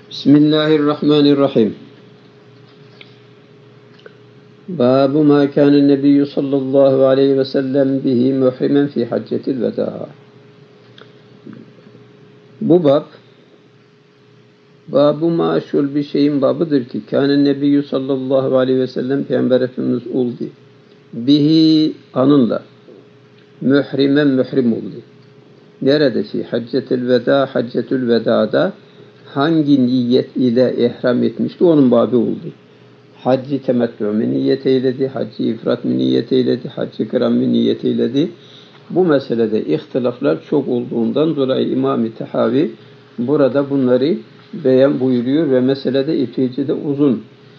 Bismillahirrahmanirrahim. Babu ma kâne nebiyyü sallallahu aleyhi ve sellem bihi muhrimen fi haccetil veda. Bu bab, babu maşul bir şeyin babıdır ki kâne nebiyyü sallallahu aleyhi ve sellem Peygamber Efendimiz oldu. Bihi anınla muhrimen muhrim oldu. Nerede fi haccetil veda, haccetül vedada hangi niyet ile ihram etmişti, onun babı oldu. Haccı temettü mü niyet eyledi, haccı ifrat mı niyet eyledi, haccı kıran mı niyet eyledi. Bu meselede ihtilaflar çok olduğundan dolayı İmam-ı Tehavi burada bunları beyan buyuruyor ve meselede epeyce de uzun.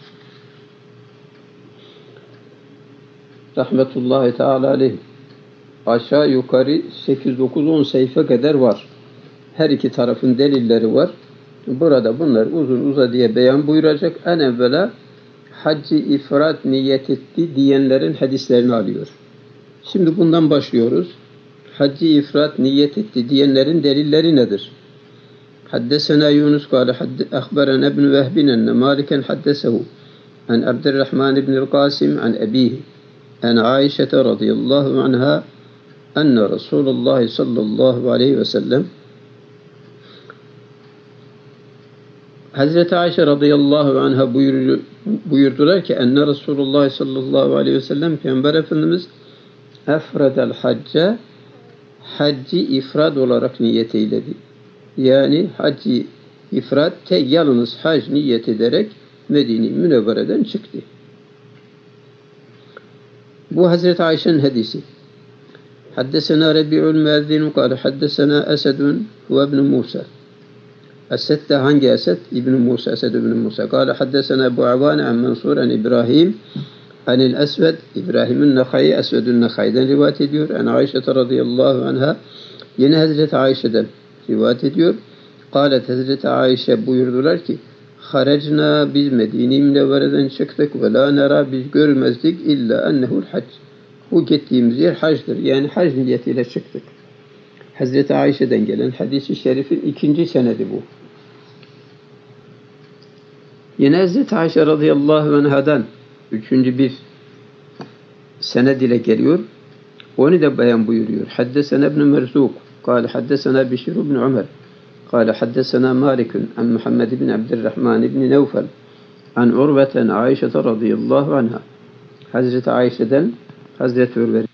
Rahmetullahi Teala aleyh. Aşağı yukarı 8-9-10 sayfa kadar var. Her iki tarafın delilleri var. Burada bunlar uzun uzadıya beyan buyuracak. En evvela haccı ifrat niyet etti diyenlerin hadislerini alıyor. Şimdi bundan başlıyoruz. Haccı ifrat niyet etti diyenlerin delilleri nedir? Haddesena Yunus kâle ahberena ibn Vehbin enne Maliken haddesehu an Abdurrahman ibn Qasim an ebihi an Aişe radıyallahu anha enne Resulullah sallallahu aleyhi ve sellem Hazreti Ayşe radıyallahu anha buyurdular ki enne Resulullah sallallahu aleyhi ve sellem Peygamber Efendimiz efredel hacca haccı ifrad olarak niyet eyledi. Yani haccı ifrad yalnız hac niyet ederek Medine-i Münevvere'den çıktı. Bu Hazreti Ayşe'nin hadisi. Haddesena Rabi'ul Müezzinu kâle haddesena Esedun ve ibn Musa. Esed de hangi Esed? İbn Musa, Esed ibn Musa. Kâle haddesena Ebu Avâne an Mansur an İbrahim anil Esved, İbrahim'in Nekhayi, Esved'ün Nekhay'den rivayet ediyor. An Ayşe radıyallahu anha, yine Hazreti Ayşe'den rivayet ediyor. Kâlet Hazreti Ayşe buyurdular ki harecna biz Medine-i Münevvere'den çıktık ve la nera biz görmezdik illa ennehu'l hac. Bu gittiğimiz yer hacdır. Yani hac niyetiyle çıktık. Hazreti Ayşe'den gelen hadis-i şerifin ikinci senedi bu. Yine Hazreti Ayşe radıyallahu anhadan üçüncü bir sened ile geliyor. Onu da beyan buyuruyor. Haddesena ibn Merzuk kâle haddesena Bişir ibn Ömer kâle haddesena Malikun an Muhammed ibn Abdurrahman ibn Nevfel an Urveten Ayşe radıyallahu anha. Hazreti Ayşe'den Hazreti Urve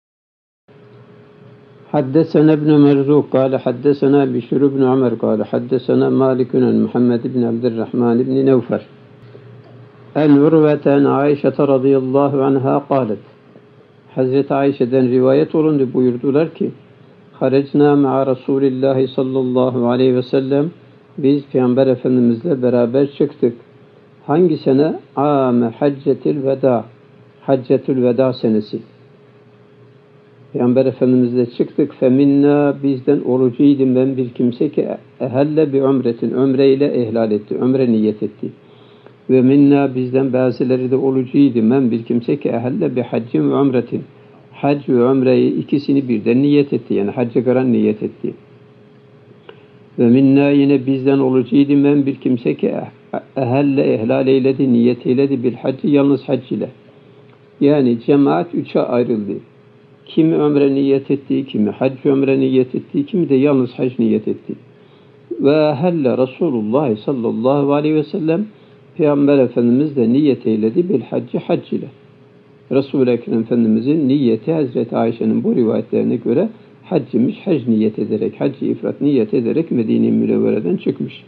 حدثنا ابن مرزوق قال حدثنا بشر بن عمر قال حدثنا مالك عن محمد بن عبد الرحمن بن نوفل عن عروة عن عائشة رضي الله عنها قالت Hazreti Ayşe'den rivayet olundu, buyurdular ki Harecna ma'a Resulillahi sallallahu aleyhi ve sellem biz Peygamber Efendimizle beraber çıktık. Hangi sene? Âme haccetil veda, haccetül veda senesi. Peygamber Efendimizle çıktık. Feminna bizden olucuydu men bir kimse ki ehelle bi umretin, ömreyle ihlal etti, ömre niyet etti. Ve minna bizden bazıları da olucuydu men bir kimse ki ehelle bi haccin ve umretin, hac ve umreyi ikisini birden niyet etti. Yani haccı kıran niyet etti. Ve minna yine bizden olucuydu men bir kimse ki ehelle ihlal eyledi, niyet eyledi bil haccı yalnız hac ile. Yani cemaat üçe ayrıldı. Kimi ömre niyet etti, kimi hac ömre niyet etti, kimi de yalnız hac niyet etti. Ve helle Resulullah sallallahu aleyhi ve sellem Peygamber Efendimiz de niyet eyledi bil haccı hac ile. Resul-i Ekrem Efendimizin niyeti Hazreti Ayşe'nin bu rivayetlerine göre haccımış, hac niyet ederek, hac-ı ifrat niyet ederek Medine-i Münevvere'den çıkmış.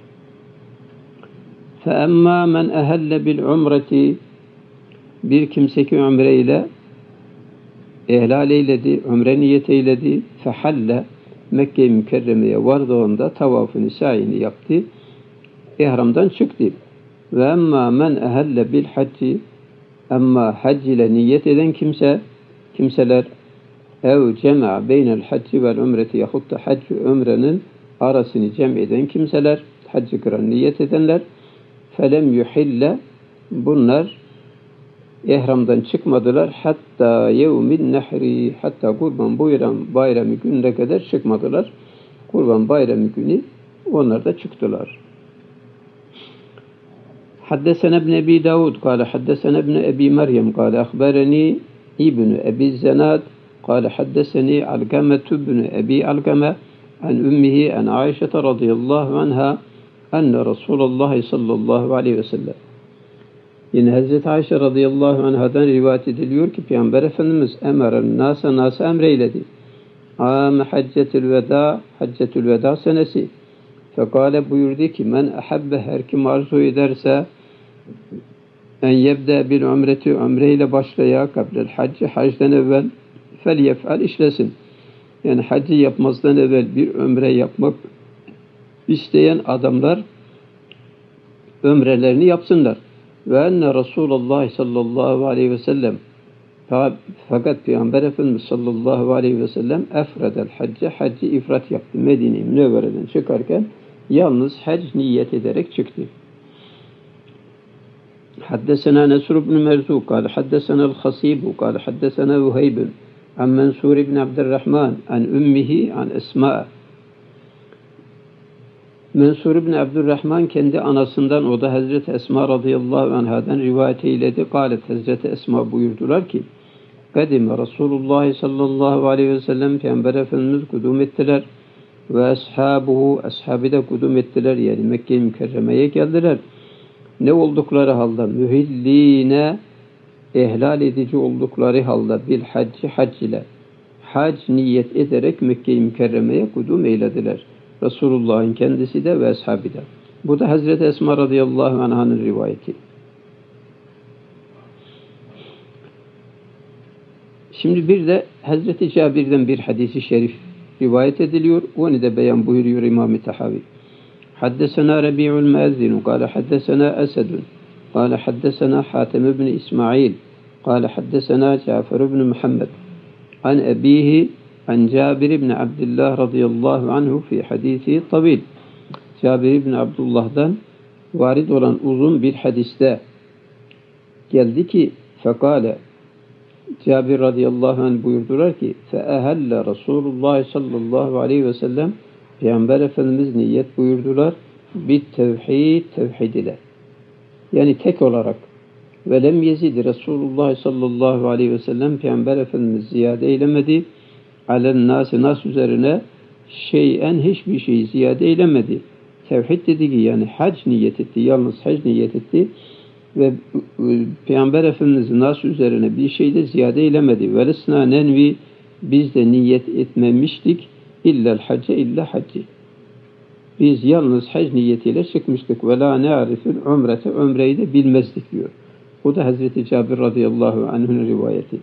فَاَمَّا مَنْ اَهَلَّ بِالْعُمْرَةِ bir kimse ki ömreyle ihlal eyledi, ömre niyet eyledi, fehalle Mekke-i Mükerreme'ye vardığında tavafını, sa'yini yaptı, ihramdan çıktı. Ve emma men ehelle bil hacci, ama hac ile niyet eden kimseler ev cema beynel hacci vel umreti yahut da hac ve ömrenin arasını cem eden kimseler, haccı kıran niyet edenler, felem yuhille bunlar ihramdan çıkmadılar hatta yevmin nehri, hatta Kurban Bayramı gününe kadar çıkmadılar. Kurban Bayramı günü onlar da çıktılar. حدثنا ابن أبي داود قال حدثنا ابن أبي مريم قال أخبرني ابن أبي الزناد قال حدثني علقمة بن أبي علقمة عن أمه عن عائشة رضي الله عنها أن رسول الله صلى الله عليه وسلم. Yine Hazreti Ayşe radıyallahu anhadan rivayet ediliyor ki Peygamber Efendimiz emaren nasa emreyledi. Haccetül veda, haccetül veda senesi. Fekale buyurdu ki men ahabbe her kim arzu ederse en yebde bil umreti umreyle başlaya kablel hacci hacden evvel fel yef'al işlesin. Yani haccı yapmazdan evvel bir ömre yapmak isteyen adamlar ömrelerini yapsınlar. Ve enne Resulullah sallallahu aleyhi ve sellem fakat Peygamber Efendimiz sallallahu aleyhi ve sellem efredel haccı ifrat yaptı. Medine-i Münevvere'den çıkarken yalnız hac niyet ederek çıktı. Haddesena Nesr ibn Merzuk قال حدثنا الخصيب قال حدثنا وهيب عن منصور بن عبد الرحمن عن أمه عن أسماء. Mensur ibn Abdurrahman kendi anasından, o da Hazreti Esma radıyallahu anhadan rivayet eyledi. Kâlet Hazreti Esma buyurdular ki Kadime Resulullah sallallahu aleyhi ve sellem Peygamber Efendimiz kudum ettiler ve ashabı da kudum ettiler, yani Mekke-i Mükerreme'ye geldiler. Ne oldukları halde mühilline ihlal edici oldukları halde bil hac ile hac niyet ederek Mekke-i Mükerreme'ye kudum eylediler. Resulullah'ın kendisi de ve ashabı da. Bu da Hazreti Esma radıyallahu anh'ın rivayeti. Şimdi bir de Hazreti Cabir'den bir hadisi şerif rivayet ediliyor. Onu da beyan buyuruyor İmam-ı Tahavi. Haddesena Rabi'ul Muezzin قال حدثنا أسد قال حدثنا حاتم بن إسماعيل قال حدثنا جعفر بن محمد عن أبيه عن جابر بن عبد الله رضي الله عنه في حديثه طويل. Cabir bin Abdullah'dan varid olan uzun bir hadiste geldi ki fekale Cabir radıyallahu anh buyurdular ki feehelle Resulullah sallallahu aleyhi ve sellem Peygamber Efendimiz niyet buyurdular bit tevhid ile, yani tek olarak ve lem yezid Resulullah sallallahu aleyhi ve sellem Peygamber Efendimiz ziyade eylemedi alen nas üzerine şeyen hiçbir şey ziyade eylemedi. Tevhid dediği yani hac niyet etti, yalnız hac niyet etti ve Peygamber Efendimiz nas üzerine bir şey de ziyade eylemedi. Velesna nenvi biz de niyet etmemiştik illel hacce illa haccı. Biz yalnız hac niyetiyle çıkmıştık. Ve la ne'arifül umrete umreyi de bilmezdik diyor. O da Hazreti Cabir radıyallahu anh'ın rivayeti.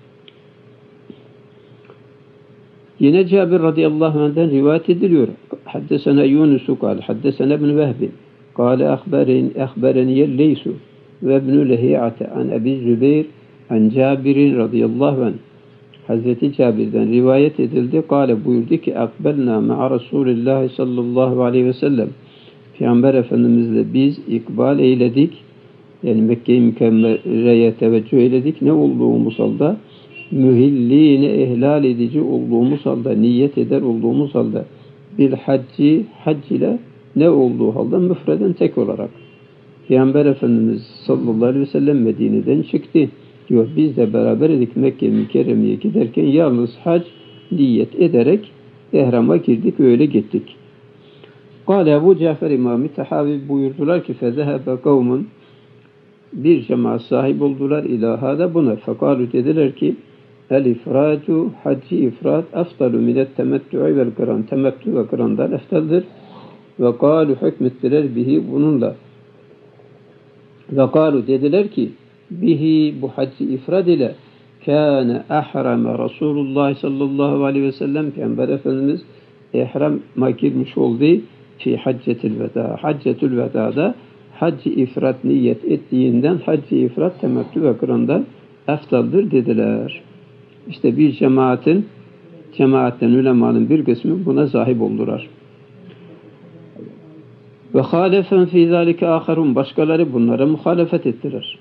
Yine Cabir radıyallahu anh'dan rivayet ediliyor. Haddesena Yunus kal, haddesena ibn Vehb kâle ahbereni Leysu ve ibn Lehi'ate an Ebi Zübeyr an Cabir radıyallahu anh. Hazreti Cabir'den rivayet edildi. Kâle buyurdu ki akbelna ma'a Resulillah sallallahu aleyhi ve sellem. Peygamber Efendimizle biz ikbal eyledik. Yani Mekke-i Mükerreme'ye teveccüh eyledik. Ne olduğumuz halde? Mühilline ihlal edici olduğumuz halde, niyet eder olduğumuz halde bil hac ile ne olduğu halde müfreden tek olarak. Peygamber Efendimiz sallallahu aleyhi ve sellem Medine'den çıktı diyor. Biz de beraber idik Mekke-i Mükerreme'ye giderken yalnız hac niyet ederek ihrama girdik, öyle gittik. Kâle Ebu Cafer İmam-ı Tahavi buyurdular ki fezehebe kavmun bir cemaat sahip oldular ilahada buna. Fekalu dediler ki el ifradu hacci ifrad eftalu minet temettü'i vel kıran. Temettü ve kırandan eftaldir. Ve kalu hükmettiler bihi bununla. Ve kalu dediler ki bihi bu hacci ifrad ile kâne ahrame Resulullah sallallahu aleyhi ve sellem Peygamber Efendimiz ihrama girmiş oldu fi haccetil veda. Haccetul veda'da hac-ı ifrat niyet ettiğinden hac-ı ifrat temettü ve kırandan eftaldır dediler. İşte bir cemaatten ulemanın bir kısmı buna sahip oldular. Ve halefen fî zâlike âkharun, başkaları bunlara muhalefet ettiler.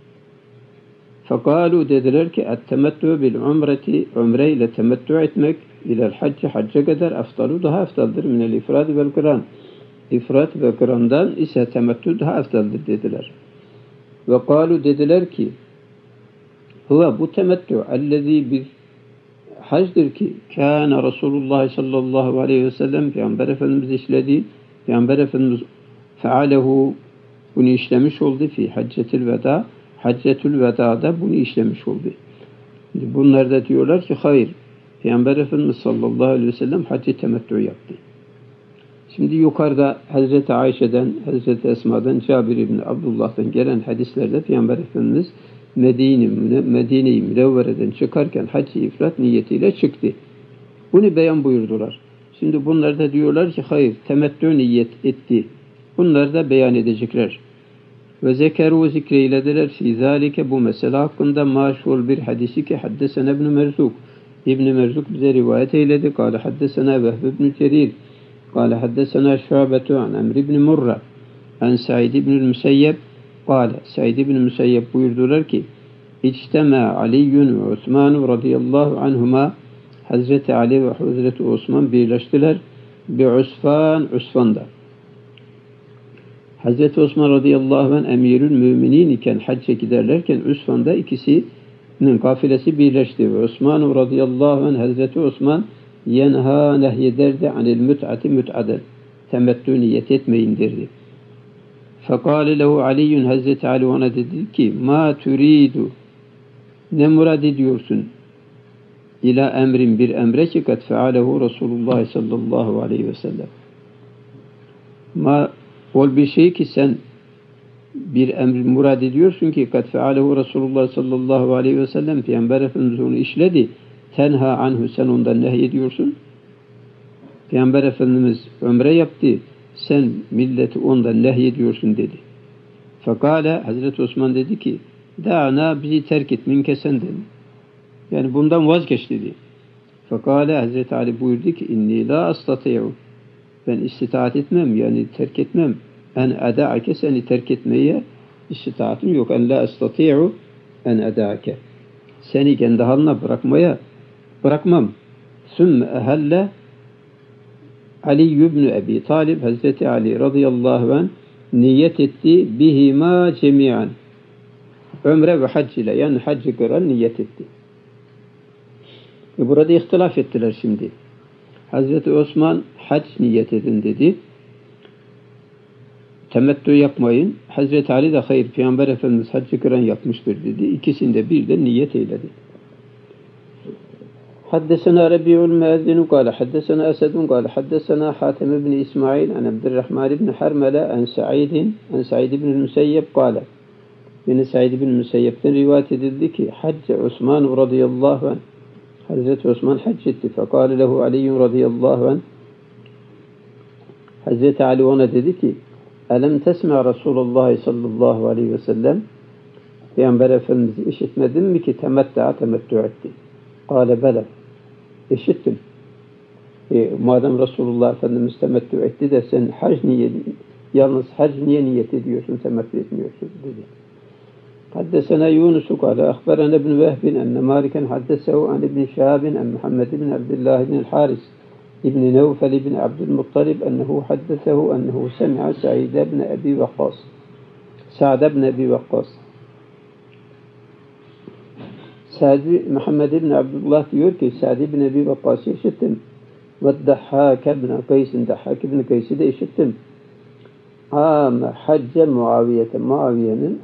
Fekalu dediler ki et-temettü bil umreti, umre ile temettü etmek ilel hacca, hacca kadar eftalu daha eftaldır minel ifrad vel kıran. ifrat ve kırandan ise temettü daha eftaldir dediler. Ve kalu dediler ki huve bu temettü ellezî bir hacdır ki kâne Resulullah sallallahu aleyhi ve sellem Peygamber Efendimiz işledi. Peygamber Efendimiz fealehu bunu işlemiş oldu fi haccetil veda. Haccetül vedada bunu işlemiş oldu. Bunlar da diyorlar ki hayır. Peygamber Efendimiz sallallahu aleyhi ve sellem hacci temettü yaptı. Şimdi yukarıda Hazreti Ayşe'den, Hazreti Esma'dan, Cabir İbni Abdullah'tan gelen hadislerde Peygamber Efendimiz Medine-i Münevvere'den çıkarken hac-ı ifrat niyetiyle çıktı. Bunu beyan buyurdular. Şimdi bunlar da diyorlar ki hayır, temettü niyet etti. Bunlar da beyan edecekler. Ve zekeru zikreylediler fi zalike bu mesele hakkında maşhur bir hadisi ki haddesena İbn Merzuk. İbn Merzuk bize rivayet eyledi. Kâle haddesena Vehb ibn Cerir. Kâle haddesena Şuabetu an Emr ibn Murra. An Said ibn Müseyyeb. Kâle Said ibn Müseyyeb buyurdular ki İçtema Aliyyun ve Osman radıyallahu anhuma Hazreti Ali ve Hazreti Osman birleştiler bi Usfan'da. Hazreti Osman radıyallahu anh emirül müminin iken hacca giderlerken Usfan'da ikisinin kafilesi birleşti ve Osman radıyallahu anh Hazreti Osman nehyederdi anil müt'ati müt'aden temettü niyet etmeyin derdi. Fekâle lehu Aliyyun Hazreti Ali ona dedi ki ma turidu ne murad ediyorsun ila emrin bir emre ki kad fealehu Resulullah sallallahu aleyhi ve sellem. Ol bir şey ki sen bir emri murad ediyorsun ki kad fealehu Resulullah sallallahu aleyhi ve sellem Peygamber Efendimiz onu işledi. Tenha anhu sen ondan nehyediyorsun. Peygamber Efendimiz ömre yaptı. Sen milleti ondan nehyediyorsun dedi. Fekale Hazreti Osman dedi ki da'na bizi terk et minke senden. Yani bundan vazgeç dedi. Fekale Hazreti Ali buyurdu ki inni la astati'u ben istitaat etmem yani terk etmem. En eda'ake seni terk etmeye istitaatım yok. En la astati'u en eda'ake. Seni kendi haline bırakmam. Sümme ehelle Ali ibn Ebi Talib Hazreti Ali radıyallahu anh niyet etti bihima cemiyan. Ömre ve hac ile yani haccı kıran niyet etti. Burada ihtilaf ettiler şimdi. Hazreti Osman hac niyet edin dedi. Temettü yapmayın. Hazreti Ali de hayır Peygamber Efendimiz haccı kıran yapmıştır dedi. İkisinde bir de niyet eyledi. حدثنا ربيع المؤذن قال حدثنا أسد قال حدثنا حاتم بن إسماعيل عن عبد الرحمن بن حرملة عن سعيد بن المسيب قال من سعيد بن المسيب'ten rivayet edildi ki Hacce Osman radıyallahu anh Hazreti Osman hac etti. Fekale lehu Ali radıyallahu anh Hazreti Ali ona dedi ki Elem tesme Resulullah sallallahu aleyhi ve sellem Peygamber Efendimiz'i işitmedin mi ki temettü etti. Kale bela işittim. Madem Resulullah Efendimiz temettü etti de sen yalnız hac niye niyet ediyorsun temettü etmiyorsun dedi. Haddesena Yunus kâle ahberena ibn Vehbin enne Maliken haddesehu an ibn Şahabin en Muhammed ibn Abdullah ibn Haris ibn Nevfel ibn Abdülmuttalib ennehu haddesehu ennehu semi'a Sa'id ibn Ebi Vakkas Sa'd ibn Ebi Vakkas Muhammed ibn Abdullah diyor ki Sa'd ibn Ebi Vakkas'ı işittim. Ve Dahhak ibn Kays'i de işittim. Âme hacce Muaviye'nin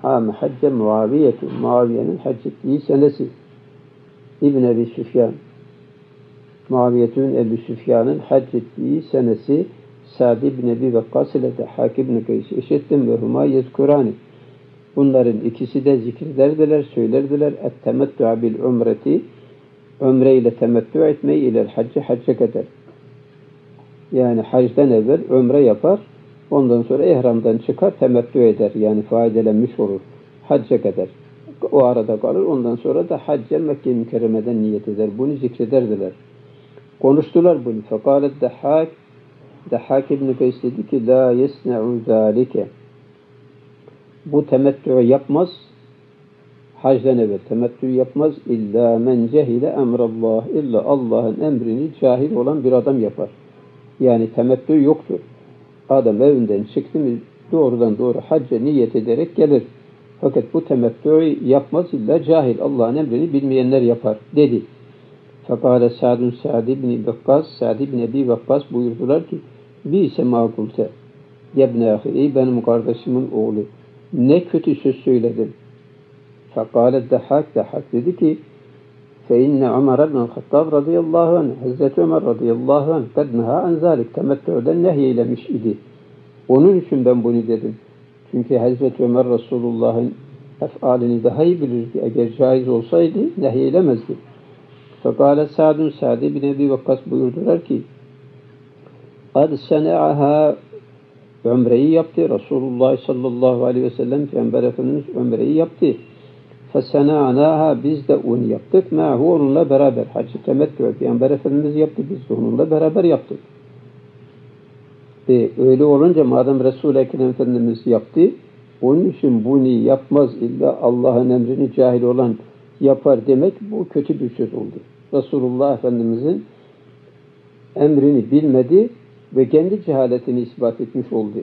hac ettiği senesi. İbn Ebi Süfyan. Muaviye'nin Ebu Süfyan'ın hac ettiği senesi Sa'd ibn Ebi Vakkas ile Dahhak ibn Kays'i işittim ve huma yezkurani. Bunların ikisi de zikrederdiler, söylerdiler. Et-temettü bil umreti ömre ile temettü etmeyi ile hacca kadar. Yani hacdan evvel ömre yapar. Ondan sonra ihramdan çıkar, temettü eder. Yani faydelenmiş olur. Hacca kadar. O arada kalır. Ondan sonra da hacca Mekke-i Mükerreme'den niyet eder. Bunu zikrederdiler. Konuştular bunu. Fekalet Dahhak ibn Kays dedi ki la yesne'u zâlike. Bu temettü yapmaz. Hacdan evvel temettü yapmaz. İlla men cehile emrallah. İlla Allah'ın emrini cahil olan bir adam yapar. Yani temettü yoktur. Adam evinden çıktı mı doğrudan doğru hacca niyet ederek gelir. Fakat bu temettü'yü yapmaz illa cahil. Allah'ın emrini bilmeyenler yapar dedi. Fekale Sa'd ibn Vakkas, Sa'd ibn Ebi Vakkas buyurdular ki Bi'se mâkulte yebne ahi, ey benim kardeşimin oğlu, ne kötü söz söyledin. Fekale Dahhak dedi ki فَاِنَّ عُمَرَ بْنَ الْخَطَّابِ radıyallahu anh, Hazreti Ömer radıyallahu anh قَدْ نَهَا عَنْ ذَٰلِكَ temettü'den nehyeylemiş idi. Onun için ben bunu dedim. Çünkü Hazreti Ömer Resulullah'ın efalini daha iyi bilirdi. Eğer caiz olsaydı nehyeylemezdi. Fekale Sa'd ibn Ebi Vakkas buyurdular ki قَدْ سَنَعَهَا Ömreyi yaptı. Resulullah sallallahu aleyhi ve sellem Peygamber Efendimiz ömreyi yaptı. فَسَنَعَنَاهَا biz de onu yaptık. مَعْهُ onunla beraber. Hacı temettü Peygamber Efendimiz yaptı. Biz de onunla beraber yaptık. Öyle olunca madem Resul-i Ekrem Efendimiz yaptı, onun için bunu yapmaz illa Allah'ın emrini cahil olan yapar demek bu kötü bir söz oldu. Resulullah Efendimiz'in emrini bilmedi ve kendi cehaletini ispat etmiş oldu.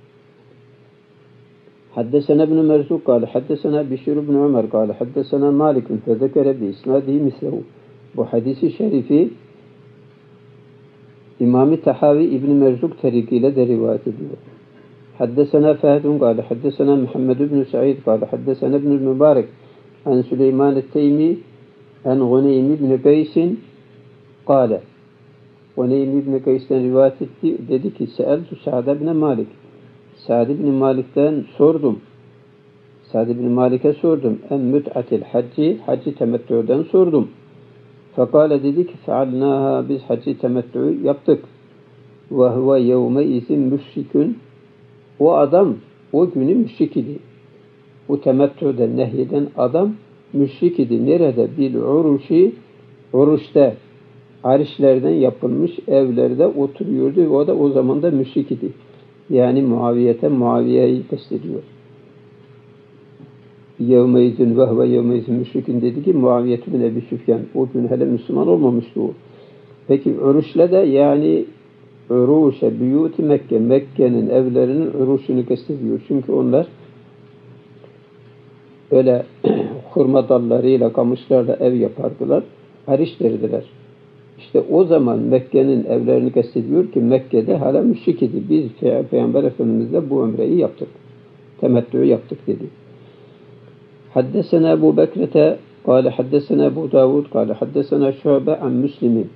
Haddesena ibn Merzuk kâle, haddesena Bişir ibn Ömer kâle, haddesena Malik'un fezekere bi isnâdihi mislehu. Bu hadisi şerifi İmam-ı Tahavi İbn Merzuk tarikiyle de rivayet ediyor. Haddesena Fehedun kâle, haddesena Muhammed ibn Sa'id kâle, haddesena ibn Mübarek an Süleyman el-Teymi an Guneym ibn Qeysin kâle. Guneym ibn Qeys'ten rivayet etti. Dedi ki, Se'eltu Sa'd ibn Malik. Sa'd ibn Malik'ten sordum. Sa'd ibn Malik'e sordum. En müt'atil hacci temettü'den sordum. Fekale dedi ki, fealnâhâ biz hacci temettü'ü yaptık. Ve huve yevme izin müşrikün. O adam o günü müşrik idi. Bu temettü'den nehyeden adam müşrik idi. Nerede? Bil uruşta arişlerden yapılmış evlerde oturuyordu. O da o zaman da müşrik idi. Yani Muaviye'yi kastediyor. Yevmeizin ve huve yevmeizin müşrikün dedi ki Muaviye bin Ebi Süfyan. O gün hele Müslüman olmamıştı o. Peki uruşla da yani uruşe büyut Mekke. Mekke'nin evlerinin uruşunu kastediyor. Çünkü onlar öyle hurma dallarıyla, kamışlarla ev yapardılar. Ariş derdiler. İşte o zaman Mekke'nin evlerini kastediyor ki Mekke'de hala müşrik idi. Biz Peygamber Efendimiz'le bu ömreyi yaptık. Temettü'yü yaptık dedi. Haddesena Ebu Bekrete kâle haddesena Ebu Davud kâle haddesena Şu'be an Müslim'in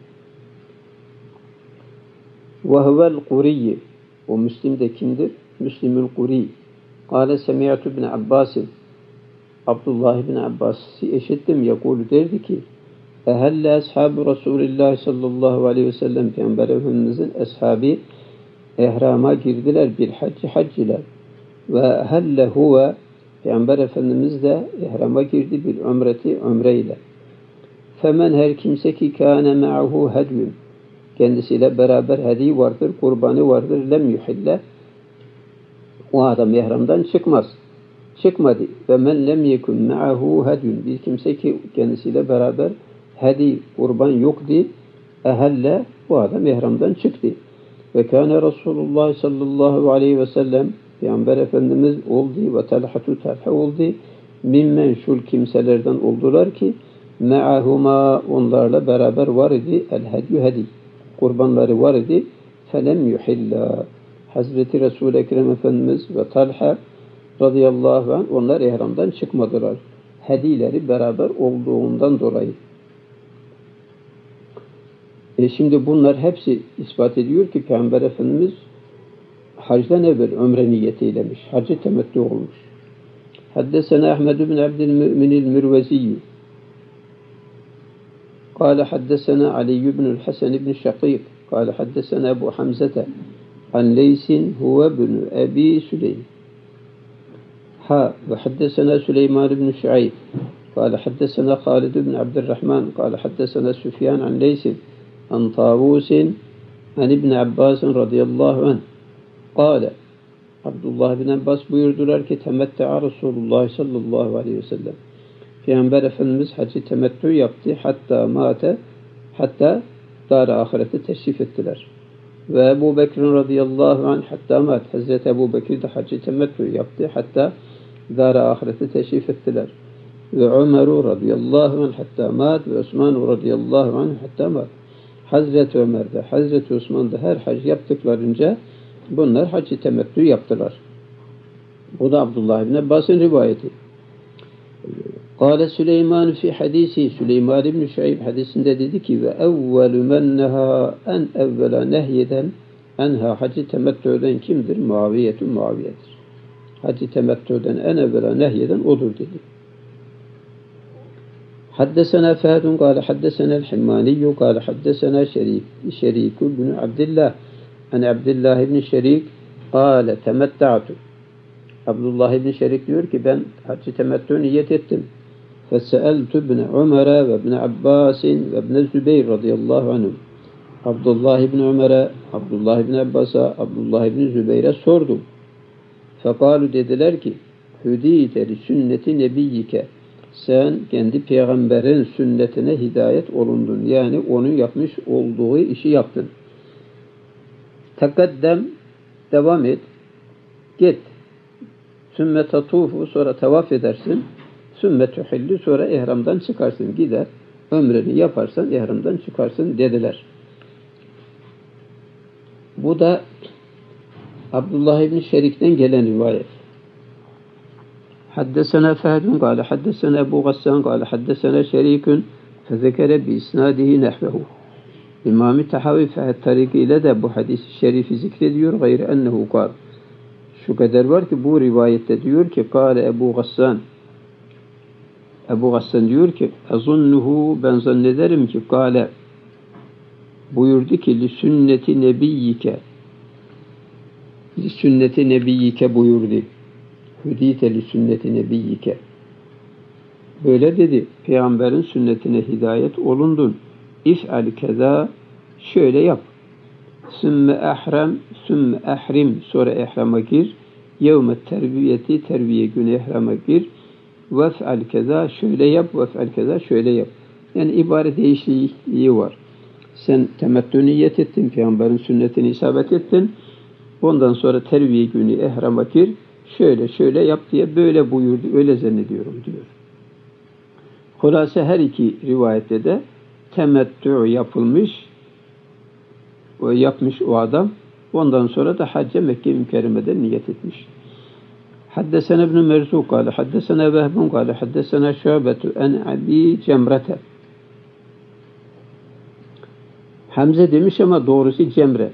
ve huvel Quriyyi. O Müslim de kimdir? Müslimül Quri. Kâle semi'tu ibn Abbas'in. Abdullah ibn Abbas'ı eşittim. Yakulu derdi ki ehelle ashabu Resulullah sallallahu aleyhi ve sellem Peygamber Efendimiz'in ashabi ehrama girdiler bir hac ile ve helle huve Peygamber Efendimiz de ihrama girdi bir ömreyle. Femen her kimse ki kâne ma'hu hedyun kendisiyle beraber hediye vardır, kurbanı vardır, lem yuhille o adam ihramdan çıkmadı. Ve men lem yekun ma'hu hedyun bir kimse ki kendisiyle beraber hediye, kurban yoktu, ehelle bu adam ihramdan çıktı. Ve kâne Resulullah sallallahu aleyhi ve sellem Peygamber Efendimiz oldu ve Talha oldu. Mimmen şul kimselerden oldular ki me'ahuma onlarla beraber var idi el-hedyu hedi. Kurbanları var idi. Felem yuhilla. Hazreti Resul-i Ekrem Efendimiz ve Talha radıyallahu anh onlar ihramdan çıkmadılar. Hedileri beraber olduğundan dolayı. Şimdi bunlar hepsi ispat ediyor ki Peygamber Efendimiz hacdan evvel ömre niyeti eylemiş. Hacı temettü olmuş. Haddesena Ahmed bin Abdülmümin el-Mürveziyyü. Kâle haddesena Ali bin el-Hasan bin Şakîk. Kâle haddesena Ebu Hamzete. An Leysin huve bin Ebi Süleym. Ve haddesena Süleyman bin Şuayb. Kâle haddesena Halid bin Abdurrahman. Kâle haddesena Süfyan an Leysin. An Tavusin. An İbn Abbas radıyallahu anh. Kâle Abdullah bin Abbas buyurdular ki temette'a Resulullah sallallahu aleyhi ve sellem. Peygamber Efendimiz hacı temettü yaptı hatta dar ahirete teşrif ettiler. Ve Ebu Bekir radıyallahu anh hatta mat. Hazreti Ebu Bekir de haccı temettü yaptı. Hatta dar-ı ahirete teşrif ettiler. Ve Ömer radıyallahu anh hatta mat. Ve Osman radıyallahu anh hatta mat. Hazreti Ömer de, Hazreti Osman da her hac yaptıklarınca bunlar haccı temettü yaptılar. Bu da Abdullah ibn Abbas'ın rivayeti. Kâle Süleyman fi hadisi, Süleyman ibn Şuayb hadisinde dedi ki ve evvelü men neha en evvela nehyeden enha haccı temettüden kimdir? Muaviye'dir. Haccı temettüden en evvela nehyeden odur dedi. Haddesena Fehadun kâle haddesena el-Himmaniyyü kâle haddesena Şerik ibn Abdillah en Abdillah ibn Şerik kâle temetta'tu. Abdullah ibn Şerik diyor ki ben haccı temettü niyet ettim. فَسَأَلْتُ ابْنَ عُمَرَ وَابْنَ عَبَّاسٍ وَابْنَ الزُّبَيْرِ radıyallahu anhum. Abdullah ibn Ömer'e, Abdullah ibn Abbas'a, Abdullah ibn Zübeyir'e sordum. فَقَالُ dediler ki hüdîte li sünneti nebiyyike. Sen kendi peygamberin sünnetine hidayet olundun. Yani onun yapmış olduğu işi yaptın. Tekaddem, devam et. Git. Sümme tatufu, sonra tavaf edersin. Sümme tuhilli, sonra ihramdan çıkarsın. Gider. Ömreni yaparsan ihramdan çıkarsın dediler. Bu da Abdullah ibn Şerik'ten gelen rivayet. Haddesena Fehedun kâle haddesena Ebu Gassan kâle haddesena Şerikün fezekere bi isnadihi nehvehu. İmam-ı Tahavi Fehed tarikiyle de bu hadis-i şerifi zikrediyor. Gayrı ennehu kâl. Şu kadar var ki bu rivayette diyor ki kâle Ebu Gassan. Ebu Gassan diyor ki azunnuhu, ben zannederim ki kâle buyurdu ki li sünneti nebiyyike. Li sünneti nebiyyike buyurdu. Hüdîte li sünneti nebiyyike. Böyle dedi. Peygamberin sünnetine hidayet olundun. İf'al keza, şöyle yap. Sümme ehrim, sonra ehrama gir. Yevme terbiyeti, terbiye günü ehrama gir. Vef'al keza, şöyle yap. Vef'al keza, şöyle yap. Yani ibare değişikliği var. Sen temettü niyet ettin, Peygamberin sünnetini isabet ettin. Ondan sonra terbiye günü ehrama gir. Şöyle yap diye böyle buyurdu. Öyle zannediyorum diyor. Hulasa her iki rivayette de temettü yapılmış ve yapmış o adam. Ondan sonra da hacca Mekke-i Mükerreme'den niyet etmiş. Haddesena ibn Merzuq kâle haddesena Vehbun kâle haddesena Şubetu en Abi Cemrete. Hamze demiş ama doğrusu Cemre.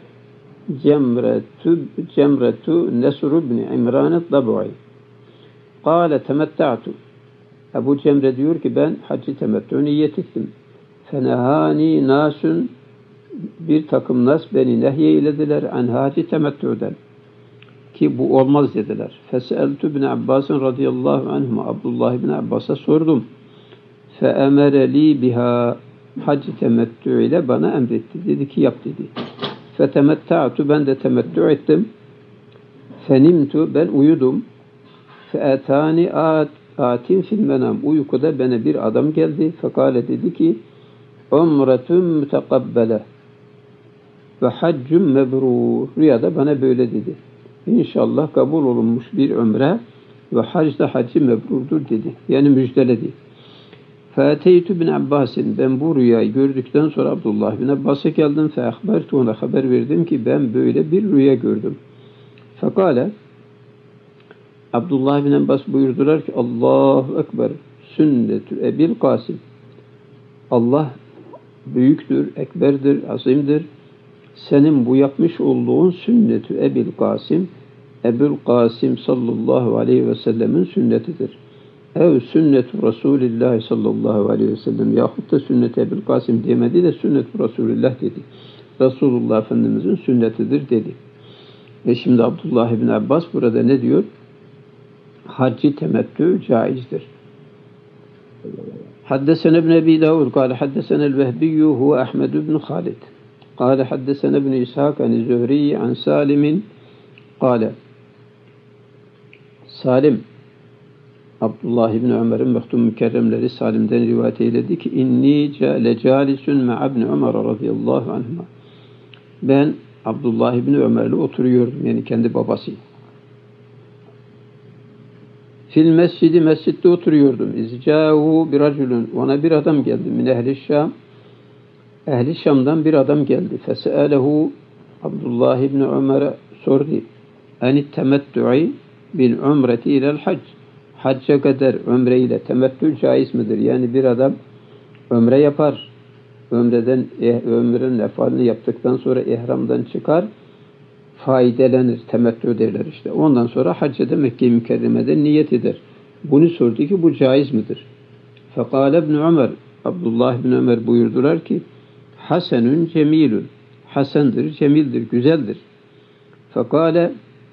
Cemretu Nesr ibn İmran el-Dabu'i. Kâle temetta'tu. Ebu Cemre diyor ki ben haccı temettü niyet ettim. Fenehani nasun, bir takım nas beni nehyeylediler an hacı temettüden. Ki bu olmaz dediler. Feseltu ibn Abbas radıyallahu anhuma, Abdullah ibn Abbas'a sordum. Feemere li biha, haccı temettü ile bana emretti. Dedi ki yap dedi. Fetemetta'tu, ben de temettü ettim. Fenimtu, ben uyudum. Feetani atin fil menam, uykuda bana bir adam geldi. Fekale, dedi ki umretun mütekabbele ve haccun mebrur. Rüyada bana böyle dedi. İnşallah kabul olunmuş bir ömre ve hacda haccı mebrurdur dedi. Yani müjdeledi. Feteytü bin Abbas'in, ben bu rüyayı gördükten sonra Abdullah bin Abbas'a geldim. Feahbertu, ona haber verdim ki ben böyle bir rüya gördüm. Fekale, Abdullah bin Abbas buyurdular ki Allahu Ekber, sünnetü Ebil Kasim. Allah büyüktür, ekberdir, azimdir. Senin bu yapmış olduğun sünnetü Ebil Kasim, Ebul Kasim sallallahu aleyhi ve sellemin sünnetidir. Ev sünnetu Resulillah sallallahu aleyhi ve sellem, yahut da sünnet-i Ebil Kasim demedi de sünnet-i Resulillah dedi. Resulullah Efendimizin sünnetidir dedi. Ve şimdi Abdullah ibn Abbas burada ne diyor? Haccı temettü caizdir. Haddesena ibn Ebi Davud kâle haddesena el-Vehbiyyü huve Ahmed ibn Halid kâle haddesena ibn İshak an Zühri an Salim'in kâle, Salim, Abdullah ibn Ömer'in mektum mükerremleri Salim'den rivayet eyledi ki inni lecalisun ma'a ibn Ömer radıyallahu anhuma. Ben Abdullah İbni Ömer'le oturuyordum. Yani kendi babası. Fil mescidi, mescitte oturuyordum. İzcâhu bir racülün. Ona bir adam geldi. Min ehli Şam. Ehli Şam'dan bir adam geldi. Fese'alehu Abdullah İbni Ömer'e sordu. Enit temettü'i bil umreti ilel hac. Hacca kadar ömre ile temettü caiz midir? Yani bir adam ömre yapar. Ömrenin efalini yaptıktan sonra ihramdan çıkar. Faydelenir. Temettü derler işte. Ondan sonra hacca da Mekke-i Mükerreme'de niyet eder. Bunu sordu ki bu caiz midir? Fekale İbni Ömer, Abdullah İbni Ömer buyurdular ki Hasenün cemilün. Hasendir, cemildir, güzeldir. Fekale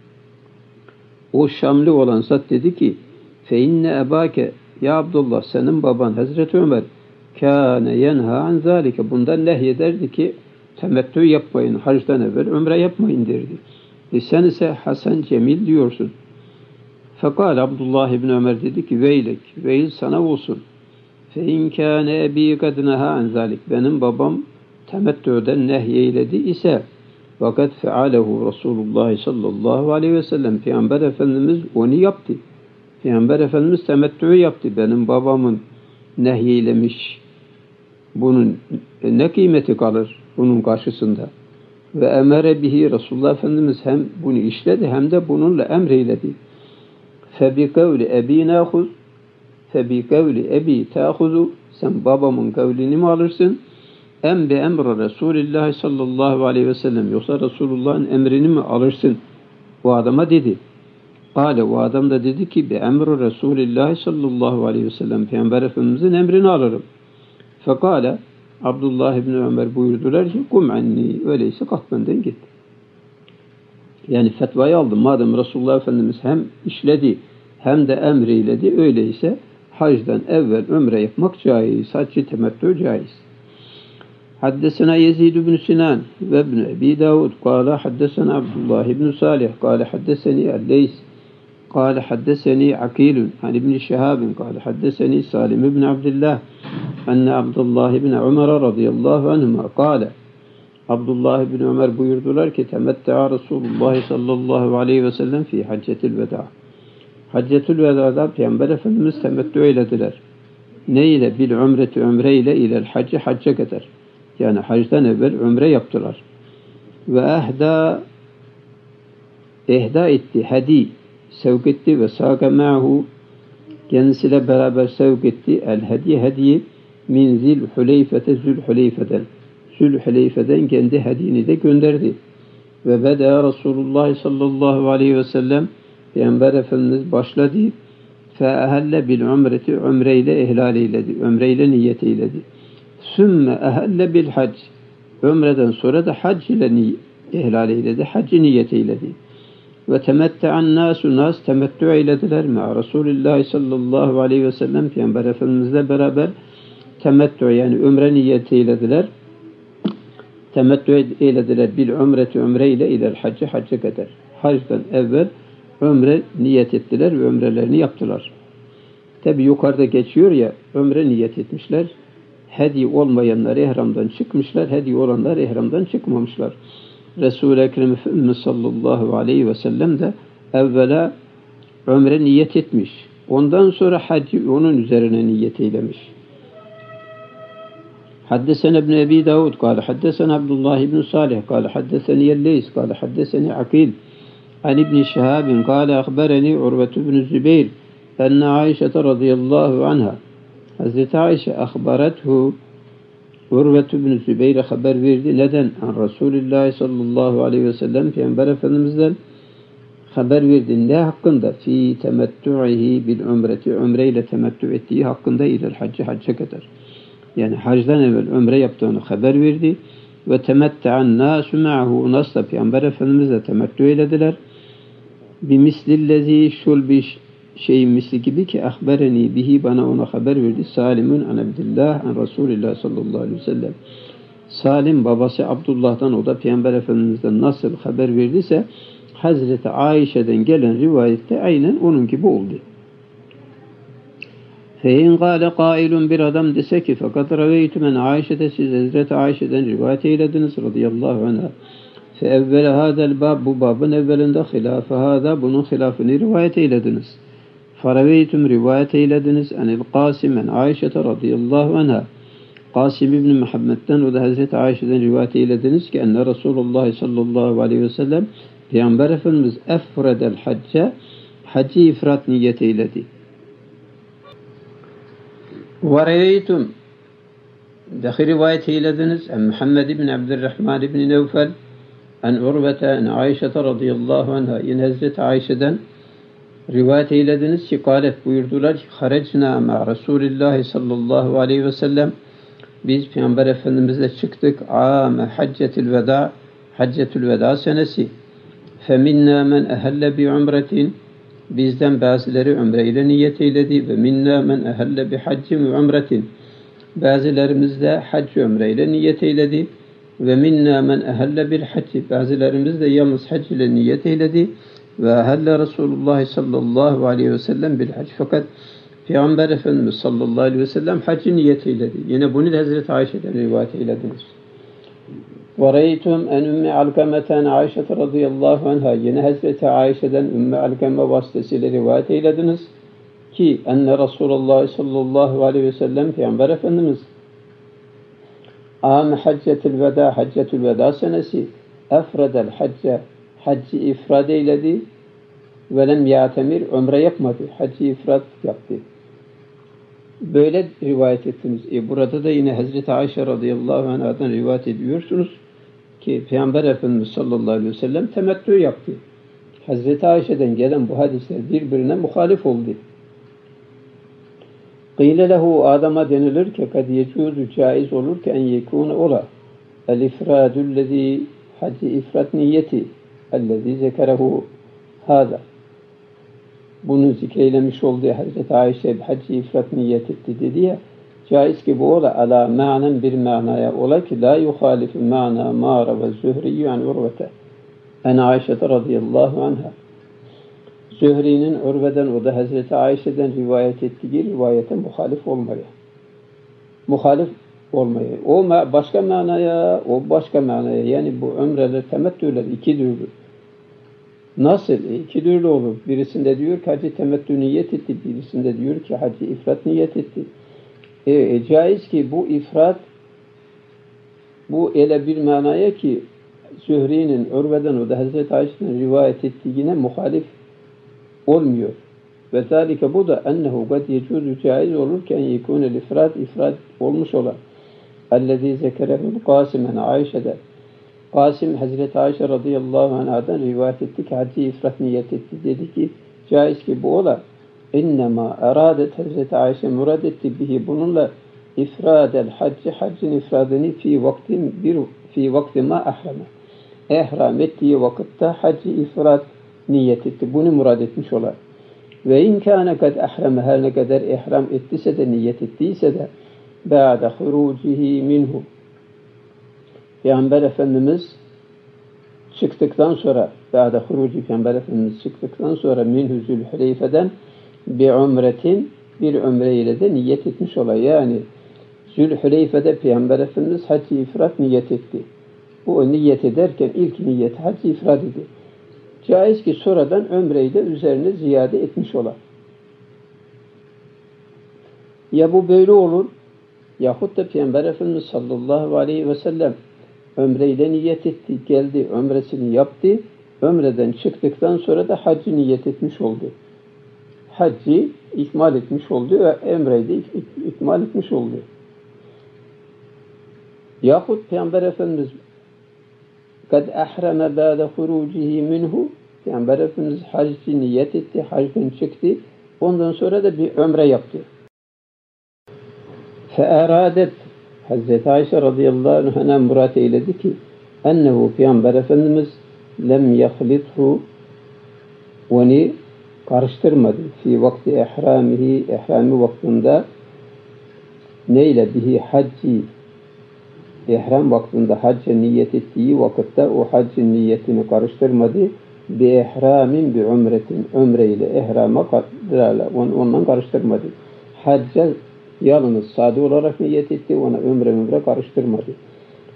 o Şamlı olan zat dedi ki fe inne ebake ya Abdullah senin baban Hazreti Ömer kâne yenha an zâlike bundan nehyederdi ki temettü yapmayın, hacdan evvel ömre yapmayın derdi. Sen ise Hasan Cemil diyorsun. Fekal Abdullah İbni Ömer dedi ki veylek, veil sana olsun. Fe in kâne ebi kad neha an zâlik benim babam temettüden nehyeyledi ise fakat fealehu Resulullah sallallahu aleyhi ve sellem Peygamber Efendimiz onu yaptı. Peygamber Efendimiz temettü yaptı. Benim babamın nehyeylemiş. Bunun ne kıymeti kalır bunun karşısında? Ve emere bihi Resulullah Efendimiz hem bunu işledi hem de bununla emreyledi. Febi kavli ebi nâhuz febi kavli ebi tâhuzu sen babamın kavlini mi alırsın? Em bi emre Resulullah sallallahu aleyhi ve sellem yoksa Resulullah'ın emrini mi alırsın? Bu adama dedi. Kale o adam da dedi ki bi emri Resulullah sallallahu aleyhi ve sellem Peygamber Efendimizin emrini alırım. Fekale Abdullah İbni Ömer buyurdular ki kum anni öyleyse kalk benden git. Yani fetvayı aldım. Madem Resulullah Efendimiz hem işledi hem de emreyledi öyleyse hacdan evvel ömre yapmak caiz. Haccı temettü caiz. حدثنا يزيد بن سنان وابن أبي داود قال حدثنا عبد الله بن صالح قال حدثني الليث قال حدثني عقيل عن ابن شهاب قال حدثني سالم بن عبد الله أن عبد الله بن عمر رضي الله عنهما قال Abdullah ibn Ömer buyurdular ki temettü'a Resulullah sallallahu aleyhi ve sellem fi haccetil veda. Haccetül veda'da Peygamber Efendimiz temettü eylediler. Ne ile? Bil umreti ömre ile ilel hacci hacca kadar. Yani hacdan evvel ömre yaptılar. Ve ehda etti, hedi sevk etti ve sâke ma'hu kendisiyle beraber sevk etti el hediye min Zülhüleyfe'den Zülhüleyfe'den kendi hediyeni de gönderdi. Ve beda Resulullah sallallahu aleyhi ve sellem Peygamber Efendimiz başladı. Fe ehelle bil umreti ömreyle ihlal eyledi. Ömreyle niyet eyledi. Sümme ehelle bil hac. Ömreden sonra da hac ile ihlal eyledi. Haccı niyet eyledi. Ve temette'an nasu nas temettü eylediler mi? Resulullah sallallahu aleyhi ve sellem Peygamber Efendimizle beraber temettü yani ömre niyet eylediler. Temettü eylediler bil umreti ömreyle ilel haccı hacca kadar. Hacdan evvel ömre niyet ettiler ve ömrelerini yaptılar. Tabi yukarıda geçiyor ya ömre niyet etmişler. Hedi olmayanlar ihramdan çıkmışlar. Hedi olanlar ihramdan çıkmamışlar. Resul-i Ekrem Efendimiz sallallahu aleyhi ve sellem de evvela ömre niyet etmiş. Ondan sonra hacı onun üzerine niyet eylemiş. حدثنا ابن أبي داود قال حدثنا عبد الله بن صالح قال حدثني الليث قال حدثني عقيل عن ابن شهاب قال أخبرني عروة بن الزبير أن عائشة رضي الله عنها Hazreti Ayşe ahbarethu Urve bin Zübeyir'e haber verdi. Neden? An Resulullah sallallahu aleyhi ve sellem Peygamber Efendimiz'den haber verdi. Ne hakkında? Fi temettü'ihi bil umreti. Ömreyle temettü ettiği hakkında ilel hacca kadar. Yani hacdan evvel ömre yaptığını haber verdi. Ve temette'an nâsü ma'hu. Nasla Peygamber Efendimiz'le temettü eylediler. Bimislillezi şulbiş şeyin misli gibi ki ahbereni bihi bana ona haber verdi. Salim'un an Abdullah an Resulullah sallallahu aleyhi ve sellem. Salim babası Abdullah'dan o da Peygamber Efendimiz'den nasıl haber verdiyse Hazreti Ayşe'den gelen rivayette aynen onun gibi oldu. Fein gâle kailun bir adam dese ki fakat reveytü men Ayşe'de siz Hazreti Ayşe'den rivayet eylediniz radıyallahu anha. Fe evvele hadel bab, bu babın evvelinde hilafı hada, bunun hilafını rivayet eylediniz. Faraveytüm, rivayet eylediniz. Enil Qasim en Ayşe radıyallahu anha. Qasim İbni Muhammed'den, o da Hazreti Ayşe'den rivayet eylediniz ki enne Resulullah sallallahu aleyhi ve sellem Peygamber Efendimiz efredel hacca, hacı ifrat niyet eyledi. Ve reytum, dahi rivayet eylediniz en Muhammed ibn Abdurrahman ibn Nevfel en Urvete en Ayşe radıyallahu anha, yine Hazreti Ayşe'den rivayet eylediniz ki kâlet, buyurdular ki harecna ma Resulillah sallallahu aleyhi ve sellem, biz Peygamber Efendimiz'le çıktık âme haccetül veda, haccetül veda senesi. Feminna men ehelle bi umretin, bizden bazıları umre ile niyet eyledi. Ve minna men ehelle bi haccin ve umretin, bazılarımız da hac umre ile niyet eyledi. Ve minna men ehelle bil hacci, bazılarımız da yalnız hac ile niyet eyledi. Ve ehelle Resulullah sallallahu aleyhi ve sellem bil hac, fakat Peygamber Efendimiz sallallahu aleyhi ve sellem haccı niyet eyledi. Yine bunu da Hazreti Ayşe'den rivayet eylediniz. وَرَيْتُمْ اَنْ اُمِّ عَلْقَمَةً Ayşe radıyallahu anha, yine Hazreti Ayşe'den Ümmü Alkame vasıtasıyla rivayet eylediniz ki enne Resulullah sallallahu aleyhi ve sellem, Peygamber Efendimiz âme haccetül veda, haccetül veda senesi efredel hacce, haccı ifrad eyledi ve lem ya'temir, ömre yapmadı, haccı ifrad yaptı. Böyle rivayet ettiniz. Burada da yine Hazreti Ayşe radıyallahu anh'dan rivayet ediyorsunuz ki Peygamber Efendimiz sallallahu aleyhi ve sellem temettü yaptı. Hazreti Ayşe'den gelen bu hadisler birbirine muhalif oldu. Qîle lehu, Adam'a denilir ki kad yecuzu, caiz olur ki en yekûne ola el ifradüllezî, hacı ifrat niyeti ellezî zekerehu hâzâ, bunu zikreylemiş olduğu Hazreti Ayşe hacı ifrat niyet etti dedi ya, caiz ki bu ola ala ma'nen, bir manaya ola ki la yuhalifu ma'na ma'ra ve Zühriyyü an Urvete en Ayşe radıyallahu anha. Zühri'nin Urve'den, o da Hazreti Ayşe'den rivayet ettiği rivayete muhalif olmaya. Muhalif olmaya. O başka manaya, o başka manaya. Yani bu ömreler, temettüler iki türlü. Nasıl? İki türlü olur. Birisinde diyor ki hacı temettü niyet etti. Birisinde diyor ki hacı ifrat niyet etti. Caiz ki bu ifrat, bu ele bir manaya ki Zühri'nin Urve'den, o da Hazreti Ayşe'den rivayet ettiğine muhalif olmuyor. Ve zâlike, bu da ennehu kad yecuzu, caiz olur ki en yekûnel ifrat olmuş olan ellezî zekerehul Qâsimen Ayşe'de, Qasim Hazreti Ayşe radıyallahu anh'dan rivayet etti ki hacı ifrat niyet etti. Dedi ki caiz ki bu ola innema eradet, Hazreti Ayşe murad etti bihi, bununla ifradel haccı, haccın ifradını fi vakti ma ahrama, ihram ettiği vakitte hacı ifrat niyet etti. Bunu murad etmiş olar. Ve inkâne kad ahrama, her ne kadar ihram ettiyse de, niyet ettiyse de ba'de hurucihi minhu, Peygamber Efendimiz çıktıktan sonra, ba'de huruci, Peygamber Efendimiz çıktıktan sonra minhu Zülhüleyfe'den bir umretin, bir ömre ile de niyet etmiş olar. Yani Zülhüleyfe'de Peygamber Efendimiz hac-ı ifrat niyet etti. Bu niyet ederken ilk niyeti hac-ı ifrat idi. Caiz ki sonradan ömreyi de üzerine ziyade etmiş olar. Ya bu böyle olur, yahut da Peygamber Efendimiz sallallahu aleyhi ve sellem ömreyle niyet etti, geldi, ömresini yaptı, ömreden çıktıktan sonra da haccı niyet etmiş oldu. Haccı ikmal etmiş oldu ve ömreyi de ikmal etmiş oldu. Yahut Peygamber Efendimiz kad ahrama ba'de hurucihi minhu, Peygamber Efendimiz haccı niyet etti, hacdan çıktı, ondan sonra da bir ömre yaptı. Fe'eradet, Hazreti Ayşe radıyallahu anh'a murat eyledi ki ennehu, Peygamber Efendimiz lem yahlithu, onu karıştırmadı fi vakti ihramihi, ihrami vaktinde neyle bihi hacci, ihram vaktinde hacca niyet ettiği vakitte o haccın niyetini karıştırmadı. Bi ihramin bi umretin, ömre ile ihrama ondan karıştırmadı. Hacca yalnız sade olarak niyet etti, ona ömre karıştırmadı.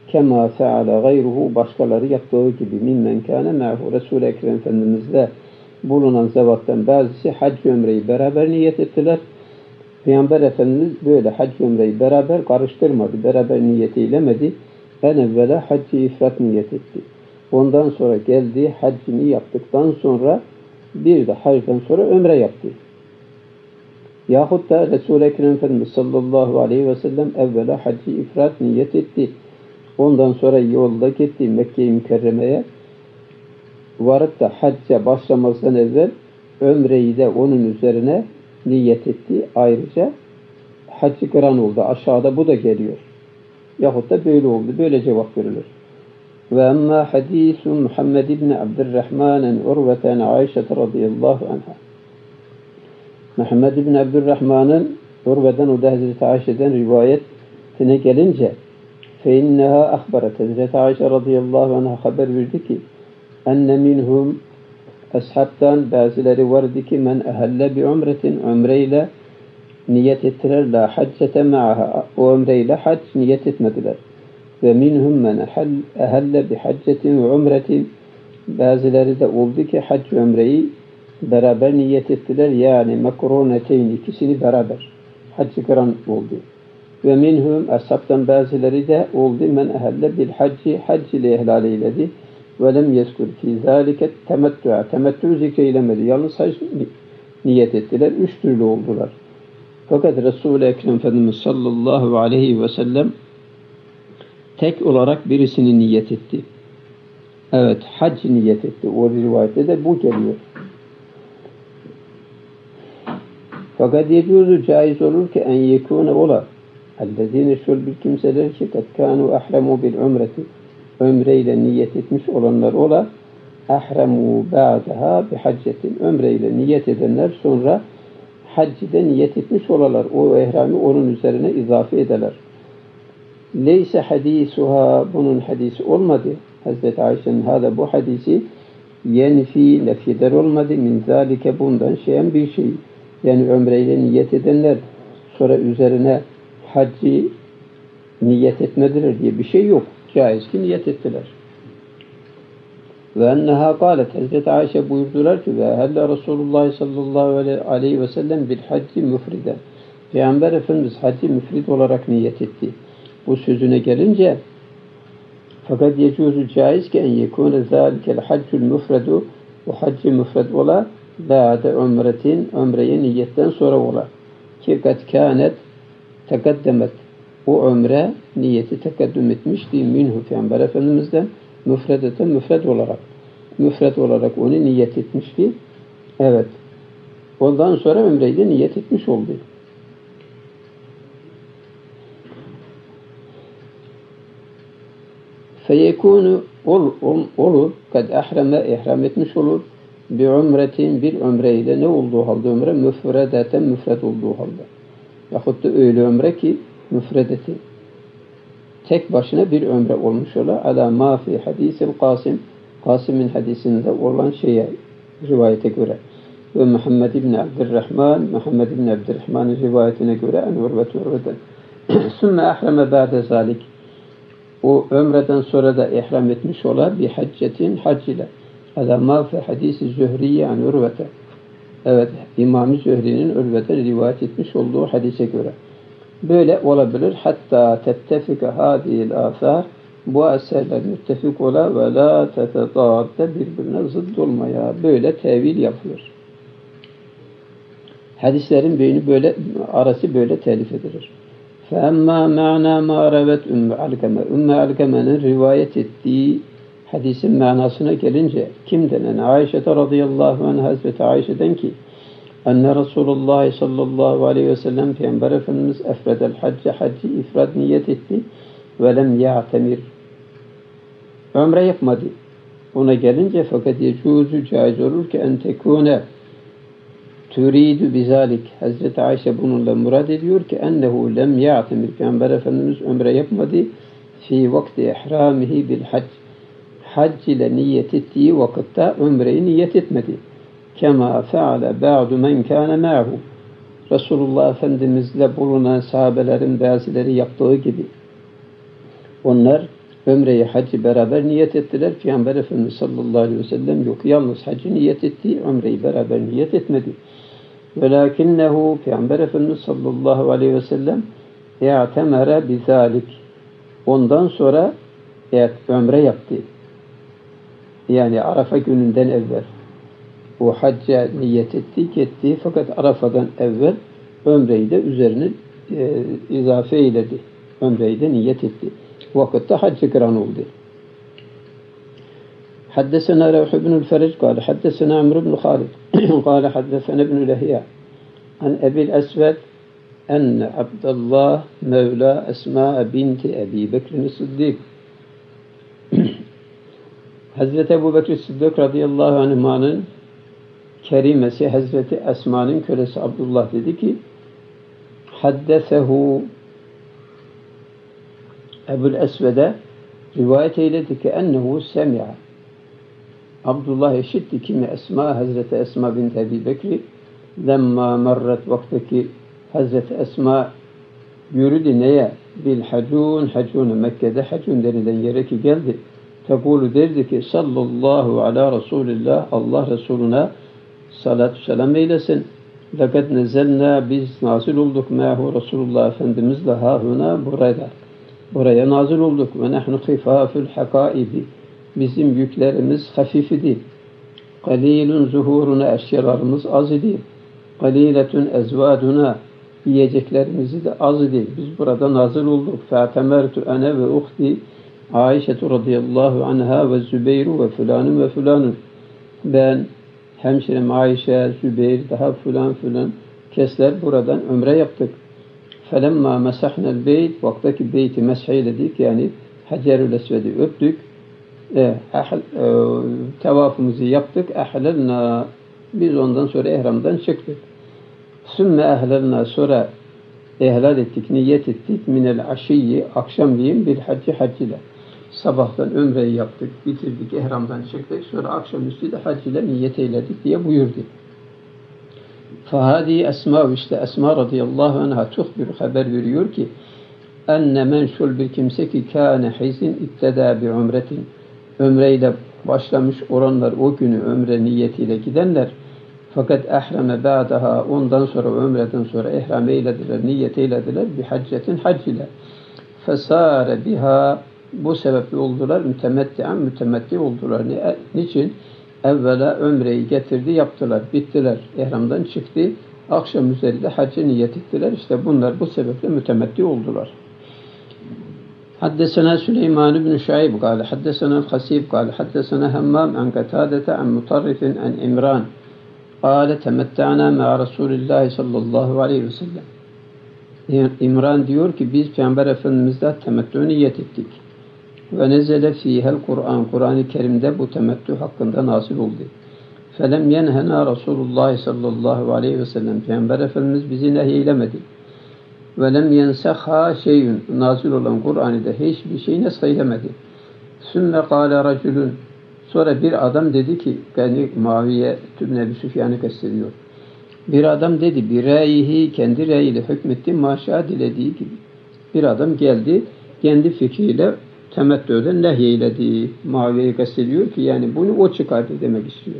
Kema feale gayruhu başkaları yaptığı gibi mimmen kâne me'hu. Resul-i Ekrem Efendimiz'le bulunan zevattan bazısı hac ömreyi beraber niyet ettiler. Peygamber Efendimiz böyle hac ömreyi beraber karıştırmadı. Beraber niyet eylemedi. En evvela hac-ı ifrat niyet etti. Ondan sonra geldi haccını yaptıktan sonra bir de hacdan sonra ömre yaptı. Yahut da Resul-i Ekrem Efendimiz sallallahu aleyhi ve sellem evvela hac-ı ifrat niyet etti. Ondan sonra yolda gitti Mekke-i Mükerreme'ye. Varıp da hacca başlamazdan evvel ömreyi de onun üzerine niyet etti. Ayrıca hac-ı kıran oldu. Aşağıda bu da geliyor. Yahut da böyle oldu. Böyle cevap verilir. Ve emmâ hadîsü Muhammed ibn Abdurrahman'ın Urveten Ayşe radıyallahu anha. Muhammed ibn Abdurrahman'ın Urve'den, o da Hazreti Ayşe'den rivayetine gelince فَاِنَّهَا أَخْبَرَتْ Hazreti Ayşe radıyallahu anh'a haber verdi ki enne minhum ashabtan bazıları vardı ki men ehelle bi umretin, umreyle niyet ettiler, la haccete ma'aha, o umreyle hac niyet etmediler. Ve minhum men ehelle bi haccetin ve umretin, bazıları da oldu ki hac ve umreyi beraber niyet ettiler, yani mekruneteyn, ikisini beraber hac kıran oldu. Ve minhum ashabtan bazıları da oldu men ehelle bil hacci, hac ile ihlal eyledi. Ve lem yezkur fi zâlike temettü'a, temettü zikreylemedi. Yalnız hac niyet ettiler. Üç türlü oldular. Fakat Resul-i Ekrem Efendimiz sallallahu aleyhi ve sellem tek olarak birisini niyet etti. Evet, hac niyet etti. O rivayette de bu geliyor. Fakat yecuzu, caiz olur ki en yekûne ola ellezîne, şöyle bir kimseler ki kad kânû ahremû bil umreti, ömreyle niyet etmiş olanlar ola ahremû ba'daha bi haccetin, ömreyle niyet edenler sonra haccide niyet etmiş olalar. O ehramı onun üzerine izafe ederler. Leyse hadisuha, bunun hadisi olmadı. Hazreti Ayşe'nin hada, bu hadisi yenfi, nefyeder olmadı. Min zalike, bundan şeyen bir şey. Yani ömreyle niyet edenler sonra üzerine haccı niyet etmediler diye bir şey yok. Caiz ki niyet ettiler. Ve enneha kâlet, Hazreti Ayşe buyurdular ki ve helle Resulullah sallallahu aleyhi ve sellem bil hacci müfride. Peygamber Efendimiz haccı müfrid olarak niyet etti. Bu sözüne gelince fakat yecuzu, caiz ki en yekûne zâlikel haccul müfredu, o haccı müfred ola ba'de umretin, ömreye niyetten sonra ola. Ki kad kânet tekaddemet, o ömre niyeti tekaddüm etmişti minhu, Peygamber Efendimiz'den müfredeten, müfred olarak onu niyet etmişti. Evet. Ondan sonra ömreyi de niyet etmiş oldu. Feyekûnü olur, kad ahreme, ihram etmiş olur, bir umretin, bir ömreyle, ne olduğu halde ömre, müfredeten, müfred olduğu halde. Yahut da öyle ömre ki müfredeti tek başına bir ömre olmuş ola, ala ma fi hadisil Kasım, Kasım'ın hadisinde olan şeye, rivayete göre. Ve Muhammed ibn Abdurrahman'ın rivayetine göre en Urve'den. Sümme ahreme ba'de zalik, o ömreden sonra da ihram etmiş ola bir haccetin, hac ile. Ala ma fi hadisi Zühriye an Urve'te. Evet, İmam-ı Zühri'nin Urve'den rivayet etmiş olduğu hadise göre. Böyle olabilir. Hatta tettefika hadihil âthâr, bu eserler müttefik ola ve la tetetâdde, birbirine zıt olmaya. Böyle tevil yapılır. Hadislerin beyni böyle, arası böyle telif edilir. فَاَمَّا مَعْنَا مَا رَوَتْ Ümmü Alkeme, Ümmü Alkeme'nin rivayet ettiği hadisin manasına gelince kimden? Yani Ayşe radıyallahu anh, Hazreti Ayşe'den ki enne Resulullah sallallahu aleyhi ve sellem, Peygamber Efendimiz efredel hacce, haccı ifrad niyet etti ve lem ya'temir, ömre yapmadı. Ona gelince fakat yecuzu, caiz olur ki en tekune turidu bizalik, Hazreti Ayşe bununla murad ediyor ki ennehu lem ya'temir, Peygamber Efendimiz ömre yapmadı fi vakti ihramihi bil hac, hac ile niyet ettiği vakitte ömreyi niyet etmedi. Kema feale ba'du men kâne ma'hu, Resulullah Efendimizle bulunan sahabelerin bazıları yaptığı gibi. Onlar Ömreyi, hacı beraber niyet ettiler. Peygamber Efendimiz sallallahu aleyhi ve sellem yok. Yalnız hacı niyet etti, ömreyi beraber niyet etmedi. Velakinnehu Peygamber Efendimiz sallallahu aleyhi ve sellem i'temere bizalik. Ondan sonra ömre yaptı. Yani Arafa gününden evvel. O hacca niyet etti. Fakat Arafa'dan evvel ömreyi de üzerine izafe eyledi. Ömreyi de niyet etti. Vakitte haccı kıran oldu. حدثنا روح بن الفرج قال حدثنا عمرو بن خالد قال حدثنا ابن لهيعة عن أبي الأسود أن عبد الله مولى أسماء بنت أبي بكر الصديق Hazreti Ebu Bekir Sıddık radıyallahu anh'ın kerimesi Hazreti Esma'nın kölesi Abdullah dedi ki haddesehu Ebu'l Esved'e rivayet eyledi ki ennehu semi'a Abdullah eşitti kimi Esma Hazreti Esma bint Ebi Bekri lemma marret vaktaki Hazreti Esma yürüdü neye? Bil hacun Mekke'de hacun denilen yere ki geldi. Tekulu derdi ki sallallahu ala Resulillah Allah Resuluna salatü selam eylesin. Lekad nezelna biz nazil olduk mehu Resulullah Efendimizle hahuna buraya nazil olduk ve nehnu khifafül hakaibi bizim yüklerimiz hafif idi. Qalilun zuhuruna eşyalarımız az idi. Qaliletun ezvaduna yiyeceklerimiz de az idi. Biz burada nazil olduk. Fa'temertu ene ve uhti Ayşe radıyallahu anha ve Zübeyir ve fulanun ve fulanun. Ben hemşirem Ayşe, Zübeyir daha filan kesler buradan ömre yaptık. Felemma mesahnel beyt vaktaki beyti mesheyledik yani Hacerül Esved'i öptük. Tevafımızı yaptık. Ehlelna biz ondan sonra ihramdan çıktık. Sümme ehlelna sonra ihlal ettik, niyet ettik. Minel aşiyyi akşamleyin bil hacci hac ile. Sabahtan ömreyi yaptık, bitirdik, ihramdan çıktık. Sonra akşamüstü de hac ile niyet eyledik diye buyurdu. Fahadi Esma işte Esma radıyallahu anha tuhbiru haber veriyor ki enne menşul bir kimse ki kâne hizin ittedâ bi umretin ömreyle başlamış olanlar o günü ömre niyetiyle gidenler fakat ehreme ba'daha ondan sonra ömreden sonra ihram eylediler, niyet eylediler bi haccetin hac ile fesâre biha bu sebeple oldular mütemetti oldular. Niçin? Evvela ömreyi getirdi, yaptılar, bittiler. İhramdan çıktı. Akşam üzerinde hacca niyet ettiler. İşte bunlar bu sebeple mütemetti oldular. Haddesena Süleyman ibn Şuayb قال حدثنا الخسيب قال حدثنا همام عن قتادة عن مطرف عن عمران قال تمتعنا مع رسول الله sallallahu aleyhi ve sellem. İmran diyor ki biz Peygamber Efendimiz'le temettü niyet ettik. Ve nezele fîhel Kur'an. Kur'an-ı Kerim'de bu temettü hakkında nazil oldu. Felem yenhena Resulullah sallallahu aleyhi ve sellem. Peygamber Efendimiz bizi nehyeylemedi. Ve lem yensehâ şeyün. Nazil olan Kur'an'da hiçbir şey nesheylemedi. Sümme kâle racülün. Sonra bir adam dedi ki, yani Muaviye tüm Ebu Süfyan'ı kastediyor. Bir adam dedi, bir reyihi kendi reyiyle hükmetti, maşa dilediği gibi. Bir adam geldi, kendi fikriyle temettüden nehyeyledi. Muaviye'yi kastediyor ki yani bunu o çıkardı demek istiyor.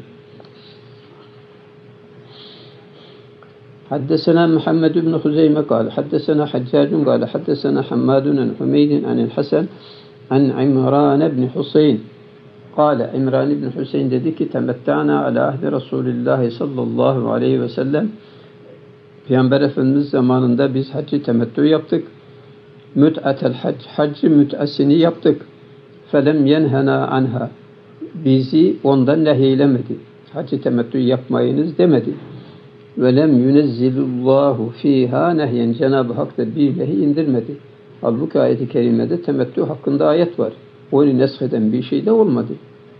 Haddesena Muhammed ibn Huzeyme kâle, haddesena Haccacun kâle, haddesena Hammadun an Humeydin anil Hasan an İmran ibn Huseyn kâle, İmran ibn Huseyn dedi ki temettâna ala ahdi Resulillah sallallahu aleyhi ve sellem Peygamber Efendimiz zamanında biz haccı temettü yaptık. Müt'atel hac, haccı müt'asini yaptık. Felem yenhena anha. Bizi ondan nehyeylemedi. Haccı temettü yapmayınız demedi. Ve lem yunezzilullahu fiha nehyen. Cenab-ı Hak da bir nehy indirmedi. Halbuki ayet-i kerimede temettü hakkında ayet var. Onu nesheden bir şey de olmadı.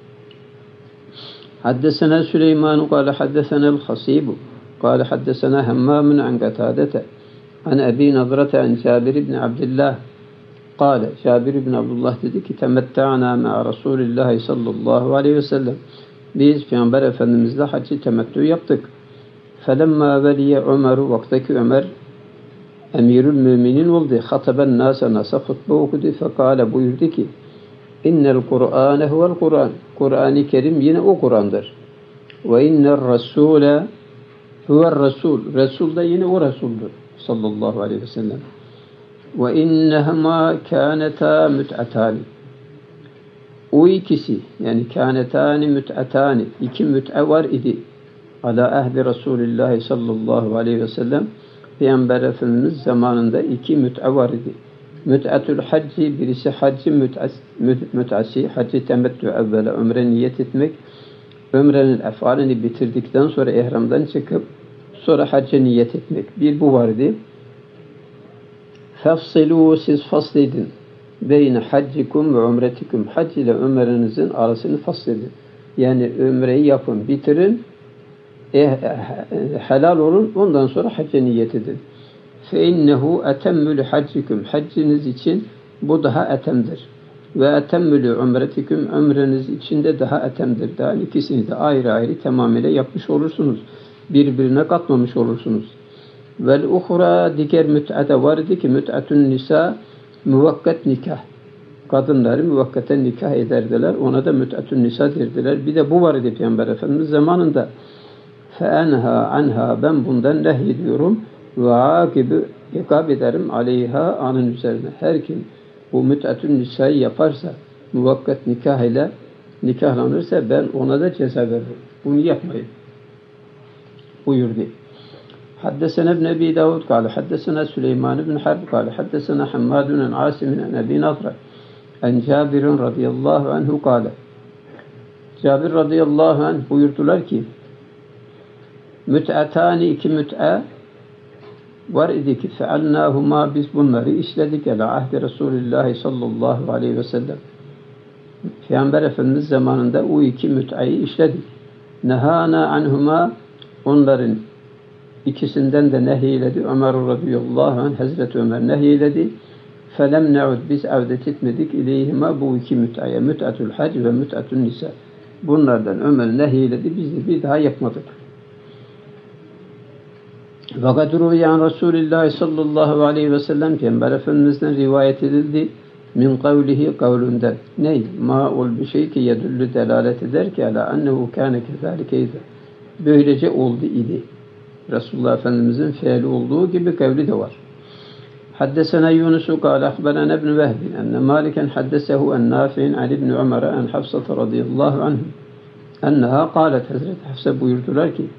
Haddesena Süleyman kâle haddesena el-Hasîbu kâle haddesena Hemmâmun an Katâdete an Ebi Nadrate an Cabir ibn Abdullah kâle Cabir ibn Abdullah dedi ki temetta'na ma'a Resulillah sallallahu aleyhi ve sellem biz Peygamber Efendimizle haccı temettü yaptık. Felemma veliye Ömer'u vaktaki Ömer emirül müminin oldu. Hataben nâse nasa hutbe okudu. Fekâle buyurdu ki İnnel Kur'ane huvel Kur'an. Kur'an-ı Kerim yine o Kur'an'dır. Ve inner Rasûle huvel Resul. Resul da yine o Resul'dur. Sallallahu aleyhi ve sellem. Ve innehuma kânetâ müt'atâni. O ikisi, yani kânetâni müt'atâni, iki müt'e var idi. Ala ahdi Resulullah sallallahu aleyhi ve sellem. Peygamber Efendimiz zamanında iki müt'e var idi. Müt'atül hacci, birisi haccı müt'asi, haccı temettü evvela, ömre niyet etmek. Ömrenin efalini bitirdikten sonra ihramdan çıkıp sonra hacca niyet etmek. Bir bu vardı. Fafsilû, siz fasledin. Beyne haccikum ve umretikum. Hac ile ömrenizin arasını fasledin. Yani ömreyi yapın, bitirin. Helal olun, ondan sonra hacca niyet edin. فَاِنَّهُ اَتَمُّ لِحَجِّكُمْ. Hacciniz için bu daha etemdir. Ve اَتَمُّ لِعُمْرَتِكُمْ. Ömreniz için de daha etemdir. Daha ikisini de ayrı ayrı tamamıyla yapmış olursunuz. Birbirine katmamış olursunuz. Vel uhra, diğer müt'ate vardı ki müt'atun nisa, muvakkat nikah. Kadınları muvakkaten nikah ederdiler. Ona da müt'atun nisa derdiler. Bir de bu vardı Peygamber Efendimiz zamanında. فَاَنْهَا anha, ben bundan nehyediyorum. Ve akibi, ikab ederim aleyha, anın üzerine. Her kim bu müt'atun nisa'yı yaparsa, muvakkat nikah ile nikahlanırsa ben ona da ceza veririm. Bunu yapmayın buyurdu. حدثنا ابن أبي داود قال حدثنا سليمان بن حرب قال حدثنا حماد بن عاصم عن أبي نضرة عن جابر رضي الله عنه قال Cabir radıyallahu anh buyurdular ki müt'atani, iki müt'e var idi ki fealnâhuma, biz bunları işledik ala ahdi Resulullah sallallahu aleyhi ve sellem. Peygamber Efendimiz zamanında o iki müt'ayı işledik. Nehâna anhuma, onların İkisinden de nehyiledi. Ömer radıyallahu anh, Hazreti Ömer nehyiledi. Felem ne'ud, biz avdet etmedik ileyhima, bu iki müt'aya, müt'atul hac ve müt'atun nisa. Bunlardan Ömer nehyiledi, biz de bir daha yapmadık. Fakat ruviyan Resulullah sallallahu aleyhi ve sellem, Peygamber Efendimiz'den rivayet edildi. Min kavlihi, kavlünden. Ney? Ma'ul bir şey ki yedüllü, delalet eder ki ala annehu kâne kezâlikeydi. Böylece oldu idi. Resulullah Efendimiz'in fiili olduğu gibi kavli de var. Haddesena Yunus kâle ahberana ibn Vehb enne Maliken haddesehu en Nafi'in an ibn Ömer en Hafsa radıyallahu anhum enneha kâlet, Hazreti Hafsa buyurdular ki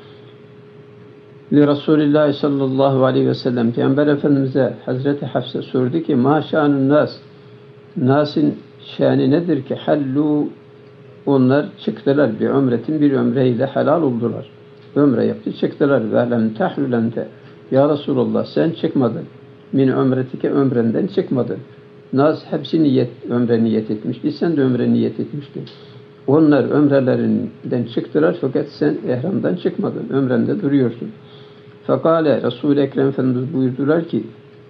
li Resulullah sallallahu aleyhi ve sellem, Peygamber Efendimiz'e Hazreti Hafsa sordu ki ma şanun nas, nasın şanı nedir ki hallu, onlar çıktılar bir ömretin, bir ömreyle helal oldular. Ömre yaptı, çıktılar. Ve lem tahlülente, ya Resulallah sen çıkmadın. Min ömretike, ömrenden çıkmadın. Nas hepsi ömre niyet etmişti. Sen de ömre niyet etmiştin. Onlar ömrelerinden çıktılar fakat sen ihramdan çıkmadın. Ömrende duruyorsun. Fekale, Resul-i Ekrem Efendimiz buyurdular ki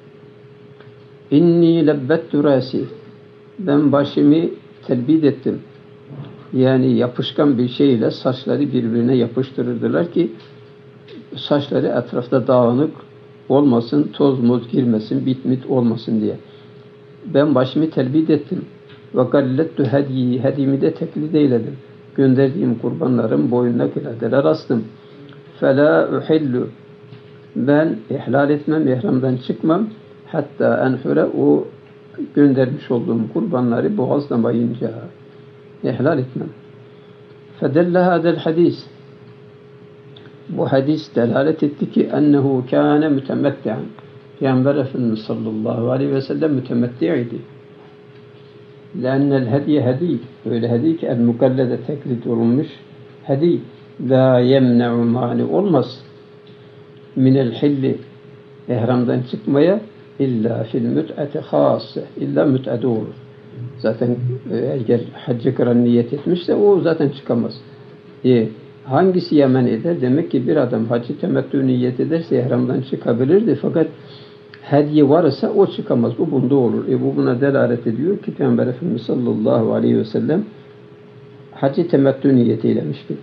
İnni lebbettu rasi, ben başımı telbid ettim. Yani yapışkan bir şeyle saçları birbirine yapıştırırdılar ki saçları etrafta dağınık olmasın, toz moz girmesin, bitmit olmasın diye. Ben başımı telbid ettim. Ve gallettu hediyi, hediyemi de teklid eyledim. Gönderdiğim kurbanların boynuna kıladeler astım. Fela uhillu, ben ihlal etmem, ihramdan çıkmam. Hatta enhure, o göndermiş olduğum kurbanları boğazlamayınca ihlal etmem. Fedelle hadel hadis, bu hadis delalet etti ki ennehu kâne mütemetti'an, Peygamber Efendimiz sallallahu aleyhi ve sellem mütemetti'ydi. Lennel hediye hedi, öyle hedi ki el mukallede teklid olunmuş hedi, la yemne'u, mani olmaz minel hilli, ihramdan çıkmaya, illa fil müt'ati khâsse, illa müt'ade olur. Zaten eğer haccı kıran niyet etmişse o zaten çıkamaz. Hangisi yemen eder? Demek ki bir adam haccı temettü niyet ederse ihramdan çıkabilirdi. Fakat hediye varsa o çıkamaz. O bunda olur. Bu buna delalet ediyor ki Peygamber Efendimiz sallallahu aleyhi ve sellem haccı temettü niyet eylemişti.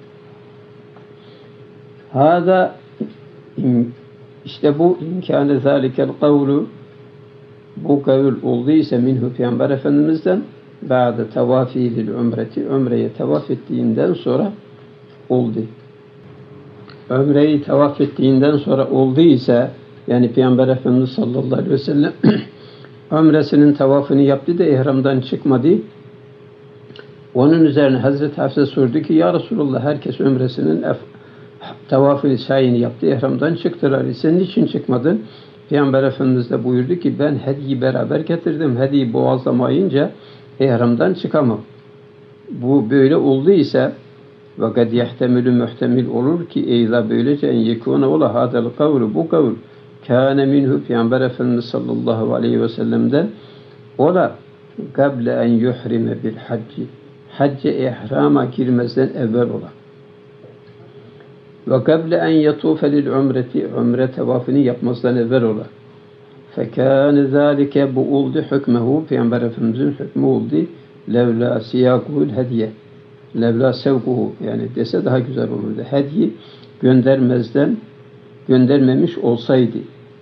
Hâzâ, işte bu imkâne zâlikel kavlu, bu kavl olduysa minhu, Peygamber Efendimiz'den ba'de tevafi lil umreti, ömreye tavaf ettiğinden sonra oldu. Ömreyi tavaf ettiğinden sonra oldu ise, yani Peygamber Efendimiz sallallahu aleyhi ve sellem ömresinin tavafını yaptı da ihramdan çıkmadı. Onun üzerine Hazreti Hafsa sordu ki, ya Resulullah, herkes ömresinin tavafını, sayını yaptı, ihramdan çıktılar. Sen niçin çıkmadın? Peygamber Efendimiz de buyurdu ki, ben hediyi beraber getirdim. Hediyi boğazlamayınca ihramdan çıkamam. Bu böyle oldu ise ve kad yehtemilü muhtemil olur ki eyla böylece en yekûne ola hadel kavlu, bu kavl kâne minhu, Peygamber Efendimiz sallallahu aleyhi ve sellem'den ola kable en yuhrime bil hacci, hacce ihrama girmezden evvel ola ve kable en yatufe lil umreti, umre tevafını yapmazdan evvel ola. Fekâne zâlike, bu oldu hükmehu, Peygamber Efendimiz'in hükmü oldu. Levla siyâkuhul hediye, levla sevkuhu, yani dese daha güzel olurdu. Hediye göndermemiş olsaydı.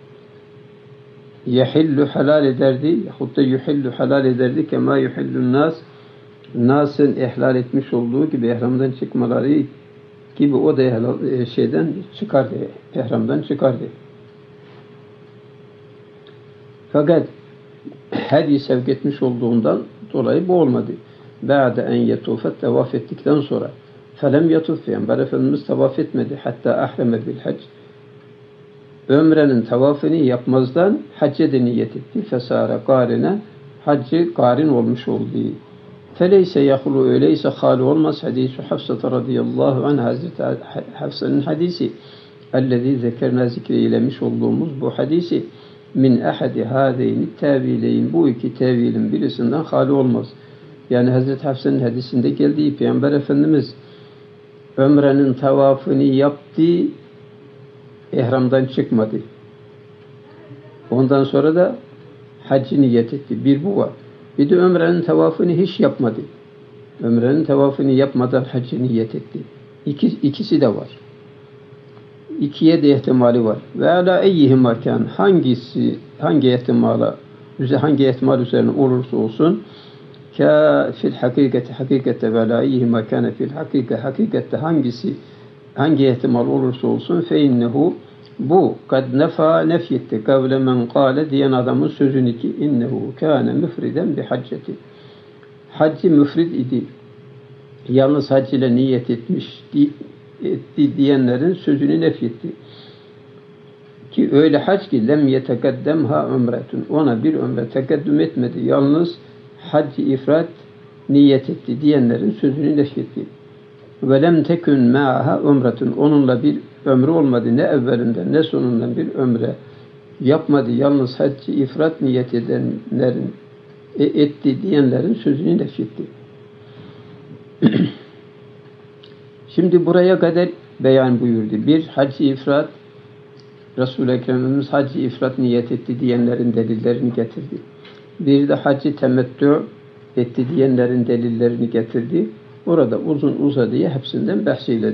Yehillu halal ederdi, yahut da yuhillu halal ederdi, kema yuhillun nas, nasın ihlal etmiş olduğu gibi, ihramdan çıkmaları gibi o da şeyden çıkardı, ihramdan çıkardı. Fakat hediye sevk etmiş olduğundan dolayı bu olmadı. Ba'de en yetufet, tavaf ettikten sonra felem yatuf, Peygamber Efendimiz tavaf etmedi. Hatta ahreme bil hac, ömrenin tavafını yapmazdan hacce de niyet etti. Fesara qarine, haccı karin olmuş oldu. Feleyse yahulu, öyleyse hali olmaz. Hadis-i Hafsa radıyallahu anh, Hazreti Hafsa'nın hadisi, ellezî zekerna, zikreylemiş olduğumuz bu hadisi, min ahadi hâzeyni tevileyn, bu iki tevilin birisinden hali olmaz. Yani Hazreti Hafsa'nın hadisinde geldiği, Peygamber Efendimiz ömrenin tavafını yaptı, ihramdan çıkmadı. Ondan sonra da haccı niyet etti. Bir bu var. Bir de ömrenin tavafını hiç yapmadı. Ömrenin tavafını yapmadan haccı niyet etti. İkisi de var. İkiye de ihtimali var. Ve ala eyyihim arkan, hangi ihtimal üzerine olursa olsun, ka fil hakikate ve ala eyyihim arkan fil hakikate, hangi ihtimal olursa olsun, fe innehu, bu kad nefa, nefyetti kavle men kâle, diyen adamın sözünü ki, innehu kâne müfriden bi hacceti, haccı müfrid idi, yalnız hac ile niyet etti diyenlerin sözünü nefyetti. Ki öyle hac ki lem yetegaddemha umretun, ona bir ömre tegaddüm etmedi, yalnız hac-ı ifrat niyet etti diyenlerin sözünü nefyetti. Ve lem tekün ma'aha umretun, onunla bir ömrü olmadı, ne evvelinden ne sonundan bir ömre yapmadı, yalnız hac-ı ifrat niyet edenlerin etti diyenlerin sözünü nefyetti. Şimdi buraya kadar beyan buyurdu. Bir, hac-ı ifrat, Resul-i Ekrem'imiz hac-ı ifrat niyet etti diyenlerin delillerini getirdi. Bir de hac-ı temettü etti diyenlerin delillerini getirdi. Orada uzun uzadıya hepsinden bahseyledi.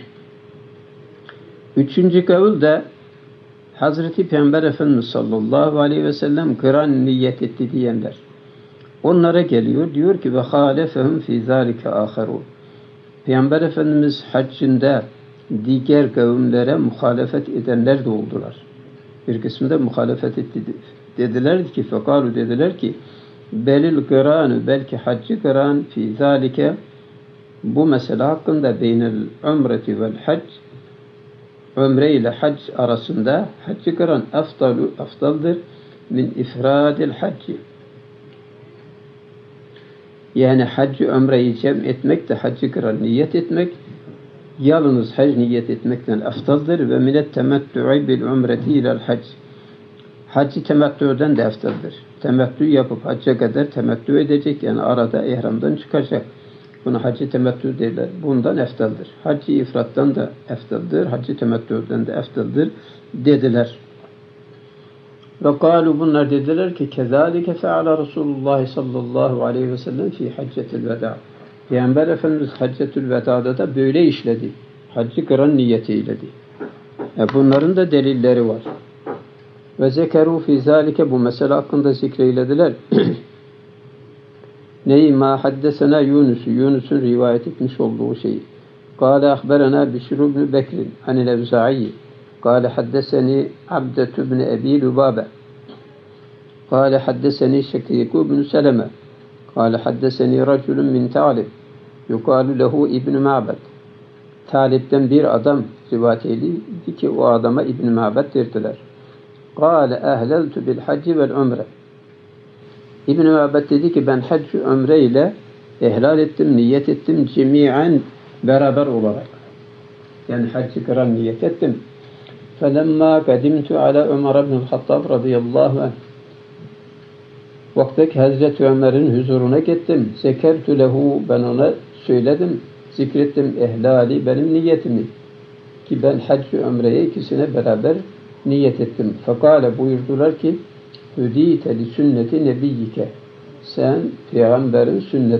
Üçüncü kavul da Hazreti Peygamber Efendimiz sallallahu aleyhi ve sellem kıran niyet etti diyenler. Onlara geliyor, diyor ki ve halefehum fi zalike aharun. Peygamber Efendimiz haccında diğer kavimlere muhalefet edenler de oldular. Bir kısmında muhalefet etti. Dediler ki, fekalu, dediler ki, belil kıranı, belki haccı kıran fi zalike, bu mesele hakkında beynel umreti vel hac, ömre ile hac arasında haccı kıran afdaldır min ifradil hacci. Yani haccı ömreyi cem etmek de haccı kıran niyet etmek, yalnız hac niyet etmekten afdaldır ve minet temettü'i bil umreti ilel hac. Haccı temettü'den de afdaldır. Temettü yapıp hacca kadar temettü edecek, yani arada ihramdan çıkacak. Buna haccı temettü derler. Bundan eftaldır. Haccı ifrattan da eftaldır. Haccı temettüden de eftaldır dediler. Ve kâlu, bunlar dediler ki, kezâlike fe'ala Resulullah sallallahu aleyhi ve sellem fi haccetil veda. Peygamber Efendimiz haccetül vedada da böyle işledi. Haccı kıran niyeti eyledi. Bunların da delilleri var. Ve zekeru fi zâlike, bu mesele hakkında zikreylediler. Neyi? Ma haddesena Yunus'un rivayet etmiş olduğu şeyi. Kâle ahberena Bişr ibn Bekrin anil Evza'i. Kâle haddeseni Abdet ibn Ebi Lübabe. Kâle haddeseni Şekîk ibn Seleme. Kâle haddeseni raculun min Talib. Yukalu lehu İbn Ma'bed. Talip'ten bir adam rivayet edildi ki o adama İbn Ma'bed derdiler. Kâle ehleltu bil hacci vel umre. İbn Ma'bed dedi ki ben hac ve umre ile ihlal ettim, niyet ettim cemiyen beraber olarak. Yani haccı kıran niyet ettim. Felemma kadimtu ala Ömer ibn Hattab radıyallahu anh. Vaktaki Hazreti Ömer'in huzuruna gittim. Zekertu lehu, ben ona söyledim, zikrettim ihlali, benim niyetimi. Ki ben hac ve ömreye ikisine beraber niyet ettim. Fekale, buyurdular ki hüdîte li sünneti nebiyyike. Sen peygamberin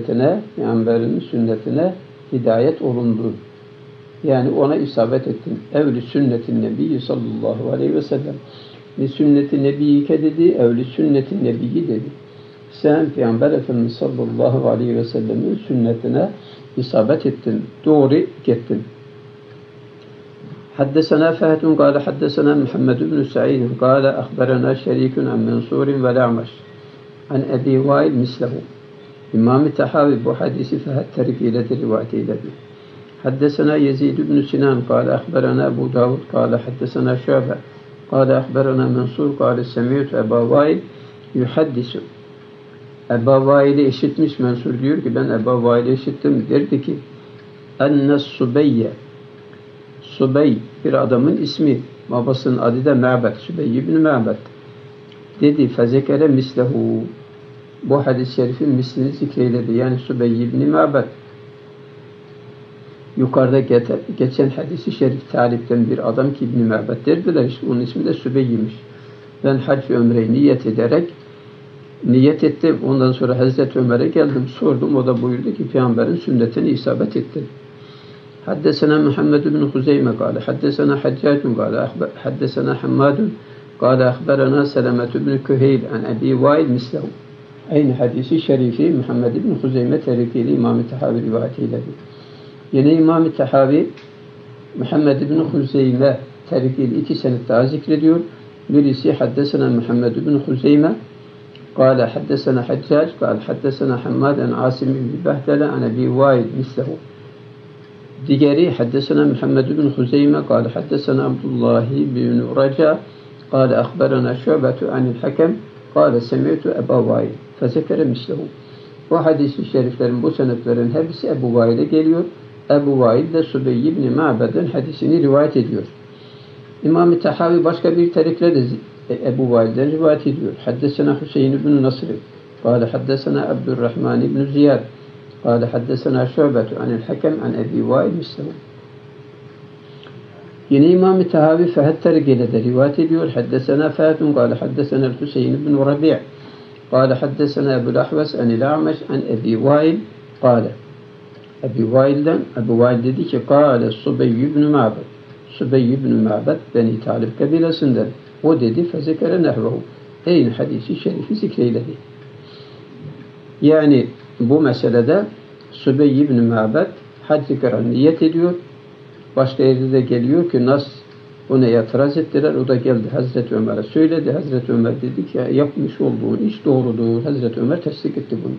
sünnetine hidayet olundun. Yani ona isabet ettin. Evli sünnetin nebiyyi sallallahu aleyhi ve sellem. Li sünneti nebiyyike dedi, evli sünnetin nebiyyi dedi. Sen Peygamber Efendimiz sallallahu aleyhi ve sellemin sünnetine isabet ettin. Doğru gittin. Haddesena Fehdun kâle haddesena Muhammed ibn Sa'id kâle ahberena Şerikun an Mensur'in vel A'maş an Ebi Vail mislehu. İmam-ı Tahavi bu hadisi Fehd tarikiyle de rivayet eyledi. Haddesena Yezid ibn Sinan kâle ahberena Ebu Davud kâle haddesena Şöbe kâle ahberena Mensur kâle semi'tu Ebu Vail yuhaddisu. Ebu Vail'i işitmiş, Mensur diyor ki ben Ebu Vail'i işittim. Derdi ki enne Subeyye, Subey bir adamın ismi, babasının adı da Ma'bed, Sübey ibn Ma'bed. Dedi fezekere mislehu, bu hadis-i şerifin mislini zikreyledi. Yani Sübey ibn Ma'bed. Yukarıda geçen hadis-i şerif talipten bir adam ki İbn Ma'bed derdiler. İşte onun ismi de Sübey'ymiş. Ben hac ve ömreyi niyet ettim. Ondan sonra Hazreti Ömer'e geldim, sordum. O da buyurdu ki Peygamberin sünnetine isabet ettin. Haddesena Muhammed ibn Huzeyme kâle, haddesena Haccacun kâle, haddesena Hammadun kâle, ahberena Selamet ibn Küheyl an Ebi Vail mislehu. Aynı hadisi şerifi Muhammed ibn Huzeyme terikili İmam-ı Tahavi rivayet eyledi. Yine İmam-ı Tahavi Muhammed ibn Huzeyme terikili iki senet daha zikrediyor. Birisi haddesena Muhammed ibn Huzeyme قال حدثنا حجاج قال حدثنا حماد عن عاصم بن بهدلة عن أبي وائل مثله. Diğeri حدثنا محمد بن خزيمة قال حدثنا عبد الله بن رجاء قال أخبرنا شعبة عن الحكم قال سمعت أبا وائل فذكر مثله. Bu hadis-i şeriflerin, bu senetlerin hepsi Ebu Vail'e geliyor. Ebu Vail de Sübey ibn Ma'bed'in hadisini rivayet ediyor. İmam-ı Tahavi başka bir tarikle de Ebu Vail'den rivayet ediyor. Haddesena Hüseyin ibn Nasr قال حدثنا عبد الرحمن بن زياد قال حدثنا شعبة عن الحكم عن أبي وائل مثله. Yine İmam-ı Tahavi Fehd tarikiyle de rivayet ediyor. Haddesena Fehd قال حدثنا الحسين بن ربيع قال حدثنا أبو الأحوص عن الأعمش عن أبي وائل قال. Ebu Vail dedi ki قال Sübey ibn Ma'bed. Sübey ibn Ma'bed Beni Talib kabilesinden. O dedi fezekere nehvehu. Aynı hadisi şerifi zikreyledi. Yani bu meselede Sübey ibn Ma'bed hac-ı kıran niyet ediyor. Başka yerde de geliyor ki Nas ona itiraz ettiler. O da geldi Hazreti Ömer'e söyledi. Hazreti Ömer dedi ki yapmış olduğun iş doğrudur. Hazreti Ömer tasdik etti bunu.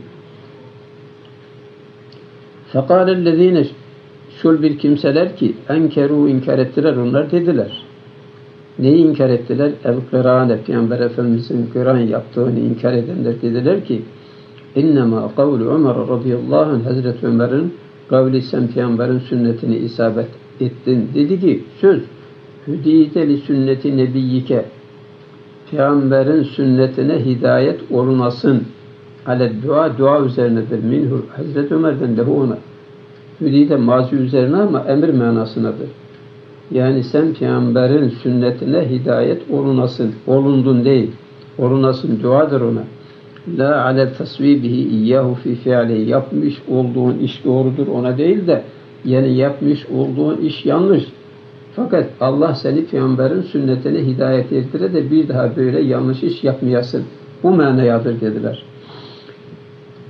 Fekâlellezîne şul bir kimseler ki enkerû inkar ettiler. Onlar dediler. Neyi inkar ettiler? El-Kırâne, Peygamber Efendimiz'in kıran yaptığını inkar edenler dediler ki İnnemâ kavlu Ömer radıyallahu anh, Hazreti Ömer'in kavli sen Peygamber'in sünnetini isabet ettin. Dedi ki söz hüdîte li sünneti nebiyyike, Peygamber'in sünnetine hidayet olunasın. Ale dua üzerinedir. Minhu, Hazreti Ömer'den de ona. Hüdîte mazi üzerine ama emir manasınadır. Yani sen Peygamber'in sünnetine hidayet olunasın. Olundun değil. Olunasın duadır ona. La ale tasvibihi iyyahu fi fi'li. Yapmış olduğun iş doğrudur ona değil de yani yapmış olduğun iş yanlış. Fakat Allah seni Peygamber'in sünnetine hidayet etire de bir daha böyle yanlış iş yapmayasın. Bu manayadır dediler.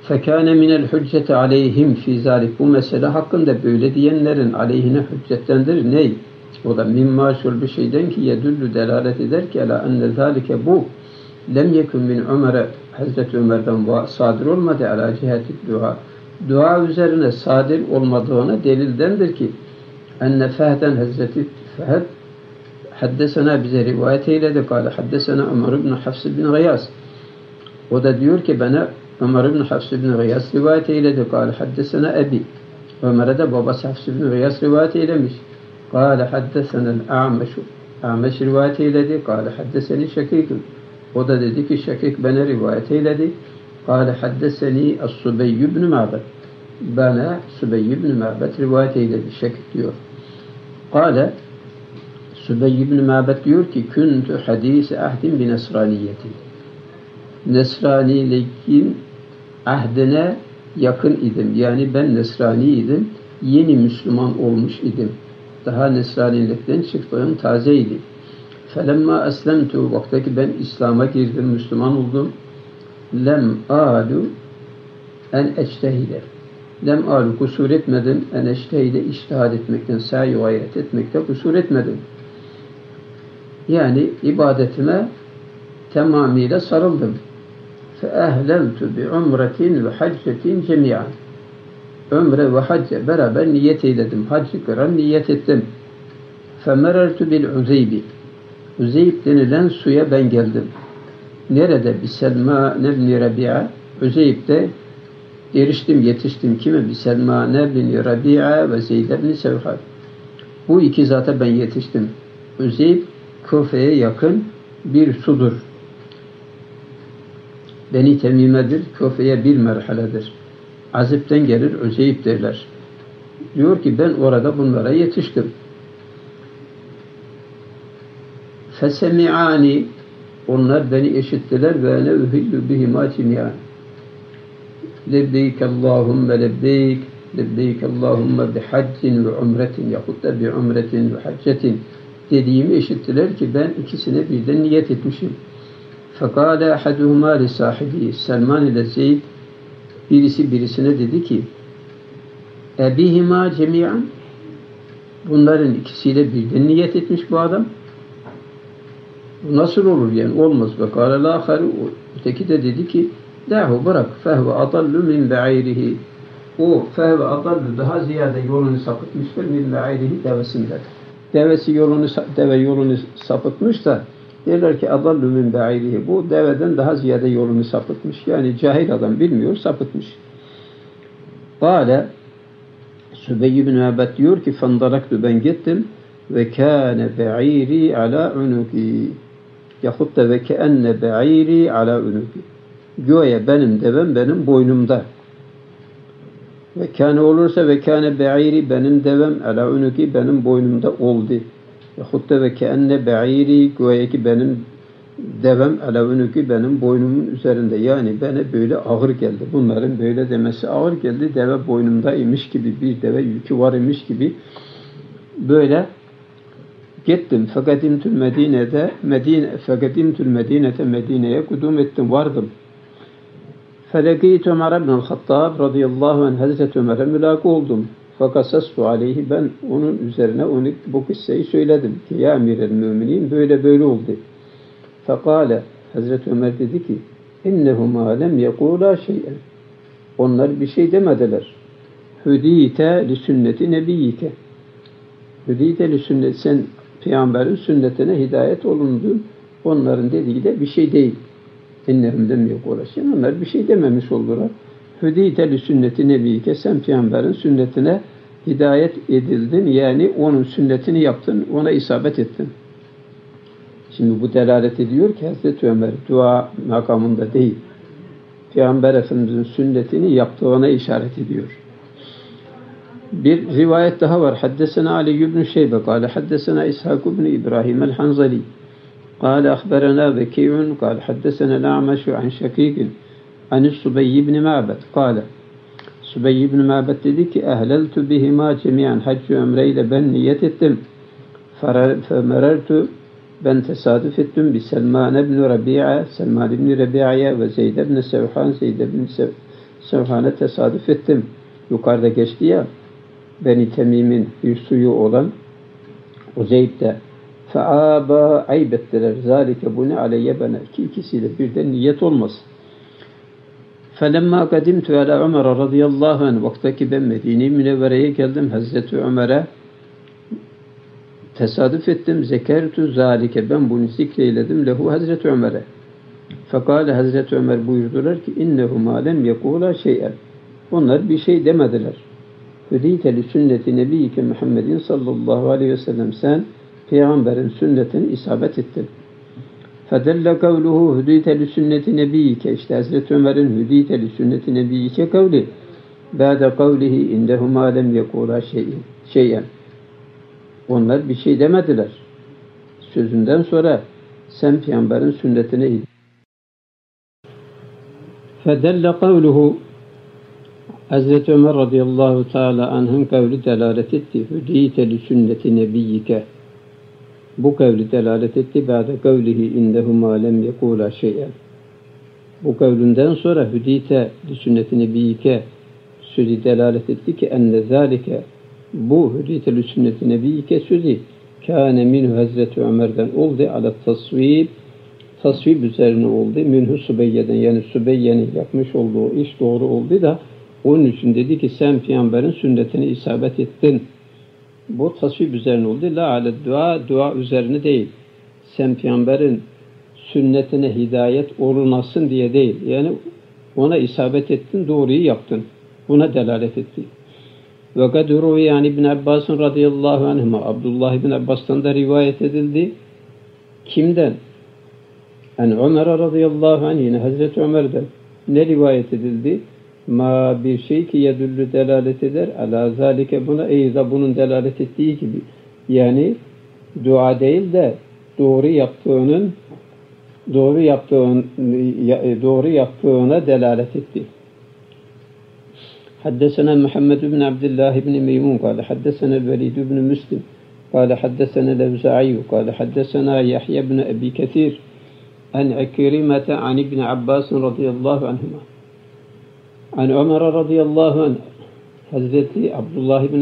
فَكَانَ مِنَ الْحُجَّةِ عَلَيْهِمْ فِي ذَٰلِكَ. Bu mesele hakkında böyle diyenlerin aleyhine hüccettendir. Ney? O da mimma şöyle bir şeyden ki yedüllü delalet eder ki ala enne zâlike bu lem yekun min Ömer'e Hazreti Ömer'den sadir olmadı ala ciheti dua. Dua üzerine sadir olmadığına delildendir ki enne Fehden Hazreti Fehd haddesena bize rivayet eyledi. Kâle haddesena Ömer ibn Hafs ibn Gıyas. O da diyor ki bana Ömer ibn Hafs ibn Gıyas rivayet eyledi. Kâle haddesena Ebi. Ömer'e de babası Hafs ibn Gıyas rivayet eylemiş. Kâle haddesena el-A'meşu. A'meş rivayet eyledi. Kâle haddeseni Şakikun. O da dedi ki Şakik bana rivayet eyledi. Kâle haddeseni As-Subeyy ibn Ma'bed. Bana Subeyy ibn Ma'bed rivayet eyledi. Şakik diyor. Kâle Subeyy ibn Ma'bed diyor ki kuntu hadîse ahdin bi nesraniyetin. Nesraniliğin ahdine yakın idim. Yani ben Nesrani idim. Yeni Müslüman olmuş idim. Daha Nesranilikten çıktığım tazeydi. Felemma eslemtu vaktaki ben İslam'a girdim, Müslüman oldum. Lem alu en ectehide. Lem alu kusur etmedim. En ectehide iştihad etmekten, sa'i gayret etmekte kusur etmedim. Yani ibadetime tamamıyla sarıldım. Feehlentu bi umretin ve haccetin cemiyan. Ömre ve hacce beraber niyet eyledim. Haccı kıran niyet ettim. Femerertu bil Uzeybi. Uzeyb denilen suya ben geldim. Nerede? Bi Selma nebni Rabi'a. Uzeyb'de eriştim, yetiştim. Kime? Bi Selma nebni Rabi'a ve Zeyd ibn Sevhad. Bu iki zata ben yetiştim. Uzeyb, Kufe'ye yakın bir sudur. Beni Temime'dir. Kufe'ye bir merhaledir. Azip'ten gelir, Uzeyb derler. Diyor ki ben orada bunlara yetiştim. Fesemi'ani, onlar beni eşittiler ve ene uhillu bihima cemiyan. Lebbeyk Allahümme lebbeyk, lebbeyk Allahümme bihaccin ve umretin yahut da bi umretin ve haccetin dediğimi eşittiler ki ben ikisine birden niyet etmişim. Fekâle ahaduhuma li sahibi Selman ile Zeyd birisi birisine dedi ki ebihima cemiyan, bunların ikisiyle birden niyet etmiş bu adam. Bu nasıl olur yani? Olmaz. Ve kâle lâkhari, öteki de dedi ki dahu bırak fehve adallu min be'ayrihi. O fehve adallu daha ziyade yolunu sapıtmıştır min be'ayrihi devesinden. Deve yolunu sapıtmış da derler ki adallu min be'ayrihi. Bu deveden daha ziyade yolunu sapıtmış. Yani cahil adam bilmiyor, sapıtmış. Kâle Sübeyy ibn Ma'bed diyor ki fendaraktu, ben gittim ve kâne be'ayri ala unuki. Yahut da ve keenne be'ayri ala unuki. Göğe benim devem benim boynumda. Ve kâne olursa ve kâne be'ayri benim devem ala unuki benim boynumda oldu. Yahut da ve keenne be'ayri göğe ki benim devem ala unuki benim boynumun üzerinde. Yani bana böyle ağır geldi. Bunların böyle demesi ağır geldi. Deve boynumda imiş gibi, bir deve yükü var imiş gibi böyle gittim. Fekadimtül Medine'te Medine'ye kudum ettim, vardım. Felekît Ömer ibn Hattab radıyallahu anh, Hazreti Ömer'e mülâka oldum. Fekasastu aleyhi, ben onun üzerine bu kısseyi söyledim ki ya emir-el müminin böyle böyle oldu. Fekâle, Hazreti Ömer dedi ki innehumâ lem yekûlâ şey'en, onlar bir şey demediler. Hüdîte li sünneti nebiyyike, hüdîte li sünnet, sen Peygamberin sünnetine hidayet olundu. Onların dediği de bir şey değil. İnnehum lem yekûlâ şey'en, onlar bir şey dememiş oldular. Hüdîte li sünneti nebiyyike, sen Peygamberin sünnetine hidayet edildin. Yani onun sünnetini yaptın, ona isabet ettin. Şimdi bu delalet ediyor ki Hazreti Ömer dua makamında değil. Peygamber Efendimiz'in sünnetini yaptığına işaret ediyor. Bir rivayet daha var. Haddesena Ali ibn Şeybe kâle haddesena İshak ibn İbrahim el-Hanzali kâle ahberena Bekiyun kâle haddesena Na'meşu an Şakîkin an Subeyy ibn Ma'bed kâle Subeyy ibn Ma'bed dedi ki ehleltu bihima cemiyan, haccı ömreyle ben niyet ettim. Femerertu, ben tesadüf ettim bi Selman ibn Rabi'a, Selman ibn Rabi'a'ya ve Zeyd ibn Sevhan, Zeyd ibn Sevhan'e tesadüf ettim. Yukarıda geçti ya, Beni Temim'in bir suyu olan Uzeyb'de feaba aybettiler. Zalike bu ne aleyye bana. İkisiyle birden niyet olmaz. Felemma kadimtu ala Ömer radıyallahu anh. Vaktaki ben Medine-i Münevvere'ye geldim. Hazreti Ömer'e tesadüf ettim. Zekertu zalike. Ben bunu zikreyledim. Lehu Hazreti Ömer'e. Fekale Hazreti Ömer buyurdular ki innehuma lem yekula şey'en. Onlar bir şey demediler. Hüdîte li sünneti nebiyyike Muhammedin sallallahu aleyhi ve sellem. Sen Peygamberin sünnetini isabet ettin. Fedelle kavluhu hüdîte li sünneti nebiyyike. İşte Hazreti Ömer'in hüdîte li sünneti nebiyyike kavli. Ba'de kavlihi innehuma lem yekula şey'en. Onlar bir şey demediler. Sözünden sonra sen Peygamberin sünnetine fedelle kavluhu Hazreti Ömer radıyallahu teala anh'ın kavli delalet etti. Hüdîte li sünneti nebiyyike. Bu kavli delalet etti. Ba'de kavlihi innehuma lem yekula şey'en. Bu kavlinden sonra hüdîte li sünneti nebiyyike sözü delalet etti ki enne zâlike bu hüdîte li sünneti nebiyyike sözü kâne minhu Hazreti Ömer'den oldu ala tasvib üzerine oldu. Minhu Sübeyye'den yani Sübeyye'nin yapmış olduğu iş doğru oldu da onun için dedi ki sen Peygamberin sünnetine isabet ettin. Bu tasvip üzerine oldu. La ale dua üzerine değil. Sen Peygamberin sünnetine hidayet olunasın diye değil. Yani ona isabet ettin, doğruyu yaptın. Buna delalet etti. Ve kad yani İbn Abbas radıyallahu anhuma Abdullah ibn Abbas'tan da rivayet edildi. Kimden? Yani Ömer radıyallahu anh yine Hazreti Ömer'den ne rivayet edildi? Ma bir şey ki yedüllü delalet eder ala zalike buna eyza bunun delalet ettiği gibi yani dua değil de doğru yaptığına delalet etti. Haddesena Muhammed ibn Abdullah ibn Meymun قال حدثنا Velid ibn Müslim قال حدثنا الأوزاعي قال حدثنا يحيى بن أبي كثير عن عكرمة عن ابن عباس رضي الله عنهما عن عمر رضي الله عنه Hazreti Abdullah ibn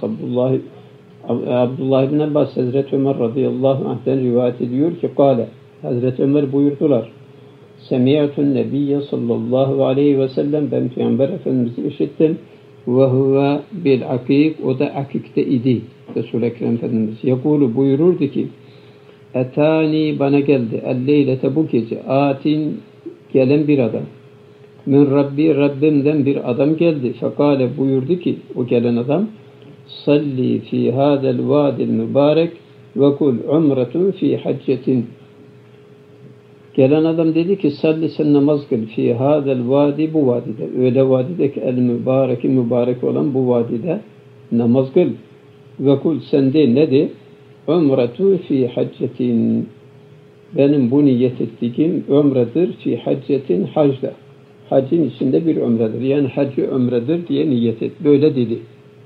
Abbas Hazreti Ömer radıyallahu anh'ten rivayet ediyor ki kâle Hazreti Ömer buyurdular Semi'tun nebiyye sallallahu aleyhi ve sellem ben Peygamber Efendimiz'i işittim ve huve bil akik o da akikte idi Resul-i Ekrem Efendimiz yakulu buyururdu ki etani bana geldi el-leylete bu gece atin gelen bir adam min Rabbi Rabbimden bir adam geldi fekale buyurdu ki o gelen adam salli fi hadel vadil mübarek ve kul umretun fi haccetin gelen adam dedi ki salli sen namaz kıl fi hadel vadi bu vadide öyle vadideki el mübareki mübarek olan bu vadide namaz kıl ve kul sen de ne de umretun fi haccetin benim bu niyet ettiğim ömredir fi haccetin hacda hacın içinde bir ömredir. Yani hacı ömredir diye niyet et. Böyle dedi.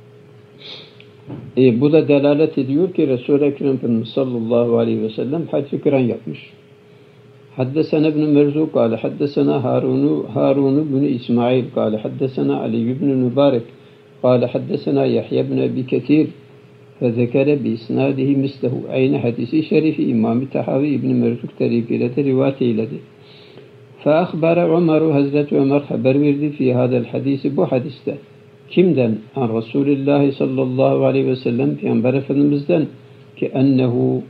Bu da delalet ediyor ki Resul-i Ekrem Efendimiz sallallahu aleyhi ve sellem hacı kıran yapmış. Haddesena ibn Merzu kâle haddesena Harun ibn İsmail kâle haddesena Ali ibn Mübarek kâle haddesena Yahya ibn Ebi Ketir fezekere bi isnadihi mislehu aynı hadisi şerifi İmam-ı Tahavi ibn Merzuk tarikiyle de rivayet eyledi. فأخبر عمر Hazreti Ömer haber verdi fi hadel hadisi bu hadiste. Kimden? An Resulullah sallallahu aleyhi ve sellem Peygamber Efendimiz'den ki ennehu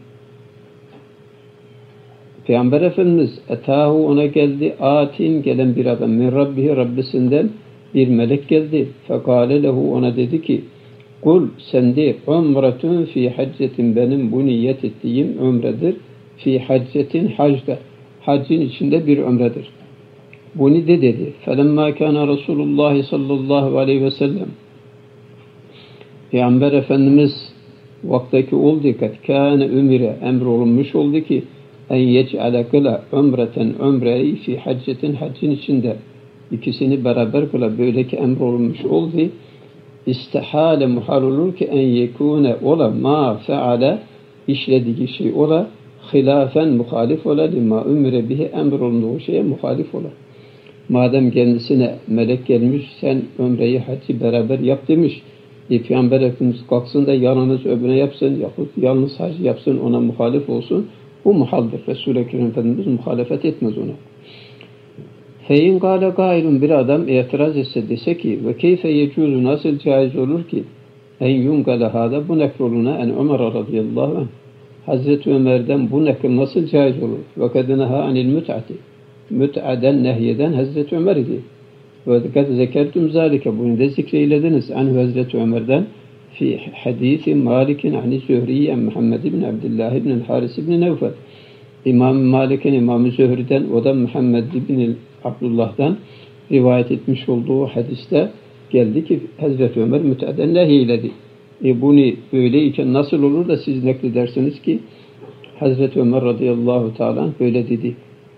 Peygamber Efendimiz etahu ona geldi atin gelen bir adam min Rabbihi Rabbisinden bir melek geldi. Fekale lehu ona dedi ki kul sen de umretun fi haccetin benim bu niyet ettiğim ömredir fi haccetin hacda haccın içinde bir ömredir. Bunu de dedi. Felemma kana Resulullah sallallahu aleyhi ve sellem Peygamber Efendimiz vaktaki oldu kat kana ümire emrolunmuş oldu ki en yec'ale kıla ömreten ömreyi fi haccetin haccın içinde ikisini beraber kıla böyle ki emrolunmuş oldu. İstihale muhal olur ki en yekune ola ma feale işlediği şey ola hilafen muhalif ola lima ümre bihi emrolunduğu şeye muhalif ola. Madem kendisine melek gelmiş, sen ömreyi, hacı beraber yap demiş. Peygamber Efendimiz kalksın da yalnız ömre yapsın, yahut yalnız hacı yapsın, ona muhalif olsun. Bu muhaldir. Resul-i Ekrem Efendimiz muhalefet etmez ona. Fein gâle gâilun, bir adam itiraz etse, dese ki ve keyfe yecuzu, nasıl caiz olur ki en yungale hâda, bu nekroluna en Ömer radıyallahu anh, Hazreti Ömer'den bu nekil nasıl caiz olur? Ve kadinaha anil müt'ati, müt'aden nehyeden Hazreti Ömer idi. Ve kad zekertum zâlike, bunu da zikreylediniz anhu Hazreti Ömer'den fi hadisi Malik'in ani Zühri'yen Muhammed ibn Abdullah ibn Haris ibn Nevfel. İmam Malik'in İmam Zühri'den, o da Muhammed ibn Abdullah'dan rivayet etmiş olduğu hadiste geldi ki Hazreti Ömer müt'aden nehyeledi. Bunu böyleyken nasıl olur da siz nakledersiniz ki Hazreti Ömer radıyallahu teala böyle dedi.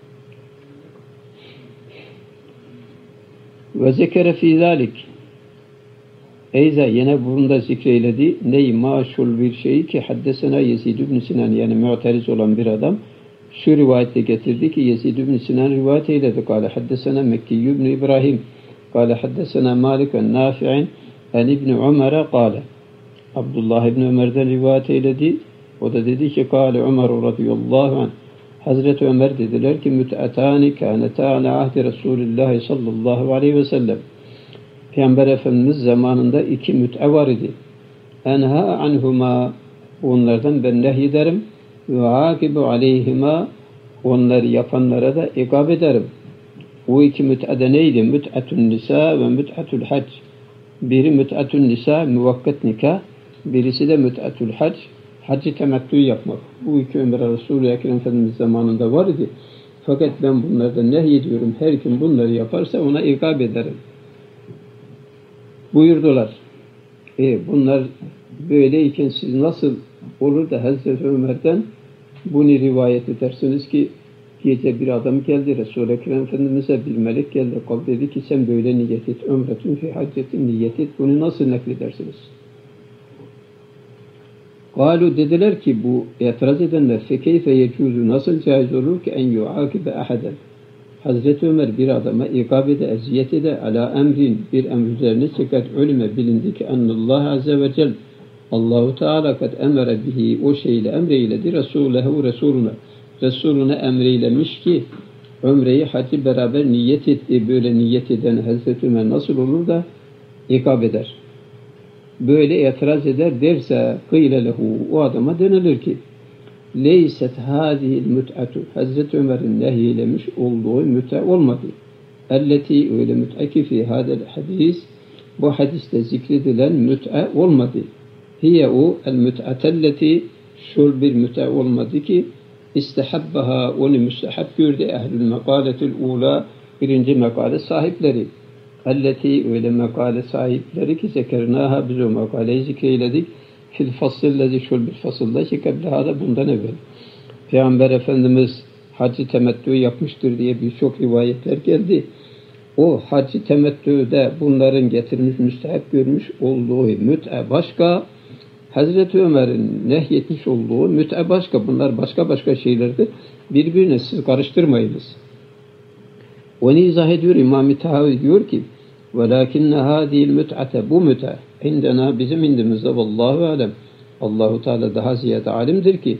Ve zekere fî zâlik, Eyza yine bunda zikreyledi. Ney maşul bir şey ki haddesena Yezid ibn Sinan, yani mu'teriz olan bir adam şu rivayette getirdi ki Yezid ibn Sinan rivayet eyledi. Kâle haddesena Mekki ibn İbrahim. Kâle haddesena Malik ve Nafi'in en İbn Ömer'e kâle. Abdullah ibn Ömer'den rivayet eyledi. O da dedi ki kâle Ömer radıyallahu anh, Hazreti Ömer dediler ki müt'atâni kânetâ alâ ahdi Resulullah sallallahu aleyhi ve sellem. Peygamber Efendimiz zamanında iki müt'e var idi. Enha anhuma, onlardan ben nehyederim. Ve âkibu aleyhima, onları yapanlara da ikab ederim. O iki müt'ede neydi? Müt'atun nisa ve müt'atul hac. Biri müt'atun nisa, muvakkat nikah. Birisi de müt'atul hac, hacı temettü yapmak. Bu iki ömre Resul-i Ekrem Efendimiz zamanında var idi. Fakat ben bunlardan nehyediyorum. Her kim bunları yaparsa ona ikab ederim buyurdular. Bunlar böyleyken siz nasıl olur da Hazreti Ömer'den bunu rivayet edersiniz ki gece bir adam geldi Resul-i Ekrem Efendimiz'e, bir melek geldi. Kal dedi ki sen böyle niyet et. Ömretün fi haccetin niyet et. Bunu nasıl nakledersiniz? Kalu, dediler ki bu itiraz edenler fekeyfe yecuzu, nasıl caiz olur ki en yuakibe ahaden, Hazreti Ömer bir adama ikabede, eziyet ede, ala emrin, bir emr üzerine çeker, ölüme bilindi ki ennallah azze ve cel, Allahu Teala kad emre bihi, o şeyle emreyledi, Resulehu, Resuluna emreylemiş ki ömreyi hacı beraber niyet etti. Böyle niyet eden Hazreti Ömer nasıl olur da ikab eder? Böyle itiraz eder derse kıyle lehu, o adama denilir ki leyset hâzihil müt'atu, Hazreti Ömer'in nehyelemiş olduğu müt'e olmadı. Elleti, öyle müt'e ki fî hâdel hadis, bu hadiste zikredilen müt'e olmadı. Hiye o el müt'atelleti, şul bir müt'e olmadı ki istehabbaha, onu müstehab gördü ehlül mekâletil ula, birinci mekale sahipleri. Elleti, öyle mekale sahipleri ki zekernâha, biz o mekaleyi zikreyledik. Fil fasillezi, şul bir fasılda ki kebleha, bundan evvel. Peygamber Efendimiz hacı temettü yapmıştır diye birçok rivayetler geldi. O hacı temettüde bunların getirmiş, müstehap görmüş olduğu müt'e başka, Hazreti Ömer'in nehyetmiş olduğu müt'e başka. Bunlar başka başka şeylerdir. Birbirine siz karıştırmayınız. Onu izah ediyor İmam-ı Tahavi, diyor ki وَلَاكِنَّ هَذِيِ الْمُتْعَةَ, bu müt'e indena, bizim indimizde, vallahu alem, Allahu Teala daha ziyade alimdir ki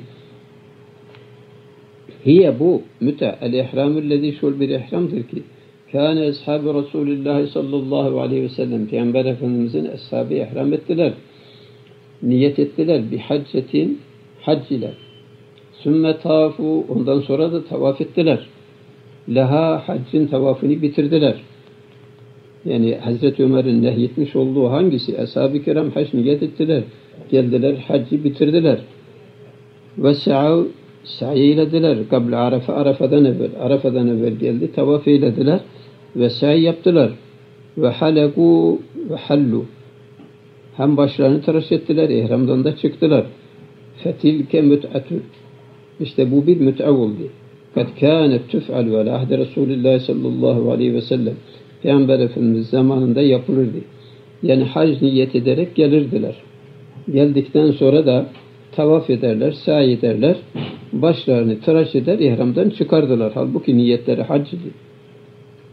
hiye, bu müt'e el-ihramüllezî, şul bir ihramdır ki kâne ashab-ı Resulullah sallallahu aleyhi ve sellem, Peygamber Efendimizin ashabı ihram ettiler, niyet ettiler bir haccetin, hac ile sümme tafu, ondan sonra da tavaf ettiler, laha, haccın tavafını bitirdiler. Yani Hazreti Ömer'in nehyetmiş olduğu hangisi? Ashab-ı kiram hac niyet ettiler, geldiler, haccı bitirdiler. Ve sa'i eylediler. Kabl Arafa, Arafa'dan evvel geldi, tavaf eylediler ve sa'i yaptılar. Ve halaku ve hallu, hem başlarını tıraş ettiler, ihramdan da çıktılar. Fetilke müt'atü, işte bu bir müt'e oldu. Kad kânet tüf'al ve lahde Resulullah sallallahu aleyhi ve sellem, Peygamber Efendimiz zamanında yapılırdı. Yani hac niyet ederek gelirdiler. Geldikten sonra da tavaf ederler, sa'i ederler, başlarını tıraş eder, ihramdan çıkardılar. Halbuki niyetleri hac idi.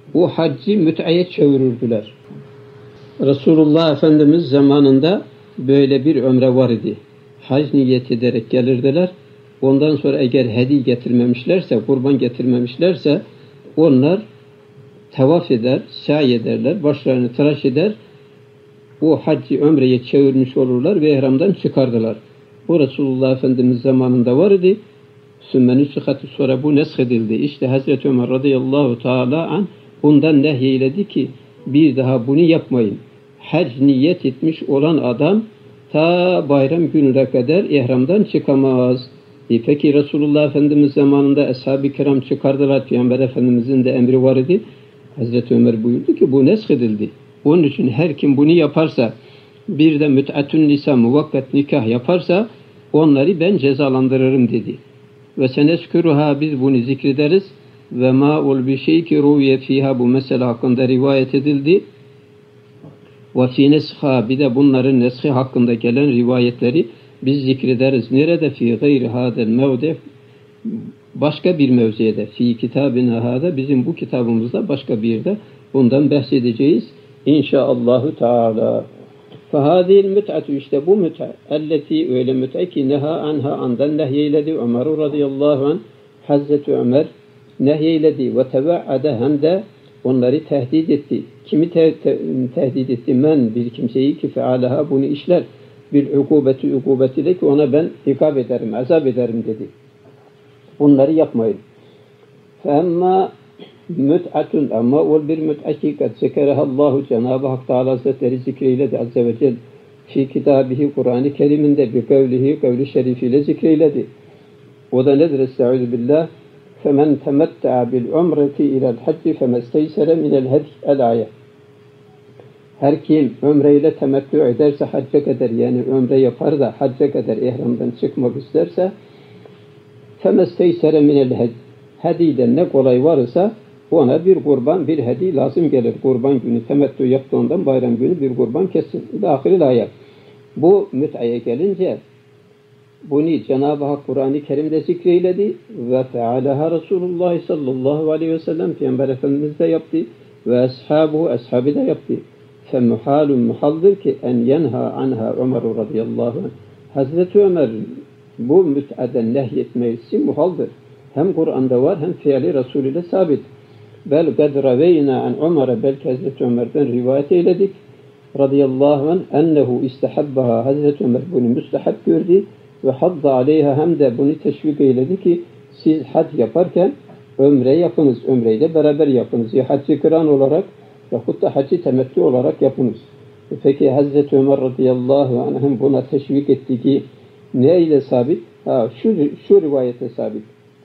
o haccı müt'eye çevirirdiler. Resulullah Efendimiz zamanında böyle bir ömre var idi. Hac niyet ederek gelirdiler. Ondan sonra eğer hediye getirmemişlerse, kurban getirmemişlerse onlar tavaf eder, sa'i ederler, başlarını tıraş eder. O haccı ömreye çevirmiş olurlar ve ihramdan çıkardılar. Bu Resulullah Efendimiz zamanında var idi. Sümmeni çıkarttı, sonra bu neshedildi. İşte Hazreti Ömer radıyallahu teala an bundan nehyeledi ki bir daha bunu yapmayın. Hac niyet etmiş olan adam ta bayram gününe kadar ihramdan çıkamaz. Peki Resulullah Efendimiz zamanında Ashab-ı Kiram çıkardılar. Peygamber Efendimizin de emri var idi. Hazreti Ömer buyurdu ki bu neshedildi. Onun için her kim bunu yaparsa, bir de müt'atün nisa muvakkat nikah yaparsa onları ben cezalandırırım dedi. Ve senesküruha, biz bunu zikrederiz. Ve ma'ul bir şey ki ruviye fiha, bu mesele hakkında rivayet edildi. Ve fi nesha, bir de bunların neshi hakkında gelen rivayetleri biz zikrederiz. Nerede? Fi gayri hadel mevde, başka bir mevziyede. Fi kitabina hada, bizim bu kitabımızda başka bir yerde bundan bahsedeceğiz İnşaallahu Teala. Fahadil müt'atü, işte bu müt'e, elleti, öyle müt'e ki neha anha, andan nehyeledi Ömer radıyallahu anh, Hazreti Ömer nehyeledi ve teve'ade, hem de onları tehdit etti. Kimi tehdit etti? Men, bir kimseyi ki fealaha, bunu işler. Bir ukubetiyle ki ona ben ikab ederim, azap ederim dedi. Bunları yapmayın. Femma müt'atun, ama o bir müt'e ki kad zekerehallahu, Cenab-ı Hak Teala Hazretleri zikreyledi azze ve celle fi kitabihi, Kur'an-ı Kerim'inde bir kavlihi, kavli şerifiyle zikreyledi. O da nedir? Estaizu billah. Femen temetta'a bil umreti ilel hacci femesteysere minel hedi, el ayet. Her kim ömreyle temettü ederse, hacca kadar, yani ömre yapar da hacca kadar ihramdan çıkmak isterse, femesteysere minel hedi, hediyden ne kolay varsa ona bir kurban, bir hediye lazım gelir. Kurban günü temettü yaptığından bayram günü bir kurban kessin. Dahil ayet. Bu müt'eye gelince bunu Cenab-ı Hak Kur'an-ı Kerim'de zikreyledi ve fealaha Resulullah sallallahu aleyhi ve sellem, Peygamber Efendimiz de yaptı ve ashabı da yaptı. Femuhalun, muhaldır ki en yenha anha Ömer radıyallahu anh. Hazreti Ömer bu müt'eden nehyetmesi muhaldır. Hem Kur'an'da var, hem fiili Resul ile sabit. Bel kad raveyna an Ömer'e, belki Hazreti Ömer'den rivayet eyledik radıyallahu anh, ennehu istehabbaha, Hazreti Ömer bunu müstehab gördü ve hadda aleyha, hem de bunu teşvik eyledi ki siz hac yaparken ömre yapınız, ömreyle beraber yapınız. Ya hac-ı kıran olarak yahut da hac-ı temettü olarak yapınız. Peki Hazreti Ömer radıyallahu anh buna teşvik etti ki ne ile sabit? Şu rivayete sabit.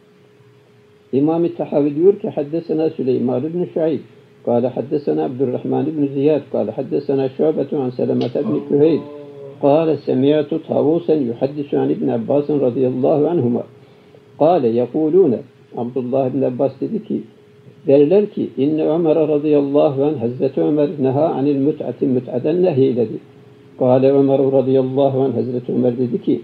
İmam-ı Tahavi diyor ki haddesena Süleyman ibn Şuayb قال حدثنا عبد الرحمن بن زياد قال حدثنا شعبة عن سلمة بن كهيل قال سمعت طاووسا يحدث عن ابن عباس رضي الله عنهما قال يقولون, Abdullah ibn Abbas dedi ki, derler ki inne Ömer radıyallahu anh, Hazreti Ömer neha anil müt'ati, müt'aden nehyeledi. Kale Ömer radıyallahu anh, Hazreti Ömer dedi ki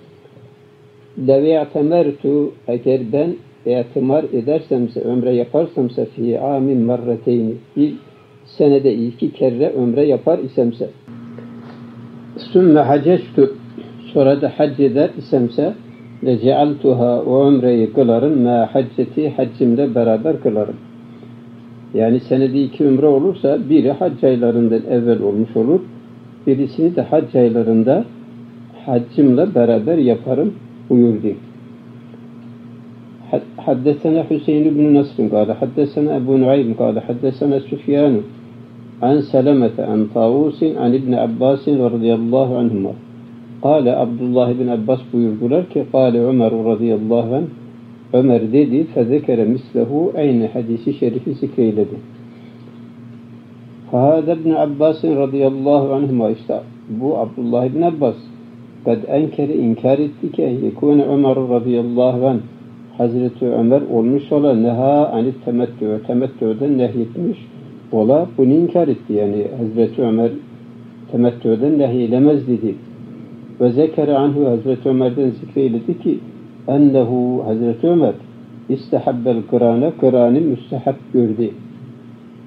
levi'temertu, eğer ben etimar edersemse, ömre yaparsamsa fi amin merreteyni, bir senede 2 kere ömre yapar isemse, sümme hacectu, sonra da hac eder isemse, le cealtuha, o ömreyi kılarım, ma hacceti, haccimle beraber kılarım. Yani senede 2 ömre olursa biri hac aylarından evvel olmuş olur, birisini de hac aylarında haccimle beraber yaparım buyurdu. حدثنا حسين بن نصر قال حدثنا أبو نعيم قال حدثنا سفيان عن سلمة عن طاووس عن ابن عباس رضي الله عنهما قال عبد الله بن عباس buyurdular ki قال عمر رضي الله عنه, Ömer dedi فذكر مثله, aynı hadisi şerifi zikreyledi. فهذا ابن عباس رضي الله عنهما, işte bu Abdullah ibn Abbas kad enkere, inkar etti ki yekûne Ömer radıyallahu anh, Hazreti Ömer olmuş ola neha anit temettü, temettüden nehyetmiş ola, bunu inkar etti. Yani Hazreti Ömer temettüden nehyelemez dedi. Ve zekere anhu, Hazreti Ömer'den zikreyledi ki ennehu, Hazreti Ömer istehabbel kırane, kıranı müstehab gördü.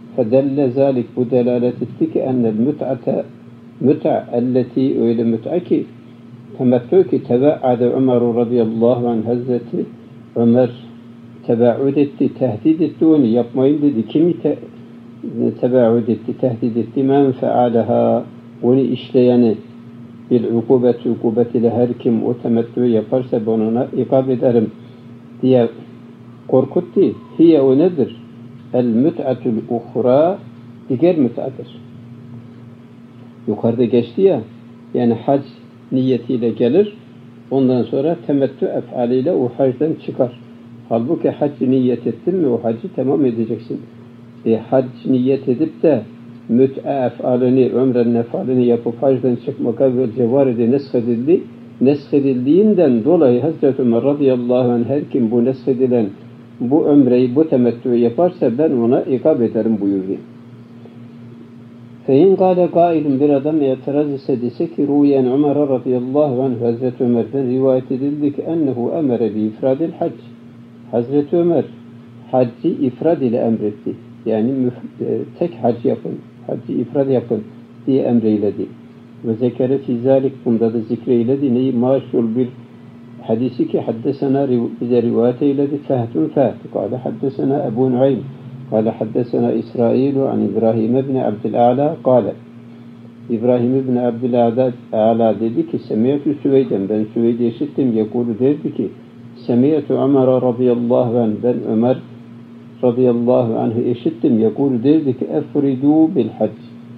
Fedelle zalik bu delalet etti ki ennel müt'a elleti öyle müt'a ki temettü ki tebe'ade Ömer radıyallahu anh Hazreti Ömer tebe'ud etti, tehdit etti onu yapmayın dedi. Kimi tebe'ud etti, tehdit etti? Men fealaha onu işleyeni bil ukubet ile her kim o temettü yaparsa ben ona ikab ederim diye korkuttu. Hiye o nedir? El müt'atul uhra diğer müt'adır. Yukarıda geçti ya, yani hac niyetiyle gelir, ondan sonra temettü efaliyle o hacdan çıkar. Halbuki hac niyet ettin mi o hacı tamam edeceksin. Hac niyet edip de müt'e efalini, ömrenin efalini yapıp hacdan çıkmak evvelce var idi neshedildi. Neshedildiğinden dolayı Hazreti Ömer radıyallahu anh her kim bu neshedilen bu ömreyi, bu temettüyü yaparsa ben ona ikab ederim buyurdu. Fein kâle kâilin bir adam itiraz ise dese ki ruyen Ömer radıyallahu anh Hazreti Ömer'den rivayet edildi ki ennehu emere bi ifradil hac. Hazreti Ömer haccı ifrad ile emretti. Yani tek hac yapın, haccı ifrad yapın diye emreyledi. Ve zekere fizalik bunda da zikreyledi. Neyi maşul bir hadisi ki haddesena bize rivayet eyledi. Fehtun feht. Kâle haddesena Ebu Nuaym. Kâle haddesena İsrailu an İbrahim ibn Abdül'a'la. Kâle İbrahim ibn Abdül'a'la dedi ki semiyetü Süveyden. Ben Süveyd'i işittim. Yekulu derdi ki semiyetü Ömer radıyallahu anh. Ben Ömer radıyallahu anh'ı işittim. Yekulu derdi ki efridû bil hac.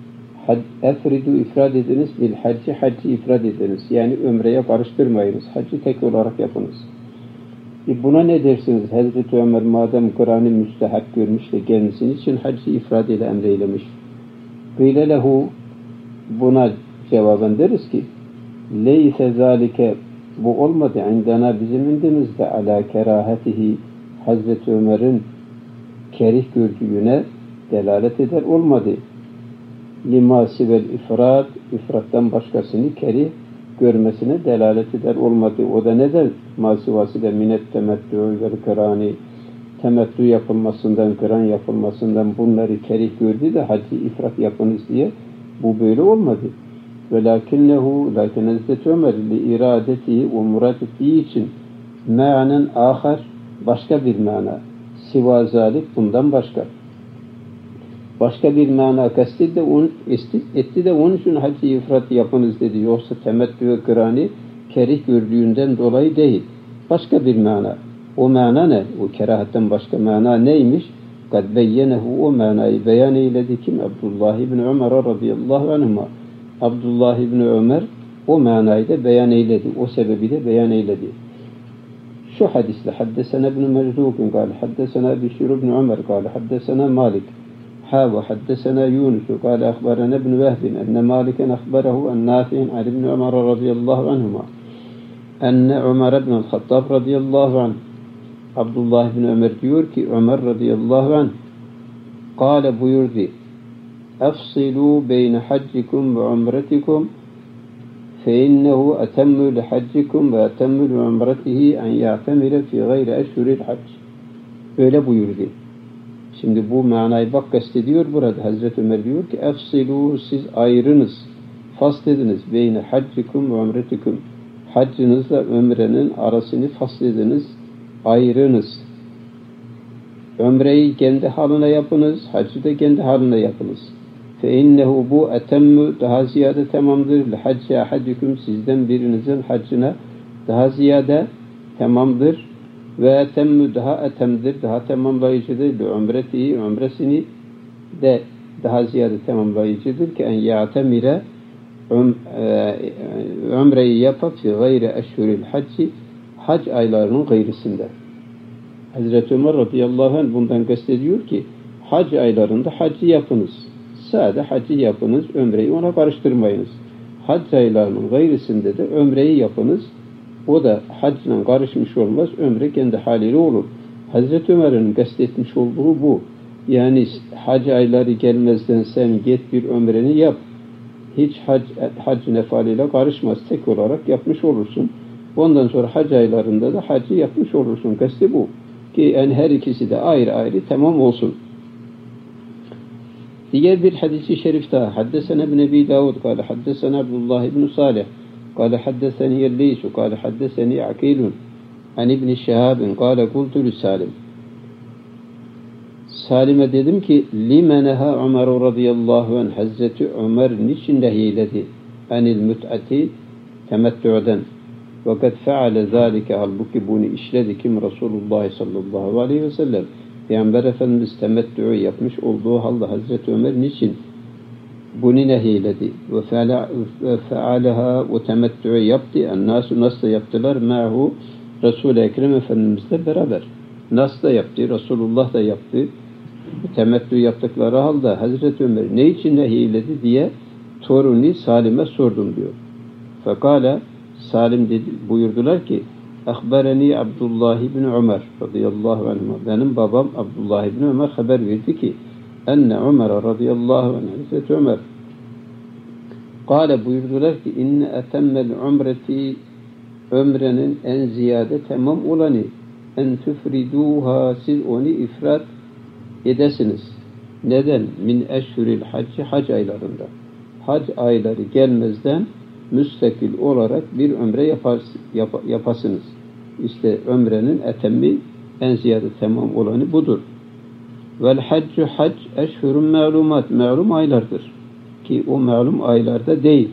Efridû ifrad ediniz bil haccı. Haccı ifrad ediniz. Yani ömreye karıştırmayınız. Haccı tek olarak yapınız. Buna ne dersiniz? Hazreti Ömer madem Kur'an'ı müstehak görmüş de kendisinin için haccı ifrad ile emreylemiş. Kıyle lehu buna cevaben deriz ki leyse zalike bu olmadı indana bizim indimizde ala kerahatihi Hazreti Ömer'in kerih gördüğüne delalet eder olmadı. Lima sivel ifrat, ifrattan başkasını kerih görmesine delalet eder olmadı. O da neden? Masivası da minet temettü ve kırani temettü yapılmasından, kıran yapılmasından bunları kerih gördü de hacı ifrat yapınız diye bu böyle olmadı. Lakin Hazreti Ömer li iradeti ve murad ettiği için ma'nen ahar başka bir mana. Siva zalik bundan başka. Başka bir mana kastedi de onun için hacı ifrat yapınız dedi. Yoksa temettü ve kırani kerih gördüğünden dolayı değil. Başka bir mana. O mana ne? O kerahatten başka mana neymiş? Kad beyyenehu o manayı beyan eyledi kim? Abdullah ibn Ömer radıyallahu anhuma. Abdullah ibn Ömer o manayı da beyan eyledi. O sebebi de beyan eyledi. Şu hadisle haddesena ibn Mecdûk'un kâle haddesena Bişir ibn Ömer kâle haddesena Malik وحدثنا يونس قال أخبرنا ابن وهب أن مالكا أخبره عن نافع عن ابن عمر رضي الله عنهما أن عمر بن الخطاب رضي الله عنه Abdullah ibn Ömer diyor ki Ömer radıyallahu anh kâle buyurdu efsilû beyne haccikum ve umretikum fe innehu etemmü li haccikum ve etemmü li umretihi en ya'temire fi gayri eşhuril hac öyle buyurdu. Şimdi bu manayı bak kastediyor burada. Hazreti Ömer diyor ki efsilû siz ayrınız, faslediniz beyne haccikum ve umretikum haccınızla ömrenin arasını faslediniz, ayrınız. Ömreyi kendi haline yapınız, haccı da kendi haline yapınız. Fe innehu bu etemmü daha ziyade tamamdır. Hacci ahadikum sizden birinizin haccına daha ziyade tamamdır. Ve etemmü daha etemdir, daha tamamlayıcıdır. Ömreti, ömresini de daha ziyade tamamlayıcıdır ki en ya'temire ömreyi yapıp fi gayri eşhuril hacci hac aylarının gayrısında. Hazreti Ömer radıyallahu anh bundan kastediyor ki hac aylarında haccı yapınız. Sade haccı yapınız, ömreyi ona karıştırmayınız. Hac aylarının gayrısında da ömreyi yapınız. O da hacla karışmış olmaz, ömre kendi haliyle olur. Hazreti Ömer'in kastetmiş olduğu bu. Yani hac ayları gelmezden sen git bir ömreni yap. Hiç hac nefaliyle karışmaz. Tek olarak yapmış olursun. Ondan sonra hac aylarında da hacı yapmış olursun. Kasti bu. Ki yani her ikisi de ayrı ayrı tamam olsun. Diğer bir hadisi şerif daha. Haddesena ibn Ebi Davud kâle haddesena Abdullah ibn Salih kâle haddeseni Yelleysu kâle haddeseni Akilun an İbn Şehabin kâle kultu li Salim. Salim'e dedim ki limeneha Ömer radıyallahu anh Hazreti Ömer niçin nehyiledi anil müt'ati temettü'den fakat feale zâlike halbuki bunu işledi kim Resulullah sallallahu aleyhi ve sellem Peygamber Efendimiz temettü'ü yapmış olduğu halde Hazreti Ömer niçin bunu nehyiledi ve fealeha ve temettü'ü yaptı ennâsu nasıl yaptılar me'hu Resul-i Ekrem Efendimizle beraber nasıl da yaptı Resulullah da yaptı temettü yaptıkları halde Hazreti Ömer ne için nehyiledi diye torunu Salim'e sordum diyor. Fekala Salim dedi, buyurdular ki Ahbereni Abdullah ibn Ömer radıyallahu anh benim babam Abdullah ibn Ömer haber verdi ki enne Ömer radıyallahu anh Hazreti Ömer kâle buyurdular ki inne etemmel umreti ömrenin en ziyade tamam olanı en tüfriduha siz onu ifrat edesiniz. Neden? Min eşhuril hacci hac aylarında. Hac ayları gelmezden müstakil olarak bir ömre yapasınız. İşte ömrenin etemmi en ziyade tamam olanı budur. Vel haccu hac eşhurun ma'lumat. Ma'lum aylardır. Ki o ma'lum aylarda değil.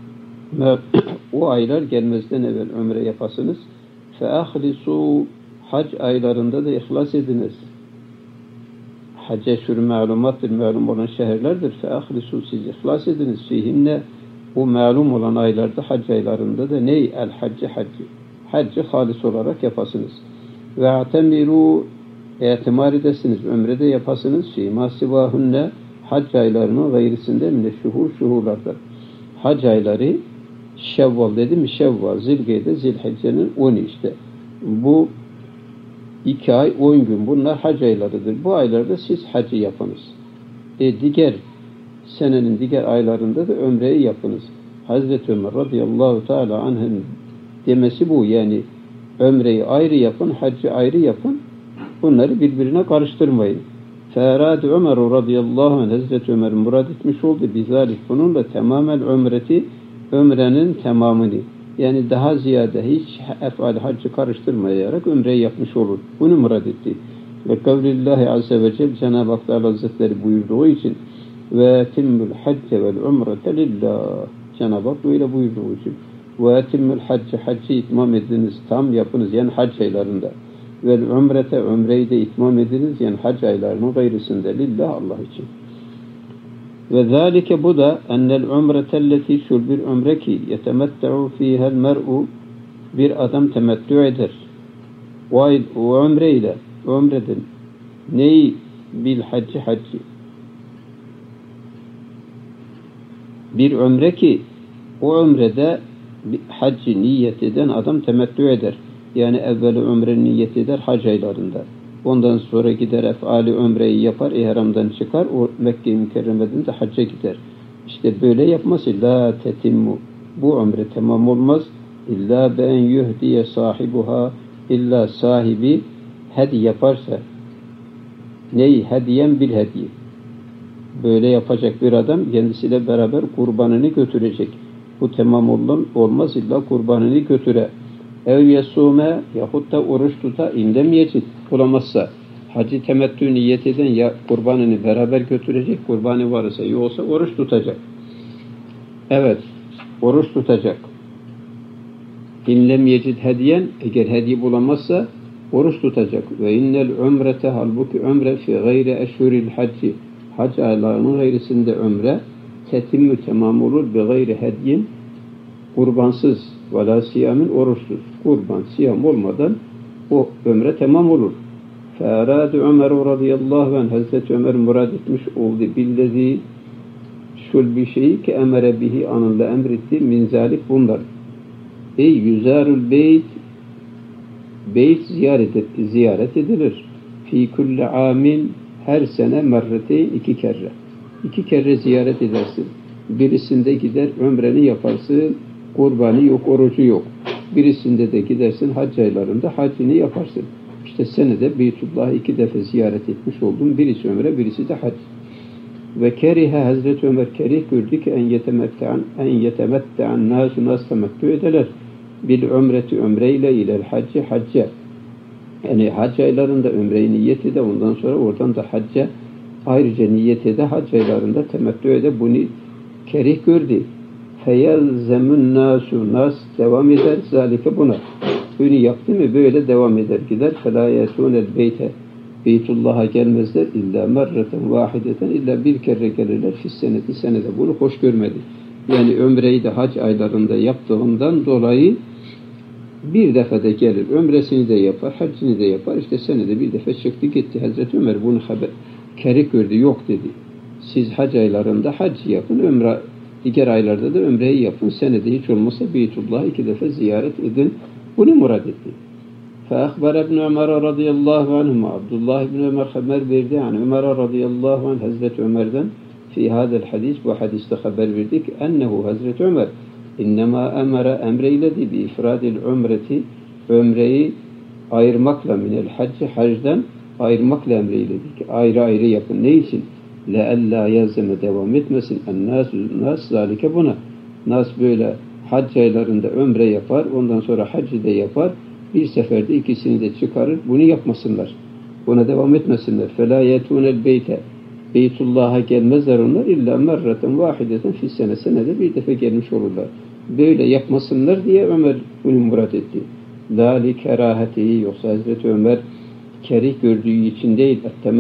O aylar gelmezden evvel ömre yapasınız. Fe ahlisu hac aylarında da ihlas ediniz. Hac eşhurun ma'lumattır. Ma'lum olan şehirlerdir. Fe ahlisu siz ihlas ediniz. Fihinne o ma'lum olan aylarda hac aylarında da ney? El haccı haccı. Haccı halis olarak yapasınız. Ve atemiru etimar edesiniz. Ömrede yapasınız. Fîmâ sivâhunne hac aylarının gayrisinde mine şuhurlardır. Hac ayları Şevval dedi mi? Şevval, Zilgeyde, Zilhicce'nin 10 işte. Bu 2 ay 10 gün. Bunlar hac aylarıdır. Bu aylarda siz hacı yapınız. Diğer senenin diğer aylarında da ömreyi yapınız. Hazreti Ömer radıyallahu teala anh'ın demesi bu. Yani ömreyi ayrı yapın, haccı ayrı yapın. Bunları birbirine karıştırmayın. Ferad Ömer radıyallahu anh Hazreti Ömer murad etmiş oldu. Bizalik bununla tamamen ömrenin tamamını yani daha ziyade hiç efal haccı karıştırmayarak ömreyi yapmış olur. Bunu murad etti. Ve kavlillahi azze ve celle Cenab-ı Hak Hazretleri buyurduğu için ve timmül hacce vel umrete lillah. Cenab-ı Hak böyle buyurduğu için ve timmül hacce haccı itmam ediniz, tam yapınız yani hac aylarında. Vel umrete ömreyi de itmam ediniz yani hac aylarının gayrısında lillah Allah için. Ve zâlike bu da ennel umretelleti şul bir umre ki yetemette'u fîhel mer'u bir adam temettü eder. O umreyle umredin neyi bil haccı haccı bir umre ki o umrede haccı niyet eden adam temettü eder. Yani evveli umre niyet eder hac aylarında. Ondan sonra gider efali ömreyi yapar, ihramdan çıkar, o Mekke-i Mükerreme'den de hacca gider. İşte böyle yapması la tetimmu. Bu ömre tamam olmaz. İlla ben yuhdiye sahibuha illa sahibi hediye yaparsa neyi? Hediyen bil hediye. Böyle yapacak bir adam kendisiyle beraber kurbanını götürecek. Bu tamam olmaz illa kurbanını götüre. Ev yesume yahut da oruç tuta indemeyecek olamazsa hacı temettü niyet eden ya kurbanını beraber götürecek, kurbanı varsa yoksa oruç tutacak. Evet, oruç tutacak. İnlem yecid hediyen eğer hediye bulamazsa oruç tutacak. Ve innel umrete halbuki ömre fi gayri eşhuril hacci hac aylarının gayrisinde ömre tetimmü tamam olur bi gayri hediyen kurbansız ve la siyamin oruçsuz. Kurban, siyam olmadan o ömre tamam olur. Ferad Ömer radıyallahu anh Hazreti Ömer murad etmiş oldu. Billezi şul bir şeyi ki emere bihi anında emretti min zalik bunlar. Ey yüzarul beyt ziyaret edilir. Fi kulli amin her sene merreteyn 2 kere. 2 kere ziyaret edersin. Birisinde gider ömreni yaparsın. Kurbanı yok, orucu yok. Birisinde de gidersin hac aylarında hacını yaparsın. İşte senede Beytullah'ı 2 defa ziyaret etmiş oldun. Birisi ömre, birisi de hac. Ve kerihe Hazreti Ömer kerih gördü ki en yetemette'an nasu nas temettü edeler. Bil ömreti ömreyle ilel hacci hacca. Yani hac aylarında ömreyi niyet ede, ondan sonra oradan da hacca ayrıca niyet ede, hac aylarında temettü ede. Bunu kerih gördü. Feyelzemun nasu nas devam eder. Zalike buna. Bunu yaptı mı böyle devam eder gider. Fela yetunel beyte. Beytullah'a gelmezler illa merreten vahideten, illa bir kere gelirler senede. Bunu hoş görmedi. Yani ömreyi de hac aylarında yaptığından dolayı bir defede gelir. Ömresini de yapar, haccını da yapar. İşte senede bir defa çıktı gitti. Hazreti Ömer bunu kerih gördü. Yok dedi. Siz hac aylarında hac yapın. Diğer aylarda da ömreyi yapın. Senede hiç olmazsa Beytullah'ı 2 defa ziyaret edin. Bunu murad etti. فأخبر ابن عمر رضي الله عنهما Abdullah ibn Ömer haber verdi. Yani Ömer radıyallahu anh Hazreti Ömer'den fi hadel hadis, bu hadiste haber verdik. Ennehu Hazreti Ömer innema emreyledi bi ifradil umreti, ömreyi ayırmakla minel hacci, hacdan ayırmakla emreyledik. Ayrı ayrı yapın. Ne için? Lealla yazeme devam etmesin. Nas zalike buna. Nas böyle hac aylarında ömre yapar. Ondan sonra haccı da yapar. Bir seferde ikisini de çıkarır. Bunu yapmasınlar. Buna devam etmesinler. فَلَا يَتُونَ الْبَيْتَ Beytullah'a gelmezler onlar. İlla merraten vahideten fis sene. Senede bir defa gelmiş olurlar. Böyle yapmasınlar diye Ömer bunu murad etti. Lâli kerahetihi, yoksa Hazreti Ömer kerih gördüğü için değil.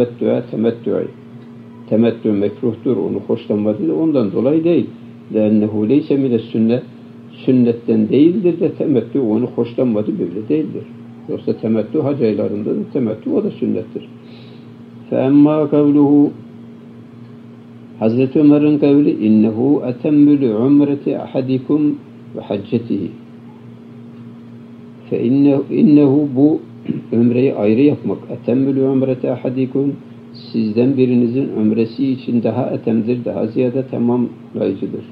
Temettü mekruhtur. Onu hoşlanmadı. Ondan dolayı değil. لَاَنَّهُ لَيْسَ مِنَ السُنَّةِ Sünnetten değildir de temettü onu hoşlanmadı, böyle değildir. Yoksa temettü hac aylarında da temettü o da sünnettir. فَاَمَّا قَوْلُهُ Hazreti Ömer'in kavli innehu etemmülü umreti ahadikum ve haccetihi. فَاِنَّهُ bu ömreyi ayrı yapmak. Etemmülü umreti ahadikum, sizden birinizin ömresi için daha etemdir, daha ziyade tamamlayıcıdır.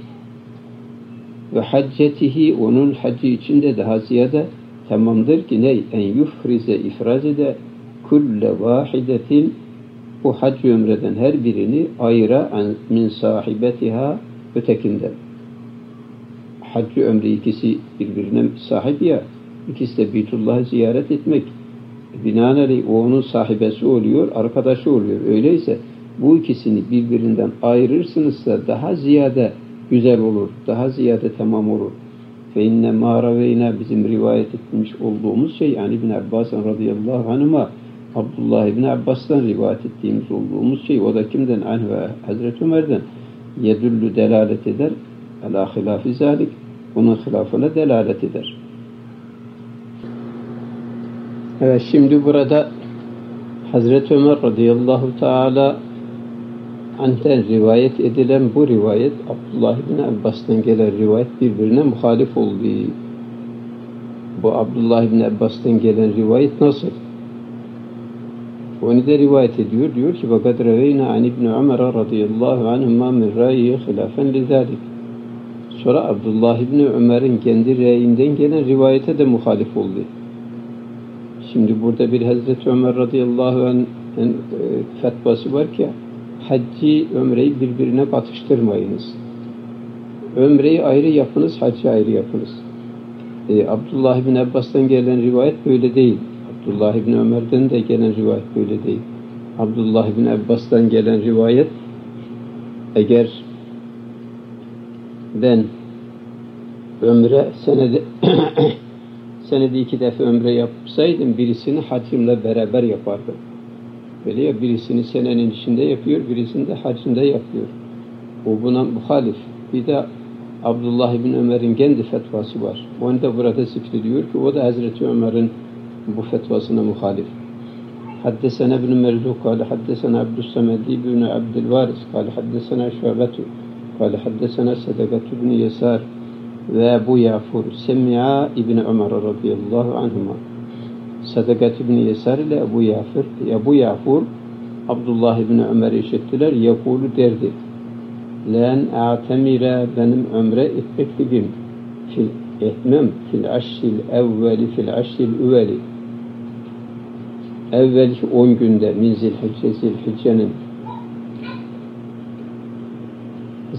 Ve haccetihi, onun haccı içinde daha ziyade tamamdır ki ne? En yufrize, ifraz ede kulle vahidetin, bu hac ömreden her birini ayıra min sahibetiha, ötekinden. Haccı ömrü ikisi birbirine sahip ya, ikisi de Beytullah'ı ziyaret etmek. Binaenaleyh o onun sahibesi oluyor, arkadaşı oluyor. Öyleyse bu ikisini birbirinden ayırırsınızsa daha ziyade güzel olur, daha ziyade tamam olur. Fe inne ma raveyna, bizim rivayet etmiş olduğumuz şey, yani İbn Abbas radıyallahu anhuma, Abdullah İbn Abbas'tan rivayet ettiğimiz olduğumuz şey, o da kimden? Anhu, Hazreti Ömer'den. Yedüllü, delalet eder. Ala hilafi zalik, bunun hilafına delalet eder. Evet, şimdi burada Hazreti Ömer radıyallahu teala anh'ten rivayet edilen bu rivayet, Abdullah ibn Abbas'tan gelen rivayet birbirine muhalif olduğu. Bu Abdullah ibn Abbas'tan gelen rivayet nasıl? Onu da rivayet ediyor. Diyor ki وَقَدْ رَوَيْنَا عَنْ اِبْنِ عُمَرَ رَضِيَ اللّٰهُ عَنْهُمَا مِنْ رَيِّهِ خِلَافًا لِذَٰلِكِ Sonra Abdullah ibn Ömer'in kendi reyinden gelen rivayete de muhalif oldu. Şimdi burada bir Hazreti Ömer radıyallahu anh'ın fetvası var ki haccı, ömreyi birbirine katıştırmayınız. Ömreyi ayrı yapınız, haccı ayrı yapınız. Abdullah ibn Abbas'tan gelen rivayet böyle değil. Abdullah ibn Ömer'den de gelen rivayet böyle değil. Abdullah ibn Abbas'tan gelen rivayet, eğer ben ömre senede 2 defa ömre yapsaydım, birisini haccımla beraber yapardım. Böyle ya, birisini senenin içinde yapıyor, birisini de hacında yapıyor. O buna muhalif. Bir de Abdullah ibn Ömer'in kendi fetvası var. Onu da burada zikrediyor ki o da Hazreti Ömer'in bu fetvasına muhalif. Haddesena ibn Merzuk, kâle haddesena Abdüssamedi ibn Abdülvaris, kâle haddesena Şu'betu, kâle haddesena Sedekatu ibn Yesar ve Ebu Ya'fur, Semi'a ibn Ömer radıyallahu anhuma. Sedekat ibn Yesar ile Ebu Ya'fur Abdullah ibn Ömer'i işittiler. Yakulu derdi. Len a'temire, benim ömre etmek gibiyim. Fil aşril evveli. Evvelki 10 günde min Zilhicce'nin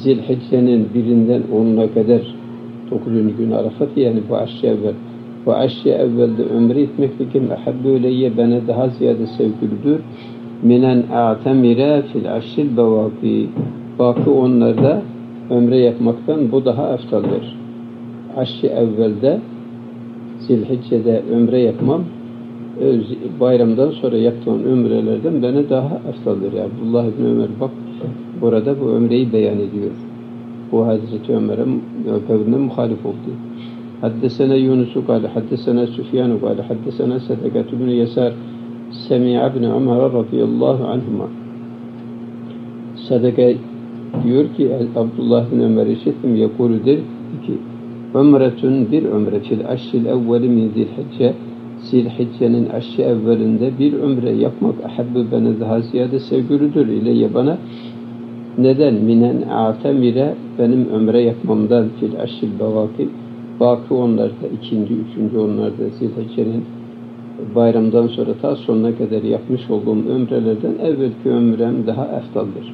Zilhicce'nin birinden 10'una kadar 9. gün Arafat, yani bu aşçı evvel. Bu aşçı evvelde ömre etmek kim ehabbü ileyye, bana daha ziyade sevgilidir. Minen a'temire fil aşşil bevaki. Baki onlarda ömre yapmaktan bu daha eftaldir. Aşçı evvelde Zilhicce'de ömre yapmam, bayramdan sonra yaptığım ömrelerden bana daha eftaldir. Yani Abdullah ibn Ömer bak burada bu ömreyi beyan ediyor. Bu Hazreti Ömer'e kavline muhalif oldu. Haddesena Yunus'u kâle, haddesena Süfyan'u kâle, haddesena Sedekatü bin Yesar, Semi'a bin Ömer radıyallahu anhuma. Sedeke diyor ki, Abdullah bin Ömer işittim, yekûlü der ki, Ömretün bir ömre fil aşşil evveli min Zilhicce, Zilhicce'nin aşçı evvelinde bir ömre yapmak ahabbü, bana daha ziyade sevgilidir ileyye bana. Neden? Minen a'temire, benim ömre yapmamdan fil aşşil bevaki, baki onlarda, ikinci, üçüncü onlarda Zilhicce'nin bayramdan sonra ta sonuna kadar yapmış olduğum ömrelerden evvelki ömrem daha eftaldir.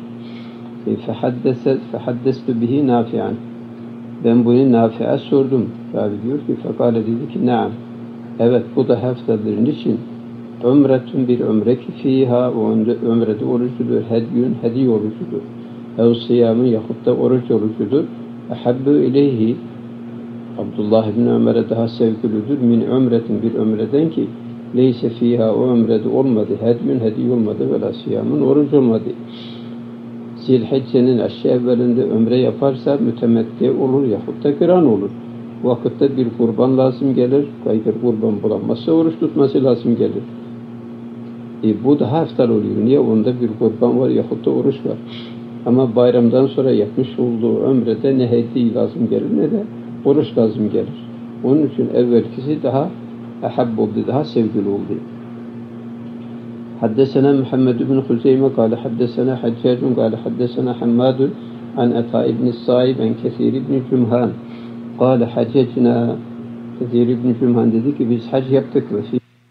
Fehaddestu bihi nafi'an. Ben bunu Nafi'e sordum. Tabi diyor ki, fekale dedi ki, naam. Evet, bu da eftaldir. Niçin? Ömretun bir ömre ki fiha, o ömrede orucudur. Hedyün, hediye orucudur. Ev siyamın yahut da oruç orucudur. Ehabbü ileyhi, Abdullah ibn Ömer'e daha sevgilidir. Min ömretin, bir ömreden ki leyse fiha, o ömrede olmadı. Hedyün, hediye olmadı. Ve la siyamın, oruç olmadı. Zilhicce'nin aşçı evvelinde ömre yaparsa mütemetti olur yahut da kıran olur. Vakitte bir kurban lazım gelir. Eğer kurban bulamazsa oruç tutması lazım gelir. Bu daha eftal oluyor. Niye? Onda bir kurban var yahut da oruç var. Ama bayramdan sonra yapmış olduğu ömrede ne hediye lazım gelir ne de oruç lazım gelir. Onun için evvelkisi daha ehab oldu, daha sevgili oldu. Haddesena Muhammed ibn Huzeyme kâle haddesena Haccacun kâle haddesena Hammadun an Ata ibn Sa'ib an Kesir ibn Cümhan kâle haccacna. Kesir ibn Cümhan dedi ki biz hac yaptık ve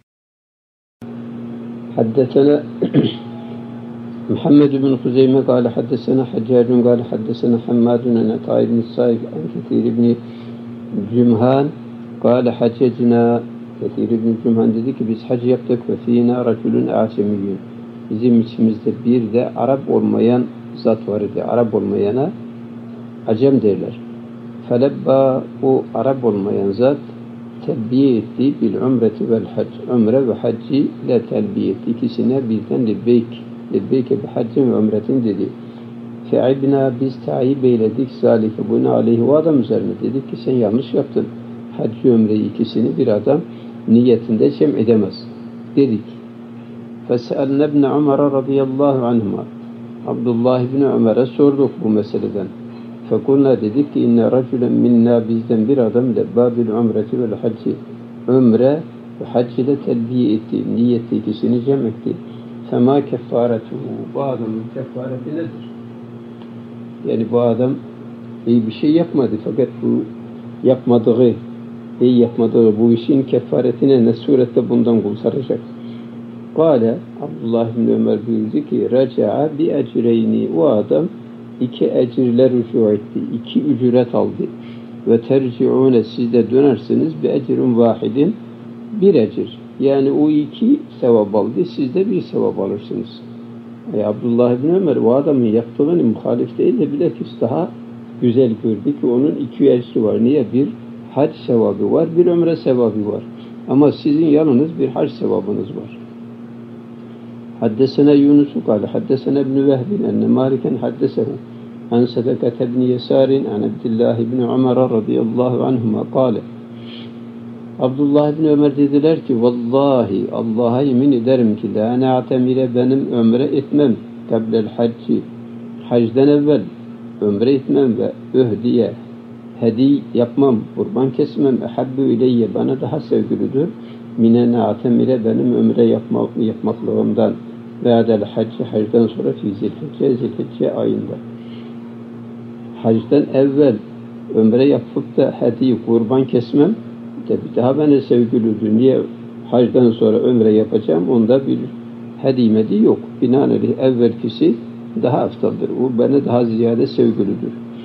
haddesena Muhammed ibn Huzeyme kâle haddesena Haccacun kâle haddesena Hammadun an Ata ibn Sa'ib an Kesir ibn Cümhan kâle haccacna. Kesir ibn Cümhan dedi ki biz hac yaptık ve fînâ racülün âsemiyyün. Bizim içimizde bir de Arap olmayan zat var idi. Arap olmayana Acem derler. Felebba, o Arap olmayan zat telbiye etti bil umreti vel hac. Ömre ve haccı ile telbiye etti. İkisine birden lebbeyke bi haccin ve umretin dedi. Fe'ibna, biz tayyip eyledik zalike bunu aleyhi, o adam üzerine dedik ki sen yanlış yaptın. Haccı ömreyi ikisini bir adam niyetinde cem edemez dedik. Fese'elne ibn Ömer radıyallahu anhuma. Abdullah ibn Ömer'e sorduk bu meseleden. Fekulna dedik ki inne racülen minna, bizden bir adam lebbabil umreti vel hacci, ömre ve hac ile telbiye etti, niyeti ikisini cem etti. Fema kefaretuhu, bu adamın kefareti nedir? Yani bu adam iyi bir şey yapmadı fakat bu yapmadığı, iyi yapmadığı bu işin kefaretine ne surette bundan kurtaracak? Kâle, Abdullah ibn Ömer buyurdu ki raca'a bi ecreyni, o adam iki ecirler rücu etti, iki ücret aldı. Ve terci'une, siz de dönersiniz bi ecrin vahidin, bir ecir. Yani o iki sevap aldı, siz de bir sevap alırsınız. Abdullah ibn Ömer o adamın yaptığını muhalif değil de bilakis daha güzel gördü ki onun iki ecri var. Niye? Bir hac sevabı var, bir ömre sevabı var. Ama sizin yanınız bir hac sevabınız var. Haddesena Yunus'u kâle, haddesena ibn Vehbin, enne Maliken haddesehu, an Sedeket ibn Yesarin, an Abdullah ibn Ömer radıyallahu anhuma kâle. Abdullah ibn Ömer dediler ki vallahi Allah'a yemin ederim ki la na'temire, benim ömre etmem kablel hacci, hacden evvel ömre etmem ve öhdiye, hediye yapmam, kurban kesmem, ehabbü ileyye, bana daha sevgilidir. Mine na'temire, benim ömre yapmaklığımdan ve adel hacci, hacdan sonra fi zilhicce ayında. Hacdan evvel ömre yapıp da hediye, kurban kesmem tabi daha bana sevgilidir. Niye? Hacdan sonra ömre yapacağım, onda bir hediye yok. Binaenaleyh evvelkisi daha eftaldir. O bana daha ziyade sevgilidir.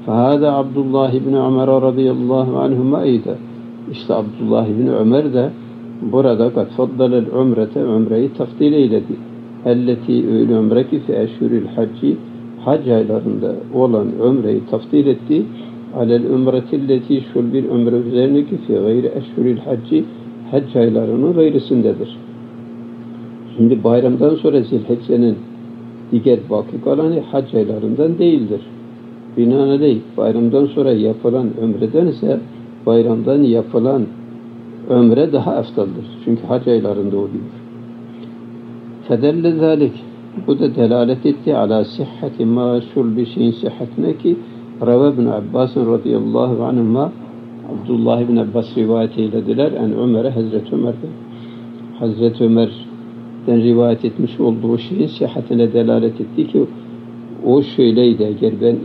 فَهَذَا Abdullah ibn Ömer radıyallahu anhuma eyde. İşte Abdullah ibn Ömer de burada kad faddalel umrete, umreyi tafdil eyledi. Elleti öyle umre ki fi eşhuril hacci, hac aylarında olan umreyi tafdil etti. Alel umretilleti, şul bir umre üzerine ki fi gayri eşhuril hacci, hac aylarının gayrisindedir. Şimdi bayramdan sonra Zilhicce'nin diğer baki kalanı hac aylarından değildir. Binaenaleyh bayramdan sonra yapılan ömreden ise bayramdan yapılan ömre daha eftaldir. Çünkü hac aylarında oluyor. Fedelle zalik, bu da delalet etti ala sihhati ma, şul bir şeyin sıhhatine ki Rava ibn Abbas radıyallahu anhuma, Abdullah ibn Abbas rivayet eylediler. En Ömer'e Hazreti Ömer'den. Hazreti Ömer'den rivayet etmiş olduğu şeyin sıhhatine delalet etti ki o şöyleydi: eğer ben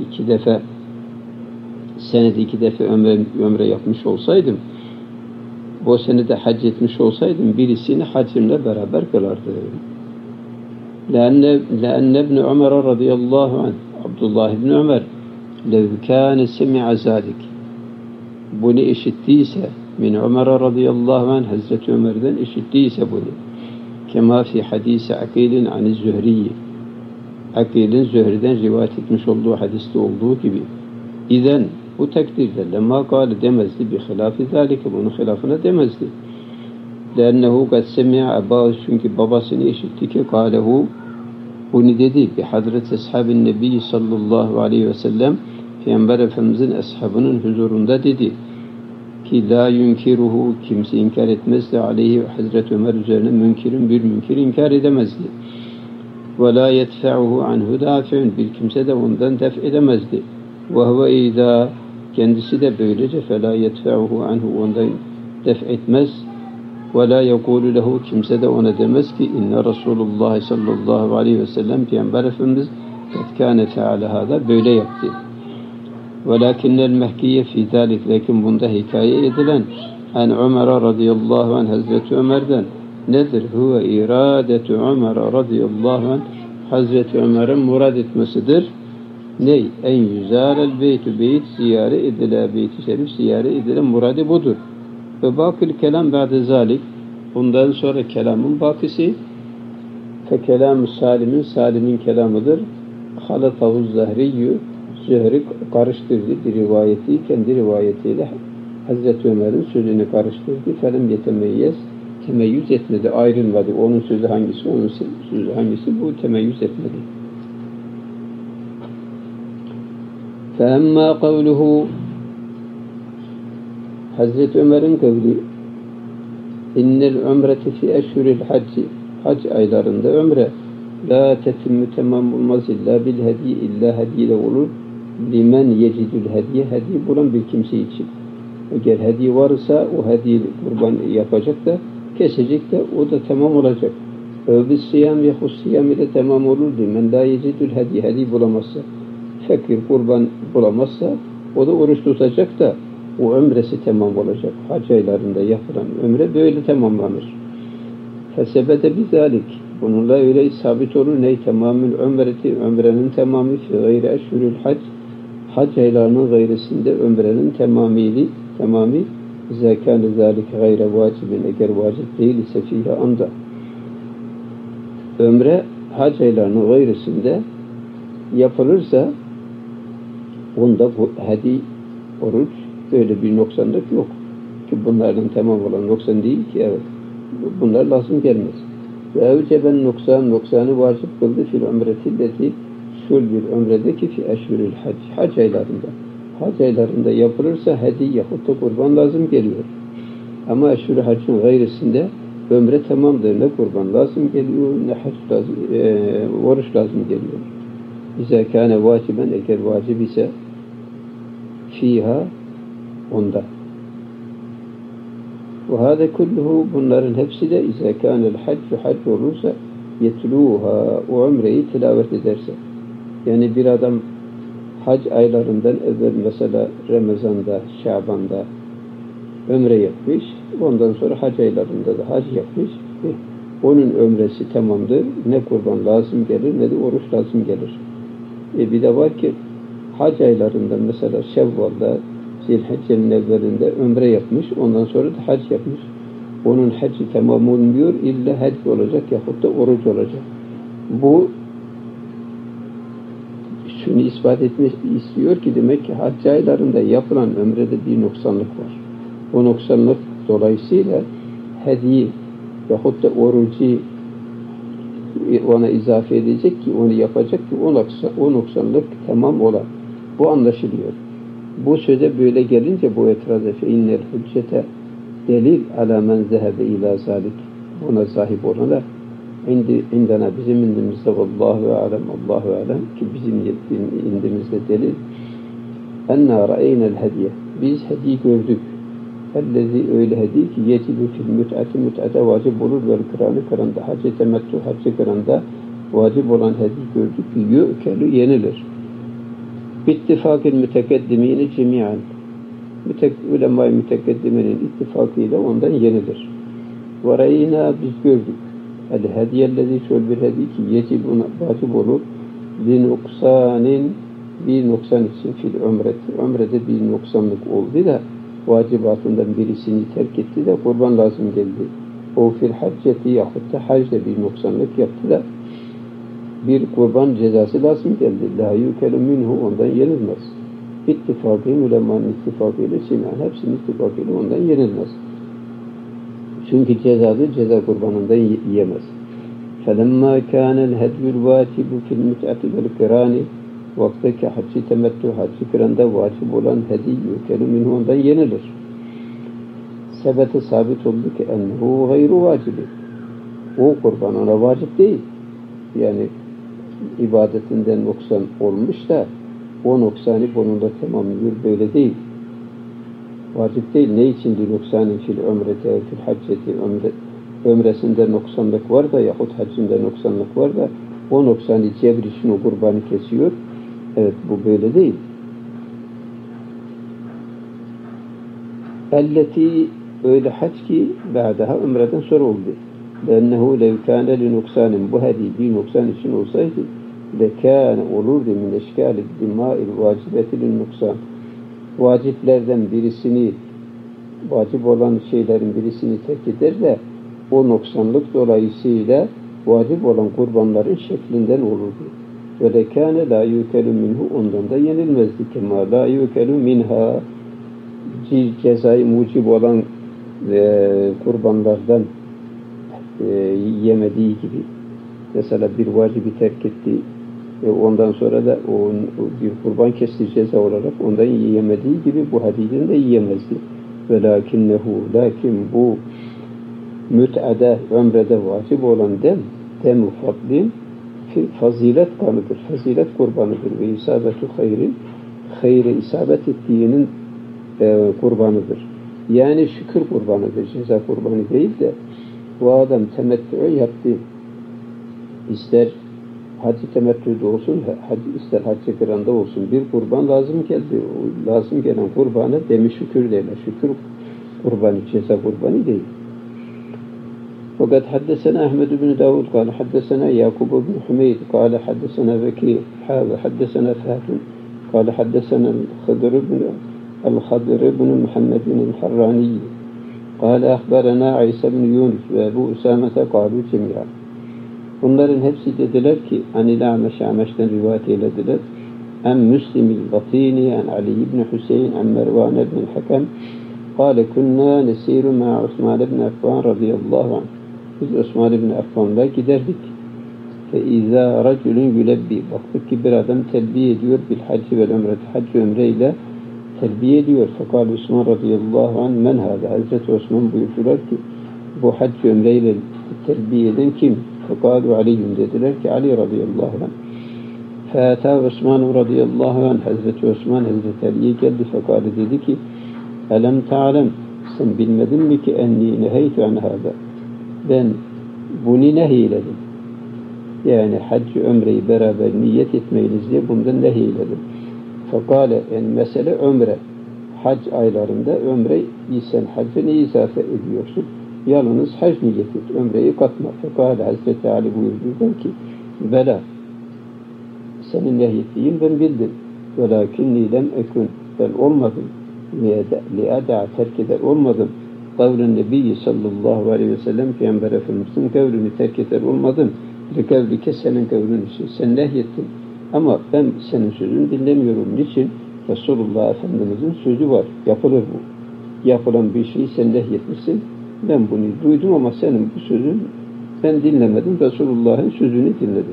senede iki defa ömre yapmış olsaydım, o senede hac etmiş olsaydım, birisini hacimle beraber kılardı. لأن ابن عمر رضي الله عنه, Abdullah ibn Ömer, لو كان سمع ذلك, bunu işittiyse, min Ömer radıyallahu anh, Hazreti Ömer'den işittiyse bunu, kema fi hadisi Akil'in ani Zühri'yi, Akil'in Zühri'den rivayet etmiş olduğu hadiste olduğu gibi, İzen, bu takdirde lemma kâle demezdi, bi hilâfi zâlike, bunun hilafına demezdi. Lennehu kad semi'a abahu, çünkü babasını işitti ki kâlehu, bunu dedi, bi hadreti ashabin nebi sallallahu aleyhi ve sellem, Peygamber Efendimizin ashabının huzurunda dedi ki la yunkiruhu, kimse inkar etmezdi, aleyhi, Hazreti Ömer üzerine münkirin bir münkir inkar edemezdi. Ve la yedfe'uhu anhu dafi'un, bir kimse de ondan def edemezdi. Ve huve idâ, kendisi de böylece فَلَا يَدْفَعُهُ عَنْهُ, ondan def etmez. وَلَا يَقُولُ lehu, kimse de ona demez ki inne Resulullah sallallahu aleyhi ve sellem, Peygamber Efendimiz قَدْ كَانَ فَعَلَ هَذَا, böyle yaptı. وَلَكِنَّ الْمَحْكِيَ فِي ذَلِكَ, lakin bunda hikaye edilen en Ömer radıyallahu anh, Hazreti Ömer'den nedir? Huve iradetu Ömer radıyallahu anh, Hazreti Ömer'in murad etmesidir. Ney? En yüzârel beytü, beyt ziyare edile, beyt-i şerif ziyare edile, muradi budur. Ve bakil kelam ba'de zalik, bundan sonra kelamın bakisi, fe kelam-ı Salim'in kelamıdır. Halatahu Zahriyyü, Zühri karıştırdı bir rivayeti, kendi rivayetiyle Hazreti Ömer'in sözünü karıştırdı. Felem yetemeyyez, temeyyüz etmedi, ayrılmadı. Onun sözü hangisi, onun sözü hangisi, bu temeyyüz etmedi. فَاَمَّا قَوْلُهُ, Hazreti Ömer'in kavli, اِنَّ الْعُمْرَةِ فِي اَشْهُرِ الْحَجِّ, hac aylarında ömre la tetimü, tamam olmaz illa bil hediye, illa hediye olur. Limen yecidül hediye, hediye bulan bir kimse için. Eğer hediye varsa o hediye kurban yapacak da, kesecek de o da tamam olacak. Öbüs siyam ve hussiyam ile tamam olur. Limen la yecidül hediye, hediye bulamazsa, fakir kurban bulamazsa o da oruç tutacak da o ömresi tamam olacak. Hac aylarında yapılan ömre böyle tamamlanır. Fesebete bizalik, bununla öyle sabit olur. Ney tamamül ömreti, ömrenin tamamı fi gayri eşhurül hac, hac aylarının gayrisinde ömrenin tamamı zekâne zâlike gayre vacibin, eğer vacip değil ise fiha anda. Ömre hac aylarının gayrisinde yapılırsa onda bu hedi, oruç, böyle bir noksanlık yok. Ki bunlardan tamam olan noksan değil ki, evet. Bunlar lazım gelmez. Ve evceben noksanı vacip kıldı fil ömretilleti, şul bir ömredeki fi eşhuril hac, hac aylarında. Hac aylarında yapılırsa hedi yahut da kurban lazım geliyor. Ama eşhur-i haccın gayrisinde ömre tamamdır. Ne kurban lazım geliyor, ne hac lazım, oruç lazım geliyor. İzâ kâne vaciben, eğer vacib ise fiha, onda. Ve hâze kulluhu, bunların hepsi de izâ kânel hac olursa yetlûhâ, o ömreyi tilavet ederse. Yani bir adam hac aylarından evvel mesela Ramazan'da, Şaban'da ömre yapmış, ondan sonra hac aylarında da hac yapmış. Onun ömresi tamamdır. Ne kurban lazım gelir ne de oruç lazım gelir. Bir de var ki hac aylarında mesela Şevval'da, Zilhicce'nin evvelinde ömre yapmış, ondan sonra da hac yapmış. Onun hacı tamam olmuyor, illa hac olacak yahut da oruç olacak. Bu şunu ispat etmek istiyor ki demek ki hac aylarında yapılan ömrede bir noksanlık var. O noksanlık dolayısıyla hediye yahut da orucu ona izafe edecek ki, onu yapacak ki o noksanlık tamam olan. Bu anlaşılıyor. Bu söze böyle gelince bu etirazı feinnel hüccete delil ala men zehebe ila zalik. Buna sahip olana indana bizim indimizde vallahu alem Allahu alem ki bizim indimizde delil enna ra'eynel hediye. Biz hediye gördük. Ellezi öyle hediye ki yecibu fil müt'ate vacip olur vel kıranda hacı temettü hacı kıranda vacip olan hediye gördük ki yü'kelu yenilir. İttifakil mütekeddimini cemiyen ulema-i mütekeddimenin ittifakıyla ondan yenilir. Varayına biz gördük. El-hediyellezi şöyle bir hediye ki yecib vacip olur linuksanin bir noksan için fil ömrede bir noksanlık oldu da vacibatından birisini terk etti de kurban lazım geldi. O fil hacceti yahut da hacda bir noksanlık yaptı da bir kurban cezası lazım geldi. La yukelu minhu ondan yenilmez. İttifakıyla ulemanın ittifakıyla simen hepsinin ittifakıyla ondan yenilmez. Çünkü ceza kurbanından yiyemez. فَلَمَّا كَانَ الْهَدْيُ الْوَاجِبُ فِي الْمُتْعَةِ وَالْقِرَانِ vaktaki haccı temettü, haccı kıranda vacip olan hediye yükeli minhu ondan yenilir. Sebete sabit oldu ki ennehu gayru vacibi. O kurban ona vacip değil. Yani ibadetinden noksan olmuş da o noksanı bununla tamamlıyor. Böyle değil. Vacip değil. Ne içindir noksanın fil ömrete, fil hacceti, ömresinde noksanlık var da yahut haccında noksanlık var da o noksanı cebr için o kurbanı kesiyor. Evet, bu böyle değil. Elleti öyle hac ki ba'daha ömreden sonra oldu. Lennehu lev kâne li noksanin bu hediye bir noksan için olsaydı lekâne olurdu min eşkâli dimâil vacibeti lin noksan. Vaciplerden birisini, vacip olan şeylerin birisini terk eder de o noksanlık dolayısıyla vacip olan kurbanların şeklinden olurdu. Ve lekâne lâ yükelu minhu ondan da yenilmezdi. Kemâ lâ yükelu minha cezai mucib olan kurbanlardan yemediği gibi. Mesela bir vacibi terk etti. Ondan sonra da o bir kurban kesti ceza olarak ondan yiyemediği gibi bu hadiden de yiyemezdi. Ve lakin bu müt'ade, ömrede vacip olan dem-i fadlin fazilet kanıdır, fazilet kurbanıdır ve isabetu hayre isabet ettiğinin kurbanıdır. Yani şükür kurbanıdır, ceza kurbanı değil de bu adam temettü yaptı. İster hacı temettüde olsun, ister hacı kıranda olsun bir kurban lazım geldi. O lazım gelen kurbana demi şükür derler. Şükür kurbanı, ceza kurbanı değil. وقد حدثنا أحمد بن داود قال حدثنا يعقوب بن حميد قال حدثنا بكير حدثنا فهد قال حدثنا الخضر بن محمد الحراني قال أخبرنا عيسى بن يونس وأبو أسامة قالوا جميعا. Bunların hepsi dediler ki Anil Ameş'ten rivayet eylediler. En Müslim-i Batini, en Ali ibn Hüseyin, en Mervan ibn Hakem قال كنا نسير مع عثمان بن عفان رضي الله عنه. Biz Osman ibn Affan'la giderdik. فَاِذَا رَجُلٌ يُلَبِّي baktık ki bir adam telbiye ediyor bil hacci vel ömreti. Hac ve ömreyle telbiye ediyor. فَقال Osman radıyallahu anh men hâda. Hazreti Osman buyurdular ki bu hac ve ömreyle telbiye eden kim? فَقالوا عَلِيٌّ dediler ki Ali radıyallahu anh. فَاَتَى Osman radıyallahu anh. Hazreti Osman Hazreti Ali'ye geldi. فَقال dedi ki Elem ta'lem sen bilmedin mi ki enni neheytü an hâda. Ben bunu nehiyledim. Yani hac-ı ömreyi beraber niyet etmeyiniz diye bundan nehiyledim. Fekale yani mesele ömre. Hac aylarında ömre sen haccı ne izafe ediyorsun? Yalnız hac niyet et. Ömreyi katma. Fekale Hazreti Ali buyurdu ki bela senin nehyettiğin ben bildim. velakinni lem ekun, ben olmadım, liada terk eder olmadım. Kavlun Nebiyyi sallallahu aleyhi ve sellem Peygamber Efendimiz'in kavlini terk eder olmadım. Kavlike senin kavlin için sen nehyettin. Ama ben senin sözünü dinlemiyorum. Niçin? Resulullah Efendimiz'in sözü var. Yapılır bu. Yapılan bir şeyi sen nehyetmişsin. Ben bunu duydum ama senin bu sözün ben dinlemedim. Resulullah'ın sözünü dinledim.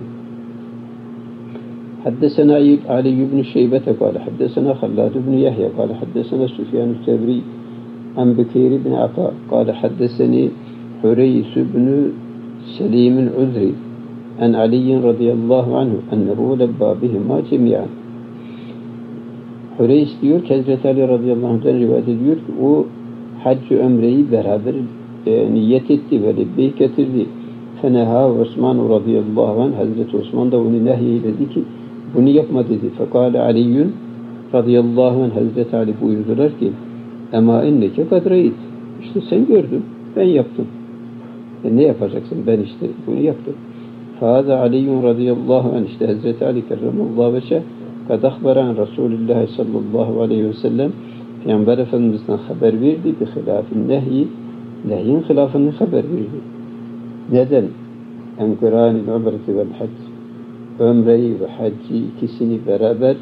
حدثنا علي بن شيبة قال حدثنا خلاد بن يحيى قال حدثنا سفيان الثوري عن بكير بن عطاء قال حدثني حريث بن سليم العذري عن علي رضي الله عنه أنه لبى بهما جميعا. Hureys diyor ki Hazreti Ali radıyallahu anh'tan rivayet ediyor ki o hac-ı ömreyi beraber niyet etti ve lebbeyk getirdi. Feneha Osman radıyallahu anh, Hazreti Osman da onu nehyeydi ki bunu yapma dedi. Fekale Aliyyun radıyallahu anh, Hazreti Ali buyurdular ki Ema inneke kadreyit. İşte sen gördün, ben yaptım. Ne yapacaksın? Ben işte bunu yaptım. Fâze Aliyyun radıyallahu anh, işte Hazreti Ali kerramallahu veçhe kad akhbaran Resulullah sallallahu aleyhi ve sellem Peygamber Efendimiz'den haber verdi bi hilafin nehyi, nehyin hilafını haber verdi. Neden? Enkıranil umreti vel hac, ömreyi ve haccı ikisini beraber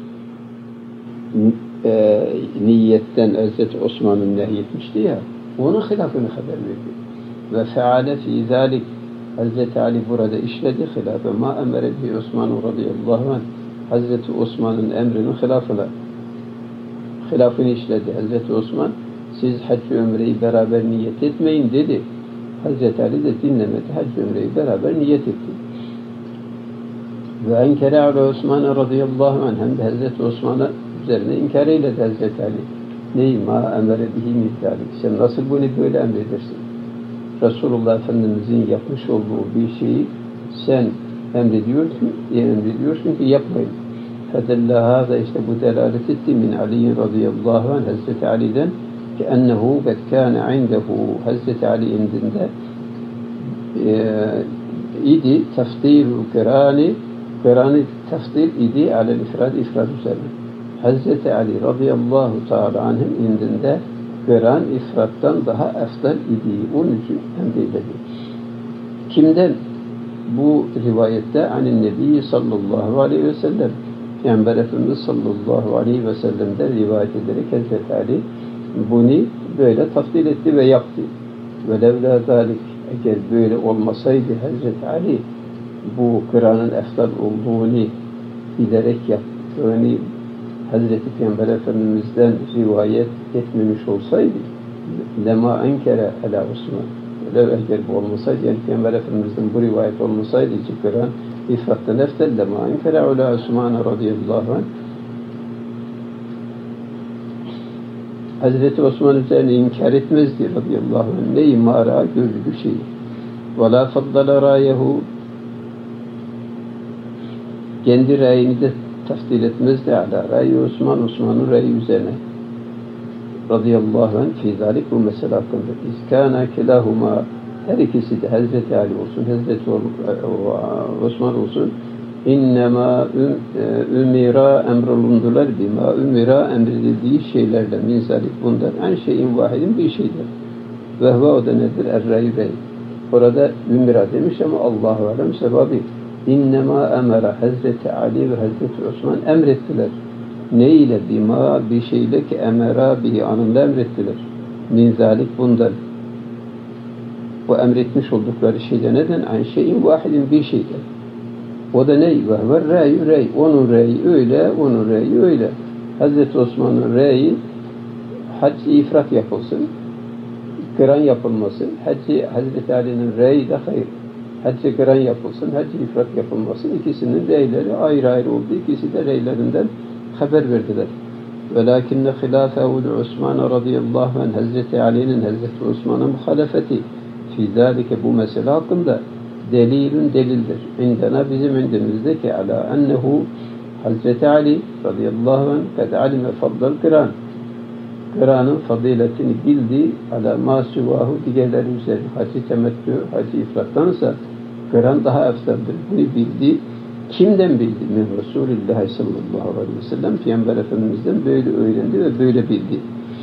niyetten Hazreti Osman'ın nehyetmişti ya, onun hilafını haber verdi. Ve feale fî zâlik, Hazreti Ali burada işledi hilafı ma emere bi Osman radıyallahu anh, Hazreti Osman'ın emrinin hilafını işledi. Hazreti Osman siz hac-ı ömreyi beraber niyet etmeyin dedi. Hazreti Ali de dinlemedi. Hac-ı ömreyi beraber niyet etti. Ve enkere ala Osman radıyallahu anh, hem de Hazreti Osman'a üzerine inkar eyledi Hazreti Ali. Ney ma emere bihi mizdalik. Sen nasıl bunu böyle emredersin? Resulullah Efendimizin yapmış olduğu bir şeyi sen emrediyorsun ki yapmayın. Fedella da işte bu delalet etti min Ali radıyallahu anh, Hazreti Ali'den ki ennehu kad kâne indehu, Hazreti Ali indinde idi tefdîl-ü kırâni tefdîl idi alel ifrad üzerine. Hazreti Ali radıyallahu teâlâ anh'ın indinde kıran ifrattan daha efdal idi. Onun için emredildi. Kimden? Bu rivayette anin Nebi sallallahu aleyhi ve sellem, Peygamber Efendimiz sallallahu aleyhi ve sellem'den rivayet ederek Hazreti Ali bunu böyle tafsil etti ve yaptı. Ve levla zalik, eğer böyle olmasaydı Hazreti Ali bu Kur'an'ın efdal olduğunu bilerek yaptığını Hazreti Peygamber Efendimiz'den rivayet etmemiş olsaydı lema enkere ala Osman. Eğer bu olmasaydı, yani Peygamber Efendimiz'den bu rivayet olmasaydı ki Kur'an ifrattan eftel lema enkere ala Osman radıyallahu anh, Hazreti Osman üzerine inkar etmezdi radıyallahu anh. Ne imara gördüğü şeyi. Ve la faddala rayehu, kendi rayını da tafsil etmezdi ala rayi Osman'ın rayi üzerine radıyallahu anh fi zalik, bu mesele hakkında. İskâna kilahuma, her ikisi de Hazreti Ali olsun, Hazreti Osman olsun, İnnemâ ümira emrolundular bima ümira emredildiği şeylerle min zalik, bundan en şeyin vahidin bir şeydir. Ve huve, o da nedir? Er-rey rey. Orada ümira demiş ama Allahu alem sebebi. İnnemâ emera, Hazreti Ali ve Hazreti Osman emrettiler. Ne ile? Bima, bir şeyle ki emera bihi, anında emrettiler. Min zalik, bundan. Bu emretmiş oldukları şeyde neden? En şeyin vahidin, bir şeyden. O da ne? Ve huve rey rey. Onun reyi öyle, onun reyi öyle. Hazreti Osman'ın reyi hac-ı ifrat yapılsın, kıran yapılmasın. Hazreti Ali'nin reyi de hayır. Hac-ı kıran yapılsın, hac-ı ifrat yapılmasın. İkisinin reyleri ayrı ayrı oldu. İkisi de reylerinden haber verdiler. Velakinne hilâfehu Osman radıyallahu anh, Hazreti Ali'nin Hazreti Osman'a muhalefeti fi zâlike, bu mesele hakkında delilün delildir. İndena, bizim indimizde ki ala ennehu, Hazreti Ali radıyallahu anh kad alime faddal kıran, kıranın faziletini bildi ala ma süvahu, diğerleri üzerine. Hacı temettü, hacı ifrattansa kıran daha eftaldir. Bunu bildi Kimden bildi? Min Resulullah sallallahu aleyhi ve sellem. Peygamber Efendimiz'den böyle öğrendi ve böyle bildi.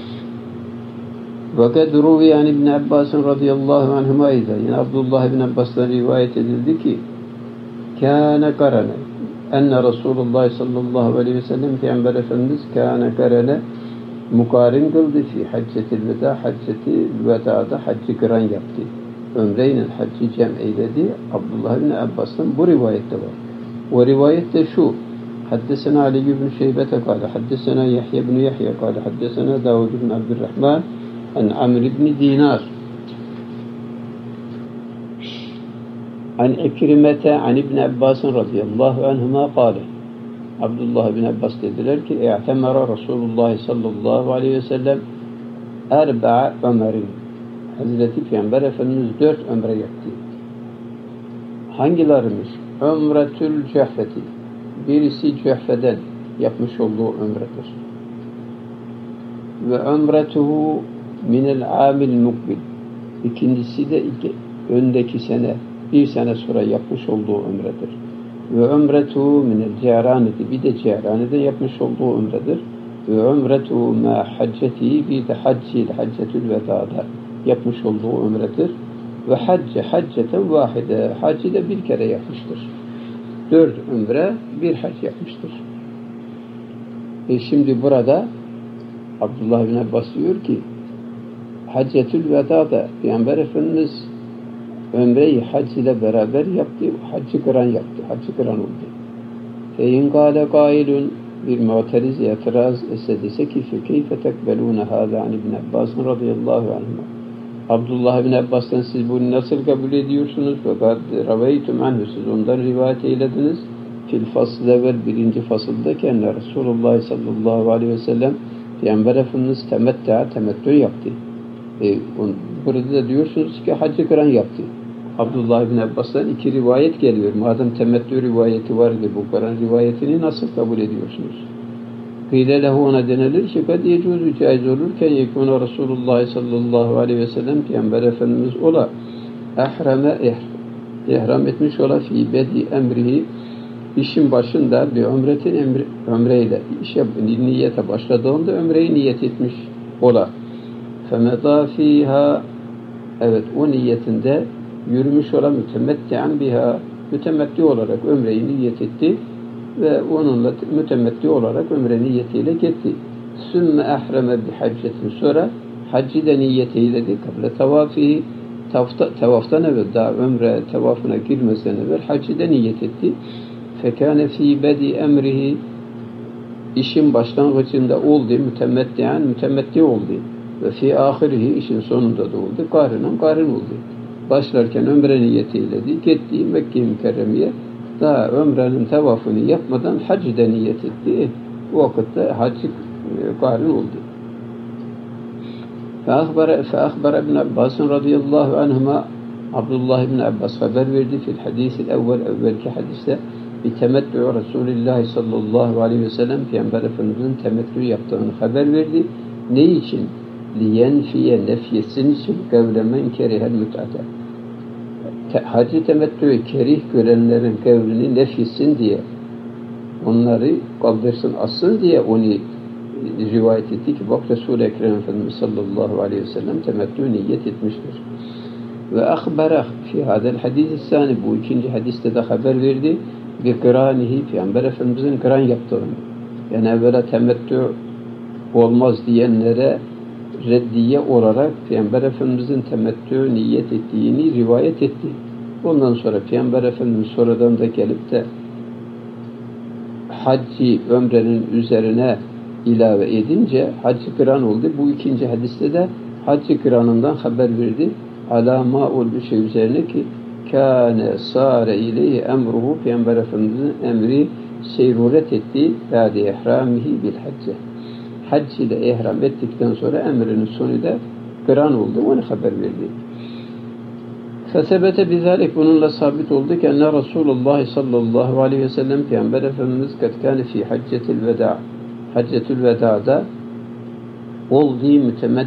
Fakat ruvi yani İbn Abbas radıyallahu anhuma yine Abdullah ibn Abbas'tan rivayet edildi ki kâne karane enne Resulullah sallallahu aleyhi ve sellem Peygamber Efendimiz kâne karane mukarin kıldı fi haccetil veda haccetil veda'da haccı kıran yaptı. Ömreyle haccı cem eyledi. Abdullah ibn Abbas'tan bu rivayette var. O rivayette şu حدثنا علي بن شيبة قال حدثنا يحيى بن يحيى قال حدثنا داود بن عبد الرحمن عن عمرو بن دينار عن عكرمة عن ابن عباس رضي الله عنهما قال Abdullah bin Abbas dediler ki "İ'temara Resulullah sallallahu aleyhi ve sellem erba'a ömerin." Hazreti Peygamber Efendimiz 4 ömre yaptı. Hangilerimiz? Ömretül Cehfeti. Birisi Cehfe'den yapmış olduğu ömredir. Ve ömretuhu minel amil mukbil. İkincisi de öndeki sene, bir sene sonra yapmış olduğu ömredir. Ve ömretuhu minel ceraneti. Bir de ceranede yapmış olduğu ömredir. Ve ömretuhu ma hacceti. Bir de haccetül veda'da yapmış olduğu ömredir. Ve hacceten vahide. Haccı da bir kere yapmıştır. 4 ömre bir hac yapmıştır. Şimdi burada Abdullah bin Abbas diyor ki Haccetül Veda'da Peygamber Efendimiz ömreyi hac ile beraber yaptı. Haccı kıran yaptı. Haccı kıran oldu. Fein kâle kailun bir mu'teriz itiraz etse dese ki keyfe tekbelûne hâzâ an İbn Abbas radıyallahu anhuma. Abdullah bin Abbas'tan siz bunu nasıl kabul ediyorsunuz? Fakat raveytum anhu siz ondan rivayet eylediniz. Fil fasıl evvel birinci fasılda kendine Resulullah sallallahu aleyhi ve sellem Peygamber Efendimiz temettü yaptı. Burada da diyorsunuz ki haccı kıran yaptı. Abdullah bin Abbas'tan 2 rivayet geliyor. Madem temettü rivayeti var ve bu kıran rivayetini nasıl kabul ediyorsunuz? Kıyle lehu ona denilir ki kad yecuzu caiz olurken yekûne Resulullah sallallahu aleyhi ve sellem Peygamber Efendimiz ola ihram etmiş ola fi bedi emrihi işin başında bir ömreyle işe niyete başladığında ömreyi niyet etmiş ola. Femedâ fîhâ evet o niyetinde yürümüş ola mütemetti'an biha mütemetti olarak ömreyi niyet etti ve onunla mütemetti olarak ömre niyetiyle gitti. Sümme ehreme bi haccetin sonra haccı da niyet eyledi. Kable tavafihi tavaftan evvel daha ömre tavafına girmesinden evvel haccı da niyet etti. Fekâne fî bedi emrihi işin başlangıcında oldu mütemetti oldu. Ve fî ahirihi işin sonunda da oldu. Karin oldu. Başlarken ömre niyet eyledi. Gitti Mekke-i Mükerreme'ye daha ömrenin tavafını yapmadan haccı da niyet etti. O vakitte haccı karin oldu. Feahbara ibn Abbas radıyallahu anhuma Abdullah ibn Abbas haber verdi fil hadisil evvelki hadiste bi temettü Resulullah sallallahu aleyhi ve sellem Peygamber Efendimiz'in temettü yaptığını haber verdi. Ne için? Liyenfiye nefyesin için kevlemen kerihel müt'ate. Hacı temettüyü kerih görenlerin kavlini nefyetsin diye onları kaldırsın assın diye onu rivayet etti ki bak Resul-i Ekrem Efendimiz sallallahu aleyhi ve sellem temettü niyet etmiştir. Ve akhbara fi hadel hadis-i sani bu ikinci hadiste de haber verdi bir kıranihi Peygamber Efendimiz'in kıran yaptığını. Yani evvela temettü olmaz diyenlere reddiye olarak Peygamber Efendimiz'in temettü niyet ettiğini rivayet etti. Ondan sonra Peygamber Efendimiz sonradan da gelip de haccı ömrenin üzerine ilave edince haccı kıran oldu. Bu ikinci hadiste de haccı kıranından haber verdi. Alama olduğu şey üzerine ki kâne sâre ileyhi emruhu Peygamber Efendimiz'in emri seyruret etti. Bâdi ihramihi bil hacce. Hac ile ihram ettikten sonra emrinin sonu da kıran oldu. Onu haber verdi. Fesebete bizalik bununla sabit oldu ki enne Resulullah sallallahu aleyhi ve sellem Peygamber Efendimiz katkâne fi haccetil veda. Haccetül veda'da oldu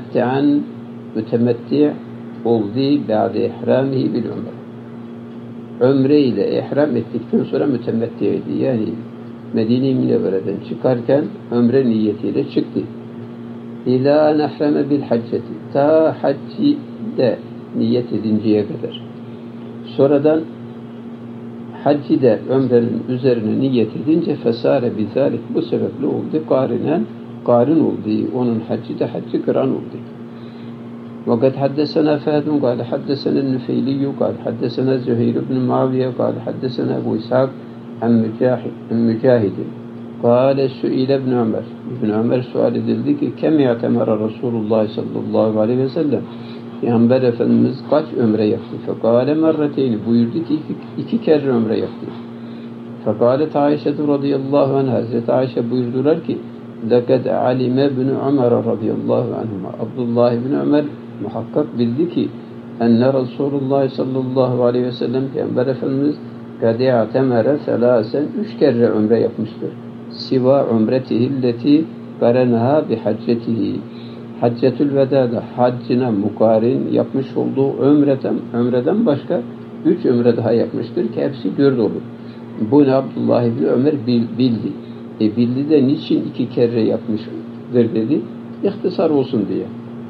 mütemetti oldu ba'de ihramihi bil ömre. ömre ile ihram ettikten sonra mütemettiydi. Yani Medine-i Münevvere'den çıkarken ömre niyetiyle çıktı. İlâ nehreme bil hacceti. Ta hacci de niyet edinceye kadar. Sonradan hacci de ömrenin üzerine niyet edince fesâre bizâlik, bu sebeple oldu. Karin oldu. Onun hacci de hacci kıran oldu. وقد حدثنا فهد قال حدثنا النفيلي قال حدثنا زهير بن معاوية قال حدثنا أبو إسحاق عن مجاهد قال سئل ابن عمر sual edildi ki kem i'temara Resulullah sallallahu aleyhi ve sellem, Peygamber Efendimiz kaç ömre yaptı? Fekale merreteyni, buyurdu ki iki kere ömre yaptı. Fekalet Ayşe radıyallahu anh, Hazreti Ayşe buyurdular ki لَقَدْ عَلِمَ ابْنُ عُمَرَ radıyallahu anhuma, Abdullah ibn Ömer muhakkak bildi ki enne Resulullah sallallahu aleyhi ve sellem, Peygamber Efendimiz قَدْ اَعْتَمَرَ ثَلَاسًا, 3 kere ömre yapmıştır. Siva umretihilleti karenaha bi haccetihi, Haccetül Veda'da haccına mukarin yapmış olduğu ömreden başka 3 ömre daha yapmıştır ki hepsi 4 olur. Bunu Abdullah ibn Ömer bildi. Bildi de niçin 2 kere yapmıştır dedi? İhtisar olsun diye.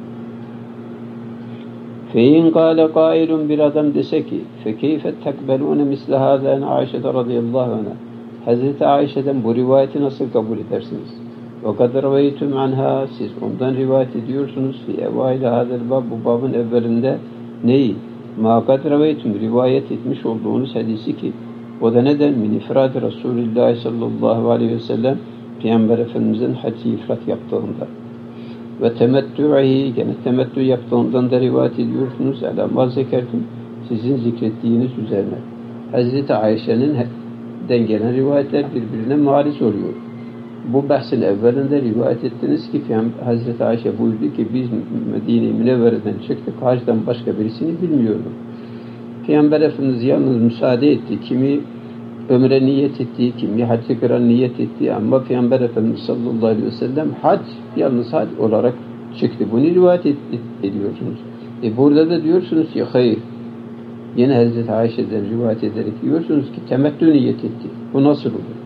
Fein kâle kâilun, bir adam dese ki fekeyfe tekbelûne misle hâzâne Ayşe'de radıyallahu anh'a, Hazreti Ayşe'den bu rivayeti nasıl kabul edersiniz? وَقَدْ رَوَيْتُمْ عَنْهَا, siz ondan rivayet ediyorsunuz. فِي اَوَائِلَ هَذَا الْبَابِ, bu babın evvelinde neyi? مَا قَدْ رَوَيْتُمْ, rivayet etmiş olduğunuz hadisi ki, o da neden? مِنْ اِفْرَادِ Resulullah sallallahu aleyhi ve sellem, Peygamber Efendimiz'in hacı ifrat yaptığında. Ve temettü'i, gene temettü yaptığından da rivayet ediyorsunuz. Alâ mâ zekertum, sizin zikrettiğiniz üzerine. Hazreti Ayşe'nin gelen rivayetler birbirine maris oluyor. Bu bahsin evvelinde rivayet ettiniz ki Hazreti Ayşe buyurdu ki biz Medine-i Münevvere'den çıktık, hacdan başka birisini bilmiyordum. Peygamber Efendimiz yalnız müsaade etti. Kimi ömre niyet etti, kimi haccı kıran niyet etti, ama Peygamber Efendimiz sallallahu aleyhi ve sellem yalnız hac olarak çıktı. Bunu rivayet ediyorsunuz. Burada da diyorsunuz ki hayır. Yine Hazreti Ayşe'den rivayet ederek diyorsunuz ki temettü niyet etti. Bu nasıl olur?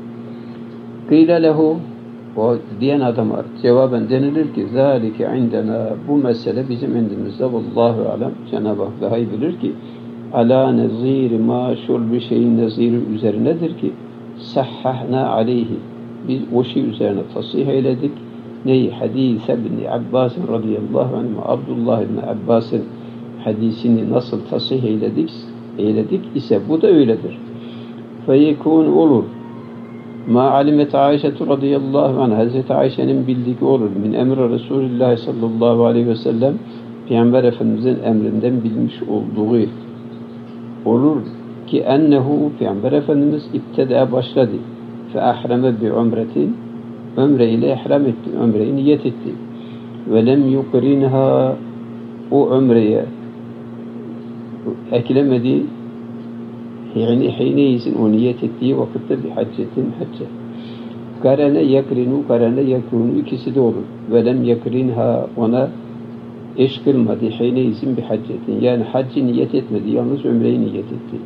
Kıyle lehu, o diyen adama cevaben denilir ki zâlike indena, bu mesele bizim indimizde, vallahu alem, Cenab-ı Hak daha iyi bilir ki alâ nezîri maşul bir şeyin nezîri üzerinedir ki sahhahna aleyhi, biz o şey üzerine tasih eyledik. Neyi? Hadîse ibn Abbas radıyallahu anh, Abdullah ibn Abbas'ın hadisini nasıl tasih eyledik ise bu da öyledir. Feyekûn, olur. Ma alimet Ayşe radıyallahu anh, Hazreti Ayşe'nin bildiği olur. Min emri Resulullah sallallahu aleyhi ve sellem, Peygamber Efendimiz'in emrinden bilmiş olduğu olur ki ennehu, Peygamber Efendimiz ibteda başladı. Fe ahreme bi umretin, ömre ile ihram etti, ömreyi niyet etti. Ve lem yukrinha, o ömreye eklemedi. Yani hineyizin o niyet ettiği vakitte bir haccetin hacce. Karene yakrinu, ikisi de olur. Ve lem yakrinha, ona eş kılmadı. Hineyizin bir haccetin. Yani haccı niyet etmedi. Yalnız ömreyi niyet etti.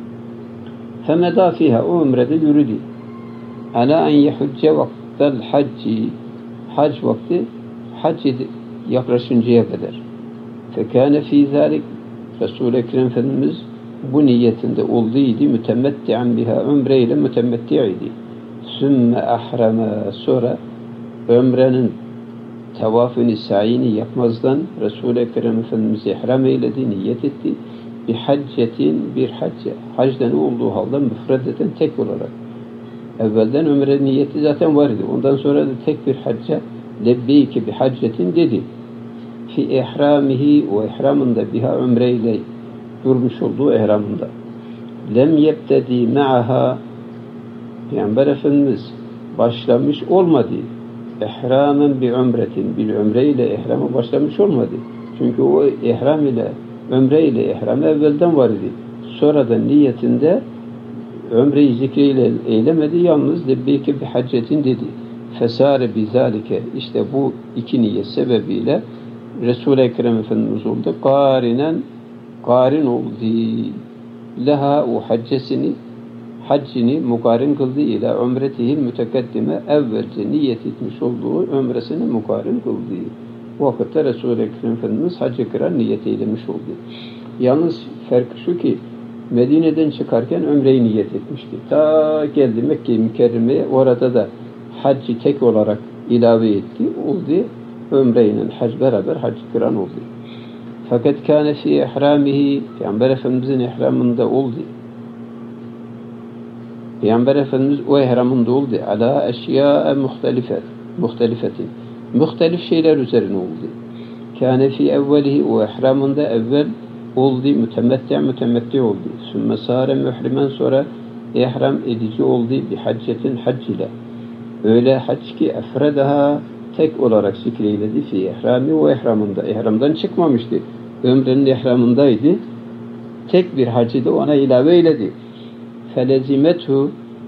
Femedâ fiha, o ömrede yürüdü. Alâ en yehücce vaktel hacci, hac vakti, hac yaklaşıncaya kadar. Fekâne fî zâlik, Resul-i Ekrem Efendimiz bu niyetinde olduydu, mütemetti'an biha, ömreyle mütemetti'iydi. Sümme ahreme, sonra ömrenin tavafını, sa'ini yapmazdan Resul-i Ekrem Efendimiz ihram eyledi, niyet etti. Bir haccetin, bir hacce, hacden olduğu halde müfredeten tek olarak. Evvelden ömre niyeti zaten vardı. Ondan sonra da tek bir hacce, lebbeyke bir haccetin dedi. Fi ihramihi, o ihramında biha, ömreyle durmuş olduğu ihramında. Lem yebtedi ma'aha, Peygamber Efendimiz başlamış olmadı. İhramen bi umretin, bir ömreyle ihrama başlamış olmadı. Çünkü o ihram ile, ömreyle ihram evvelden var idi. Sonra da niyetinde ömreyi zikriyle eylemedi, yalnız lebbeyke bi haccetin dedi. Fesare bizalike, işte bu iki niyet sebebiyle Resul-i Ekrem Efendimiz oldu. Karin oldu. Leha o haccini mukarin kıldı ile umretihil mütekaddime evvelce niyet etmiş olduğu ömresini mukarin kıldı. O vakitte Resul-i Ekrem Efendimiz haccı kıran niyet eylemiş oldu. Yalnız farkı şu ki Medine'den çıkarken ömreyi niyet etmişti. Ta geldi Mekke-i Mükerreme'ye, orada da haccı tek olarak ilave etti. Oldu. Ömreyle hac beraber haccı kıran oldu. Fakat kâne fî ihrâmihi, Peygamber Efendimiz'in ihramında oldu. Peygamber Efendimiz o ihramında oldu. Alâ eşyâe muhtelifetin. Muhtelif şeyler üzerine oldu. Kâne fî evvelihi, o ihramında evvel oldu. Mütemetti oldu. Sümme sâre mührimen, sonra ihram edici oldu. Bir haccetin hac ile. Öyle hac ki efredaha, tek olarak zikreyledi fi ihrami, o ihramında. İhramdan çıkmamıştı. Ömrenin ihramındaydı. Tek bir hacı da ona ilave eyledi. Felezimethu,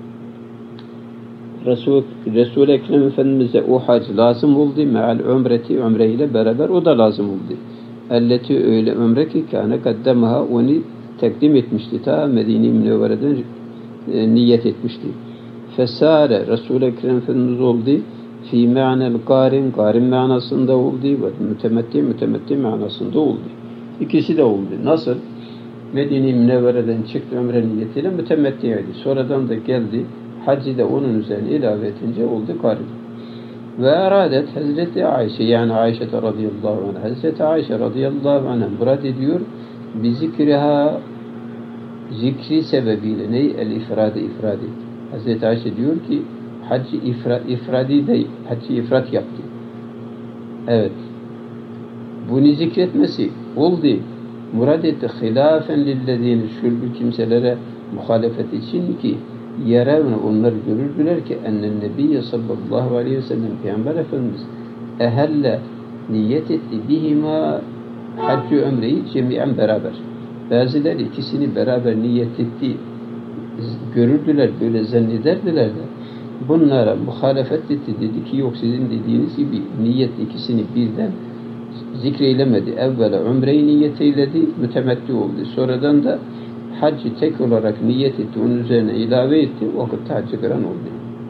Resul-i Ekrem Efendimiz'e o hac lazım oldu. Meal ömreti, ömreyle beraber o da lazım oldu. Elleti, öyle ömre ki kâne kaddemaha, onu takdim etmişti. Ta Medine-i Münevvere'den niyet etmişti. Fesâre, Resul-i Ekrem Efendimiz oldu. Fî me'anel garin manasında oldu ve mütemetti manasında oldu. İkisi de oldu. Nasıl? Medine-i Münevvere'den çıktı ömre niyetiyle mütemettiydi. Sonradan da geldi. Hacı da onun üzerine ilave edince oldu garin. Ve eradet Hazreti Ayşe, yani Ayşe radıyallahu anh, Hazreti Ayşe radıyallahu anh murad ediyor. Bizikriha, zikri sebebiyle ney? El-ifradi. Hazreti Ayşe diyor ki haccı ifradi değil, haccı ifrat yaptı. Evet. Bunu zikretmesi oldu. Murad etti. Hilafen lillezine, şülbü kimselere muhalefet için ki yerevne, onlar görürdüler ki ennen nebiyye sallallahu aleyhi ve sellem, Peygamber Efendimiz ehelle niyet etti bihima, haccı ömreyi cemiyen beraber. Bazıları ikisini beraber niyet etti. Görürdüler, böyle zannederdiler de bunlara muhalefet etti, dedi ki yok, sizin dediğiniz gibi niyet ikisini birden zikreylemedi. Evvela ömreyi niyet eyledi, mütemetti oldu. Sonradan da haccı tek olarak niyet etti, onun üzerine ilave etti. O vakitte haccı kıran oldu.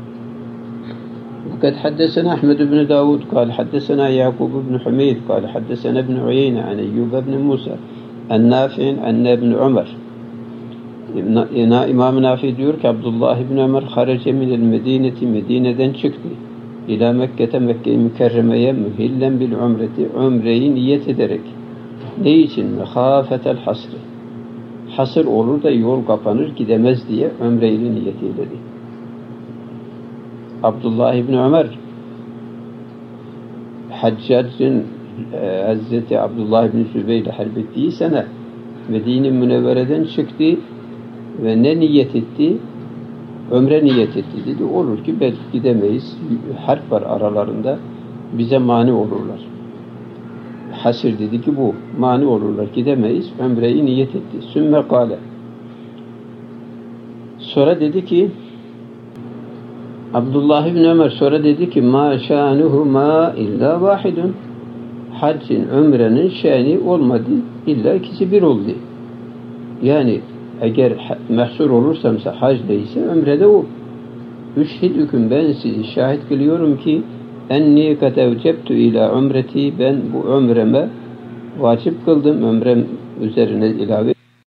وقد حدثنا أحمد بن داود قال حدثنا يعقوب بن حميد قال حدثنا ابن عيينة عن أيوب بن موسى النافع عن ابن عمر. İmam Nafi diyor ki Abdullah ibn Ömer harece minel Medine'ti, Medine'den çıktı. İlâ Mekke'te, Mekke-i Mükerreme'ye mühillen bil umreti, ömreyi niyet ederek. Ne için? Mehâfetel hasri. Hasır olur da yol kapanır, gidemez diye ömreyle niyet eyledi. Abdullah ibn Ömer Haccac'ın Hazreti Abdullah ibn Zübeyir'le harp ettiği sene Medine-i Münevvere'den çıktı ve ne niyet etti? Ömre niyet etti. Dedi olur ki belki gidemeyiz. Harp var aralarında. Bize mani olurlar. Hasır dedi ki bu. Mani olurlar. Gidemeyiz. Ömreyi niyet etti. Sümme kâle. Sonra dedi ki Abdullah ibn Ömer sonra dedi ki ma şânuhuma illa vahidun. Haccın, ömrenin şâni olmadı. İlla ikisi bir oldu. Yani eğer mehsur olursam hac değilse ömrede o. Üşhidüküm, ben sizi şahit kılıyorum ki enni kad evcebtu ila umreti, ben bu ömreme vacip kıldım, ömrem üzerine ilave.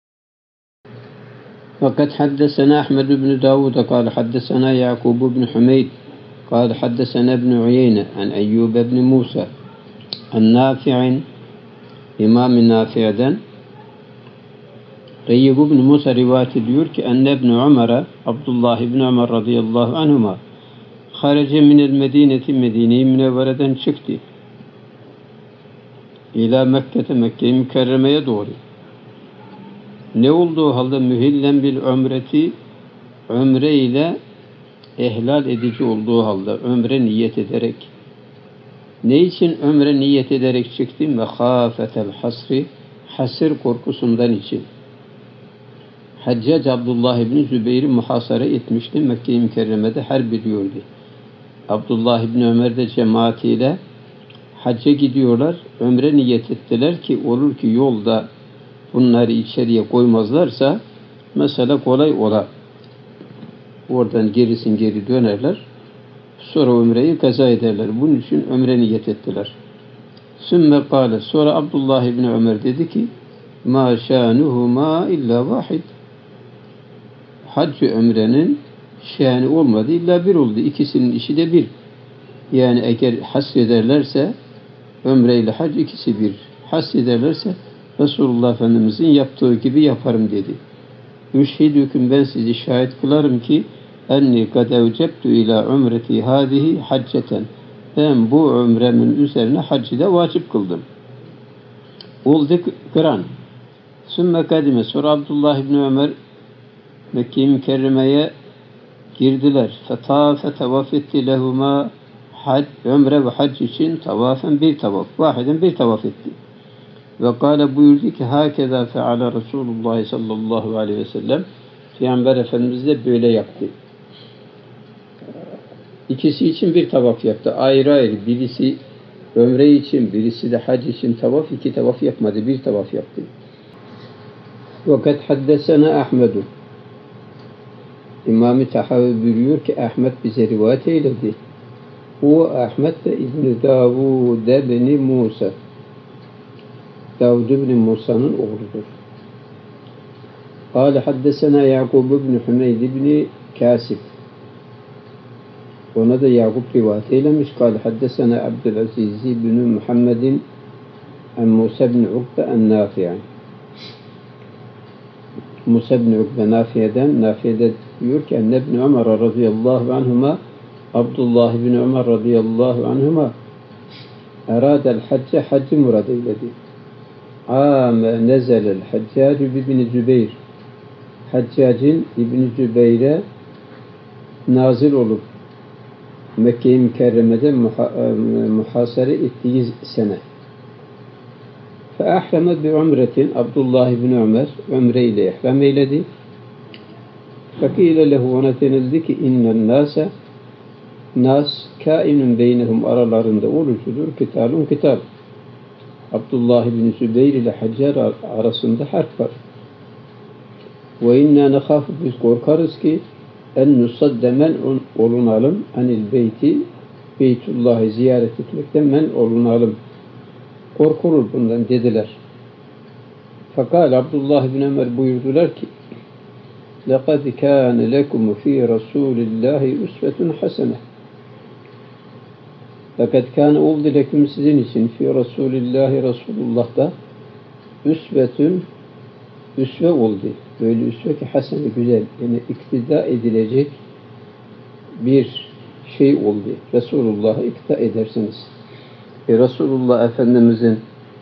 Fakat haddesena Ahmed ibn Davud قال حدثنا يعقوب بن حميد قال حدثنا ابن عيينة عن أيوب بن موسى النافع İmam Nafi'den Eyyub ibn Musa rivayet ediyor ki enne ibn Ömer'e, Abdullah ibn Ömer radıyallahu anhuma harece minel Medine'ti, Medine-i Münevvere'den çıktı. İlâ Mekke'te, Mekke-i Mükerreme'ye doğru. Ne olduğu halde mühillen bil ömreti, ömre ile ihlal edici olduğu halde, ömre niyet ederek. Ne için ömre niyet ederek çıktı? Mehâfetel hasri, hasır korkusundan için. Haccac Abdullah ibn Zübeyir'i muhasara etmişti. Mekke-i Mükerreme'de harp ediyordu. Abdullah ibn Ömer de cemaatiyle hacca gidiyorlar. Ömre niyet ettiler ki olur ki yolda bunları içeriye koymazlarsa Mesele kolay ola. Oradan geri dönerler. Sonra ömreyi kaza ederler. Bunun için ömre niyet ettiler. Sümme kâle. Sonra Abdullah İbni Ömer dedi ki mâ şânuhumâ illa vahid. Hac-ı ömrenin şâni olmadı. İlla bir oldu. İkisinin işi de bir. Yani eğer hasrederlerse ömre ile hac ikisi bir. Hasrederlerse Resulullah Efendimizin yaptığı gibi yaparım dedi. Üşhidüküm, ben sizi şahit kılarım ki enni kad evceptu ila umreti hadihi hacceten. Ben bu ömremin üzerine haccı da vacip kıldım. Oldu kıran. Sümme kadime. Sonra Abdullah İbni Ömer Mekke-i Mükerreme'ye girdiler. Tavaf etti lehuma ömre ve hac için tavafen bir tavaf. Vahiden bir tavaf etti. Ve kâle buyurdu ki hâkezâ feale Resulullah sallallahu aleyhi ve sellem. Peygamber Efendimiz de böyle yaptı. İkisi için bir tavaf yaptı. Ayrı ayrı. Birisi ömre için, birisi de hac için tavaf. İki tavaf yapmadı. Bir tavaf yaptı. Vakat haddesena Ahmedu. İmam-ı Tahavi buyuruyor ki Ahmet bize rivayet eyledi. O Ahmet de İbn-i Davud ibn Musa. Davud ibn Musa'nın oğludur. Kâle haddesena Yakub ibn Hümeyd ibn Kasib. Ona da Yakup rivayet eylemiş. Kâle haddesena Abdülaziz ibn Muhammedin en Musa ibn Ukbe en Nafi'an. Musa ibn Ukbe Nafi'de diyor ki enne ibn Ömer radıyallahu anhuma Abdullah ibn Ömer radıyallahu anhuma eradel hacce haccı murad eyledi. Âme nezelel Haccac ibn Zübeyr. Haccac'ın İbn Zübeyr'e nazil olup Mekke-i Mükerreme'de muhasere ettiği sene. Feahreme bi umretin. Abdullah ibn Ömer ömre ile ihram eyledi. Fekile lehu, ona denildi ki innen nase, nas kainun beynehum, aralarında olucudur. Kitalun kitab. Abdullah ibn Zübeyr ile Haccar arasında harp var. Ve inna nekhafu, biz korkarız ki en nusadde men olunalım anil beyti, Beytullah'ı ziyaret etmekten men olunalım. Korkulur bundan dediler. Fakat Abdullah bin Ömer buyurdular ki لَقَدْ كَانَ لَكُمْ ف۪ي رَسُولِ اللّٰهِ اُسْوَةٌ حَسَنَةٌ. Fakat kâne oldu leküm, sizin için, fi Resulillahi, Resulullah'ta üsve oldu. Böyle üsve ki hasene, güzel, yani iktida edilecek bir şey oldu. Resulullah'a iktida edersiniz. Resulullah Efendimizin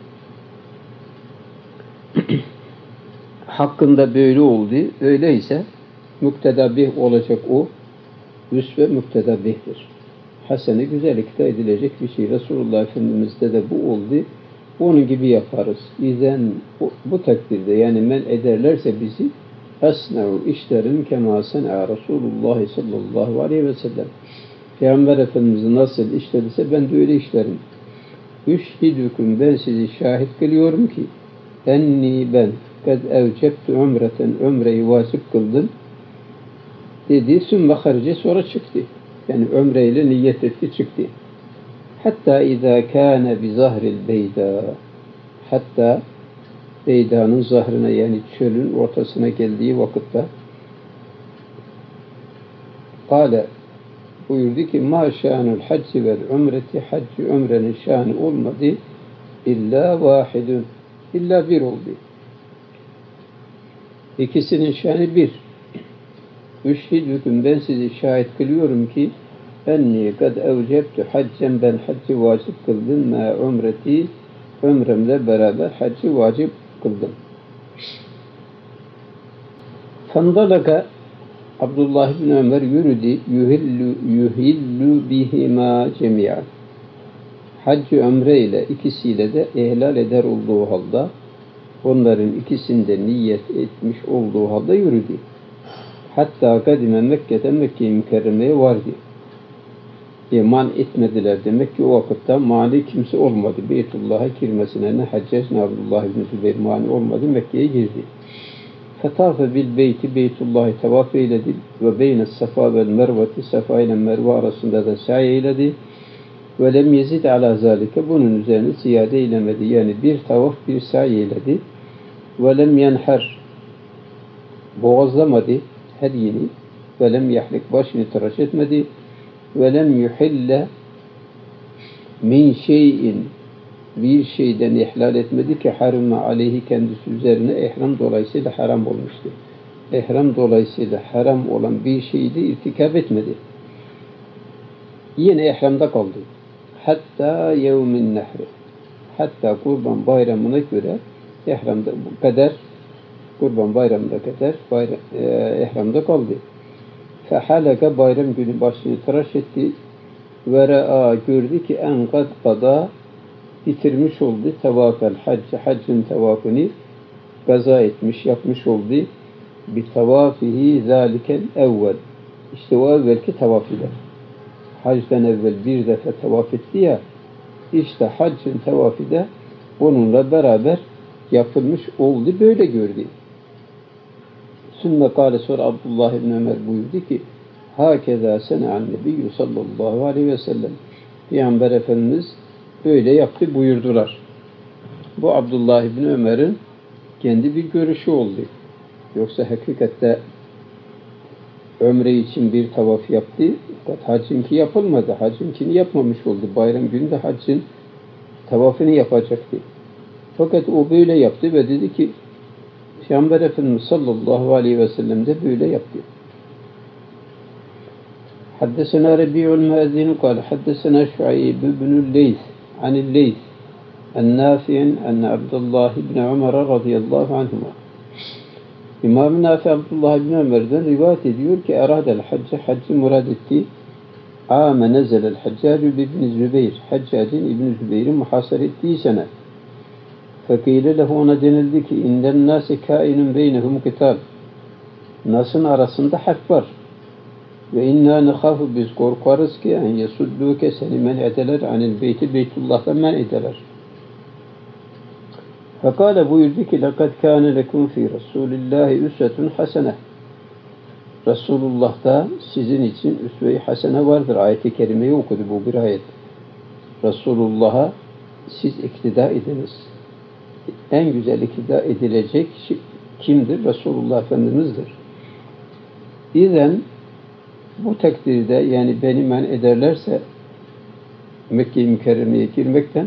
hakkında böyle oldu. Öyleyse muktedabih olacak o. Üsve muktedabihtir. Hasene, güzel iktida edilecek bir şey. Resulullah Efendimiz'de de bu oldu. Onun gibi yaparız. İzen bu takdirde, yani men ederlerse bizi esne'u işlerin kema sen'a Resulullah sallallahu aleyhi ve sellem. Peygamber Efendimiz nasıl işlediyse ben de öyle işlerim. Üşhidüküm, ben sizi şahit kılıyorum ki enni, ben kad evceptu umreten, ömreyi vacip kıldım dedi. Sümme harice, sonra çıktı. Yani ömreyle niyet etti, çıktı. Hatta izâ kâne bi zahril beyda, hatta Beyda'nın zahrına, yani çölün ortasına geldiği vakitte kâle, buyurdu ki ma şânul hacci vel umreti, haccı ömrenin şanı olmadı illa vahidun, illa bir oldu. İkisinin şanı bir. Üşhidüküm, ben sizi şahit kılıyorum ki enni kad evceptu haccen, ben haccı vacip kıldım ma umreti, ömremle beraber haccı vacip kıldım. Fandalaka, Abdullah bin Ömer yürüdü, yuhillu bihima cemiyan. Haccı ömre ile ikisiyle de ihlal eder olduğu halde, onların ikisinde niyet etmiş olduğu halde yürüdü. Hatta kadime Mekke'de, Mekke-i Mükerreme'ye vardı. İman etmediler. Demek ki o vakitte mani kimse olmadı. Beytullah'a girmesine ne Haccac ne Abdullah bin Zübeyr mani olmadı. Mekke'ye girdi. Fetafe bil beyti Beytullah'ı tavaf eyledi ve beyne safa ve merveti safa ile merve arasında da sa'i eyledi. Ve lem yezid ala zalike bunun üzerine ziyade eylemedi. Yani bir tavaf bir sa'i eyledi. Ve lem yenher boğazlamadı hediyini ve lem yahlik başını tıraş etmedi ve lem yuhille min şeyin bir şeyden ihlal etmedi ki harime aleyhi kendisi üzerine ihram dolayısıyla haram olmuştu. İhram dolayısıyla haram olan bir şeyi de irtikab etmedi. Yine ihramda kaldı. Hatta yevmin nehri. Hatta kurban bayramına göre ihramda kadar kurban bayramına kadar ihramda kaldı. Fehalaka bayram günü başını tıraş etti. Ve ra'a gördü ki en kad kada bitirmiş oldu tavafel haccı, haccın tavafını gaza etmiş, yapmış oldu. Bi tavafihi zalikel evvel. İşte o evvelki tavaf ile. Hacdan evvel bir defa tavaf etti ya, işte haccın tavafı da onunla beraber yapılmış oldu, böyle gördü. Sümme kâle sonra Abdullah ibn Ömer buyurdu ki hakeza sena'an nebiyyü sallallahu aleyhi ve sellem. Peygamber Efendimiz böyle yaptı buyurdular. Bu Abdullah ibn Ömer'in kendi bir görüşü oldu. Yoksa hakikatte ömre için bir tavaf yaptı. Fakat haccınki yapılmadı. Haccınkini yapmamış oldu. Bayram günü de haccın tavafını yapacaktı. Fakat o böyle yaptı ve dedi ki Peygamber Efendimiz sallallahu aleyhi ve sellem de böyle yaptı. Haddesena Rabi'ul Muezzin kâle haddesena Şuayb ibn Leys anil Leys en-Nafi'in enne Abdullah ibn Ömer radıyallahu anhuma. İmam-ı Nafi Abdullah ibn Ömer'den rivayet ediyor ki eradel haccı murad etti. Âme nezelel Haccacu ibn Zübeyir. Haccac'ın İbn Zübeyir'i muhasar ettiği sene. Fekîle lehu ona denildi ki inden nâsi kâinun beynehum kıtal. Nas'ın arasında harp var. Ve inna nekhafu biz korkarız ki en yesudduke seni men edeler anil beyti Beytullah'tan men edeler. Fekâle buyurdu ki lekad kâne lekum fî Resûlillâhi üsvetun hasene. Resulullah'ta sizin için üsve-i hasene vardır. Ayet-i kerimeyi okudu bu bir ayet. Resulullah'a siz iktida ediniz. En güzel iktida edilecek kimdir? Resulullah Efendimiz'dir. İzen bu takdirde yani beni men ederlerse Mekke-i Mükerreme'ye girmekten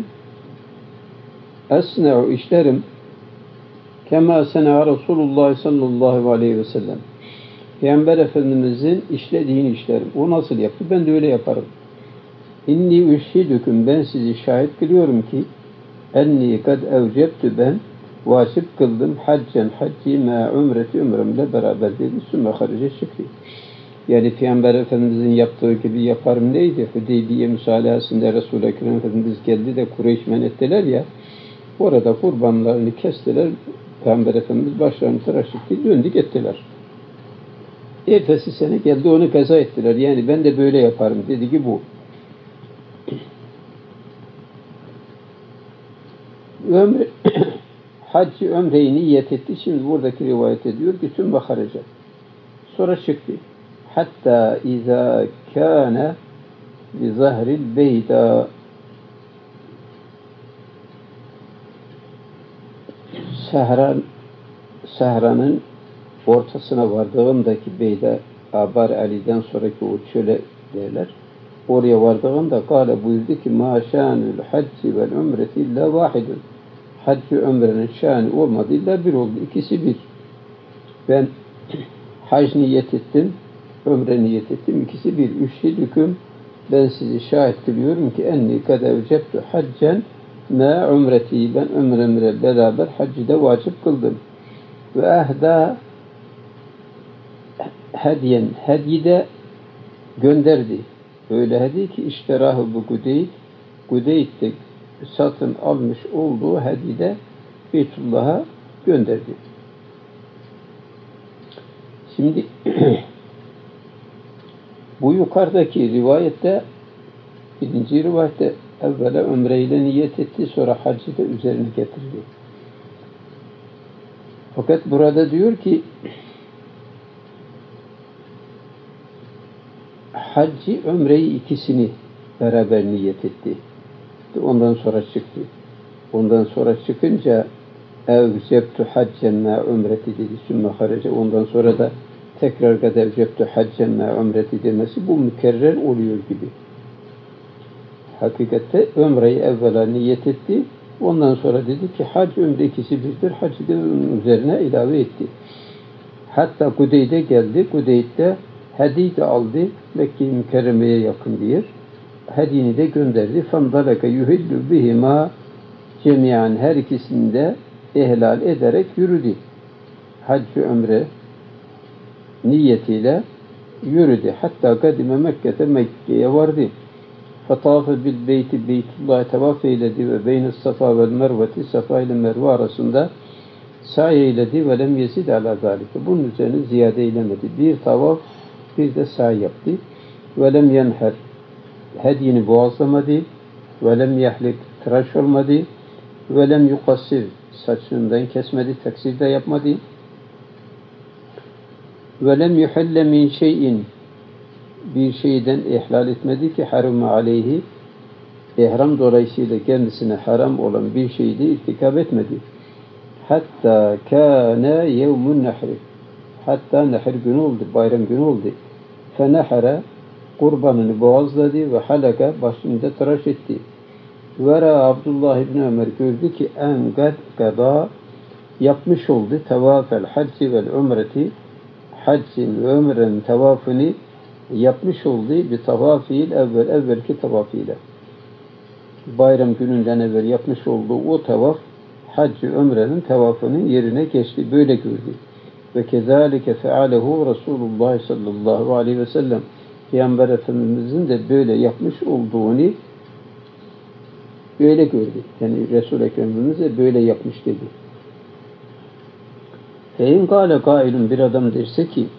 esne'u işlerim kema sena Resulullah sallallahu aleyhi ve sellem. Peygamber Efendimiz'in işlediğini işlerim. O nasıl yaptı? Ben de öyle yaparım. İnni üşhidüküm ben sizi şahit kılıyorum ki enni kad evcebtü ben vacip kıldım haccen hacci ma umreti umremle beraber dedi. Sümme harice şekli. Yani Peygamber Efendimiz'in yaptığı gibi yaparım neydi? Hudeybiye müsalahasında Resul-i Ekrem Efendimiz geldi de Kureyş men ettiler ya, orada kurbanlarını kestiler. Peygamber Efendimiz başlarını tıraş etti, döndük ettiler. Ertesi sene geldi onu kaza ettiler. Yani ben de böyle yaparım dedi ki bu. Haccı ömreyi niyet etti. Şimdi buradaki rivayet ediyor ki tüm harice. Sonra çıktı. Hatta izâ kâne bi zahril beyda Sahranın ortasına vardığındaki Beyda Abar Ali'den sonraki o çöle derler. Oraya vardığında kâle buyurdu ki mâ şânül hacci vel umreti illa vâhidun. Haccı ömrenin şânı olmadı illa bir oldu. İkisi bir. Ben hac niyet ettim, ömre niyet ettim. İkisi bir. Üşhidüküm ben sizi şahit kılıyorum ki enni kad evcebtu haccen ma umreti ben ömremle beraber haccı da vacip kıldım. Ve ehda hediyen hediye de gönderdi. Öyle hediye ki işterahı bu Gudeyt'te satın almış olduğu hediye de Beytullah'a gönderdi. Şimdi bu yukarıdaki rivayette birinci rivayette evvela ömreyle niyet etti, sonra haccı da üzerine getirdi. Fakat burada diyor ki haccı, ömreyi ikisini beraber niyet etti. Ondan sonra çıktı. Ondan sonra çıkınca evcebtu haccen ma umreti dedi. Sümme haraca. Ondan sonra da tekrar kad evcebtu haccen ma umreti demesi bu mükerrer oluyor gibi. Hakikatte ömreyi evvela niyet etti. Ondan sonra dedi ki hac ömre ikisi birdir. Hacı da onun üzerine ilave etti. Hatta Kudeyd'e geldi. Kudeyd'de hediye de aldı. Mekke-i Mükerreme'ye yakın bir yer. Hediyeni de gönderdi. فَمْضَلَكَ يُهِلُّ بِهِمَا cemiyen her ikisini de ihlal ederek yürüdü. Hac-ı ömre niyetiyle yürüdü. Hatta kadime Mekke'de Mekke'ye vardı. Fatafe bil beyti Beytullah'a tavaf eyledi ve beyne safa vel merveti safa ile merve arasında sa'i eyledi ve lem yesid ala zalike. Bunun üzerine ziyade eylemedi. Bir tavaf bir de sa'i yaptı. Ve lem yenher. Hediyeni boğazlamadı. Ve lem yahlik. Tıraş olmadı. Ve lem yukassir. Saçından kesmedi. Taksir de yapmadı. Ve lem yuhelle min şeyin. Bir şeyden ihlal etmedi ki harume aleyhi. İhram dolayısıyla kendisine haram olan bir şeyi de irtikab etmedi. Hatta kâne yevmun nehri. Hatta nehir günü oldu, bayram günü oldu. Fenehara kurbanını boğazladı ve halaka başında tıraş etti. Vera Abdullah İbni Ömer gördü ki en gada yapmış oldu tevafel hacci vel umreti, haccin ve ömrenin tevafını yapmış oldu bir tavafil evvelki tavafıyla. Bayram gününden evvel yapmış olduğu o tavaf hac-ı ömrenin tevafının yerine geçti. Böyle gördü. Ve kezalike fealehu Resulullah sallallahu aleyhi ve sellem. Peygamber Efendimizin de böyle yapmış olduğunu böyle gördü. Yani Resul-i Ekrem'imiz de böyle yapmış dedi. Fein kâle kailun bir adam derse ki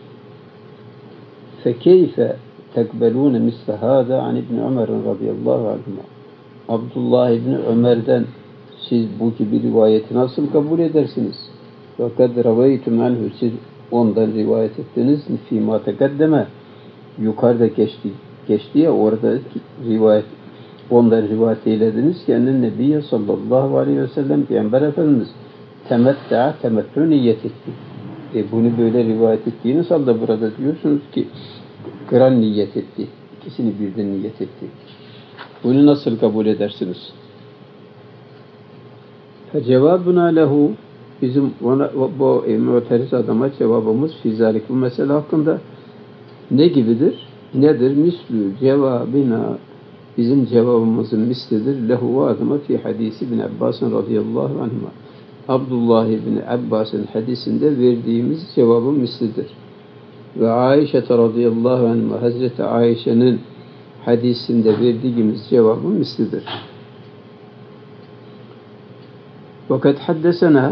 fekeyfe tekbelûne misle hâzâ an İbni Ömer'in radıyallahu anhuma. Abdullah İbni Ömer'den siz bu gibi rivayeti nasıl kabul edersiniz? Fakat ravaytum anhu siz ondan rivayet ettiniz. Fîmâ tegaddeme yukarıda geçti ya orada rivayet ondan rivayet eylediniz ki enne Nebiye sallallahu aleyhi ve sellem Peygamber Efendimiz temettü niyet etti. Bunu böyle rivayet ettiğiniz halde burada diyorsunuz ki kıran niyet etti. İkisini birden niyet etti. Bunu nasıl kabul edersiniz? Cevabına lehu bizim bu mu'teriz adama cevabımız fizalik bu mesele hakkında ne gibidir? Nedir? Mislü cevabına bizim cevabımızın mislidir. Lehu adama fi hadisi bin Abbas'ın radıyallahu anhuma. Abdullah ibn Abbas'ın hadisinde verdiğimiz cevabın mislidir. Ve Ayşe radıyallahu anhuma Hazreti Ayşe'nin hadisinde verdiğimiz cevabın mislidir. Fakat haddesena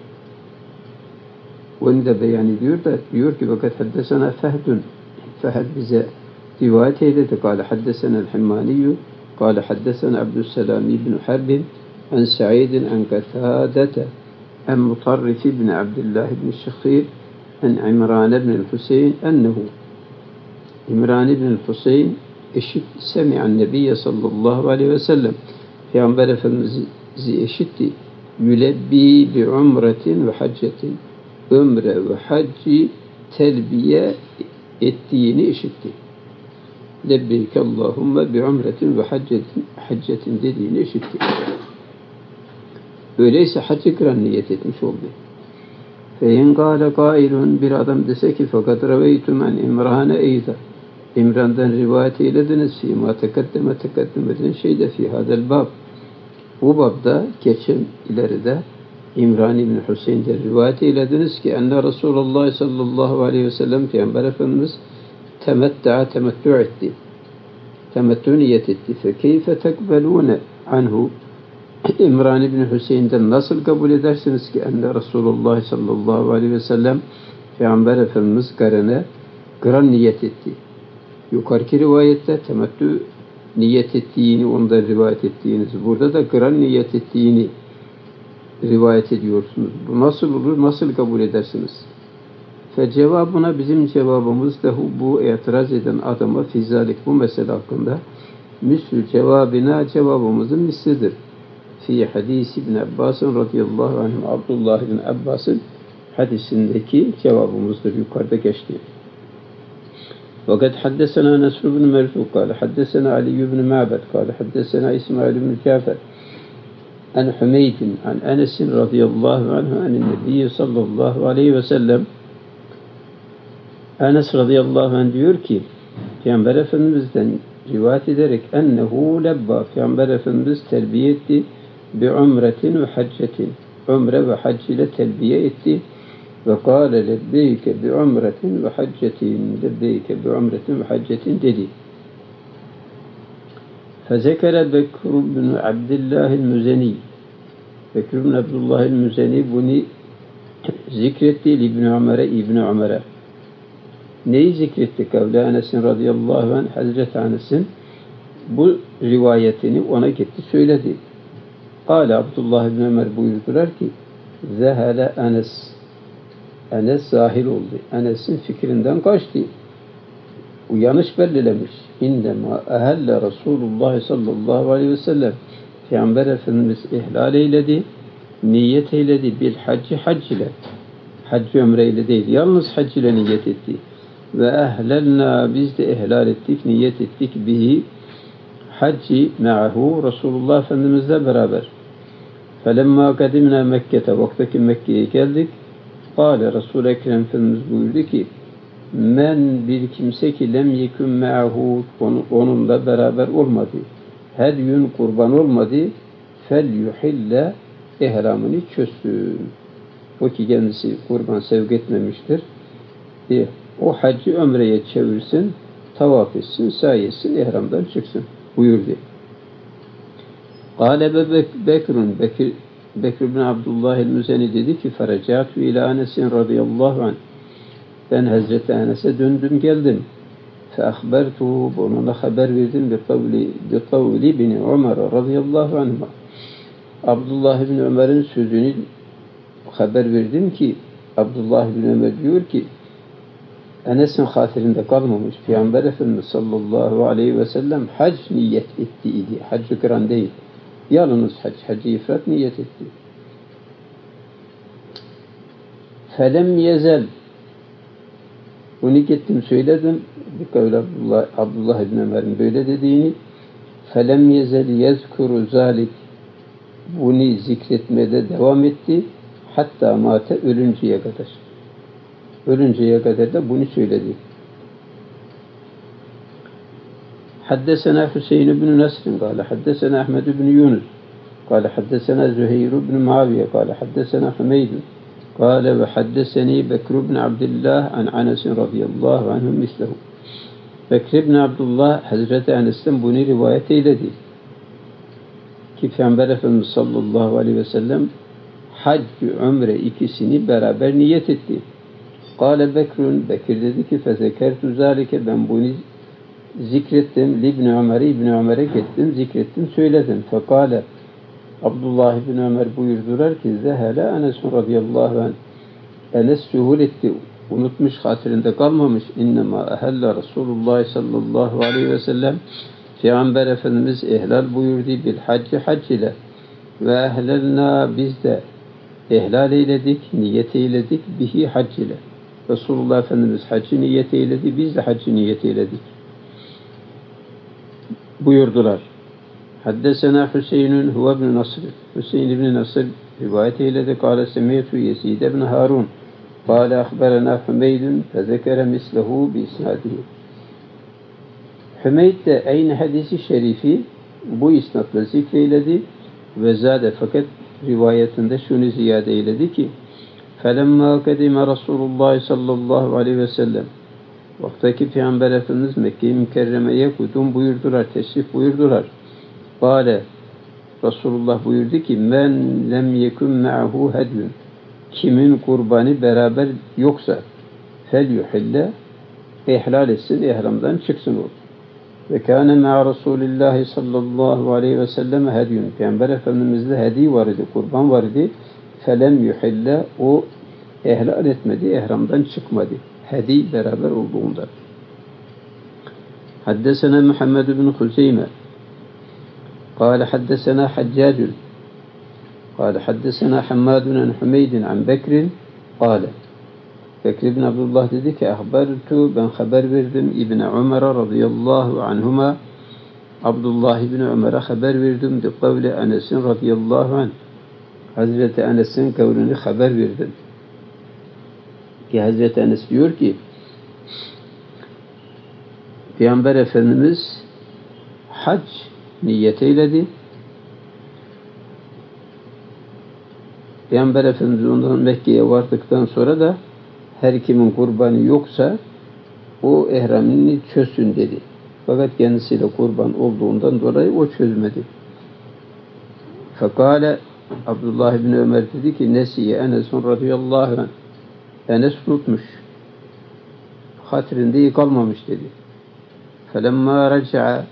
onu da beyan ediyor da diyor ki fakat haddesena Fehdun. Fehd bize rivayet eyledi. Kâle haddesena el-Himmaniyyü kâle haddesena Abdüsselam ibn Harbin en Sa'idin en Katâdete en Mutarrif ibn Abdullah ibn Şıkhir en İmran ibn Hüseyin ennehu İmran ibn Hüseyin semi'an Nebiyye sallallahu aleyhi ve sellem Peygamber Efendimiz'i işitti. Yülebbi bi umretin ve haccetin ömre ve haccı telbiye ettiğini işitti. Lebbeyke Allahümme bi umretin ve haccetin dediğini işitti. Öyleyse haccı kıran niyet etmiş oldu. Fein gâle gâilun bir adam dese ki fakat raveytum en İmran'e eyda İmran'dan rivayet eylediniz fîmâ tekeddeme eden şeyde fî hadel bab. Bu babda geçen ileride İmran İbni Hüseyin'de rivayet eylediniz ki enne Resulullah sallallahu aleyhi ve sellem Peygamber Efendimiz temettü etti. Temettü niyet etti. Fekeyfe tekbelûne anhu İmran İbni Hüseyin'den nasıl kabul edersiniz ki enne Resulullah sallallahu aleyhi ve sellem Peygamber Efendimiz kıran niyet etti. Yukarıki rivayette temettü niyet ettiğini ondan rivayet ettiğiniz burada da kıran niyet ettiğini rivayet ediyorsunuz? Bu nasıl olur? Nasıl kabul edersiniz? Cevabına bizim cevabımız da bu itiraz eden adama fizalik bu mesele hakkında müslü cevabına cevabımızın mislidir. Fi hadisi İbn Abbas'ın radıyallahu anh, Abdullah ibn Abbas'ın hadisindeki cevabımızdır. Yukarıda geçti. وقد حدثنا نصر بن مرزوق قال حدثنا علي بن معبد قال حدثنا إسماعيل بن جعفر عن حميد عن أنس رضي الله عنه عن النبي صلى الله عليه وسلم. Enes radıyallahu anh diyor ki Peygamber Efendimiz'den rivayet ederek ennehu lebba, Peygamber Efendimiz terbiye etti bi umretin ve haccetin, umre ve hac ile terbiye etti ve kâle lebbeyke bi umretin ve haccetin, lebbeyke bi umretin ve haccetin dedi. Fezekere Bekr bin Abdullah el-Müzeni, Bekr bin Abdullah el-Müzeni bunu zikretti İbn Ömer'e. Neyi zikretti? Kavli Enes'in radıyallahu anh, Hazreti Enes'in bu rivayetini ona gitti söyledi. Kâle Abdullah ibn Ömer buyurdular ki zehele Enes, Enes zahil oldu. Enes'in fikrinden kaçtı. Uyanış bellilemiş. İndema ehelle Resulullah sallallahu aleyhi ve sellem, Peygamber Efendimiz ihlal eyledi, niyet eyledi bil haccı, hac ile. Hac ömre ile değil, yalnız hac ile niyet etti. Ve ehlelna, biz de ihlal ettik, niyet ettik bihi, hacci me'ahu, Resulullah Efendimizle beraber. Felemma kadimna Mekke'te, vaktaki Mekke'ye geldik. Kâle Resul-i Ekrem Efendimiz buyurdu ki men bir kimse ki lem yekun me'ahu, onunla beraber olmadı, hedyün kurban olmadı, fel yuhille, ihramını çözsün. O ki kendisi kurban sevk etmemiştir. O haccı ömreye çevirsin, tavaf etsin, sahi etsin, ihramdan çıksın buyurdu. Kâle Bekr bin Abdullah el-Müzeni dedi ki feracatu ila Enes'in radıyallahu anh, ben Hazreti Enes'e döndüm geldim. Feahbertuhu, onuna haber verdim bi kavli bin Ömer radıyallahu anh. Abdullah bin Ömer'in sözünü haber verdim ki Abdullah bin Ömer diyor ki Enes'in hatırında kalmamış. Peygamber Efendimiz sallallahu aleyhi ve sellem hac niyet ettiydi. Hac-ı kıran değil. Yalnız hac-ı ifrat niyet etti. Felem yezel, bunu gittim söyledim. Abdullah ibn Ömer'in böyle dediğini. Felem yezel yezkuru zalik, bunu zikretmede devam etti. Hatta mate, ölünceye kadar. Ölünceye kadar da bunu söyledi. Haddesena Hüseyin bin Nasr kâle haddesena Ahmed bin Yunus kâle haddesena Züheyr bin Muaviye kâle haddesena Hümeyd kâle ve haddeseni Bekr bin Abdullah an Enes radıyallahu anhu mislehu. Bekr bin Abdullah Hazreti Enes'ten bunu rivayet eyledi. Ki Peygamber Efendimiz sallallahu aleyhi ve sellem hac ve ömre ikisini beraber niyet etti. Kâle Bekrun, Bekir dedi ki fezekertu zâlike, ben bunu zikrettim. İbn Ömer'e gittim, zikrettim, söyledim. Fekâle Abdullah ibn Ömer buyurdular ki zehele Enes radıyallahu anh, Enes suhul etti, unutmuş, hatırında kalmamış. İnnemâ ehelle Resulullah sallallahu aleyhi ve sellem, Peygamber Efendimiz ihlal buyurdu bil haccı, hac ile. Ve ehlelna, biz de ihlal eyledik, niyet eyledik bihi hac ile. Resulullah Efendimiz haccı niyet eyledi, biz de haccı niyet eyledik buyurdular. Haddesena Hüseyin'ün huve ibn Nasr, Hüseyin ibn Nasr rivayet eyledi. Kâle semiyetü Yezid ibn Harun kâle ahberena Hümeydün fezekere mislehu bi isnadihi. Hümeyd de aynı hadisi şerifi bu isnatla zikreyledi ve zade, fakat rivayetinde şunu ziyade eyledi ki فَلَمَّا قَدِمَ رَسُولُ اللّٰهِ sallallahu aleyhi ve sellem, vaktaki Peygamber Efendimiz Mekke-i Mükerreme'ye kudum buyurdular, teşrif buyurdular. Kâle, Resulullah buyurdu ki men lem yekun me'ahu hedyun, kimin kurbanı beraber yoksa fel yuhille, ihlal etsin, ihramdan çıksın o. Ve kâne ma'a Resulillahi sallallahu aleyhi ve sellem hediyun. Peygamber Efendimiz'de hediye var idi, kurban var idi. Felem yuhille, o ihlal etmedi, ihramdan çıkmadı. Hediye beraber olduğunda. Haddesena Muhammed bin Huzeyme. قال حدثنا حجاج قال حدثنا حماد عن حميد عن بكر قال Bekir bin Abdullah dedi ki ben haber verdim İbn Ömer radıyallahu anhuma, Abdullah İbn Ömer'e haber verdim de kavli Enes'in radıyallahu anh, Hazreti Enes'in kavlini haber verdim ki Hazreti Enes diyor ki Peygamber Efendimiz hac niyet eyledi. Peygamber Efendimiz ondan Mekke'ye vardıktan sonra da her kimin kurbanı yoksa o ihramını çözsün dedi. Fakat kendisiyle kurban olduğundan dolayı o çözmedi. Fekale Abdullah bin Ömer dedi ki nesiye Enes'un radıyallahu anh. Enes unutmuş. Hatırında iyi kalmamış dedi. Felemma raca'a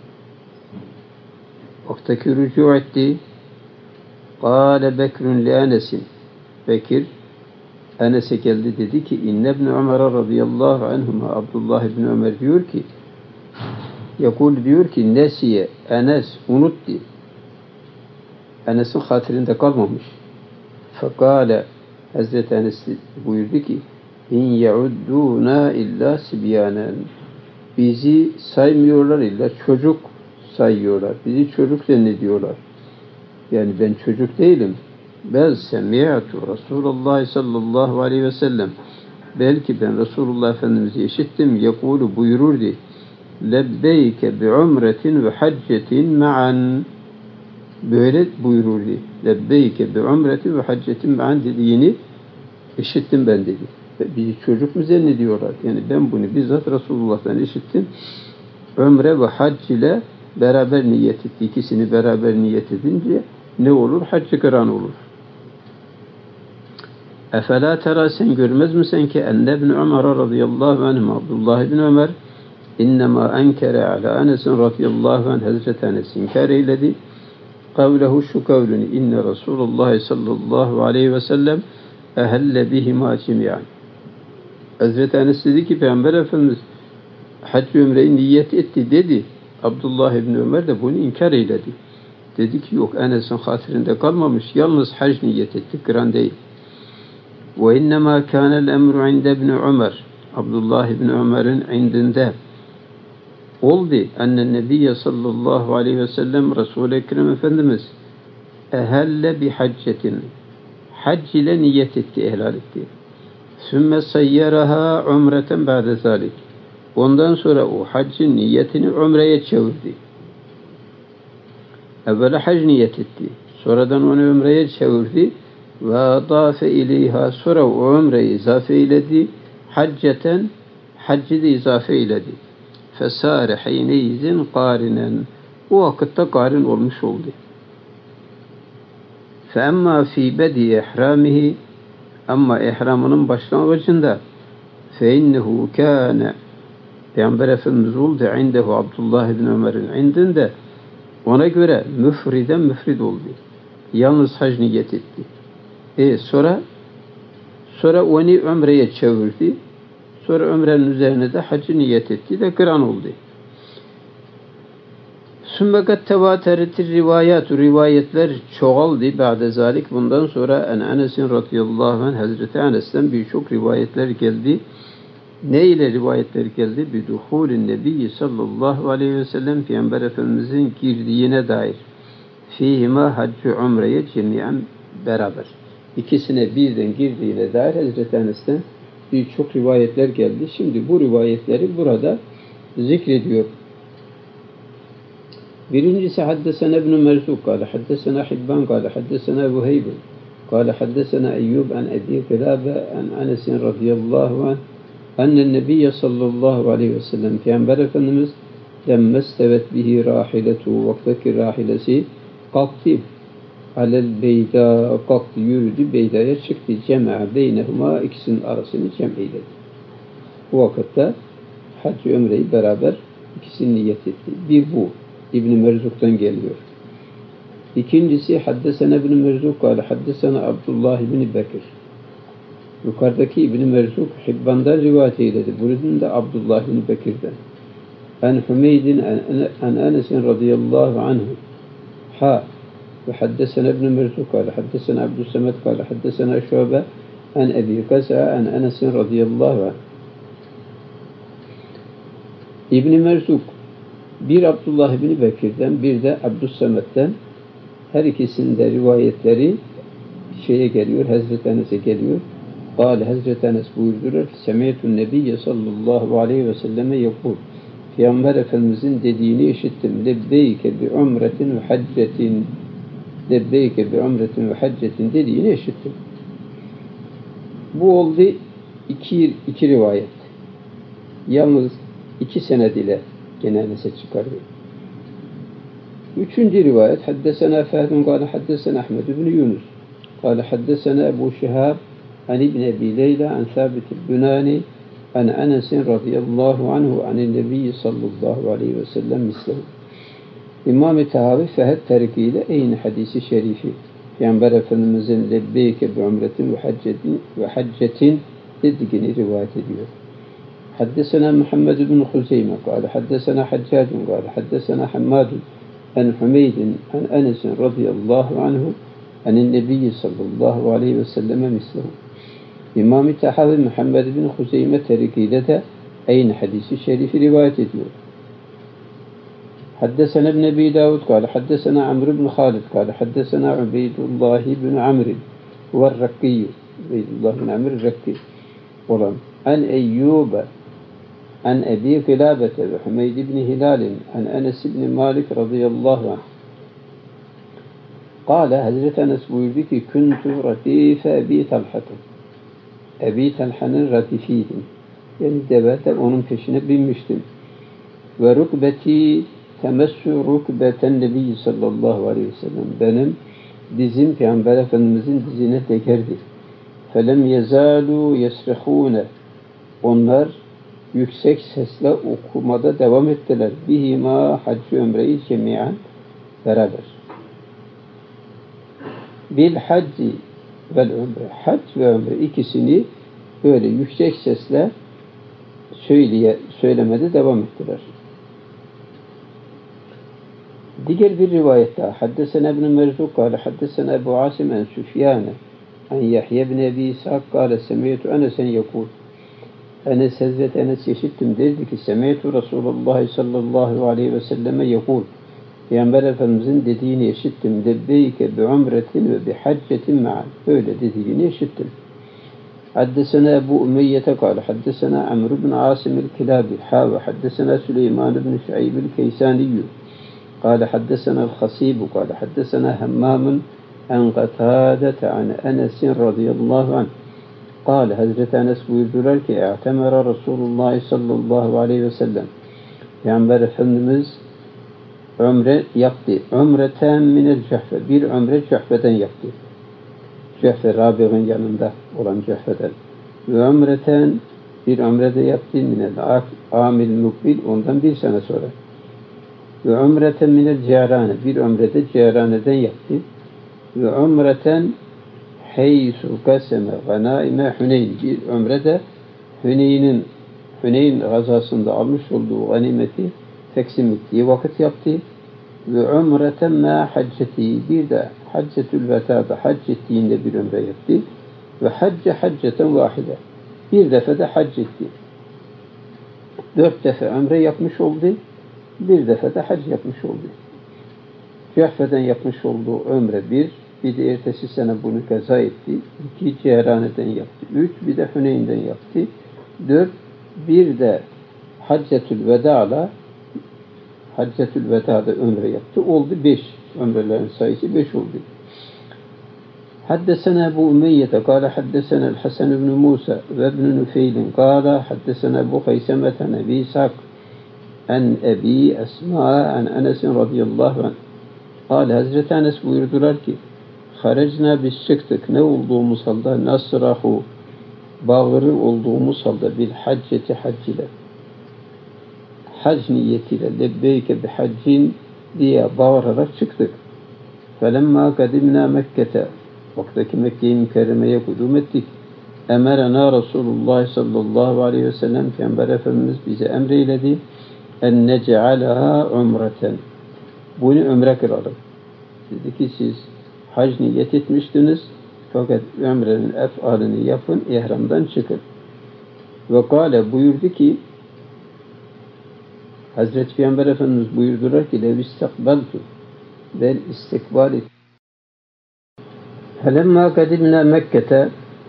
vaktaki rücu etti. Kâle Bekrun li Enes'in. Bekir Enes'e geldi dedi ki İnne ibn Ömer radıyallahu anhuma, Abdullah ibn Ömer diyor ki yakul diyor ki nesiye Enes unuttu. Enes'in hatırında kalmamış. Fekale Hazreti Enes buyurdu ki İn yaudduna illa sibyanen. Bizi saymıyorlar illa çocuk sayıyorlar. Bizi çocuk zannediyorlar. Yani ben çocuk değilim. Bel semi'tu Resulullah sallallahu aleyhi ve sellem. Belki ben Resulullah Efendimiz'i işittim. Yekulu buyururdu. Lebbeyke bi umretin ve haccetin ma'an. Böyle buyururdu. Lebbeyke bi umretin ve haccetin ma'an dediğini işittim ben dedi. Bizi çocuk mu zannediyorlar? Yani ben bunu bizzat Resulullah'tan işittim. Ömre ve hac ile beraber niyet etti. İkisini beraber niyet edince ne olur? Hac-ı kıran olur. Efela tera, sen görmez misin ki enne ibn Ömer radıyallahu anh, Abdullah ibn Ömer innema enkere ala Enes'in radıyallahu anh, Hazreti Enes inkar eyledi. Kavlehu şu kavlini inne Resulullah sallallahu aleyhi ve sellem ehelle bihima cemiyan. Hazreti Enes dedi ki Peygamber Efendimiz hac ve ümreyi niyet etti dedi. Abdullah ibn Ömer de bunu inkar eyledi. Dedi ki yok, Enes'in hatırında kalmamış, yalnız hac niyet etti, kıran değil. وَاِنَّمَا كَانَ الْاَمْرُ عِنْدَ ابْنِ Ömer, Abdullah ibn Ömer'in indinde oldu. Enne Nebiye sallallahu aleyhi ve sellem Resul-i Ekrem Efendimiz ehelle bi haccetin, hac ile niyet etti, ihlal etti. Sümme sayyaraha umreten ba'de zalik. Ondan sonra o haccın niyetini umreye çevirdi. Evvela hac niyet etti. Sonradan onu umreye çevirdi. Ve adafe ileyha, sonra o umreyi izafe eyledi. Hacceten, haccı da izafe eyledi. Fesâre hiyneyizin kârinen, o vakitte kârin olmuş oldu. Feemmâ fî bedi ihrâmihi, ama ihramının başlangıcında feinnehu kâne, Peygamber Efendimiz oldu indehu, Abdullah ibn Ömer'in indinde, ona göre müfriden müfrid oldu. Yalnız hac niyet etti. Sonra onu ömreye çevirdi. Sonra ömrenin üzerine de hacı niyet etti de kıran oldu. Sümmekat tevateretir rivayetler çoğaldı ba'de zalik. Bundan sonra Enes'in radıyallahu anh, Hazreti Enes'ten birçok rivayetler geldi. Ne ile rivayetler geldi? Biduhulün Nebi sallallahu aleyhi ve sellem, Peygamber Efendimizin girdiğine dair. Fihima haccı umreye cemiyen beraber. İkisine birden girdiğine dair Hazreti Enes'ten birçok rivayetler geldi. Şimdi bu rivayetleri burada zikrediyor. Birincisi haddesena ibn Merzuk kâle haddesena Hibban kâle haddesena Vuheyb kâle haddesena Eyyub an Ebi Kılabe an Enes'in radıyallahu anh ennen Nebiyye sallallahu aleyhi ve sellem, Peygamber Efendimiz lemmestevet bihi rahiletu, vaktaki rahilesi kalktı. Alel beyda, kalktı, yürüdü, beydaya çıktı. Cema'a beynehuma, ikisinin arasını cem eyledi. Bu vakitte hac-ı ömreyi beraber İkisini niyet etti. Bir bu. İbn-i Merzuk'tan geliyor. İkincisi haddesena İbn-i Merzuk kâle haddesena Abdullah İbn-i Bekir. Yukarıdaki İbn-i Merzuk Hibban'dan rivayet eyledi. Buradan da Abdullah İbn-i Bekir'den. En Hümeydin en Enes'in radıyallahu anhu. Ha. Ve haddesena İbn-i Merzuk kâle haddesena Abdüssemet kâle haddesena Şu'be en Ebi Gaza en Enes'in radıyallahu anhu. İbn-i Merzuk bir Abdullah İbn-i Bekir'den bir de Abdüssemet'ten her ikisinin de rivayetleri şeye geliyor, Hazreti Enes'e geliyor. Kâle Hazreti Enes buyurdular ki Semiyetun Nebiyye sallallahu aleyhi ve selleme yekul. Peygamber Efendimizin dediğini işittim. Lebbeyke bi umretin ve haccetin. Lebbeyke bi umretin ve haccetin dediğini işittim. Bu oldu iki rivayet. Yalnız iki sened ile gene Enes'e çıkardı. Üçüncü rivayet haddesena Fehmün kâle haddesena Ahmed ibn Yunus kâle haddesena Ebu Şihab an İbn Ebi Leyla an Thabit el-Bunani an Enes'in radıyallahu anhu anin Nebiyyi sallallahu aleyhi ve sellem mislehu. İmam-ı Tahavi Fehed terkiyle aynı hadisi şerifi Peygamber Efendimizin lebbeyke bi umretin ve haccetin dediğini rivayet ediyor. حدثنا محمد بن خزيمة قال حدثنا حجاج قال حدثنا حماد عن حميد عن أنس رضي الله عنه عن النبي صلى الله عليه وسلم مثله. İmam-ı Tahavi Muhammed bin Huzeyme terikiyle de aynı hadisi şerifi rivayet ediyor. حدثنا ابن أبي داود قال حدثنا عمرو بن خالد قال حدثنا عبيد الله بن عمرو والرقي عبيد الله بن عمرو الرقي olan عن أيوب عن أبي قلابة وحميد بن هلال عن أنس بن مالك رضي الله عنه قال Hazreti Enes buyurdu ki kuntu ratife Ebi Talha'tı. Ebi Talha'nın ratifiydim. Yani devete onun peşine binmiştim. Ve rukbeti temessü rukbeten Nebi sallallahu aleyhi ve sellem. Benim dizim Peygamber Efendimizin dizine tekerdi. Felem yezalu yesrihune. Onlar yüksek sesle okumada devam ettiler. Bihima haccı ömreyi cemiyen beraber. Bil hacci vel ömre. Hac ve ömre ikisini böyle yüksek sesle söylemede devam ettiler. Diğer bir rivayette haddesena İbn Merzuk kâle haddesena Ebu Asim en Süfyâne en Yahya ibn Ebi İshak kâle semiyetü Enes'en yekûl. Enes Hazreti Enes işittim derdi ki semiyetü Resulullah sallallahu aleyhi ve selleme yekûl. Peygamber Efendimizin dediğini işittim. Lebbeyke bi umretin ve bi haccetin ma'an. Böyle dediğini işittim. Haddesena Ebu Umeyyete kâle haddesena Amr ibn Asim el-Kilabi ve haddesena Süleyman ibn Şuayb el-Keysaniyyü kâle haddesena el-Hasîbu kâle haddesena Hemmâmun en Qatâdete an Enes'in radıyallahu anh. Kâle Hazreti Enes buyurdular ki i'temera Resulullah sallallahu aleyhi ve sellem. Peygamber Efendimiz ömre yaptı. Ömreten minel Cehfe. Bir ömre Cehfe'den yaptı. Cehfe Rabi'nin yanında olan Cehfe'den. Ve ömreten bir ömrede yaptı minel amil mukbil ondan bir sene sonra. Ve ömreten minel Ceyrane. Bir ömrede Ceyrane'den yaptı. Ve ömreten heysu kaseme ganaime Hüneyn. Bir ömrede Hüneyn gazasında almış olduğu ganimeti teksim ettiği vakit yaptı. Ve umreten ma hacceti. Bir de haccetül veta'da hac ettiğinde bir ömre yaptı. Ve hacceten vahide. Bir defa da hac etti. 4 defa ömre yapmış oldu. Bir defa da hac yapmış oldu. Cehfe'den yapmış olduğu ömre bir de ertesi sene bunu kaza etti. 2 Ceyrane'den yaptı. 3 bir de Hüneyn'den yaptı. 4 bir de haccetül veda'la Haccetül Veda'da ömre yaptı. Oldu 5. Ömrelerin sayısı 5 oldu. Haddesena Ebu Umeyyete kâle haddesena el-Hasan ibn Musa ve ibn Nufeylin kâle haddesena Ebu Haysemeten Ebi İshak en Ebi Esma en Enes'in radıyallahu anh. Kâle Hazreti Enes buyurdular ki harecna biz çıktık ne olduğumuz halde nasrahu bağırı olduğumuz halde bil hacceti hac ile hac niyetiyle lebbeyke bi haccin diye bağırarak çıktık. Felemma kadimna Mekke'te, vaktaki Mekke-i Mükerreme'ye kudum ettik. Emerena Resulullah sallallahu aleyhi ve sellem, Peygamber Efendimiz bize emreyledi. En nec'alaha umreten. Bunu ömre kılalım. Dedi ki siz hac niyet etmiştiniz, fakat ömrenin efalini yapın, ihramdan çıkın. Ve kâle, buyurdu ki, Hazreti Peygamber Efendimiz buyurdular ki, lev istakbaltu, ben istikbal ettim. Felemma kadimna Mekke'te,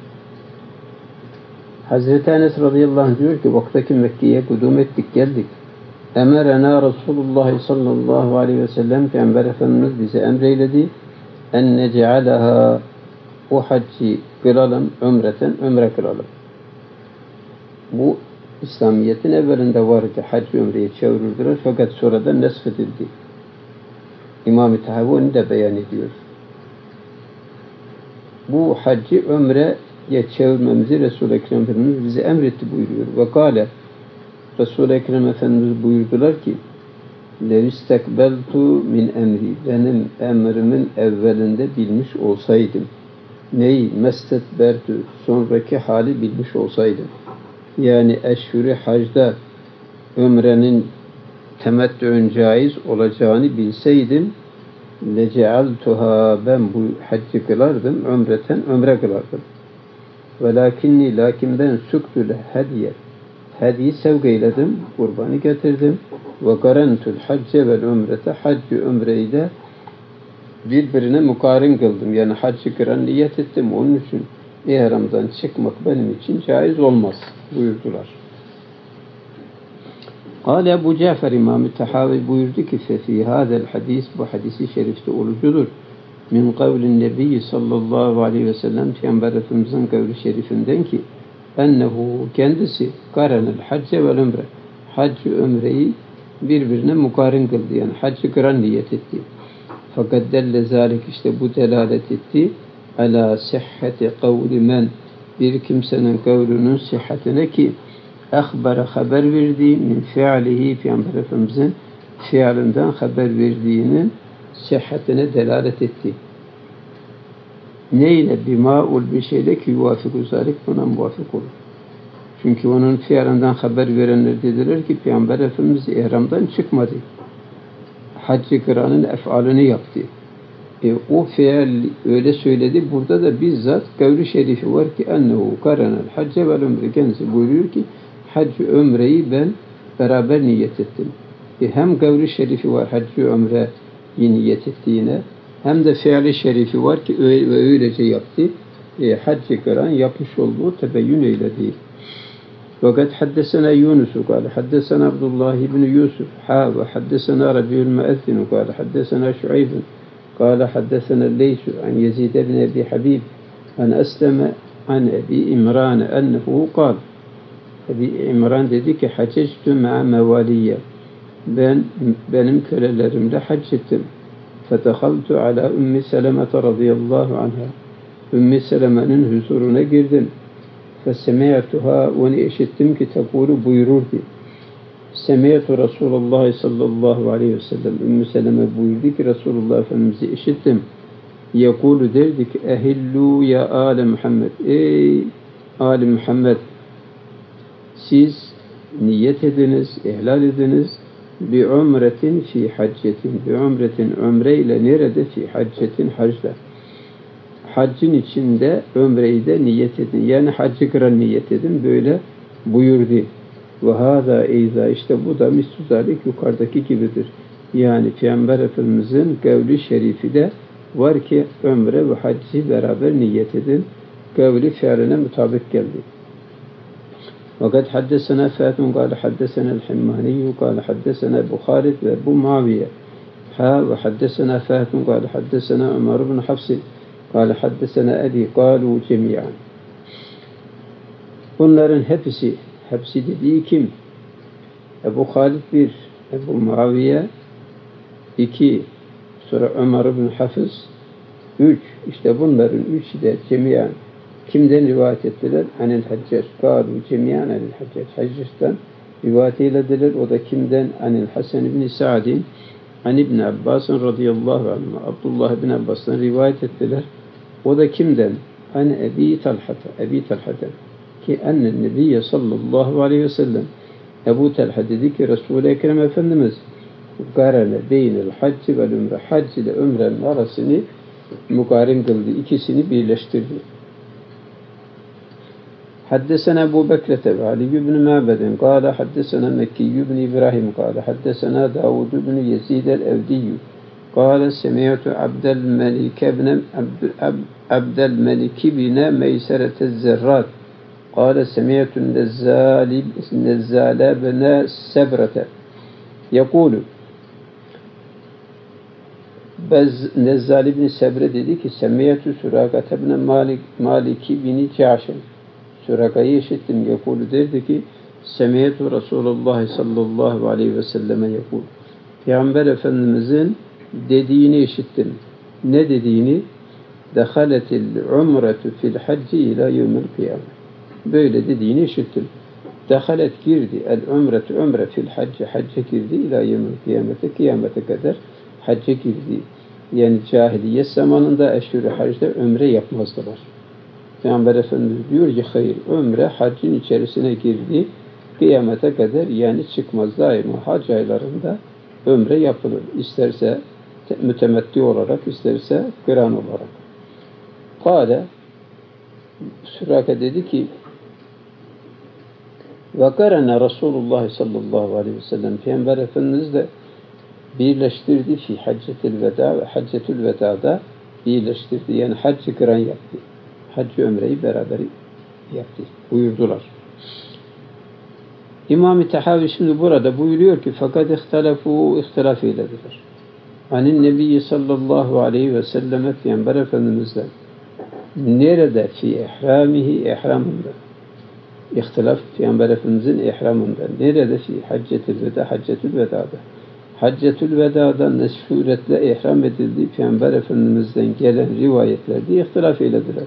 Hazreti Enes radıyallahu anh diyor ki, vaktaki Mekke'ye kudum ettik, geldik. Emerena Resulullah sallallahu aleyhi ve sellem, Peygamber Efendimiz bize emreyledi. En nec'alaha, o haccı kılalım, ömre kılalım. Bu İslamiyet'in evvelinde vardı. Hac-ı ömreye çevirdiler, fakat sonradan nesfedildi. İmam-ı Tahavi onu da beyan ediyor. Bu haccı ömreye çevirmemizi Resul-i Ekrem Efendimiz bize emretti buyuruyor. Ve kâle, Resul-i Ekrem Efendimiz buyurdular ki, levistekbeltu min emri, benim emrimin evvelinde bilmiş olsaydım. Neyi? Mestetbertu, sonraki hali bilmiş olsaydım. Yani eşhur-i hacda ömrenin temettü'ün caiz olacağını bilseydim, lecealtuha, ben bu haccı kılardım, ömre kılardım. Velakinni, lakin ben suktul hediye, hediye sevgeyledim, kurbanı getirdim. Ve karentul hacce vel ömrete, haccı ömreyi de birbirine mukarin kıldım. Yani haccı kıran niyet ettim, onun için ihramdan çıkmak benim için caiz olmaz buyurdular. Kâle Ebu Cafer İmam-ı Tahavi buyurdu ki, fefî hâzel hadis, bu hadisi şerifte olucudur. Min kavlin nebiyyi sallallahu aleyhi ve sellem, Peygamber Efendimiz'in kavli şerifinden ki, ennehu, kendisi, karenel hacce vel ömre, haccı ömreyi birbirine mukarin kıldı. Yani haccı kıran niyet etti. Fakat delle zâlik, işte bu delalet etti. Ala sihhati kavli men, bir kimsenin kavlünün sıhhatine ki, ehbere haber verdiği min fi'lihi, Peygamber Efendimiz'in fiilinden haber verdiğinin sıhhatine delalet etti. Neyle? Bima'ul bir şeyle ki yuvafiku zalik, buna muvafık olur. Çünkü onun fiilinden haber verenler dediler ki Peygamber Efendimiz ihramdan çıkmadı. Hac-ı kıranın efalini yaptı. O fiil öyle söyledi. Burada da bizzat kavli şerifi var ki ennehu karenel hacce vel ömre, kendisi buyuruyor ki hac-ı ömreyi ben beraber niyet ettim. Hem kavli şerifi var hac-ı ömreyi niyet ettiğine, hem de fiili şerifi var ki öylece yaptı. Hac-ı kıran yapmış olduğu tebeyyün eyledi. وقد حدثنا يونس قال حدثنا عبد الله بن يوسف وحدثنا ربيع المؤذن قال حدثنا شعيب قال حدثنا الليث عن يزيد بن أبي حبيب عن أسلم عن أبي إمران أنه قال أبي إمران dedi ki حججت مع موالي, benim kölelerimle hac ettim. فَدَخَلْتُ عَلَى أُمِّ سَلَمَةَ رَضِيَ اللّٰهُ عَنْهَا, Ümmü Seleme'nin huzuruna girdim. فَسَمِعْتُهَا, onu işittim ki tekulu buyururdu. Semiyatu Resulullah sallallahu aleyhi ve sellem, Ümmü Seleme buyurdu ki Resulullah Efendimiz'i işittim. Yekulu, derdi ki ehillu ya âle Muhammed, ey âle Muhammed, siz niyet ediniz, ihlal ediniz. Bi umretin fi haccetin, bi umretin, ömreyle nerede, fi haccetin, hacda. Haccın içinde ömreyi de niyet edin. Yani haccı kıran niyet edin. Böyle buyurdu. Ve hâzâ eyzâ, işte bu da misuzalik yukarıdaki gibidir. Yani Peygamber Efendimiz'in kavli şerifi de var ki ömre ve haccı beraber niyet edin. Kavli fiiline mutabık geldi. وقد حدثنا فاتن قال حدثنا الحماني قال حدثنا أبو خالد وأبو معاوية وحدثنا فاتن قال حدثنا عمر بن حفص قال حدثنا أبي قالوا جميعا. Bunların hepsi dediği kim? Ebu Halid 1, Ebu Muaviye 2, sonra Ömer bin Hafız 3. İşte bunların üçü de cemiyan kimden rivayet ettiler? Anil Haccac. Kâlu cemiyan anil Haccac. Haccac'tan rivayet eylediler. O da kimden? Anil Hasan ibn Sa'din an İbn Abbas radıyallahu anh. Abdullah ibn Abbas'tan rivayet ettiler. O da kimden? An Ebi Talhata. Ebi Talhata. Ki ennen Nebiye sallallahu aleyhi ve sellem. Ebu Talha dedi ki Resul-i Ekrem Efendimiz garane beynel hacci vel ümre. Hac ile ümrenin arasını mukarin kıldı. İkisini birleştirdi. حدثنا أبو بكرة وعلي بن معبد قال حدثنا مكي بن إبراهيم قال حدثنا داود بن يزيد الأودي قال سمعت عبد الملك بن ميسرة الزرات قال سمعت النزال بن سبرة يقول Nezzali bin Sebre dedi ki Semiyetü Sürakate bin Maliki bin Caşen. Süraka'yı işittim. Yekulu derdi ki Semiyetü Resulullah sallallahu aleyhi ve selleme yekul. Peygamber Efendimizin dediğini işittim. Ne dediğini? Dehaletil umretu fil hacci ila yevmil kıyamet. Böyle dediğini işittim. Dehalet girdi. El umretu umre fil hacci. Hacca girdi ila yevmil kıyamete. Kıyamete kadar hacca girdi. Yani cahiliyet zamanında eşhur-i hacda ömre yapmazdılar. Peygamber Efendimiz diyor ki hayır, ömre haccın içerisine girdi. Kıyamete kadar yani çıkmaz. Daima hac aylarında ömre yapılır. İsterse mütemetti olarak, isterse kıran olarak. Kâle Süraka dedi ki ve karene Resulullah sallallahu aleyhi ve sellem Peygamber Efendimiz de birleştirdi fi haccetül veda ve haccetül vedada birleştirdi. Yani haccı kıran yaptı. Haccı ömreyi beraber yaptı. Buyurdular. İmam-ı Tahavi şimdi burada buyuruyor ki fakat ihtilaf eylediler. Anin Nebi sallallahu aleyhi ve selleme Peygamber Efendimiz'den nerede fi ihramihi ihramında ihtilaf Peygamber Efendimiz'in ihramında nerede fi haccetül vedada Haccetül Veda'da ne suretle ihram edildiği Peygamber Efendimiz'den gelen rivayetlerde ihtilaf eylediler.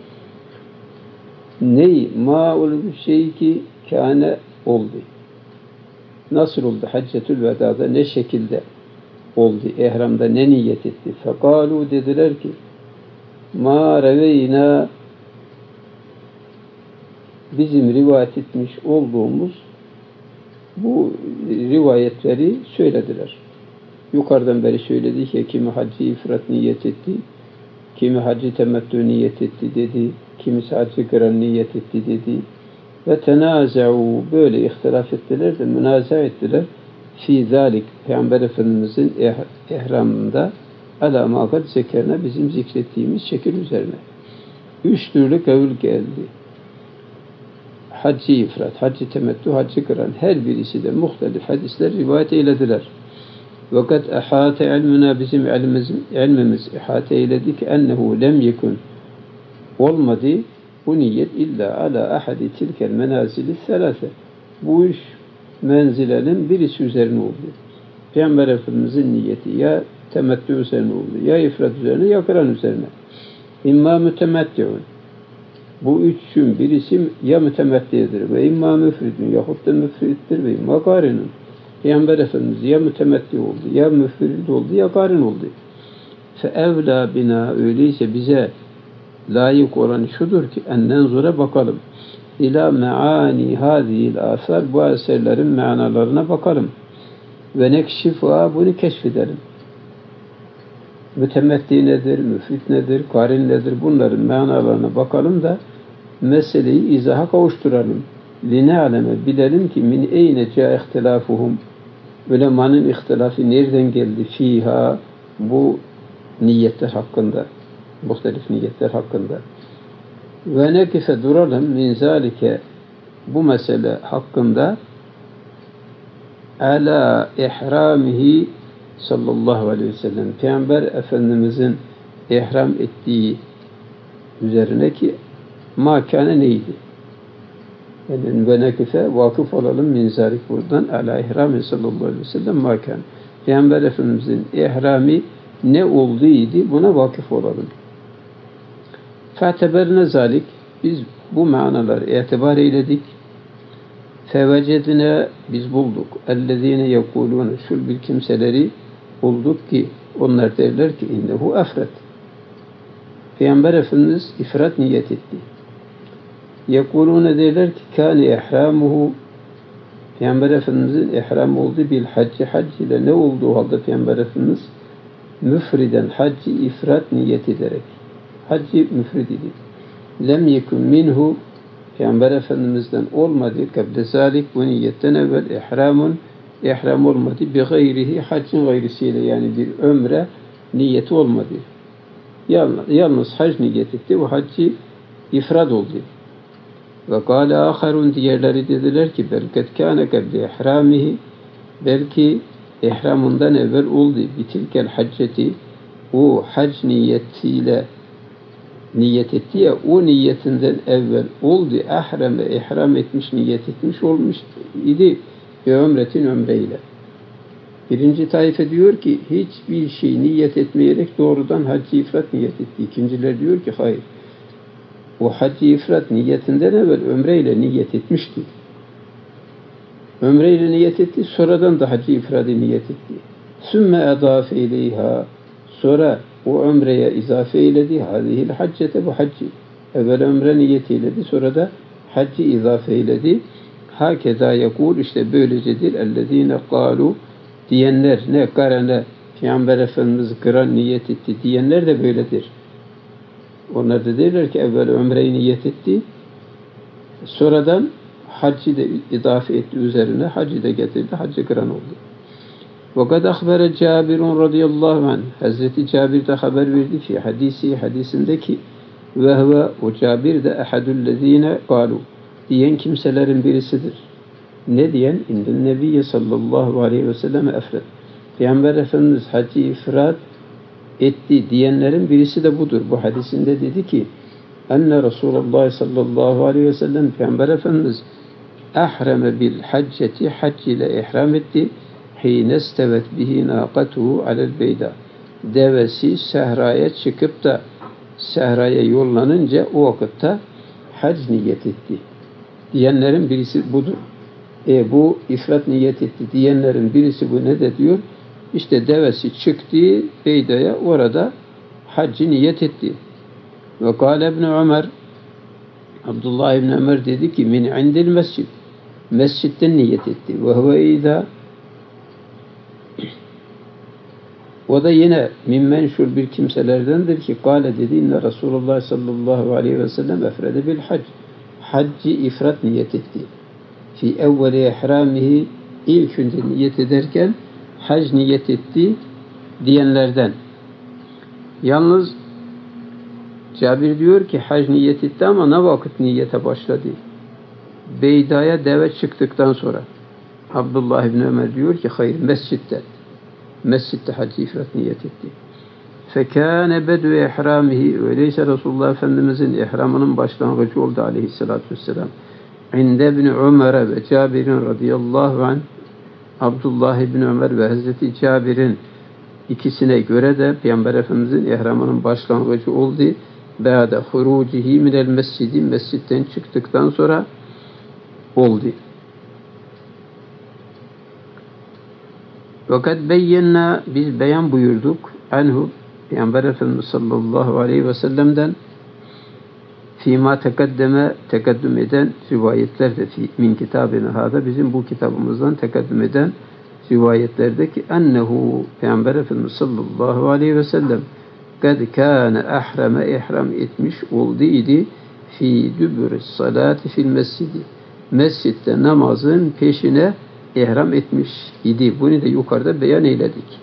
Ney? Ma oldu şey ki kâne oldu. Nasıl oldu? Haccetül Veda'da ne şekilde oldu? İhramda ne niyet etti? Fekâlu dediler ki ma reveyna bizim rivayet etmiş olduğumuz bu rivayetleri söylediler. Yukarıdan beri söyledik ya kimi haccı ifrat niyet etti, kimi haccı temettü niyet etti dedi, kimisi haccı kıran niyet etti dedi. Ve tenaza'u böyle ihtilaf ettiler de münaza ettiler. Fi zalik Peygamber Efendimizin ihramında ala mâkat zekerine bizim zikrettiğimiz şekil üzerine. 3 türlü kavul geldi. Haccı ifrat, haccı temettü, haccı kıran her birisi de muhtelif hadisler rivayet eylediler. Fakat ehate ilmuna bizim ilmimiz ehate eyledi ki ennehu lem yekun olmadı bu niyet illa ala ahadi tilkel menazili selase. Bu üç menzilenin birisi üzerine oldu. Peygamber Efendimizin niyeti ya temettü üzerine oldu, ya ifrat üzerine, ya kıran üzerine. İmma mütemetti'un. Bu üçün birisi ya mütemettidir ve imma müfridun yahut da müfriddir ve imma karinun. Peygamber Efendimiz ya mütemetti oldu, ya müfrid oldu, ya karin oldu. Feevlâ bina öyleyse bize layık olan şudur ki ennenzura bakalım. İlâ me'âni hâzihil âsâr bu eserlerin manalarına bakalım. Ve nekşifâ bunu keşfedelim. Mütemetti nedir, müfrid nedir, karin nedir bunların manalarına bakalım da meseleyi izaha kavuşturalım. Line'aleme bilelim ki min eyne ca ihtilafuhum ulemanın ihtilafı nereden geldi fiha bu niyetler hakkında muhtelif niyetler hakkında ve nekife duralım min zalike bu mesele hakkında ala ihramihi sallallahu aleyhi ve sellem Peygamber Efendimizin ihram ettiği üzerine ki makane neydi? Yani ve nekife vakıf olalım min zalik buradan ala ihrami sallallahu aleyhi ve sellem makane. Peygamber Efendimizin ihrami ne olduydu buna vakıf olalım. Fe'teberne zalik biz bu manaları itibar eyledik. Fevecedine biz bulduk. Ellezine yekulune şul bir kimseleri bulduk ki onlar derler ki innehu afret. Peygamber Efendimiz ifrat niyet etti. Yekulune derler ki kâne ihramuhu Peygamber Efendimizin ihram olduğu bil haccı hac ile ne olduğu halde Peygamber Efendimiz müfriden haccı ifrat niyet ederek haccı müfrid idi. Lem yekun minhu Peygamber Efendimiz'den olmadı kable zalik bu niyetten evvel ihram olmadı bi gayrihi haccın gayrisiyle yani bir ömre niyeti olmadı. Yalnız hac niyet etti ve haccı ifrad oldu. Ve kâle âkharun diğerleri dediler ki belki kâne kable ihramihi belki ihramından evvel oldu bitilkel hacceti o hac niyetiyle niyet etti ya o niyetinden evvel oldu ihram etmiş niyet etmiş olmuş idi ömreyle. Birinci taife diyor ki hiçbir şey niyet etmeyerek doğrudan hac-ı ifrat niyet etti. İkinciler diyor ki hayır. O hac-ı ifrat niyetinden evvel ömreyle niyet etmişti. Ömreyle niyet etti, sonradan da hac-ı ifradı niyet etti. Sümme edafe ileyha sonra o ömreye izafe eyledi. Hadihil haccete bu haccı. Evvel ömre niyet eyledi, sonra da haccı izafe eyledi. Hakeza yekul işte böylecedir. Ellezine kalu diyenler ne karane Peygamber Efendimiz kıran niyet etti diyenler de böyledir. Onlar da derler ki evvel ömreyi niyet etti. Sonradan haccı da idafe etti üzerine. Haccı da getirdi. Haccı kıran oldu. وَقَدْ أَخْبَرَ جَابِرٌ radıyallahu anh Hazreti Cabir de haber verdi ki hadisindeki ve o Cabir de ehadüllezine kalu diyen kimselerin birisidir. Ne diyen? İnden Nebiyye sallallahu aleyhi ve sellem efred. Peygamber Efendimiz haccı ifrat etti diyenlerin birisi de budur. Bu hadisinde dedi ki enne Resulullah sallallahu aleyhi ve sellem Peygamber Efendimiz ahreme bil hacceti hac ile ihram etti. Hine istevet bihi naqatuhu alel beyda. Devesi sehraya çıkıp da sehraya yollanınca o vakitte hac niyet etti. Diyenlerin birisi budur. Bu ifrat niyet etti diyenlerin birisi bu ne de diyor? İşte devesi çıktı Beyda'ya orada haccı niyet etti. Ve kâle İbn Ömer Abdullah İbn Ömer dedi ki min indil mescid mescitten niyet etti. Ve huve idâ o da yine min menşur bir kimselerdendir ki kâle dedi inne Resulullah sallallahu aleyhi ve sellem efrede bil hac haccı ifrat niyet etti. Fi evveli ihramihi ilk önce niyet ederken hac niyet etti diyenlerden. Yalnız Cabir diyor ki hac niyet etti ama ne vakit niyete başladı? Beyda'ya deve çıktıktan sonra. Abdullah İbni Ömer diyor ki hayır mescitte hac ifrat niyet etti. Fekâne bedü ihramihi öyleyse Resulullah Efendimizin ihramının başlangıcı oldu aleyhissalatü vesselam. İnde İbni Ömer'e ve Cabir'in radıyallahu anh Abdullah İbni Ömer ve Hazreti Cabir'in ikisine göre de Peygamber Efendimizin ihramının başlangıcı oldu. Ba'de hurucihi minel mescidi mescitten çıktıktan sonra oldu. Fakat beyyenna biz beyan buyurduk anhu Peygamber Efendimiz sallallahu aleyhi ve sellem'den fîmâ tekaddüm eden rivayetlerde min kitabına hâda bizim bu kitabımızdan tekaddüm eden rivayetlerdeki ennehu Peygamber Efendimiz sallallahu aleyhi ve sellem kad kâne ahreme ihram etmiş oldu idi fî dübürü salâti fil mescidi mescitte namazın peşine ihram etmiş idi. Bunu da yukarıda beyan eyledik.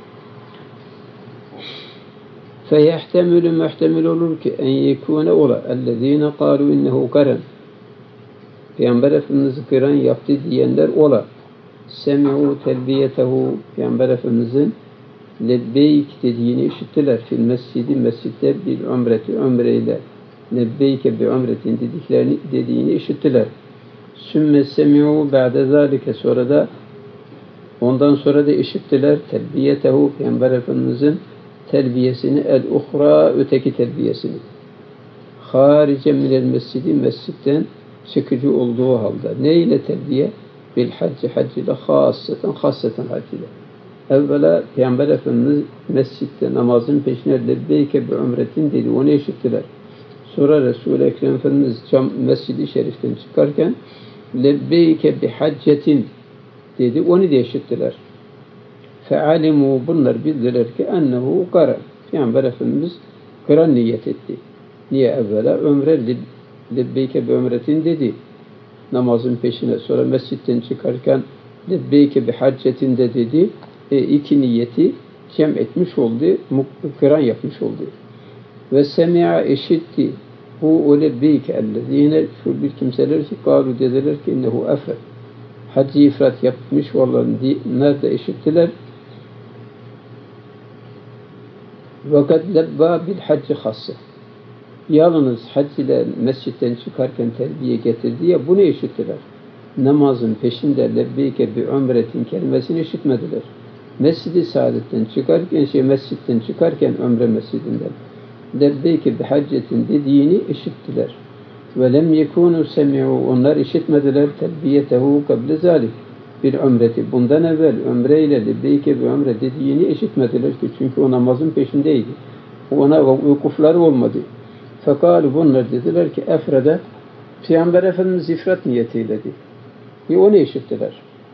فَيَحْتَمِلُ muhtemel olur ki en yekûne ola اَلَّذ۪ينَ قَالُوا اِنَّهُ قَرَنْ Peygamber Efendimiz'i kıran yaptı diyenler ola. Semi'u telbiyetehu Peygamber Efendimiz'in lebbeyk dediğini işittiler. Fil mescidi mescitte bir ömreyle lebbeyke bi ömretin dediğini işittiler. Sümme semi'u ba'de zâlike sonra da ondan sonra da işittiler telbiyetehu Peygamber Efendimiz'in telbiyesini el-uhra öteki telbiyesini. Harice minel mescidi mescitten çıkıcı olduğu halde. Ne ile telbiye? Bil hacci, hac ile hasseten hac ile. Evvela Peygamber Efendimiz mescitte namazın peşine lebbeyke bi umretin dedi. Onu işittiler. Sonra Resul-i Ekrem Efendimiz Mescid-i Şerif'ten çıkarken lebbeyke bi haccetin dedi. Onu da işittiler. Fealimu, bunlar bildiler ki ennehu kara. Peygamber Efendimiz kıran niyet etti. Niye evvela? Ömre lebbeyke bi umretin dedi. Namazın peşine. Sonra mescitten çıkarken lebbeyke bi haccetin de dedi. İki niyeti cem etmiş oldu. Kıran yapmış oldu. Ve semi'a işitti. Bu o lebbeyke ellezine, şu bir kimseler ki kalu dediler ki innehu efret. Hacı ifrat yapmış olan nerede işittiler? Vakat lebba bil haccı hassa. Yalnız hac ile mescitten çıkarken terbiye getirdi ya, bunu işittiler. Namazın peşinde lebbeyke bi umretin kelimesini işitmediler. Mescid-i Saadet'ten çıkarken, mescitten çıkarken ömre mescidinden lebbeyke bi haccetin dediğini işittiler. Ve lem yekunu semi'u, onlar işitmediler telbiyetehu kable zalik bir umreti. Bundan evvel ömreyle lebbeyke bi umre dediğini işitmediler ki çünkü o namazın peşindeydi. Ona vukufları olmadı. Fekalu, bunlar dediler ki efrede, Peygamber Efendimiz ifrat niyetiyledi. Onu işittiler.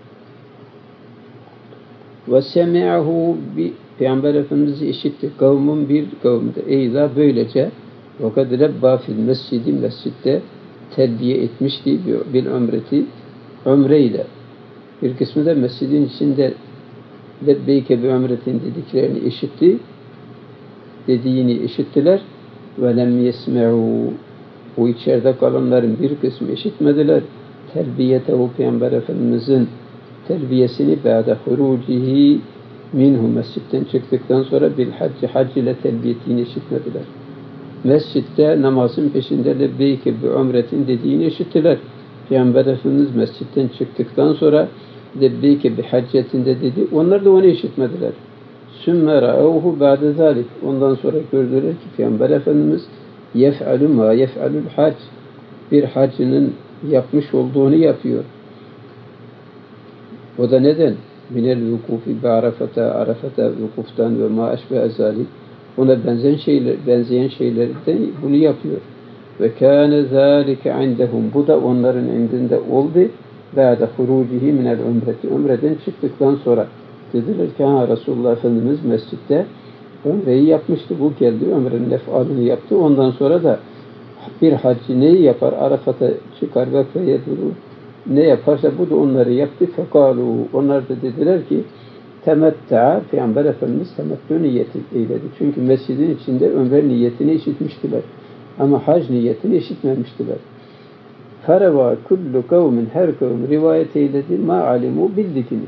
Ve semi'ahu, Peygamber Efendimiz'i işitti. Kavmun bir kavmde. Eyza böylece vakat lebba fil mescidi, mescitte telbiye etmişti bil umreti, umreyle. Bir kısmı da mescidin içinde lebbeyke bi umretin dediklerini işitti. Dediğini işittiler. Ve lem yesme'u, o içeride kalanların bir kısmı işitmediler. Telbiyetehu, Peygamber Efendimiz'in terbiyesini ba'de hurucihi minhu, mescitten çıktıktan sonra bil hacci, hac ile telbiyetini işitmediler. Mescitte namazın peşinde lebbeyke bi umretin dediğini işittiler. Peygamber Efendimiz mescitten çıktıktan sonra lebbeyke bi haccetin de dedi. Onlar da onu işitmediler. Sümme ra'avhu ba'de zalik. Ondan sonra gördüler ki Peygamber Efendimiz yef'alu ma yef'alul hac, bir hacının yapmış olduğunu yapıyor. O da neden? Minel vukufi bi arafata, arafata vukuftan ve ma eşbe'e zalik. Ona benzeyen şeylerden bunu yapıyor. Ve kâne zâlike indehum, bu da onların indinde oldu. Ba'de hurucihi minel umreti, umreden çıktıktan sonra. Dediler ki Resulullah Efendimiz mescitte ömreyi yapmıştı. Bu geldi, ömrenin efalini yaptı. Ondan sonra da bir hacı neyi yapar? Arafat'a çıkar ve feye durur. Ne yaparsa bu da onları yaptı. Fekalu, onlar da dediler ki temetta'a, Peygamber Efendimiz temettü niyeti eyledi. Çünkü mescidin içinde ömre niyetini işitmiştiler. Ama hac niyetini işitmemiştiler. Fereva kullu kavmin, her kavim rivayet eyledi. Ma alimu, bildikini.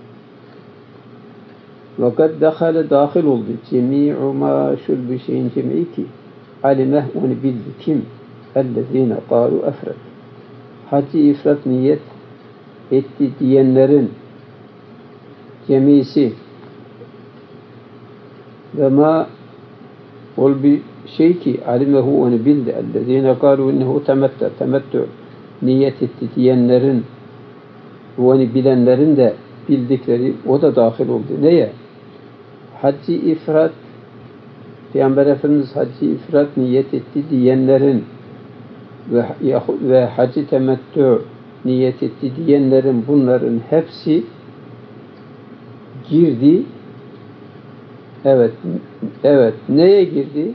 Vakat dahale, dahil oldu. Cemi'u ma şul bir şeyin cemi'i ki alimeh, onu bildi. Kim? Ellezine kalu efret. Hacı ifrat niyet etti diyenlerin cemisi ve ma ol bir şey ki alimehu, onu bildi. Ellezine kalu innehu temettü niyet etti diyenlerin, onu bilenlerin de bildikleri, o da dahil oldu. Neye? Hacı ifrat, Peygamber Efendimiz hacı ifrat niyet etti diyenlerin ve hacı temettü niyet etti diyenlerin, bunların hepsi girdi. Evet. Neye girdi?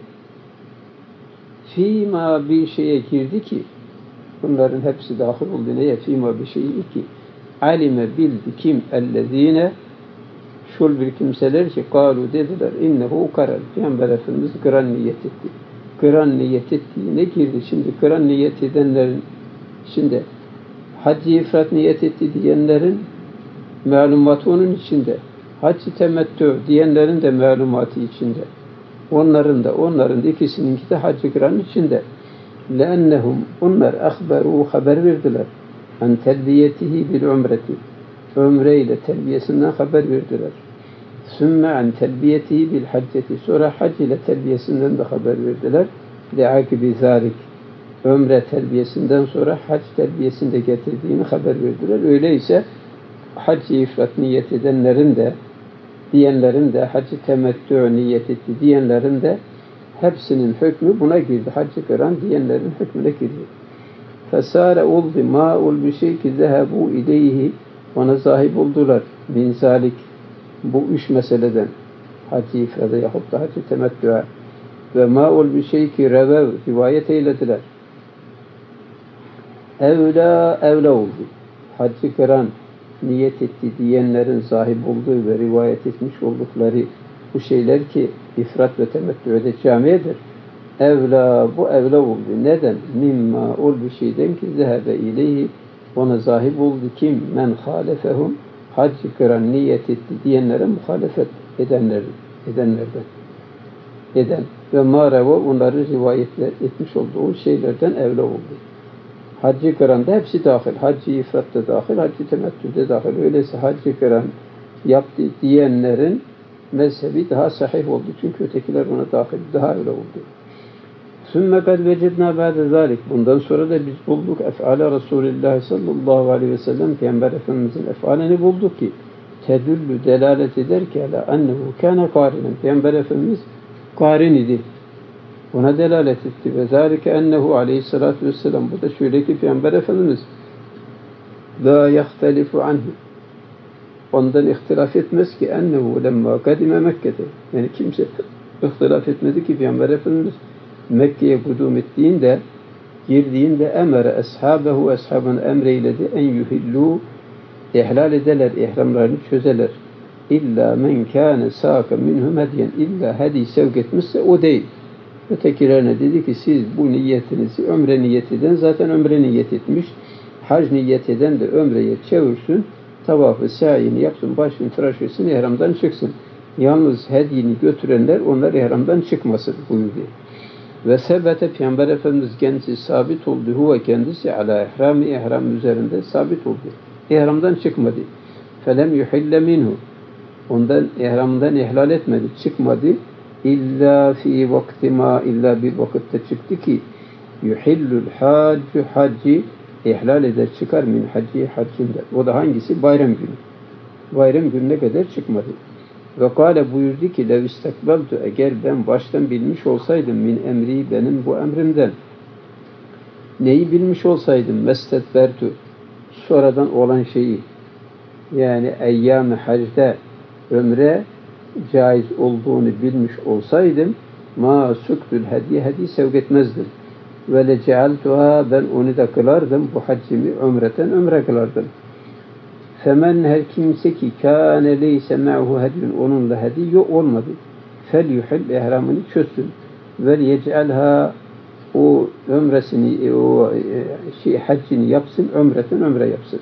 Fîmâ, bir şeye girdi ki bunların hepsi dahil oldu. Neye? Fîmâ bir şeyi ki alime, bildi. Kim? Ellezîne, şul bir kimseler ki kalu dediler innehu karar. Peygamber Efendimiz kıran niyet etti. Kıran niyet ettiğine girdi. Şimdi kıran niyet edenlerin, şimdi hacı ifrat niyet etti diyenlerin malumatı onun içinde. Hacı temettü diyenlerin de malumatı içinde. Onların da ikisininki de hacı kıranın içinde. لأنهم, onlar ahberu, haber verdiler. An telbiyetihi bil umreti, ömreyle telbiyesinden haber verdiler. Sümme an telbiyetihi bil hacceti, sonra hac ile telbiyesinden de haber verdiler. Le'akibi zalik, ömre terbiyesinden sonra hac terbiyesinde getirdiğini haber verdiler. Öyleyse hac-ı ifrat niyet edenlerin de, diyenlerin de, hac-ı temettü niyet etti diyenlerin de hepsinin hükmü buna girdi. Hac-ı kıran diyenlerin hükmüne girdi. Fesâre oldu mâ'ul bir şey ki zehebu ileyhi, ona sahip oldular. Min zalik, bu üç meseleden, hac-ı ifrada yahut da hac-ı temettü'e ve mâ'ul bir şey ki revev, rivayet eylediler. Evla oldu. Hac-ı kıran niyet etti diyenlerin sahip olduğu ve rivayet etmiş oldukları bu şeyler ki ifrat ve temettü'de camiyedir. Bu evla oldu. Neden? Mimma ol bir şeyden ki zehebe ileyhi, ona sahip oldu kim? Men halefehum, hac-ı kıran niyet etti diyenlere muhalefet edenlerden. Ve mareva onları rivayetler etmiş olduğu şeylerden evla oldu. Hac-ı kıranda hepsi dahil. Hac-ı ifrat da dahil, hac-ı temettü de dahil. Öyleyse hac-ı kıran yaptı diyenlerin mezhebi daha sahih oldu. Çünkü ötekiler ona dahil, daha öyle oldu. Sümme kad vecidna ba'de zalik. Bundan sonra da biz bulduk ef'ale Resulullah sallallahu aleyhi ve sellem, Peygamber Efendimizin ef'alini bulduk ki tedüllü, delalet eder ki ala ennehu kâne kârinen. Peygamber Efendimiz kârin idi. Ona delalet etti. Ve zâlike ennehu aleyhissalâtu vesselam. Bu da şöyle ki Peygamber Efendimiz lâ yahtelifu anhu. Ondan ihtilaf etmez ki ennehu lemma kadime Mekke'de. Yani kimse ihtilaf etmedi ki Peygamber Efendimiz Mekke'ye kudum ettiğinde, girdiğinde emre eshabehu, eshabını emreyledi en yuhillu, ihlal ederler, ihramlarını çözeler. İlla men kâne sâke minhum hediyen, illa hediye sevk etmişse o değil. Ötekilerine dedi ki siz bu niyetinizi ömre niyet eden zaten ömre niyet etmiş. Hac niyet eden de ömreye çevirsin, tavafı, sa'yini yapsın, başını tıraş etsin, ihramdan çıksın. Yalnız hediyeni götürenler onlar ihramdan çıkmasın buyurdu. Ve sebete Peygamber Efendimiz kendisi sabit oldu. Huve kendisi ala ihram üzerinde sabit oldu. İhramdan çıkmadı. Felem yuhille minhu. Ondan ihramdan ihlal etmedi, çıkmadı. İlla fi vakti ma, illa bir vakitte çıktı ki yuhillul haccu hacci, ihlal eder çıkar min hacci haccinden. O da hangisi? Bayram günü. Bayram gününe kadar çıkmadı. Ve kâle buyurdu ki lev istekbaltu, eğer ben baştan bilmiş olsaydım min emri, benim bu emrimden neyi bilmiş olsaydım, mestetbertu, sonradan olan şeyi, yani eyyam-ı hacda ömre caiz olduğunu bilmiş olsaydım ma suktül hediye sevk etmezdim. Ve le cealtuha, ben onu da kılardım, bu haccimi ömre kılardım. Femen, her kimse ki kâne leyse me'hu hediyun, onunla hediye yok olmadı. Fel yuhil, ihramını çözsün. Ve yec'alha, o ömresini, o haccini yapsın, ömre yapsın.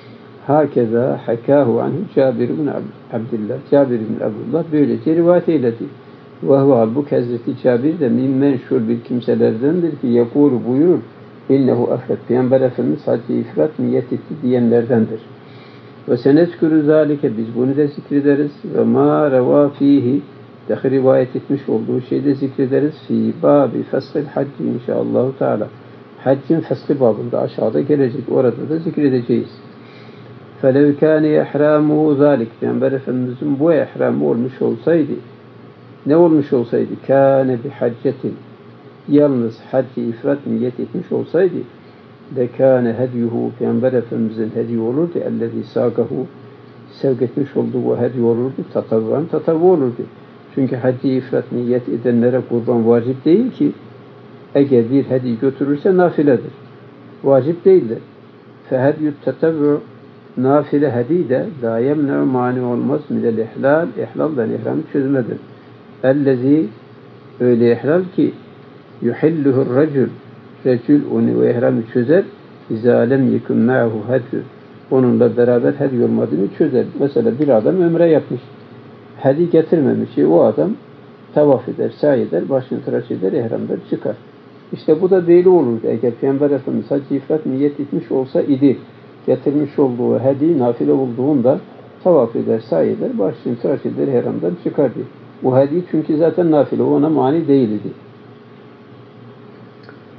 Hakeza hekâhu anhu Cabir bin Abdillah. Cabir bin Abdullah böylece rivayet eyledi. Ve huve halbuki Hazreti Cabir de min menşur bir kimselerdendir ki yekûlu buyurur. İnnehu afret. Peygamber Efendimiz hac-ı ifrat niyet etti diyenlerdendir. Ve senezkürü zâlike, biz bunu da zikrederiz. Ve mâ revâ fîhi, dahi rivayet etmiş olduğu şeyde zikrederiz. Fî bâbi fesl hacci inşaallahu teâlâ. Haccın fesli babında aşağıda gelecek. Orada da zikredeceğiz. فَلَوْ كَانَ يَحْرَامُهُ ذَٰلِكَ. Peygamber Efendimizin bu ihramı olmuş olsaydı, ne olmuş olsaydı? كَانَ بِحَجَّةٍ, yalnız hac-ı ifrat niyet etmiş olsaydı, لَكَانَ هَدْيُهُ, Peygamber Efendimizin hediye olurdu. اَلَّذ۪ي سَاقَهُ, sevk etmiş olduğu hediye olurdu. Tatavvu olurdu. Çünkü hac-ı ifrat niyet edenlere kurban vacip değil ki. Eğer bir hediye götürürse nafiledir. Vacip değildir. فَهَدْيُ التَّتَبُّعُ, nafile hediye de la yemne, mani olmaz minel ihlal, ihlaldan ihramı çözmedir. Ellezî, öyle ihlal ki yuhilluhur recül onu ve ihramı çözer, izâ lem yekun ma'hu hedyu, onunla beraber hediye olmadığını çözer. Mesela bir adam ömre yapmış, hediye getirmemiş, o adam tavaf eder, sa'i eder, başını tıraş eder, ihramdan çıkar. İşte bu da böyle olurdu. Eğer Peygamber Efendimiz hac-ı ifrat niyet etmiş olsa idi, getirmiş olduğu hediye nafile olduğunda tavaf eder, sa'i eder, başını tıraş eder, ihramdan çıkardı. Bu hediye çünkü zaten nafile, ona mani değildi.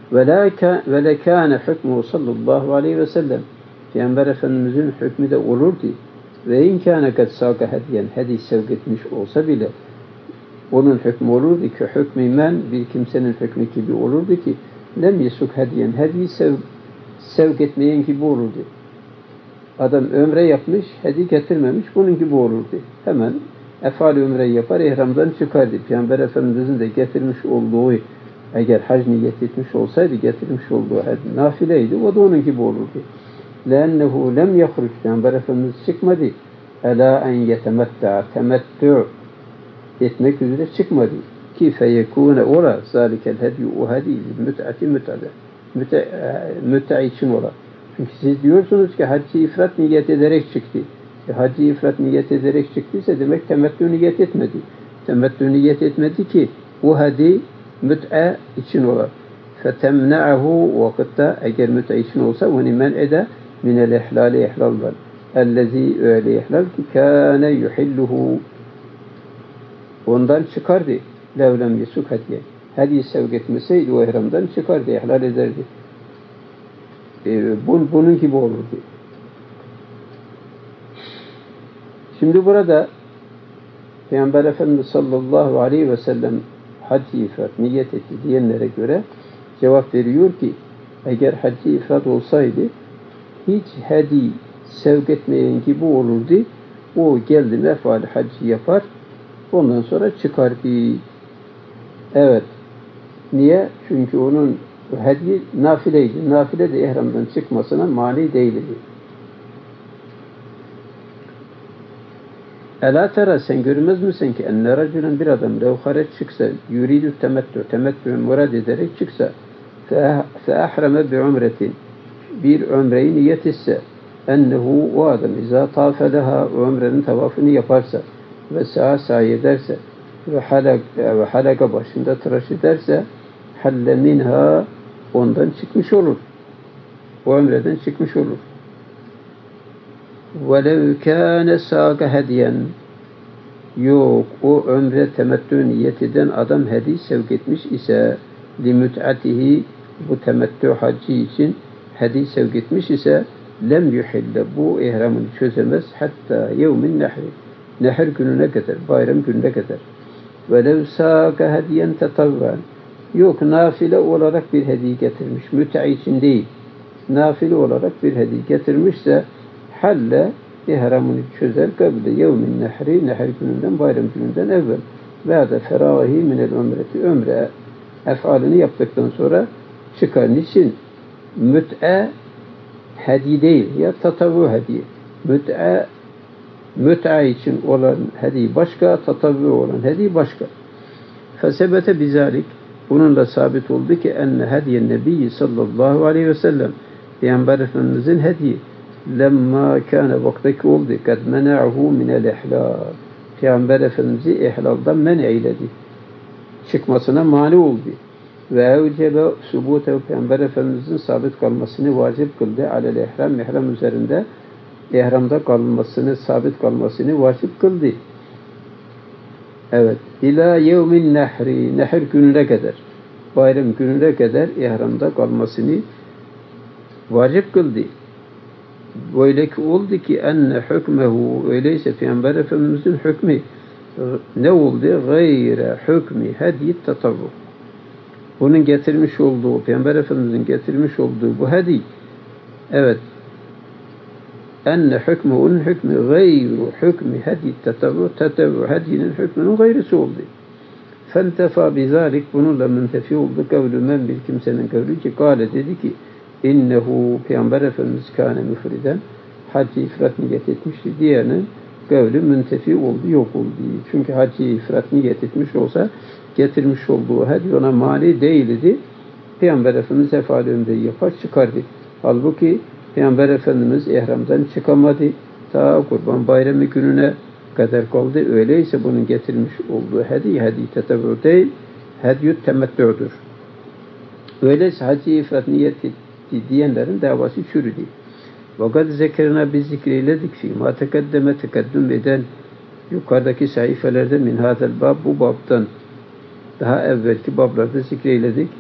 Ve lekâne hükmü sallallahu aleyhi ve sellem. Peygamber Efendimizin hükmü de olurdu. Ve inkâne kad sâka hediyen, hediye sevk etmiş olsa bile onun hükmü olurdu ki hükmü men bir kimsenin hükmü gibi olurdu ki lem yesuk hediyen, hediye sevk etmeyen gibi olurdu. Adam ömre yapmış, hediye getirmemiş, bunun gibi olurdu. Hemen efal ömreyi yapar, ihramdan çıkardı. Peygamber Efendimizin de getirmiş olduğu, eğer hac niyet etmiş olsaydı, getirmiş olduğu nafileydi, o da onun gibi olurdu. لَاَنَّهُ لَمْ يَخْرُجْ Peygamber Efendimiz çıkmadı. اَلَا اَنْ يَتَمَتَّعَ temettü etmek üzere çıkmadı. Ki feyekûne ola zâlikel hedyu o hediye müt'ati müt'a için ola. Çünkü siz diyorsunuz ki haccı ifrat niyet ederek çıktı. Haccı ifrat niyet ederek çıktıysa demek temettü niyet etmedi. Temettü niyet etmedi ki o hediye müt'a için ola. Fetemne'ahu vakitte eğer müt'a için olsa onu men ede minel ihlali ihlaldan. Ellezî öyle ihlal ki kâne yuhilluhu ondan çıkardı. Levlem yesuk hediye. Hediye sevk etmeseydi o ihramdan çıkardı, ihlal ederdi. Bunun gibi olurdu. Şimdi burada Peygamber Efendimiz sallallahu aleyhi ve sellem hac-ı ifrat niyet etti diyenlere göre cevap veriyor ki eğer hac-ı ifrat olsaydı hiç hediye sevk etmeyen gibi olurdu. O geldi mefal haccı yapar. Ondan sonra çıkardı. Evet. Niye? Çünkü onun hediye nafileydi. Nafile de ihramdan çıkmasına mani değildi. Ela tera sen görmez misin ki enne racülen bir adam levharet çıksa yuridü temettü murad ederek çıksa fe ahreme bi umretin bir umreyi niyet etse ennehu o adam izâ tâfeleha umrenin tavafını yaparsa ve sa'a ederse ve halaka başında tıraş ederse halle minha ondan çıkmış olur. O ömreden çıkmış olur. وَلَوْ كَانَ سَاقَ hediyen yok. O ömre temettü niyet eden adam hediye sevk etmiş ise limüt'atihi bu temettü haccı için hediye sevk etmiş ise lem yuhille bu ihramını çözemez hatta yevmin nehri nehr gününe kadar, bayram gününe kadar. وَلَوْ سَاقَ hediyen tetavvan yok nafile olarak bir hediye getirmiş. Müt'a için değil. Nafile olarak bir hediye getirmişse halle ihramını çözer kabile yevmin nehri nehr gününden bayram gününden evvel ve de ferahi minel ömreti ömre efalini yaptıktan sonra çıkar. Niçin? Müt'a hediye değil ya tatavvu hediye. Müt'a için olan hediye başka, tatavvu olan hediye başka. Fesebete bizalik bununla sabit oldu ki enne hediye nebiyyi sallallahu aleyhi ve sellem Peygamber Efendimizin hediye lemma kâne vaktaki oldu kad mena'hu minel ihlal Peygamber Efendimiz'i ihlaldan men eyledi. Çıkmasına mani oldu. Ve evcebe subutev Peygamber Efendimiz'in sabit kalmasını vacip kıldı. Alel ihram, ihram üzerinde ihramda kalmasını, sabit kalmasını vacip kıldı. Evet. İlâ yevmin nehri, nehr gününe kadar, bayram gününe kadar ihramda kalmasını vacip kıldı. Böyle ki oldu ki enne hükmehu öyleyse Peygamber Efendimiz'in hükmü ne oldu? Gayre hükmü hediye tatavvu. Bunun getirmiş olduğu, Peygamber Efendimiz'in getirmiş olduğu bu hediye evet enne hükmü onun hükmü gayru hükmü hediye tatavvu hediyenin hükmünün gayrisi oldu. Fentefa bizalik bununla müntefi oldu. Kavlu men bir kimsenin kavlu ki kâle dedi ki innehu Peygamber Efendimiz kâne müfriden hac-ı ifrat niyet etmişti diyenin kavlu müntefi oldu, yok oldu. Çünkü hac-ı ifrat niyet etmiş olsa getirmiş olduğu hediye ona mani değildi. Peygamber Efendimiz efal ömreyi yapar çıkardı. Halbuki Peygamber Efendimiz ihramdan çıkamadı. Ta Kurban Bayramı gününe kadar kaldı. Öyleyse bunun getirmiş olduğu hediye tetavvu değil, hediye temettüdür. Öyleyse hac-ı ifrat niyet etti diyenlerin davası çürüdü. Vakat zekerina biz zikreyledik fîmâ tekeddüm eden yukarıdaki sayfelerde min hâzel bab bu babdan daha evvelki bablarda zikreyledik.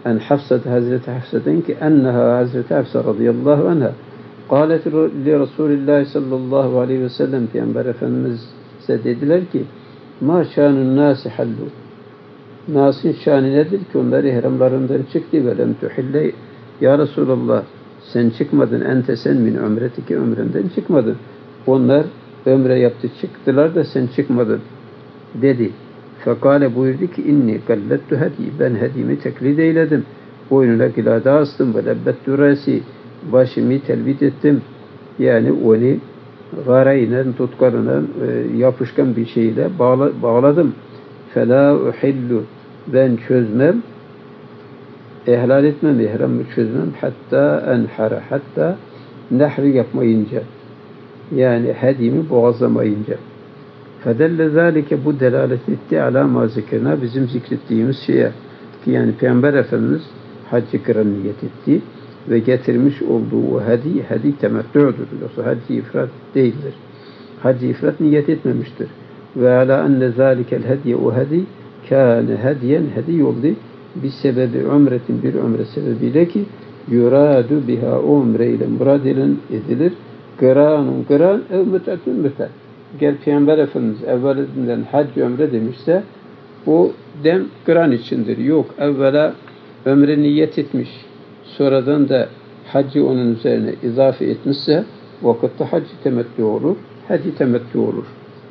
en Hafsa, Hazreti Hafsa'dan ki enneha, Hazreti Hafsa radıyallahu anha kâlet li Resulillah sallallahu aleyhi ve sellem, Peygamber Efendimiz'e dediler ki ma şânun nâsi hallu, Nas'ın şanı nedir ki onlar ihramlarından çıktı ve lem tuhille, ya Resulallah sen çıkmadın, ente sen min ömretike, ömrenden çıkmadın, onlar ömre yaptı çıktılar da sen çıkmadın dedi. Fekale buyurdu ki inni gallettu hedi, ben hedimi teklid eyledim, boynuna gilada astım ve lebbettu rasi, başımı telbit ettim, yani onu garayla, tutkarına yapışkan bir şeyle bağladım. Fela uhillu, ben çözmem, ihlal etmem, ihramı çözmem, hatta enhara, hatta nehri yapmayınca, yani hedimi boğazlamayınca. Fedelle zâlike, bu delalet etti ala ma zikirna, bizim zikrettiğimiz şeye ki yani Peygamber Efendimiz haccı kıran niyet etti ve getirmiş olduğu o hedi temettü'dür. Yoksa haccı ifrat değildir. Haccı ifrat niyet etmemiştir. Ve ala enne zâlikel hediye, o hedi kâne hediyen, hedi oldu bir sebebi umretin, bir umre sebebiyle ki yuradu biha, o umreyle murad edilir. Kıranun kıran ev mütetün mütet. Gel Peygamber Efendimiz evvelinden hac ömre demişse o dem kıran içindir. Yok, evvela ömre niyet etmiş, sonradan da haccı onun üzerine izafe etmişse vakitte haccı temettü olur, hacı temettü olur.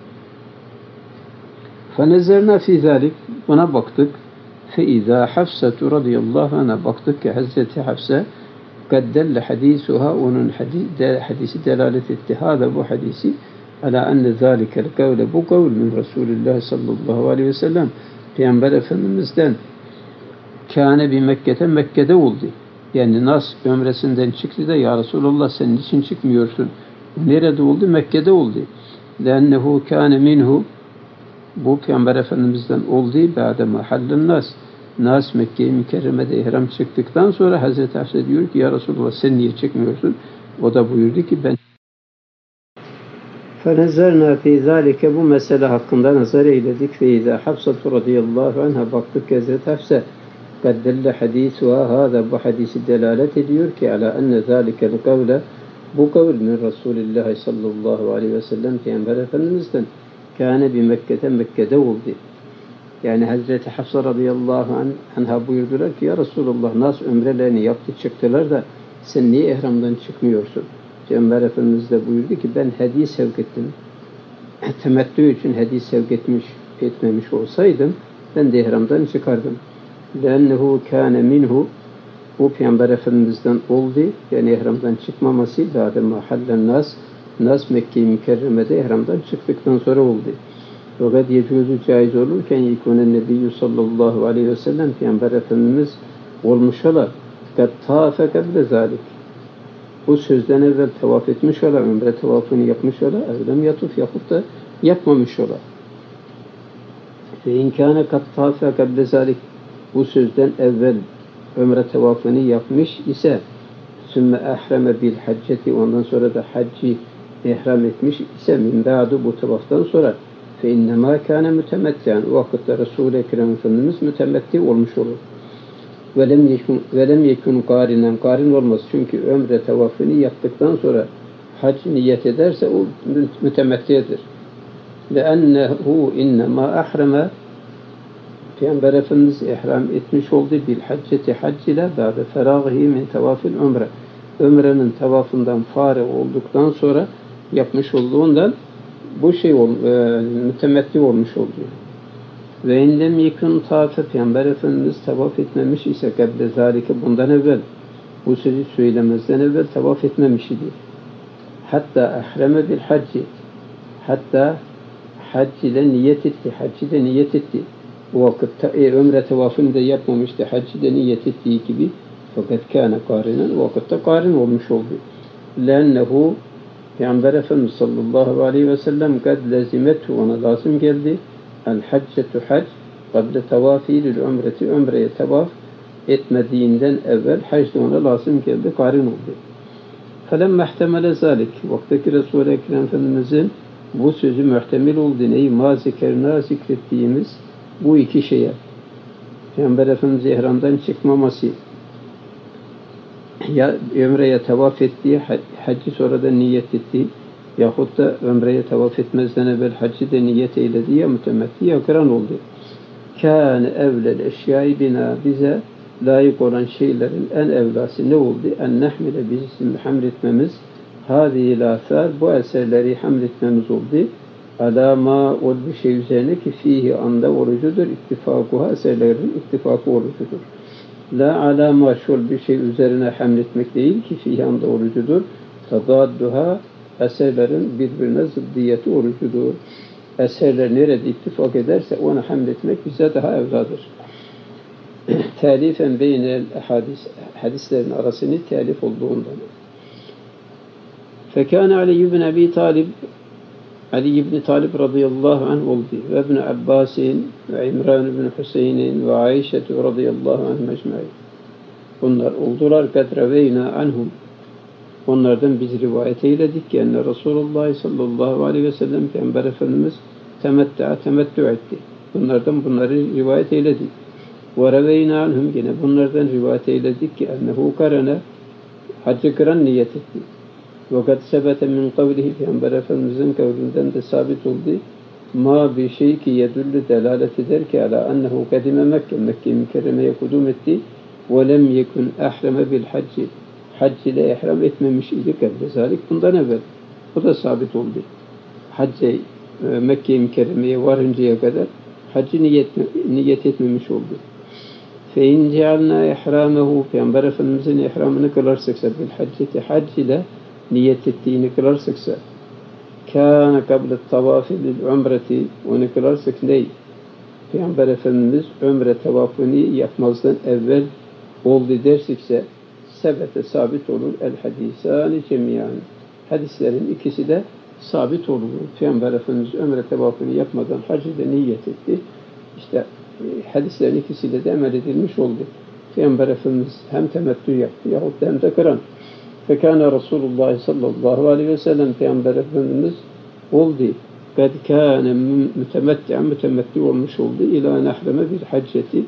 فَنَزَرْنَا فِي ذَٰلِكَ, buna baktık. فَاِذَا حَفْسَةُ radıyallahu anh'a, baktık ki Hazreti Hafsa قَدَّلَّ حَد۪يسُهَا, onun hadisi delalet etti. Hâda, bu hadisi ala enne zâlikel kavle, bu kavl min Resulullah sallallahu aleyhi ve sellem, Peygamber Efendimiz'den kâne bi Mekke'de, Mekke'de oldu. Yani Nas ömresinden çıktı da ya Resulallah sen niçin çıkmıyorsun? Nerede oldu? Mekke'de oldu. لَاَنَّهُ kâne minhu, bu Peygamber Efendimiz'den olduğu ba'de mahallin nas. Nas Mekke-i Mükerreme'de ihram çıktıktan sonra Hazreti Hafsa diyor ki ya Resulullah sen niye çıkmıyorsun? O da buyurdu ki ben فَنَزَرْنَا فِي ذَٰلِكَ, bu mesele hakkında nazar eyledik. فَاِذَا حَفْسَةُ radıyallahu anh'a, baktık ki Hazreti Hafsa قَدَّلَّ حَد۪يثُهَا, hâda, bu hadisi delalet ediyor ki ala enne ذَٰلِكَ الْقَوْلَ, bu kavl min Resulullah sallallahu aleyhi ve sellem, Peygamber Efendimiz'den kâne bi Mekke'de, Mekke'de oldu. Yani Hazreti Hafsa radıyallahu anh'a buyurdular ki ya Resulullah nas ömrelerini yaptı çıktılar da sen niye ihramdan çıkmıyorsun? Peygamber Efendimiz de buyurdu ki ben hediye sevk ettim. Temettü için hediye sevk etmemiş olsaydım ben de ihramdan çıkardım. لَاَنَّهُ kâne minhu, bu Peygamber Efendimiz'den oldu. Yani ihramdan çıkmaması ba'de mahallen nas Mekke-i Mükerreme'de ihramdan çıktıktan sonra oldu. Fakat yecuzu, caiz olurken yekûnen nebiyyü sallallahu aleyhi ve sellem, Peygamber Efendimiz olmuş ola kad tâfe keble zâlik, bu sözden evvel tavaf etmiş ola, ömre tavafını yapmış ola, evlem yatuf, yapıp da yapmamış ola. Ve inkâne kad tâfe keble zâlik, bu sözden evvel ömre tavafını yapmış ise sümme ehreme bil hacceti, ondan sonra da haccı ihram etmiş ise min ba'du, bu tavaftan sonra fe innemâ kâne mütemetti'an, o vakitte Resul-i Ekrem Efendimiz mütemetti olmuş olur. Velem yekun kârinen, kârin olmaz. Çünkü ömre tavafını yaptıktan sonra hac niyet ederse o mütemettidir. Le'ennehu innemâ ahreme, Peygamber Efendimiz ihram etmiş oldu bil hacceti, hac ile ba'de ferâghi min tavafil ömre, ömrenin tavafından fare olduktan sonra yapmış olduğundan bu şey mütemetti olmuş oluyor. Ve indem yekun tafe, Peygamber Efendimiz tavaf etmemiş ise kable zalike, bundan evvel, bu sözü söylemezden evvel tavaf etmemiş idi. Hatta ehreme bil hacci, hatta hac ile niyet etti, haccı da niyet etti. O vakitte ömre tavafını da yapmamıştı, haccı da niyet ettiği gibi, fakat kâne kârinen, o vakitte kârin olmuş oldu. Lennehu, Peygamber Efendimiz sallallahu aleyhi ve sellem kad lezimethu, ona lazım geldi el haccetu hac kable tavafi lil umreti, ömreye tavaf etmediğinden evvel hac da ona lazım geldi, kârin oldu. Felemme ihtemele zalik, vaktaki Resul-i Ekrem Efendimizin bu sözü muhtemel oldu. Neyi? Ma zikrna, zikrettiğimiz bu iki şeye. Peygamber Efendimiz ihramdan çıkmaması, ya ömreye tavaf ettiği, haccı sonradan niyet ettiği, yahut da ömreye tavaf etmezden evvel haccı da niyet eyledi, ya mütemetti ya kıran oldu. Kâne evlel eşyâi bina, bize layık olan şeylerin en evlası ne oldu? En nehmile, bizim hamletmemiz, hâzî lâfâr, bu eserleri hamletmemiz oldu. Alâmâ, ol bir şey üzerine ki fihi anda orucudur, ittifakuha, eserlerin ittifakı orucudur. La alâmâ, şol bir şey üzerine hamletmek değil ki fihi anda orucudur. Tadâdduha, eserlerin birbirine zıddiyeti orucudur. Eserler nerede ittifak ederse ona hamletmek bize daha evladır. Telifen beynel hadis, hadislerin arasını telif olduğundan. Fekâne Ali ibn Abi Talib, Ali ibn Talib radıyallahu anh oldu. Ve ibn Abbas'in ve İmran ibn Hüseyin'in ve Ayşe radıyallahu anh mecmu'in. Bunlar oldular. Kadreveyna anhum. Onlardan biz rivayet eyledik ki enne Resulullah sallallahu aleyhi ve sellem Peygamber Efendimiz temettü etti. Bunları rivayet eyledik. Ve reveyna anhum, yine bunlardan rivayet eyledik ki ennehu karene, haccı kıran niyet etti. Ve kad sebete min kavlihi, Peygamber Efendimizin kavlinden de sabit oldu. Ma bir şey ki yedüllü, delalet eder ki ala ennehu kadime Mekke mükerremeye kudum etti. Ve lem yekun ehreme bil hacci, hac ile ihram etmemiş idi kebezalik, bundan evvel. Bu da sabit oldu. Hacca Mekke-i Mükerreme'ye varıncaya kadar haccı niyet etmemiş oldu. فَاِنْ جَعَلْنَا اِحْرَامَهُ, Peygamber Efendimizin ihramını kılarsak bil hacceti, hac ile niyet ettiğini kılarsak كَانَ قَبْلَ التَّوَافِ لِلْعُمْرَةِ, onu kılarsak ney? Peygamber Efendimiz ömre tavafını yapmazdan evvel oldu dersikse sebete sabit olur. El hadisani cemiyan, hadislerin ikisi de sabit olur. Peygamber Efendimiz ömre tevafını yapmadan hacı da niyet etti. İşte hadislerin ikisiyle de emel edilmiş oldu. Peygamber Efendimiz hem temettü yaptı yahut da hem de kıran. Fekâne Resulullah sallallahu aleyhi ve sellem, Peygamber Efendimiz oldu. Kad kâne mütemetti olmuş oldu. İlâ nehreme bir hacceti,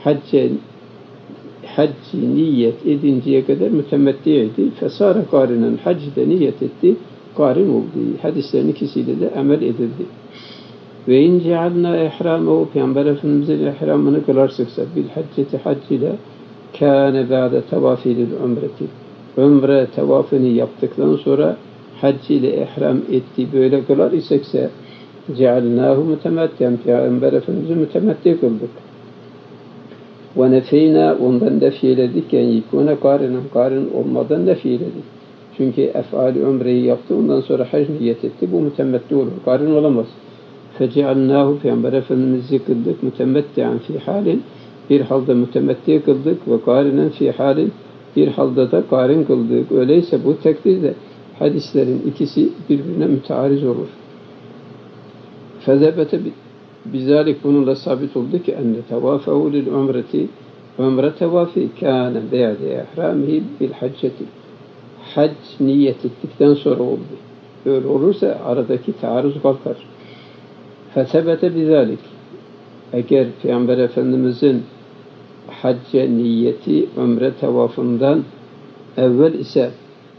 haccı niyet edinceye kadar mütemettiydi. Fesâre kârinen, haccı da niyet etti. Kârin oldu. Hadislerin ikisiyle de emel edildi. Ve in cealna ihramehu, Peygamber Efendimiz'in ihramını kılarsak bil hacceti, hac ile kâne ba'de tevafilil umreti, ömre tevafını yaptıktan sonra hac ile ihram etti, böyle kılar isekse cealnâhu mütemettiyen, Peygamber Efendimiz'i mütemetti kıldık. Ve nefeyna, ondan nefiyeledik, yani yekûne kârinen, kârin olmadan nefiyeledik. Çünkü ef'al-i ömreyi yaptı, ondan sonra hac niyet etti, bu mütemetti olur, kârin olamaz. فَجَعَلْنَاهُ, Peygamber Efendimiz'i kıldık, mütemetti'an fi halin, bir halde mütemetti kıldık, ve kârinen fi halin, bir halde da kârin kıldık. Öyleyse bu takdirde hadislerin ikisi birbirine müteariz olur. فَذَبَتَ bizalik, bununla sabit oldu ki enne tevâfehu lil umreti, ömre tevâfi kâne be'de ihrâmihi bil hacceti, hac niyet ettikten sonra oldu. Böyle olursa aradaki taarruz kalkar. Fesebete bizalik, eğer Peygamber Efendimizin hacca niyeti ömre tevafından evvel ise,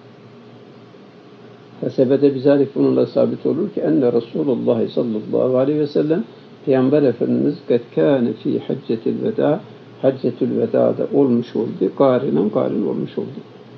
fesebete bizalik, bununla sabit olur ki enne Resulullah sallallahu aleyhi ve sellem, Peygamber Efendimiz kad kâne fi haccetil veda, haccetül veda'da olmuş oldu, kârin olmuş oldu.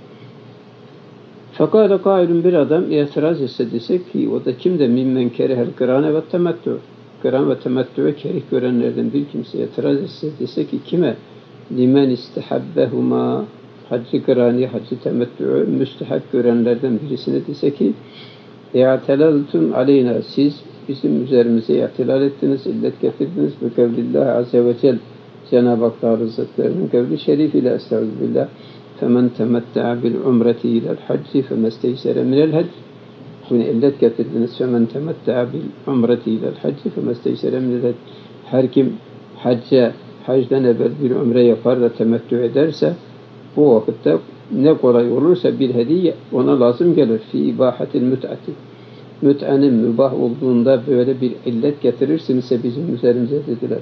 Fekâle kâilun, bir adam itiraz etse desek ki, o da kimde mimmen kerehel kırâne ve temettü, kıran ve temettü'ye kerih görenlerden bir kimse itiraz etse dese ki kime? Limen istehabbehuma, haccı kırani, haccı temettü'ü müstehab görenlerden birisine dese ki i'telaltum aleyna, siz bizim üzerimize ihtilal ettiniz, illet getirdiniz ve kevlillahi azze ve cel, Cenab-ı Hak Hazretlerinin kevli şerif ile estağfirullah, femen temetta'a bil umreti ilel hacci femesteysere minel hac, yine illet getirdiniz, femen temetta'a bil umreti ilel hacci femesteysere minel hac, her kim hacdan evvel bir umre yapar da temettü ederse, bu vakitte ne kolay olursa bir hediye ona lazım gelir. Fi ibahatil müt'ati, müt'anın mübah olduğunda böyle bir illet getirirsinizse bizim üzerimize dediler.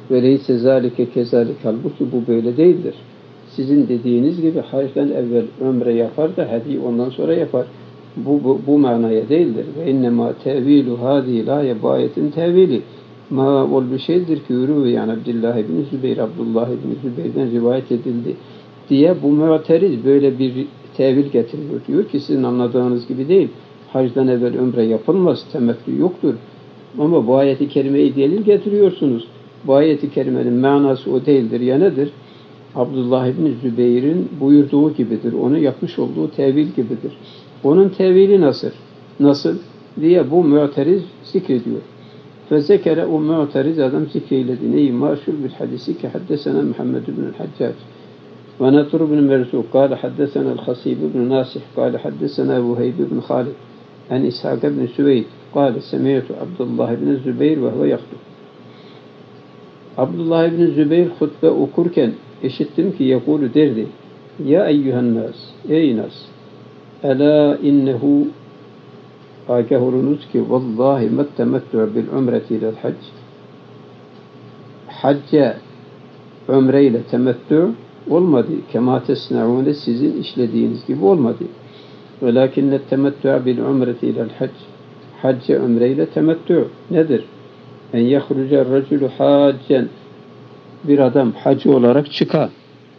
Ve leyse zâlike kezâlik. Halbuki bu böyle değildir. Sizin dediğiniz gibi hacdan evvel ömre yapar da hediye ondan sonra yapar. Bu manaya değildir. Ve innemâ tevilu hâzî lâye bu ayetin tevili. Ma ol bir şeydir ki yürü yani Abdullah ibn Zübeyir, Abdullah ibn Zübeyir'den rivayet edildi diye bu mu'teriz böyle bir tevil getiriyor. Diyor ki sizin anladığınız gibi değil. Hacdan evvel ömre yapılmaz, temettü yoktur. Ama bu ayeti kerimeyi delil getiriyorsunuz. Bu ayeti kerimenin manası o değildir. Ya nedir? Abdullah ibn Zübeyir'in buyurduğu gibidir. Onun yapmış olduğu tevil gibidir. Onun tevili nasıl? Nasıl? Diye bu mu'teriz zikrediyor. Fezekere o mu'teriz adam zikreyledi. Neyi? Maşhur bir hadisi ki haddesena Muhammed ibn Haccac. Ve Natur ibn Merzuq. Kâle haddesena el-Hasib ibn Nasih. Kâle haddesena Vuheyb ibn Khalid. En İshak ibn Süveyd. Kâle semiyyetu Abdullah ibn Zübeyir ve huve yaktub. Abdullah ibn Zübeyir hutbe okurken işittim ki yekulu derdi. Ya eyyühen nas, ey nas, ela innehu agah olunuz ki vallahi mettemettu bil umreti ilel hac. Hacca ömreyle temettü olmadı. Kema tesna'une sizin işlediğiniz gibi olmadı. Velakinne temettü bil umreti ilel hac. Hacca ömreyle temettü nedir? En yahruca raculu haccen bir adam hacı olarak çıkar.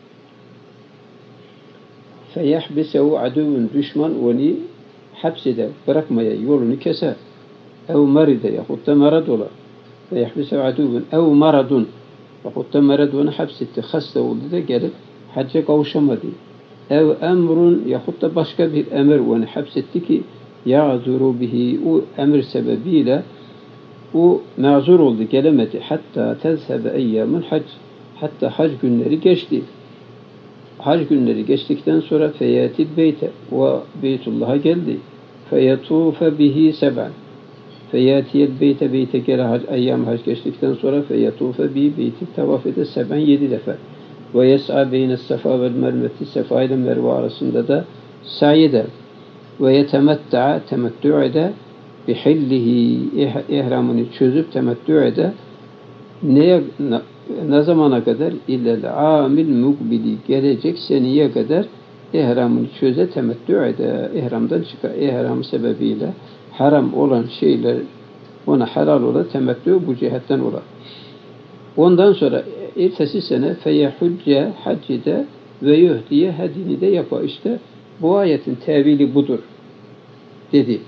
Feyahbisehu aduvun düşman onu hapseder, bırakmaya yolunu keser. Ev maride yahut da marad ola. Feyahbisehu aduvun ev maradun yahut da marad onu hapsetti. Hasta oldu da gelip hacca kavuşamadı. Ev emrun yahut da başka bir emir onu hapsetti ki ya'zuru bihi o emir sebebiyle o mazur oldu, gelemedi. Hatta tezhebe eyyâmul hac. Hatta hac günleri geçti. Hac günleri geçtikten sonra feyatil beyte ve Beytullah'a geldi. Feyetufe bihi seb'an. Feyatiyel beyte gele eyyam hac geçtikten sonra feyetufe bihi beyti tavaf ede seb'an 7 defa. Ve yes'a beyne sefa vel merveti sefa ile merve arasında da sa'i eder. Ve yetemetta'a temettü eder. Bihillihi ihramını çözüp temettü eder. Ne zamana kadar? İllel amil mukbili gelecek seneye kadar ihramını çöze temettü eder. İhramdan çıkar. İhram sebebiyle haram olan şeyler ona helal ola temettü bu cihetten ola. Ondan sonra ertesi sene feyehücce haccide ve yuhdiye hedini de yapar. İşte bu ayetin tevili budur dedi.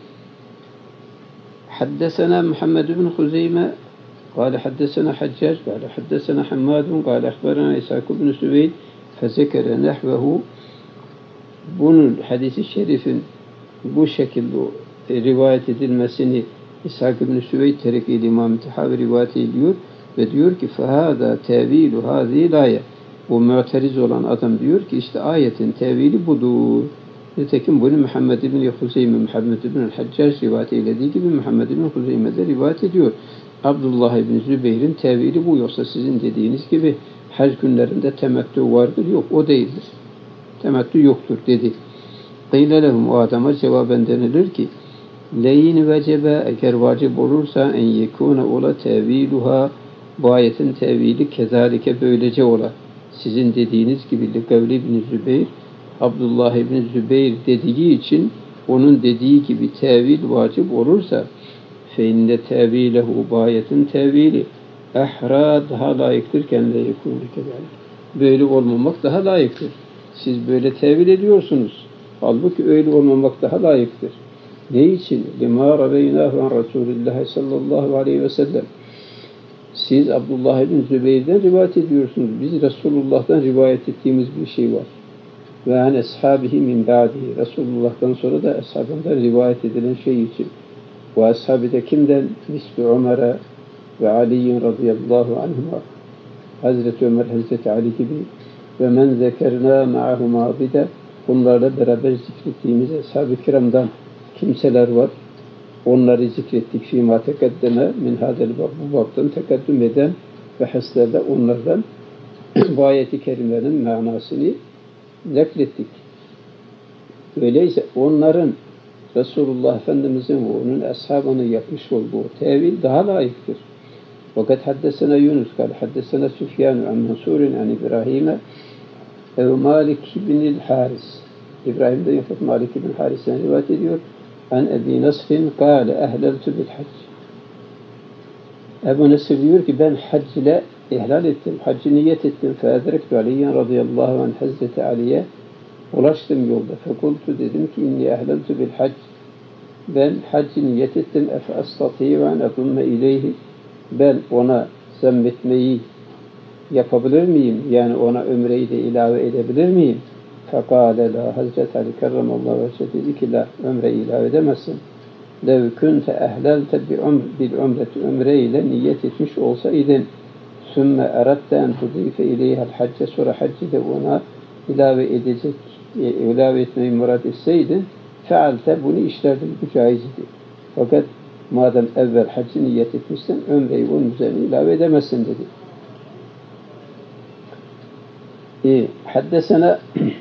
حدثنا محمد بن خزيمة قال حدثنا حجاج قال حدثنا حماد قال أخبرنا إسحاق بن سويد فذكر نحوه bunun hadisi şerifin bu şekilde rivayet edilmesini İshak ibn Süveyd terekil İmam-ı Tahavi rivayet ediyor ve diyor ki فَهَذَا تَوِيلُ هَذِي الْآيَةِ bu mu'teriz olan adam diyor ki işte ayetin tevili budur. Nitekim bunu Muhammed ibn Huzeyme, Muhammed ibn Haccac rivayet eylediği gibi Muhammed ibn Huzeyme de rivayet ediyor. Abdullah ibn Zübeyir'in tevili bu, yoksa sizin dediğiniz gibi hac günlerinde temettü vardır. Yok, o değildir. Temettü yoktur dedi. Qîle lehum, o adama cevaben denilir ki leyin vecebe eğer vacip olursa en yekûne ola teviluha bu ayetin tevili kezalike böylece ola. Sizin dediğiniz gibi Likavli ibn Zübeyir Abdullah ibn Zübeyir dediği için onun dediği gibi tevil vacip olursa feinne tevilehu bu ayetin tevili ehra daha layıktır kendine yekûne kezalik. Böyle olmamak daha layıktır. Siz böyle tevil ediyorsunuz. Halbuki öyle olmamak daha layıktır. Ne için? لِمَا رَبَيْنَاهُ عَنْ رَسُولِ اللّٰهِ sallallahu aleyhi ve sellem. Siz Abdullah ibn Zübeyir'den rivayet ediyorsunuz. Biz Resulullah'tan rivayet ettiğimiz bir şey var. Ve an ashabihi min ba'dihi. Resulullah'tan sonra da ashabından rivayet edilen şey için. Bu ashabi de kimden? Misli Ömer'e ve Ali'nin radıyallahu anhuma. Hazreti Ömer, Hazreti Ali gibi. Ve men zekerna ma'ahuma bir de bunlarla beraber zikrettiğimiz ashab-ı kiramdan kimseler var. Onları zikrettik. Fîmâ tekeddeme min hâdel bab. Bu babdan tekeddüm eden ve haslerle onlardan bu ayet-i kerimenin manasını naklettik. Öyleyse onların Resulullah Efendimiz'in ve onun ashabının yapmış olduğu tevil daha layıktır. وقد حدثنا يونس قال حدثنا سفيان عن منصور عن إبراهيم أو مالك بن الحارث İbrahim'den yapıp Malik bin Haris'ten rivayet ediyor. An Ebi Nasr'in kâle ehleltü bil hac. Ebu Nasr diyor ki ben hac ile ihlal ettim. Haccı niyet ettim. Feedrektu Aliyen radıyallahu anh Hazreti Ali'ye ulaştım yolda. Fekultu dedim ki inni ehleltü bil hac. Ben haccı niyet ettim. Efe astati'u en ekumme ileyhi. Ben ona zemmetmeyi yapabilir miyim? Yani ona ömreyi de ilave edebilir miyim? Fekâle la Hazreti Ali kerramallahu veceh dedi ki la ömre ilave edemezsin. Lev kunte ehlelte bil umreti ömre ile niyet etmiş olsaydın sümme eratte en tudife ileyhel hacce sonra haccı de ona ilave etmeyi murad etseydin fealte bunu işlerdin. Bu caiz idi. Fakat madem evvel haccı niyet etmişsen ömreyi onun üzerine ilave edemezsin dedi. حدثنا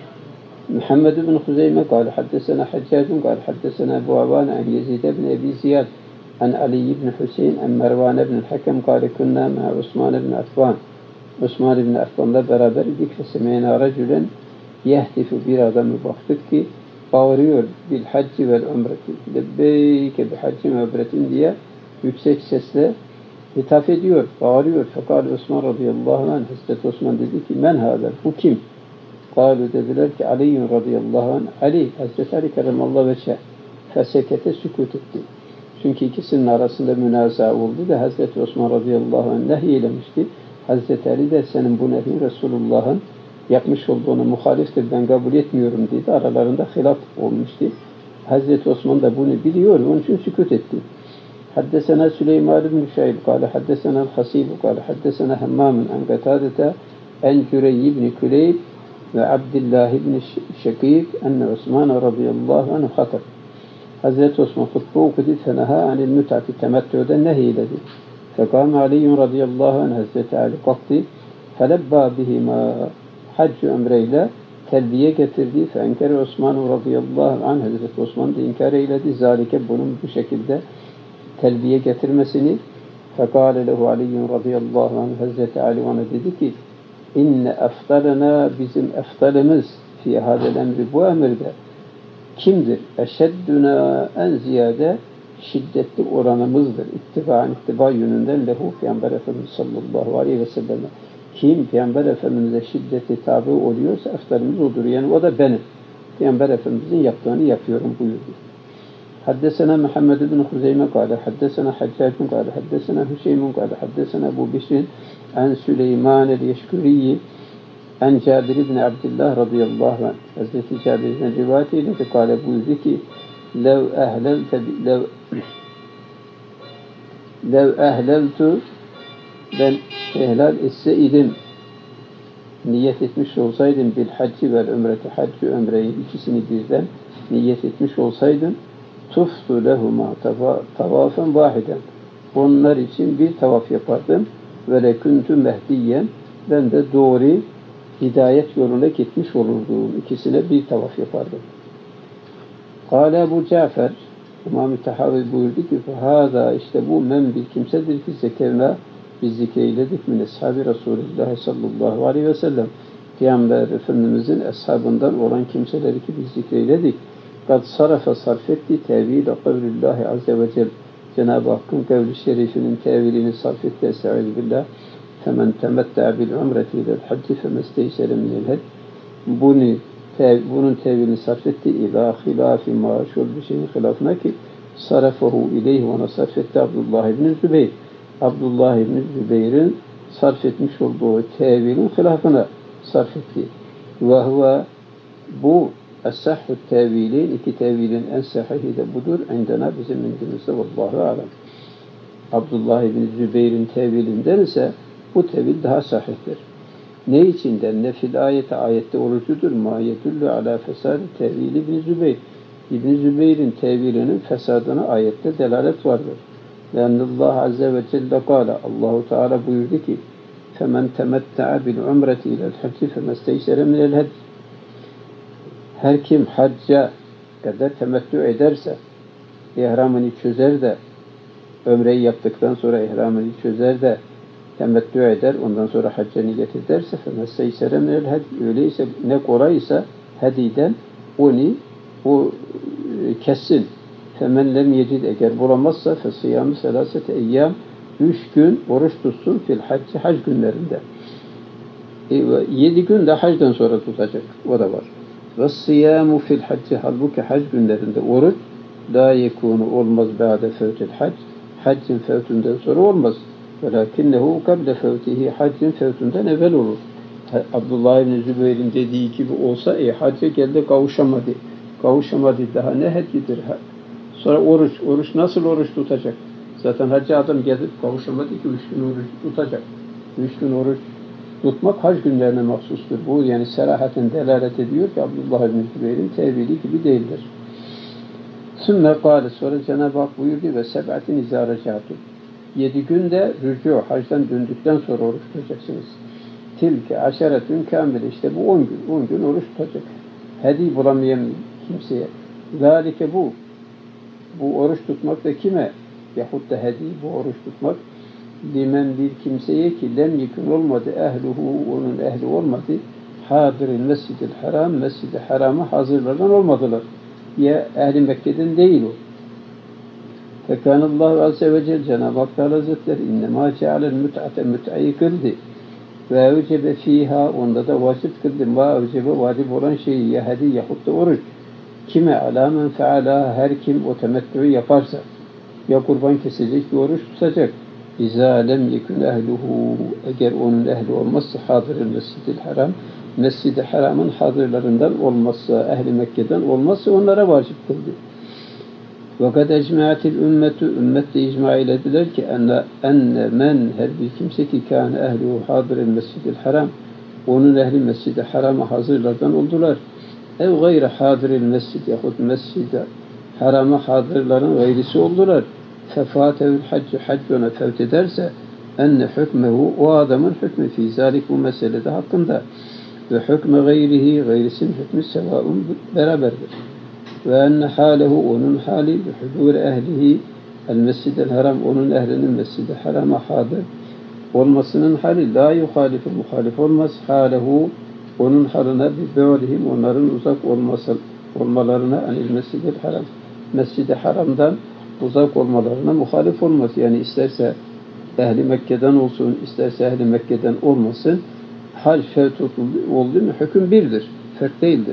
محمد بن خزيمة قال حدثنا حجاج قال حدثنا أبو عوان عن يزيد بن أبي زياد عن علي بن حسين عن مروان بن الحكم قال كنا مع عثمان بن عفان Osman ibn Affan'la beraber idik. Fesemeyna racülen yehtifu bir adamı baktık ki bağırıyor bil hacci vel umreti. Lebbeyke bi hacci ve umretin diye yüksek sesle hitap ediyor, bağırıyor. Fakat Osman radıyallahu anh Hazreti Osman dedi ki men hâder, bu kim? Kâlu dediler ki Aliyyun radıyallahu anh Ali, Hazreti Ali kerramallahu veceh fesekete sükut etti. Çünkü ikisinin arasında münaza oldu da Hazreti Osman radıyallahu anh nehyeylemişti. Hazreti Ali de senin bu nehyin Resulullah'ın yapmış olduğunu muhaliftir, ben kabul etmiyorum dedi. Aralarında hilaf olmuştu. Hazreti Osman da bunu biliyor, onun için sükut etti. Haddesena Süleyman ibn Şaib, kâle haddesena el-Hasibu, kâle haddesena Hemmâmun an Gatâdete en Cüreyy ibn Küleyb ve Abdullah ibn Şekîk enne Osman radıyallahu anh hatab. Hazreti Osman hutbe okudu, feneha anil müt'ati temettü'den nehyiledi. Fekâme Aliyyun radıyallahu anh Hazreti Ali kalktı, felebbâ bihima haccı ömreyle telbiye getirdi. Feenkere Osman radıyallahu anh Hazreti Osman da inkar eyledi. Zalike bunun bu şekilde telbiye getirmesini. Fekâle lehu Aliyyun radıyallahu anh Hazreti Ali ona dedi ki inne eftalena bizim eftalimiz fi hadel emri bu emirde kimdir? Eşeddüna en ziyade şiddetli oranımızdır. İttiba yönünden lehu Peygamber Efendimiz sallallahu aleyhi ve sellem. Kim Peygamber Efendimiz'e şiddeti tabi oluyorsa eftalimiz odur. Yani o da benim. Peygamber Efendimiz'in yaptığını yapıyorum buyurdu. Haddesena Muhammed ibn Huzeyme kâle, haddesena Haccacun kâle, haddesena Hüseymun kâle, haddesena Ebu Bişrin en Süleyman el-Yeşkuriyi en Cabir ibn Abdullah radıyallahu anh. Hazreti Cabir'den rivayet eyledi. Kâle buyurdu ki lev ehleltu ben ihlal etseydim niyet etmiş olsaydım bil hacci vel ömreti haccı ömreyi ikisini birden niyet etmiş olsaydım tuftu lehuma tavafen vahiden onlar için bir tavaf yapardım ve leküntü mehdiyen ben de doğru hidayet yoluna gitmiş olurdum. İkisine bir tavaf yapardım. Kâle Ebu Cafer İmam-ı Tahavi buyurdu ki hâzâ işte bu men bir kimsedir ki zekerna biz zikreyledik min ashabi Resulullah sallallahu aleyhi ve sellem Peygamber Efendimizin ashabından olan kimseleri ki biz zikreyledik. Kad sarafa sarf etti tevil-i kavlillahi azze ve celle Cenab-ı Hakk'ın kavli şerifinin tevilini sarf etti. Estaizu billah. Femen temettâ bil umreti ilel hacci femesteysere minel hec. Bunun tevilini sarf etti. İlâ hilâfi maşul bir şeyin hilafına ki sarafahu ileyhi ona sarf etti Abdullah ibn Zübeyir. Abdullah ibn Zübeyir'in sarf etmiş olduğu tevilin hilafına sarf etti. Ve huve bu es-sahhu tevilin iki tevilin en sahihi de budur. İndena bizim indimizde vallahu alem. Abdullah ibn Zübeyir'in tevilinden ise bu tevil daha sahihtir. Ne içinden? Ne fil ayette olucudur. Ma yedullu ala fesad tevili ibn Zübeyir. İbn Zübeyir'in tevilinin fesadına ayette delalet vardır. Lennallah azze ve celle kâle Allahu Teala buyurdu ki femen temetta'a bil umreti ilel hacci femesteysere minel hacc. Her kim hacca kadar temettü ederse, ihramını çözer de ömreyi yaptıktan sonra ihramını çözer de temettü eder, ondan sonra hacca niyet ederse فَمَسَّيْسَرَ مِنَ الْهَدْيِ öyleyse ne kolaysa hediden onu kessin. فَمَنْ لَمْ يَجِدْ eğer bulamazsa فَصِيَامُ سَلَاسَةِ اَيَّامِ 3 gün oruç tutsun fil hacci hac günlerinde. 7 gün de hacdan sonra tutacak. O da var. وَالصِّيَامُ fil hacci halbuki hac günlerinde oruç la yekunu olmaz ba'de fevtil hac. Haccın fevtünden sonra olmaz. وَلَكِنَّهُ قَبْلَ فَوْتِهِ haccın fevtünden evvel olur. Abdullah İbni Zübeyir'in dediği gibi olsa hacca geldi kavuşamadı. Kavuşamadı daha ne hedidir? Sonra oruç nasıl oruç tutacak? Zaten hacca adam gelip kavuşamadı ki 3 gün oruç tutacak. 3 gün oruç tutmak hac günlerine mahsustur. Bu yani serahaten delalet ediyor ki Abdullah İbni Zübeyir'in tevili gibi değildir. Sümme kâle sonra Cenab-ı Hak buyurdu ve seb'atin izârecâtu. 7 günde rücu, hacdan döndükten sonra oruç tutacaksınız. Tilke aşeretün kâmile işte bu 10 gün. 10 gün oruç tutacak. Hediye bulamayan kimseye. Zalike bu oruç tutmak da kime? Yahut da hediye bu oruç tutmak limen bir kimseye ki lem yekun olmadı ehluhu onun ehli olmadı hadiril mescid-i haram mescid-i harama hazırlardan olmadılar. Ya ehli Mekke'den değil o. Fekanallahu azze ve celle Cenab-ı Hak Teala Hazretleri innemâ cealel müt'ate müt'ayı kıldı. Ve evcebe fiha onda da vacip kıldı. Ma evcebe vacip olan şeyi ya hedi yahut da oruç. Kime alamen feala her kim o temettü'yü yaparsa ya kurban kesecek bir oruç tutacak. İzâ lem yekun ehluhu eğer onun ehli olmazsa hadiril mescid-i haram mescid-i haramın hadırlarından olmazsa ehli Mekke'den olmazsa onlara vacip kıldı. وَقَدْ اَجْمَعَتِ الْاُمَّةُ ümmet de icma eylediler ki enne men her bir kimse ki kâne ehluhu hadiril mescid-i haram onun ehli mescid-i harama hazırlardan oldular. Ev gayre hadiril mescid yahut mescid-i harama hadırların gayrisi oldular. Fefatehül haccı hac ona fevt ederse enne hükmehu o adamın hükmü fî zâlik bu meselede hakkında ve hükme gayrihi gayrisinin hükmü sevaun beraberdir. Ve enne hâlehu onun hali bi hudûr ehlihi el mescid-el haram onun ehlinin mescid-i harama hadır olmasının hali la yuhalifu muhalif olmaz hâlehu onun haline bi bâlihim onların uzak olmalarına anil mescid-el haram mescid-i haramdan uzak olmalarına muhalif olmaz. Yani isterse ehli Mekke'den olsun, isterse ehli Mekke'den olmasın, hac fevt oldu mu hüküm birdir, fark değildir.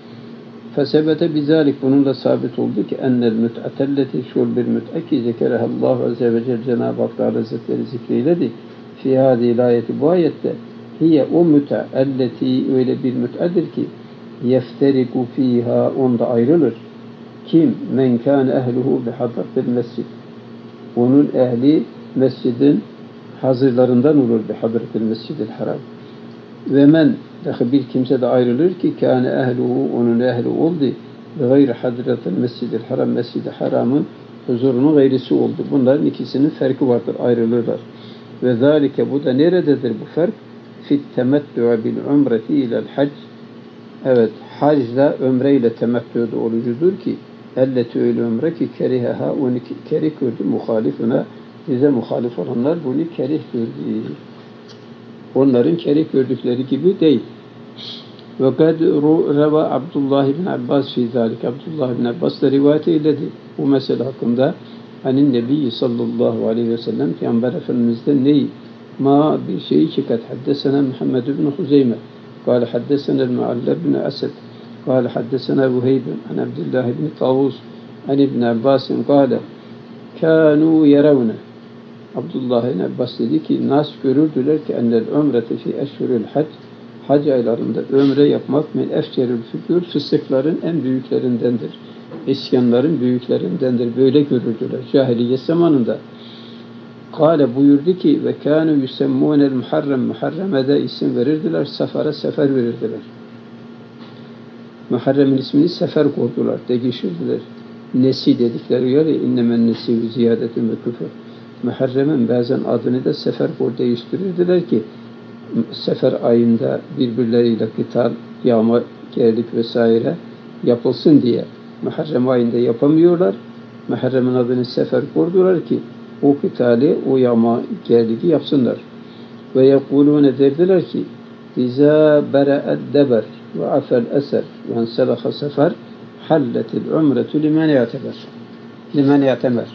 Fesebete bizalik bununla sabit oldu ki ennel müt'atelleti şul bir müt'e ki zekerehallahu azze ve celle Cenab-ı Hak Hazretleri zikreyledi. Fi hâzi ayeti bu ayette hiye o müt'elleti öyle bir müt'edir ki yefteriku fiha onda ayrılır. Kim? Men kâne ehluhu bihadratil mescid. Onun ehli mescidin hazırlarından olur bihadratil mescidil haram. Ve men bir kimse de ayrılır ki kâne ehluhu onun ehli oldu ve gayri hadratil mescidil haram mescid-i haramın huzurunun gayrisi oldu. Bunların ikisinin farkı vardır. Ayrılırlar. Ve zâlike bu da nerededir bu fark? Fit temettü'e bil umreti ilel hac. Evet, hacda ömreyle temettü'de olucudur ki elleti öyle ömre ki keriheha onu kerih gördü muhalifuna bize muhalif olanlar bunu kerih gördü. Onların kerih gördükleri gibi değil. Ve kad reva Abdullah ibn Abbas fi zalik Abdullah ibn Abbas da rivayet eyledi bu mesele hakkında. Hani Nebi sallallahu aleyhi ve sellem Peygamber Efendimiz'den neyi? Ma bir şeyi çıkat. Haddesena Muhammed ibn Huzeyme. Kâle haddesena Mualla ibn Asad. Kâle haddesena Vuheyb an Abdullah ibn Tavus an ibn Abbas kâle kânû yeravne. Abdullah ibn Abbas dedi ki nas görürdüler ki ennel ömrete fi eşhuril hac hac aylarında ömre yapmak min efcerül fücur fıstıkların en büyüklerindendir. İsyanların büyüklerindendir. Böyle görürdüler cahiliye zamanında. Kâle buyurdu ki ve kânû yusemmûnel muharrem muharremede isim verirdiler. Sefere sefer verirdiler. Muharremin ismini sefer koydular. Değiştirdiler. Nesi dedikleri yer innemen nesi ziyadetün ve küfür. Muharremin bazen adını da sefer koy değiştirirdiler ki sefer ayında birbirleriyle kıtal, yağma, gerlik vesaire yapılsın diye. Muharrem ayında yapamıyorlar. Muharrem'in adını sefer koydular ki o kıtali, o yağma gerligi yapsınlar. Ve yekulune derdiler ki İzâ bere'ed deber ve afel eser ve enselaha sefer halletil umretu limen yatemer.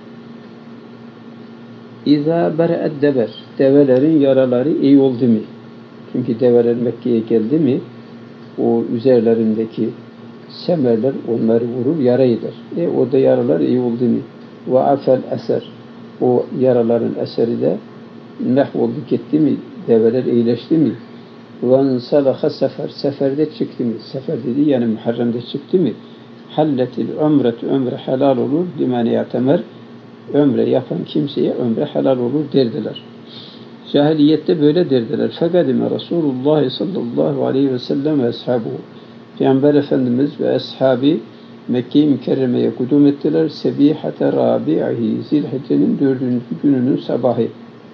İzâ bere'ed deber, develerin yaraları iyi oldu mu? Çünkü develer Mekke'ye geldi mi o üzerlerindeki semerler onları vurur, yara eder. O da yaralar iyi oldu mu? Ve afel eser, o yaraların eseri de mahvoldu gitti mi? Develer iyileşti mi? Ve ensalaha sefer, seferde çıktı mı? Sefer dedi yani Muharrem'de çıktı mı? Halletil umretu, ömre helal olur. Limen yatemer, ömre yapan kimseye ömre helal olur derdiler. Cahiliyette böyle derdiler. Fekadime Resulullah sallallahu aleyhi ve sellem ve ashabuhu. Peygamber Efendimiz ve ashabi Mekke-i Mükerreme'ye kudum ettiler. Sebihate rabi'ihi, Zilhicce'nin 4. gününün sabahı.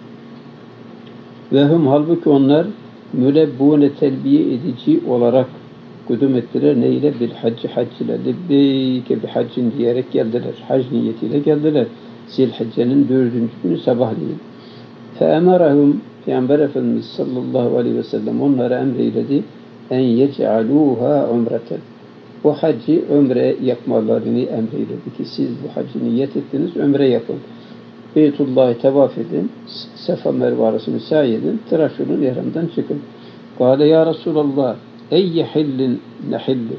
Ve hum halbuki onlar mülebbune telbiye edici olarak kudum ettiler. Neyle? Bil hacci, hac ile. Lebbeyke bi haccin diyerek geldiler. Hac niyetiyle geldiler. Zilhicce'nin 4. günü sabahleyin. فَاَمَرَهُمْ Peygamber Efendimiz sallallahu aleyhi ve sellem onlara emreyledi en yec'alûhâ umreten. Bu hacı ömre yapmalarını emreyledi ki siz bu hacı niyet ettiniz, ömre yapın. Beytullah'ı tevaf edin, Sefa Merve arasını sa'i edin, tıraş olun, ihramdan çıkın. Kâle ya Resulallah, eyye hillin nehilli.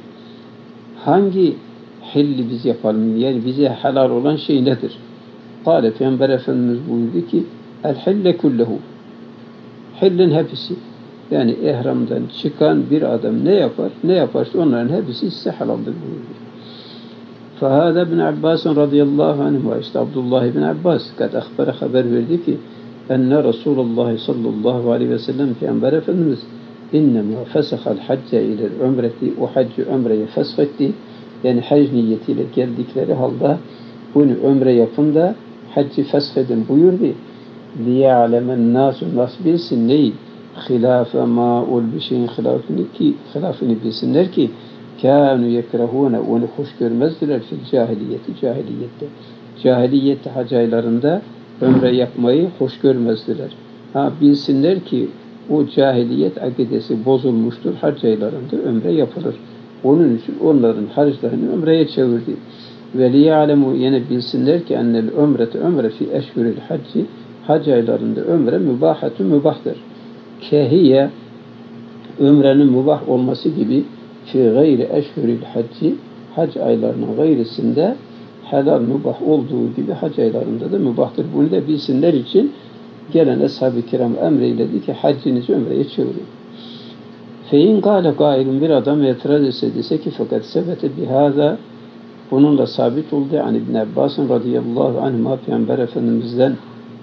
Hangi hilli biz yapalım? Yani bize helal olan şey nedir? Kâle Peygamber Efendimiz buyurdu ki, el hille kullehu. Hillin hepsi. Yani ihramdan çıkan bir adam ne yapar? Ne yaparsa onların hepsi size helaldir buyurdu. فَهَذَا بْنْ عَبَّاسٍ radıyallahu anhuma, işte Abdullah ibn Abbas kad akbara haber verdi ki enne Resulullah sallallahu aleyhi ve sellem Peygamber Efendimiz innema fesahal hacce ile umreti, o haccı ömreye feshetti. Yani hac niyetiyle geldikleri halde bunu ömre yapın da haccı feshedin buyurdu. لِيَعْلَمَ النَّاسُ Nas bilsin neyi? Hilâfe mâ ol bir şeyin hilafını bilsinler ki kânü yekrahûne, onu hoş görmezdiler fil cahiliyette. Cahiliyette hac aylarında ömre yapmayı hoş görmezdiler. Bilsinler ki o cahiliyet akidesi bozulmuştur. Hac aylarında ömre yapılır. Onun için onların haclarını ömreye çevirdi. Ve liya'lemu, yine bilsinler ki ennel ömre fi eşhuril hacci, hac aylarında ömre mübahtır. Kehiye, ömrenin mübah olması gibi fi gayri eşhuril hacci, hac aylarının gayrisinde helal mübah olduğu gibi hac aylarında da mübahtır. Bunu da bilsinler için gelen ashab-ı kiram emreyledi ki haccinizi ömreye çevirin. Fein kâle gâilun, bir adam itiraz etse dese ki fakat sebete bihâzâ, bununla sabit oldu. Yani İbn Abbas'ın radıyallahu anhuma Peygamber Efendimiz'den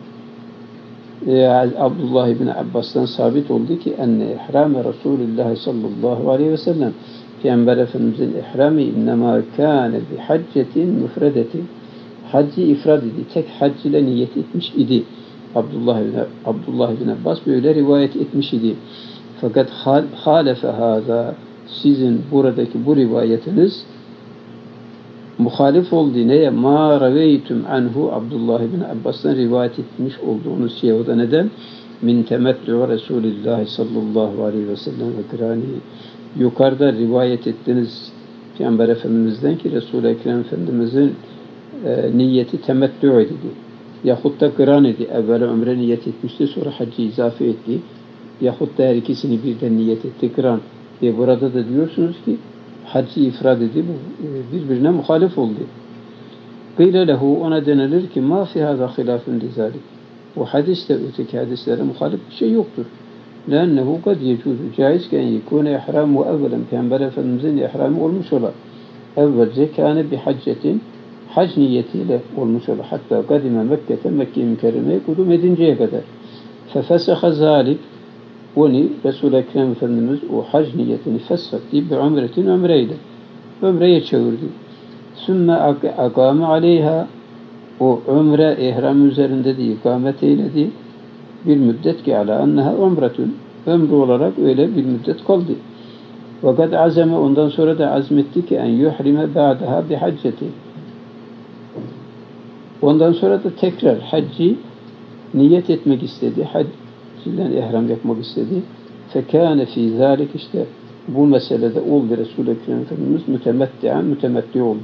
Abdullah ibn Abbas'tan sabit oldu ki enne ihrame Resulullah sallallahu aleyhi ve sellem, Peygamber Efendimiz'in ihramı innemâ kâne bi haccetin müfredetin, haccı ifrad idi, tek hac ile niyet etmiş idi. Abdullah ibn Abbas böyle rivayet etmiş idi. Fakat hâlefe hâzâ, sizin buradaki bu rivayetiniz muhalif oldu neye? Ma raveytum anhu, Abdullah ibn Abbas'tan rivayet etmiş olduğunuz şey, o da neden? Min temettü Resulillah sallallahu aleyhi ve sellem ve kırani. Yukarıda rivayet ettiniz Peygamber Efendimiz'den ki Resul-i Ekrem Efendimiz'in niyeti temettü idi. Yahut da kıran idi. Evvela ömre niyet etmişti, sonra haccı izafe etti. Yahut da her ikisini birden niyet etti, kıran. Burada da diyorsunuz ki haccı ifrad edip birbirine muhalif oldu. Kıyle lehu, ona denilir ki ma fi hâzâ hilâfun lizâlik. Bu hadiste öteki hadislere muhalif bir şey yoktur. Lennehu kad yecûzü, caizken yekûne ihramû evvelen, Peygamber Efendimiz'in ihramı olmuş ola. Evvelce kâne bi haccetin, hac niyetiyle olmuş ola. Hatta kadime Mekke'te, Mekke-i Mükerreme'ye kudum edinceye kadar. Fefeseha zâlik, onu Resul-i Ekrem Efendimiz o hac niyetini feshetti bir umretin, ömreyle. Ömreye çevirdi. Sümme akame aleyha, o ömre ihram üzerinde de ikamet eyledi. Bir müddet ki ala enneha umretun, ömrü olarak öyle bir müddet kaldı. Fakat azame, ondan sonra da azmetti ki en yuhrime ba'daha bi hacceti. Ondan sonra da tekrar haccı niyet etmek istedi. Hac ile ihram yapmak istedi. Fekâne fî zâlik, işte bu meselede oldu Resul-i Ekrem Efendimiz mütemetti oldu.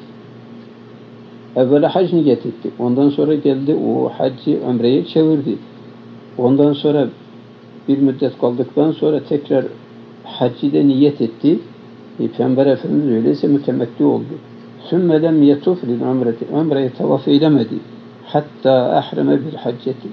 Evvela hac niyet etti. Ondan sonra geldi o haccı ömreye çevirdi. Ondan sonra bir müddet kaldıktan sonra tekrar haccı de niyet etti. Peygamber Efendimiz öyleyse mütemetti oldu. Sümme lem yetuf lil umreti. Ömreye tavaf eylemedi. Hatta ahreme bil hacceti.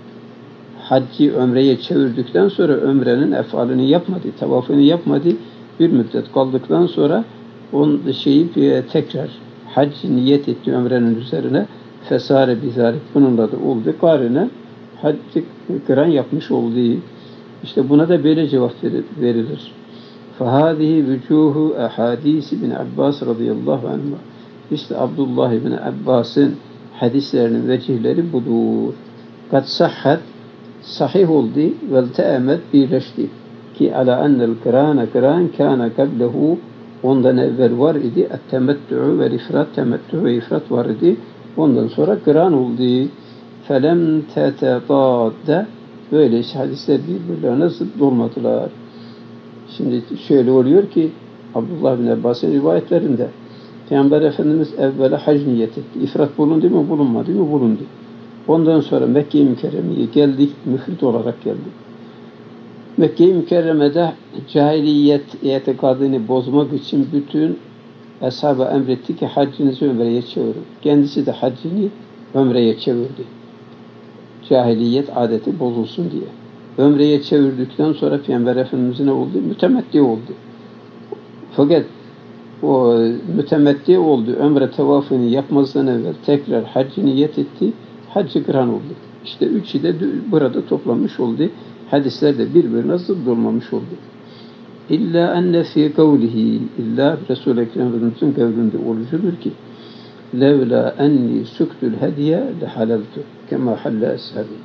Haccı ömreye çevirdikten sonra ömrenin efalini yapmadı, tavafını yapmadı. Bir müddet kaldıktan sonra onun tekrar hac niyet etti ömrenin üzerine. Fesare bizalik, bununla da oldu. Karine haccı kıran yapmış olduğu. İşte buna da böyle cevap verilir. فَهَذِهِ vücuhu ahadisi bin Abbas radıyallahu anh. İşte Abdullah ibn Abbas'ın hadislerinin vecihleri budur. Kad sahhat, sahih oldu, vel teemet, birleşti. Ki ala ennel kıran kâne kablehu, ondan evvel var idi, et-temettü'ü ve ifrat, temettü ve ifrat var idi. Ondan sonra kıran oldu. Felem tetetâdde, böylece hadisler birbirlerine zıt olmadılar. Şimdi şöyle oluyor ki Abdullah bin Abbas'ın rivayetlerinde Peygamber Efendimiz evvela hac niyet etti. İfrat bulundu mu, bulunmadı mı? Bulundu. Ondan sonra Mekke-i Mükerreme'ye geldik, müfrit olarak geldik. Mekke-i Mükerreme'de cahiliyet itikadını bozmak için bütün ashaba emretti ki haccınızı ömreye çevirin. Kendisi de haccını ömreye çevirdi. Cahiliyet adeti bozulsun diye. Ömreye çevirdikten sonra Peygamber Efendimiz'e ne oldu? Mütemetti oldu. Fakat o mütemetti oldu. Ömre tavafını yapmazdan evvel tekrar haccı niyet etti. Haccı kıran oldu. İşte üçü de burada toplanmış oldu. Hadisler de birbirine zıt olmamış oldu. İlla enne fî kavlihi, illa Resul-i Ekrem Efendimiz'in kavlinde olucudur ki levla enni suktul hediye lehalaltu kema halle ashabi.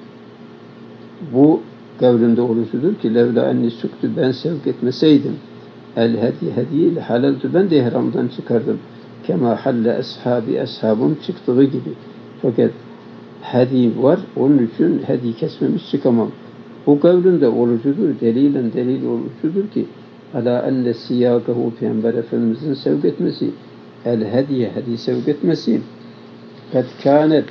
Bu kavlinde olucudur ki levla enni suktu, ben sevk etmeseydim el hediye lehalaltu, ben de ihramdan çıkardım. Kema halle ashabi, ashabım çıktığı gibi. Fakat hediye var, onun için hediye kesmemiş çıkamam. Bu kavlinde olucudur, delilen delil olucudur ki ala enne siyâkehu, Peygamber Efendimiz'in sevk etmesi, el hediye sevk etmesi kad kânet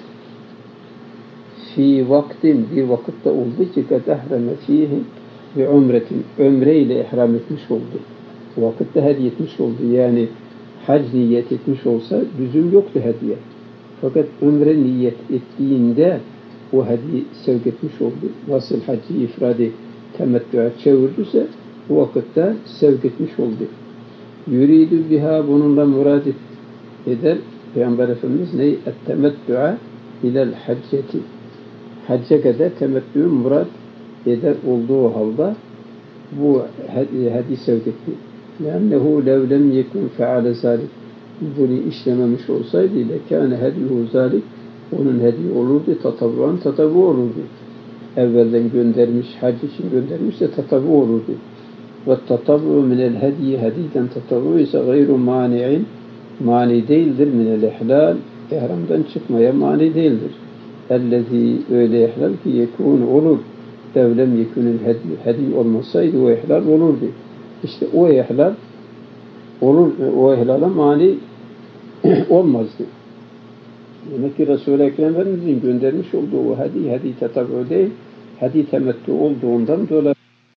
fi vaktin, bir vakitte oldu ki kad ehreme fihi ve umretin, ömreyle ihram etmiş oldu. O vakitte hediye etmiş oldu. Yani hac niyet etmiş olsa lüzum yoktu hediye. Fakat ömre niyet ettiğinde o hediye sevk etmiş oldu. Nasıl hacı ifradi temettüe çevirdiyse o vakitte sevk etmiş oldu. Yuridu biha, bununla murad eder Peygamber Efendimiz ne? Et-temettüe ilel hacceti. Hacca kadar temettü'ü murad eder olduğu halde bu hediye sevk etti. لَاَنَّهُ لَوْ لَمْ يَكُنْ فَعَلَ ذَلِكِ. Bunu işlememiş olsaydı لَكَانَ هَدْيُهُ ذَلِكِ. Onun hediye olurdu, tatavu olurdu. Evvelden göndermiş, hac için göndermiş de tatavu olurdu. وَالتَّطَبُّ مِنَ الْهَدْيِ, hediyden tatavu ise غَيْرُ مَانِعٍ, mani değildir. مِنَ الْاِحْلَالِ, ihramdan çıkmaya mani değildir. اَلَّذ۪ي, öyle ihlal ki yekûn olur. Devlem yekûnül hediye olmasaydı o ihlal olurdu. İşte o ihlal olur, o ihlala mani olmazdı. Demek ki Resul-i Ekrem Efendimiz'in göndermiş olduğu o hediye tetabu değil, hediye temettü olduğundan dolayı.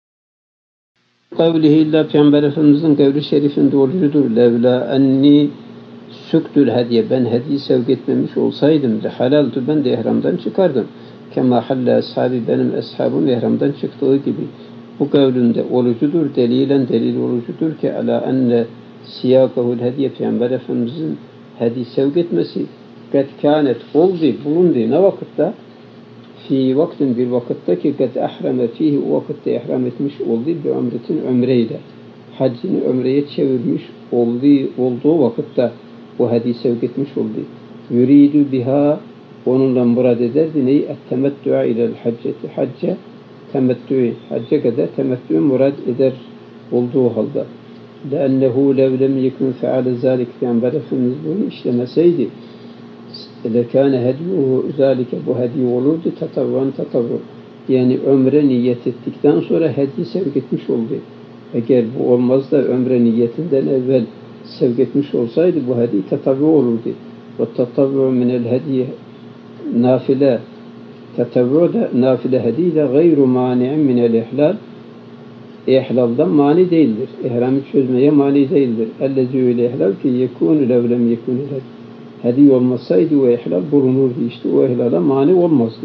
Kavlihi, illa Peygamber Efendimiz'in kavli şerifinde olucudur. Levla enni süktül hediye, ben hediye sevk etmemiş olsaydım halaltu, ben de ihramdan çıkardım. Kema halle ashabi, benim ashabım ihramdan çıktığı gibi. Bu kavlinde olucudur, delilen delil olucudur ki ala enne siyâkahul hediye, Peygamber Efendimiz'in hediye sevk etmesi kad kânet oldu, bulundu ne vakitte? Fi vaktin, bir vakitte ki kad ahreme fihi, o vakitte ihram etmiş oldu bir ömretin, ömreyle haccını ömreye çevirmiş olduğu vakitte o hediye sevk etmiş oldu. Yuridu biha, onunla murad ederdi neyi? Et-temettü'e ilel hacceti, hacca temettü'ü, hacca kadar temettü'ü murad eder olduğu halde. لَاَنَّهُ لَوْ لَمْ يَكُنْ فَعَلَ ذَٰلِكَ, Peygamber Efendimiz bunu işlemeseydi lekâne hediyuhu zâlike bu hediye olurdu tatavvan tatavvu. Yani ömre niyet ettikten sonra hediye sevk etmiş oldu. Eğer bu olmaz da ömre niyetinden evvel sevk etmiş olsaydı bu hediye tatavvu olurdu. Ve tatavvu minel hediye nafile tatavvu da nafile hediye de gayru mani'in minel ihlal. İhlaldan mani değildir. İhramı çözmeye mani değildir. Ellezî ile ihlal ki yekûnü levlem yekûnü led. Hediye olmasaydı o ihlal bulunurdu. İşte o ihlala mani olmazdı.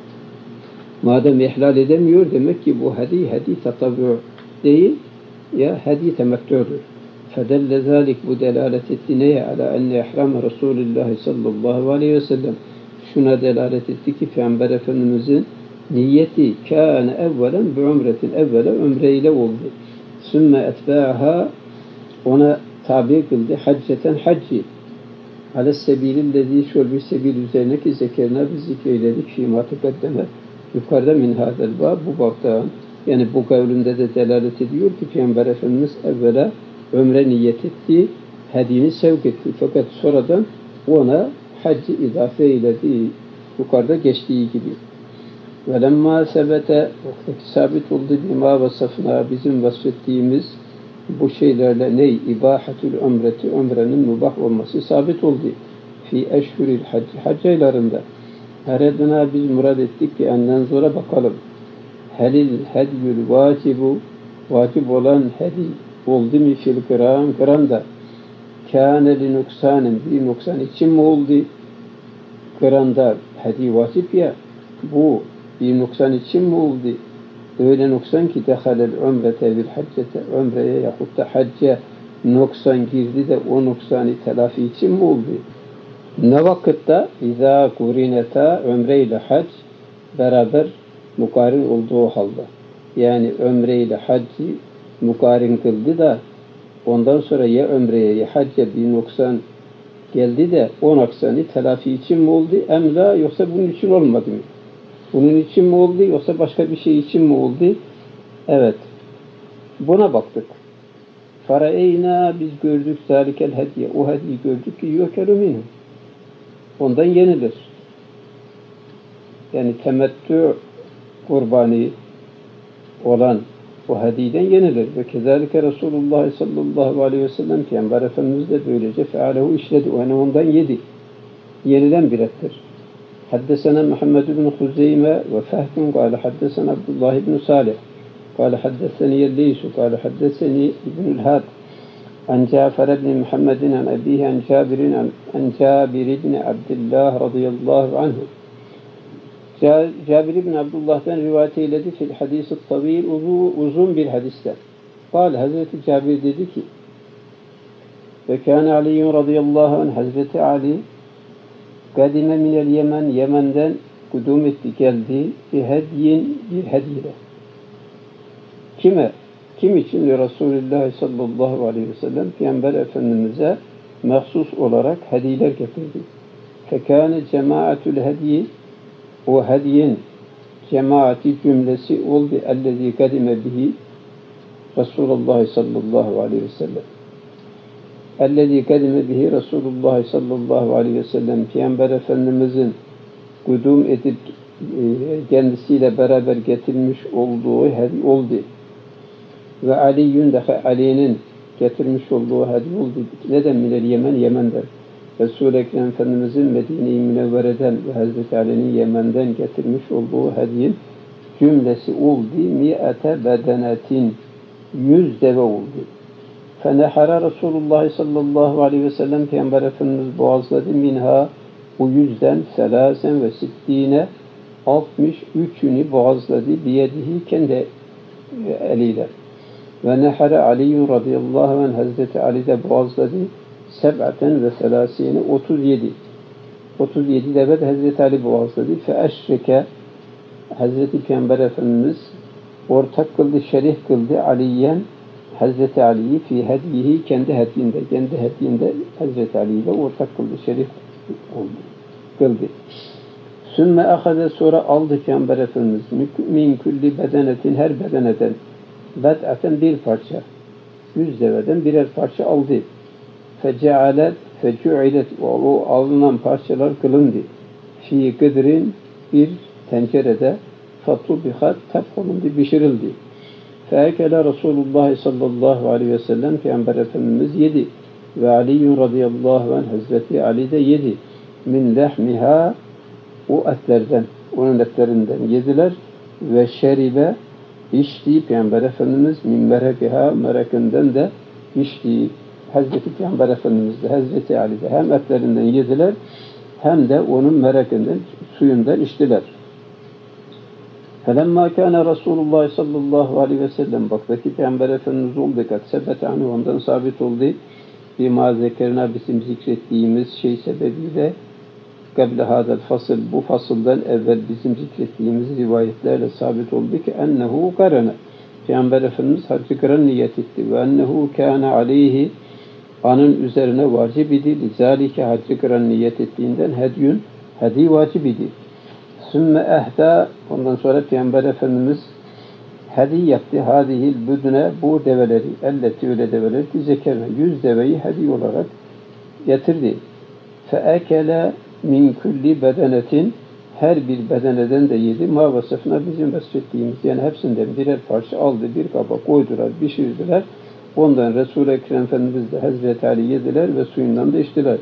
Madem ihlal edemiyor demek ki bu hediye tatavvu değil ya hediye temettüdür. Fedelle zâlik bu delalet etti neye? Ala enne ihrame Resulullah sallallahu aleyhi ve sellem. Şuna delalet etti ki Peygamber Efendimizin niyeti kâne evvelen bi umretin evvela ömreyle oldu. Sümme etbâha ona tabi kıldı hacceten hacci. Ales sebilillezî şöyle bir sebil üzerine ki zekerna biz zikreyledik fîmâ teqaddeme. Yukarıda min hâzel bâb bu babdan yani bu kavlinde de delalet ediyor ki Peygamber Efendimiz evvela ömre niyet etti, hediyeni sevk etti. Fakat sonradan ona haccı izafe eyledi. Yukarıda geçtiği gibi. وَلَمَّا sebete sabit oldu bima vasafına bizim vasfettiğimiz bu şeylerle ney? İbahatül ömreti, ömrenin mübah olması sabit oldu. Fi eşhuril hac, hac aylarında. Eredina biz murad ettik ki enden sonra bakalım. Helil hedyül vacibu, vacip olan hedi oldu mu fil kıranda? Kâne li nuksanin, bir nuksan için mi oldu? Kıranda hedi vacip ya, bu bir nuksan için mi oldu? Öyle nuksan ki dehalel ömrete bil haccete, ömreye yahut da hacca nuksan girdi de o nuksanı telafi için mi oldu? Ne vakitte? İzâ kurineta ömre ile hac beraber mukarin olduğu halde. Yani ömre ile haccı mukarin kıldı da ondan sonra ya ömreye ya hacca bir noksan geldi de o noksanı telafi için mi oldu? Emla yoksa bunun için olmadı mı? Bunun için mi oldu yoksa başka bir şey için mi oldu? Evet. Buna baktık. Faraeyna biz gördük zalikel hediye. O hediye gördük ki yökelü minhu. Ondan yenilir. Yani temettü kurbanı olan o hediyeden yenilir. Ve kezalike Resulullah sallallahu aleyhi ve sellem Peygamber Efendimiz de böylece fealehu işledi. Yani ondan yedi. Yenilen bir ettir. Haddesena Muhammed bin Huzeyme ve Fehdun kâle haddesena Abdullah bin Salih kâle haddeseni Yelleysu kâle haddeseni İbnül Had an Cafer bin Muhammedin an abihi an Cabir bin Abdullah radıyallahu anhu. Cabir bin Abdullah'tan rivayet eyledi fil hadis-i tavil uzun bir hadiste. Kâle Hazreti Cabir dedi ki ve kâne Aliyyun radıyallahu anh Hazreti Ali kadime minel Yemen Yemen'den kudum etti geldi bir hediyin bir hediyle. Kime? Kim için? Resulullah sallallahu aleyhi ve sellem Peygamber Efendimiz'e mahsus olarak hediyeler getirdi. Fekâne cemaatül hediyi o hediyenin cemaati cümlesi oldu ellezî kadime bihi Resulullah sallallahu aleyhi ve sellem. Ellezî kadime bihi Resulullah sallallahu aleyhi ve sellem Peygamber Efendimiz'in kudum edip kendisiyle beraber getirmiş olduğu hediye oldu. Ve Ali'yün de Ali'nin getirmiş olduğu hediye oldu. Neden minel Yemen? Yemen'den. Resul-i Ekrem Efendimiz'in Medine-i Münevvere'den ve Hazreti Ali'nin Yemen'den getirmiş olduğu hediyenin cümlesi oldu. Mi'ate bedenetin 100 deve oldu. Fenehara Resulullah sallallahu aleyhi ve sellem Peygamber Efendimiz boğazladı minha bu 100'den selasen ve sittine 63'ünü boğazladı biyedihi kendi eliyle. Ve nehare Aliyyun radıyallahu anh Hazreti Ali de boğazladı seb'aten ve selasine 37. 37 deve de Hazreti Ali boğazladı. Fe eşreke Hazreti Peygamber Efendimiz ortak kıldı, şerih kıldı Aliyen Hazreti Ali'yi fi hediyihi kendi hediyinde Hazreti Ali ile ortak kıldı, şerif kıldı. Sümme ahade sonra aldı Peygamber Efendimiz min külli bedenetin her bedeneden bed'aten bir parça 100 deveden birer parça aldı. Fecealet Fecu'ilet, o alınan parçalar kılındı. Fi gıdrin, bir tencerede, fatubihat, tapkonuldu, pişirildi. Feekele Resulullah sallallahu aleyhi ve sellem, Peygamber Efendimiz yedi. Ve Ali radıyallahu anh, Hazreti Ali de yedi. Min lehmiha, o etlerden, onun etlerinden yediler. Ve şeribe, içti Peygamber Efendimiz, min merekiha, merekinden de içti. Hazreti Peygamber Efendimiz de, Hazreti Ali de hem etlerinden yediler, hem de onun merekinden, suyundan içtiler. فَلَمَّا كَانَ رَسُولُ اللّٰهِ sallallahu aleyhi ve sellem, baktaki Peygamber Efendimiz oldu, kat sebete anhu, ondan sabit oldu. Bima zekerina, bizim zikrettiğimiz şey sebebiyle, قَبْلَ هَذَا الْفَصِلِ, bu fasıldan evvel bizim zikrettiğimiz rivayetlerle sabit oldu ki ennehu karene, Peygamber Efendimiz haccı kıran niyet etti ve ennehu kâne aleyhi, anın üzerine vacib idi. Lizalike, haccı kıran niyet ettiğinden hedyün, hedi vacib idi. Sümme ehda, ondan sonra Peygamber Efendimiz hedi yaptı. Hadihil büdüne, bu develeri, elleti, öyle develer ki zekerine, 100 deveyi hedi olarak getirdi. Feekele min kulli bedenetin, her bir bedeneden de yedi. Ma vasıfına, bizim vasfettiğimiz, yani hepsinden birer parça aldı, bir kaba koydular, pişirdiler. Ondan Resul-i Ekrem Efendimiz de Hazreti Ali yediler ve suyundan da içtiler.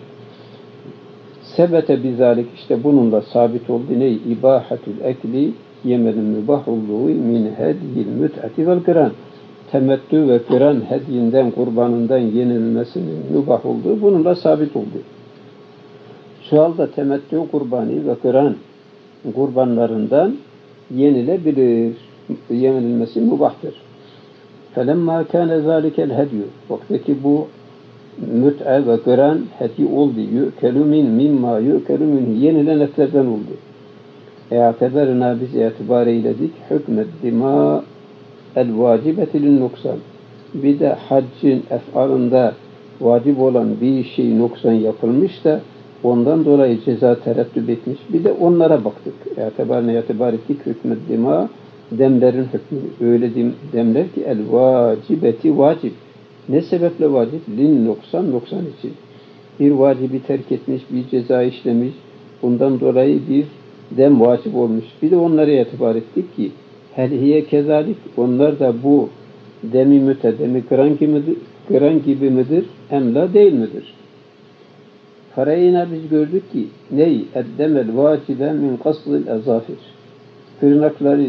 Sebete bizalik, işte bununla sabit oldu ne? İbahatul ekli, yemenin mübah olduğu min hediyil müt'ati vel kıran. Temettü ve kıran hediyinden, kurbanından yenilmesinin mübah olduğu bununla sabit oldu. Şu halde temettü kurbani ve kıran kurbanlarından yenilebilir. Yenilmesi mübahtır. فَلَمَّا كَانَ ذَٰلِكَ الْهَدْيُ, vaktaki bu müt'e ve kıran hedi oldu. يُؤْكَلُ مِنْ مِمَّا يُؤْكَلُ مِنْ, yenilen etlerden oldu. اَعْتَبَرْنَا, biz itibar eyledik. حُكْمَ الدِّمَاء الْوَاجِبَةِ لِلنُّقْسَانِ, bir de haccın ef'alında vacip olan bir şey noksan yapılmış da ondan dolayı ceza tereddüt etmiş. Bir de onlara baktık. İtibar ettik. Hükmü dima, demlerin hükmü. Öyle demler ki el vacibeti, vacip. Ne sebeple vacip? Lin noksan, noksan için. Bir vacibi terk etmiş, bir ceza işlemiş. Bundan dolayı bir dem vacip olmuş. Bir de onlara itibar ettik ki helhiye kezalik, onlar da bu demi müte, demi kıran gibi midir? Emla değil midir? Farayına, biz gördük ki ney? Eddemel vacibe min kasdil ezafir. Tırnakları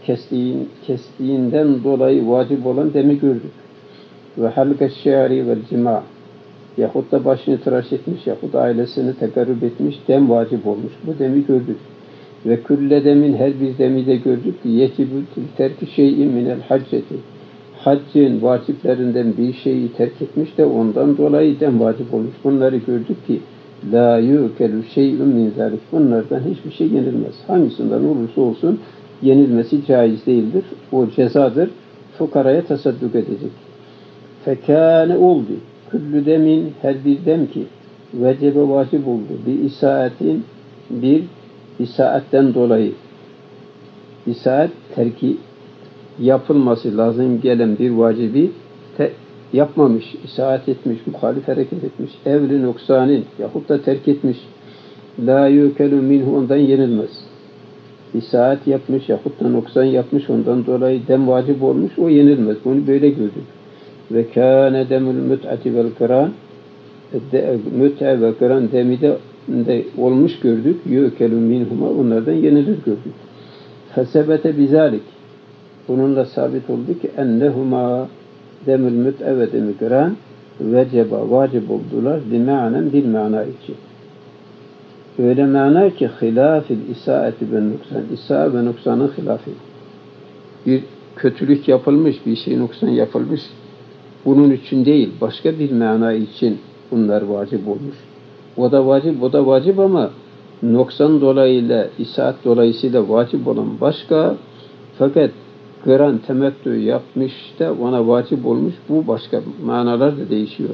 kestiğinden dolayı vacip olan demi gördük. Ve halka şiari vel cima, yahut da başını tıraş etmiş, yahut da ailesini tekarrub etmiş, dem vacip olmuş. Bu demi gördük. Ve külle demin, her bir demi de gördük ki yecibü terki şeyin minel hacceti. Haccın vaciplerinden bir şeyi terk etmiş de ondan dolayı dem vacip olmuş. Bunları gördük ki la yu'kelu şey'un min zalik. Bunlardan hiçbir şey yenilmez. Hangisinden olursa olsun yenilmesi caiz değildir. O cezadır. Fukaraya tasadduk edecek. Fekâne oldu. Küllü demin, her bir dem ki vecebe vacip oldu. Bir isaatin, bir isaatten dolayı. İsaat terki, yapılması lazım gelen bir vacibi yapmamış, isaat etmiş, muhalif hareket etmiş, evli noksanin yahut da terk etmiş, la yukelu minhu, ondan yenilmez. İsaat yapmış yahut da noksan yapmış, ondan dolayı dem vacip olmuş, o yenilmez. Bunu böyle gördük. Ve kâne demül müt'ati vel kıran, müt'e ve kıran demi de olmuş gördük. Yukelu minhuma, onlardan yenilir gördük. Fesebete bizalik, bununla sabit oldu ki ennehuma, demül müt'e ve demül kıran veceba, vacip oldular. Lime'anen, bir mana için. Öyle mana ki hilafil isaati ve nuksan, isa ve nuksanın hilafı. Bir kötülük yapılmış, bir şey nuksan yapılmış. Bunun için değil, başka bir mana için bunlar vacip olmuş. O da vacip ama noksan dolayıyla, isaat dolayısıyla vacip olan başka, fakat kıran temettü yapmış da ona vacip olmuş, bu başka, manalar da değişiyor.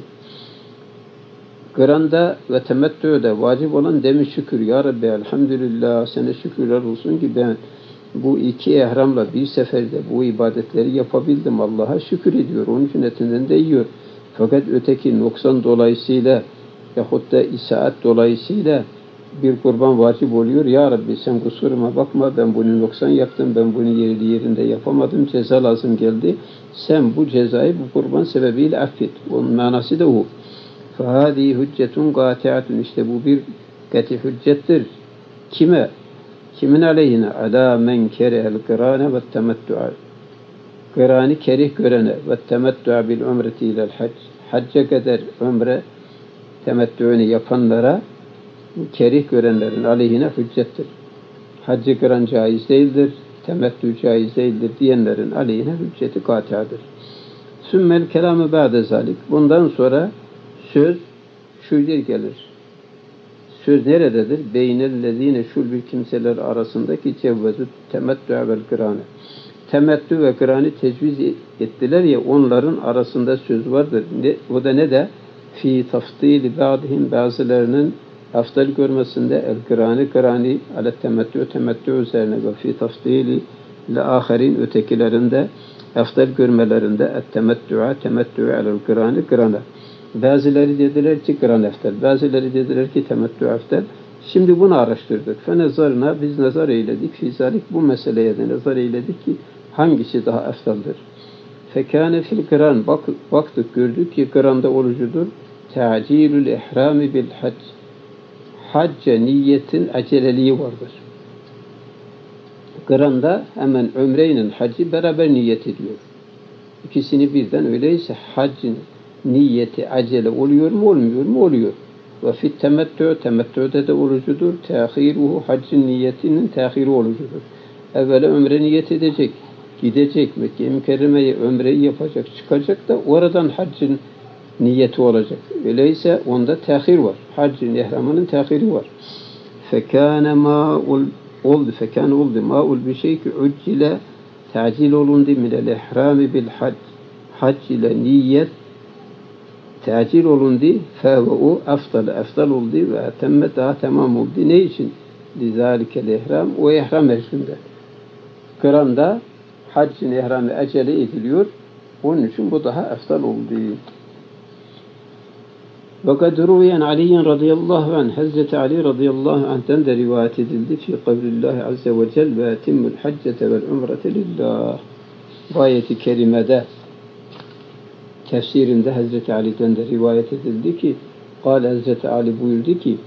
Kıranda ve temettüde vacip olan demi şükür. Ya Rabbi elhamdülillah, sana şükürler olsun ki ben bu iki ihramla bir seferde bu ibadetleri yapabildim. Allah'a şükür ediyor. Onun için etinden de yiyor. Fakat öteki noksan dolayısıyla yahut da isaat dolayısıyla bir kurban vacip oluyor. Ya Rabbi sen kusuruma bakma, ben bunu noksan yaptım, ben bunu yerinde yapamadım, ceza lazım geldi. Sen bu cezayı bu kurban sebebiyle affet. Onun manası da o. فَهَذِي hüccetun قَاطِعَةٌ İşte bu bir kati hüccettir. Kime? Kimin aleyhine? عَلَى مَنْ كَرِهَ الْقِرَانَ وَالتَّمَتُّعَ Kıranı kerih görene ve temettü'a bil umreti ilel hac. Hacca kadar ömre temettü'ünü yapanlara kerih görenlerin aleyhine hüccettir. Haccı kıran caiz değildir, temettü caiz değildir diyenlerin aleyhine hücceti kâtiadır. Sümmel kelamı ba'de zalik. Bundan sonra söz şöyle gelir. Söz nerededir? Beynellezine şul bir kimseler arasındaki cevvezü temettü'a vel kırane. Temettü ve kıranı tecviz ettiler ya, onların arasında söz vardır. O da ne de? Fi tafdili ba'dihim, bazılarının afdal görmesinde el kırani ale temettü üzerine ve fi tafdili le aherin, ötekilerinde afdal görmelerinde et temettü alel kırana. Bazıları dediler ki kıran afdal, bazıları dediler ki temettü afdal. Şimdi bunu araştırdık. Fenezarna, biz nazar eyledik. Fizalik, bu meseleye de nazar eyledik ki hangisi daha eftaldır? Fekâne fil kıran, baktık gördük ki kıranda olucudur. Te'acilül ihrami bil hac. Hacca niyetin aceleliği vardır. Kıranda hemen ömreyle haccı beraber niyet ediyor. İkisini birden, öyleyse haccın niyeti acele oluyor mu olmuyor mu? Oluyor. Ve fit temettü'de de olucudur. Teahiruhu, haccın niyetinin tehiri olucudur. Evvela ömre niyet edecek, gidecek Mekke-i Mükerreme'ye ömreyi yapacak, çıkacak da oradan haccın niyeti olacak. Öyleyse onda tehir var. Haccın ihramının tehiri var. Fekâne oldu ma'ul bir şey ki uccile tacil olundu minel ihrami bil hac. Hac ile niyet tacil olundu. Fehve o eftal oldu ve temme daha tamam oldu. Ne için? Lizâlikel ihram, o ihram eşliğinde. Kıranda haccın ihramı acele ediliyor. Onun için bu daha eftal oldu. وَقَدْ رُوِيَنْ عَلِيٍّ رَضِيَ اللّٰهُ عَنْهُ Hazreti Ali radıyallahu anh'ten de rivayet edildi. Fi kavlillahi azze ve cel ve etimmül haccete vel umrete lillah. Bu ayeti kerimede tefsirinde Hazreti Ali'den de rivayet edildi ki Hazreti Ali buyurdu ki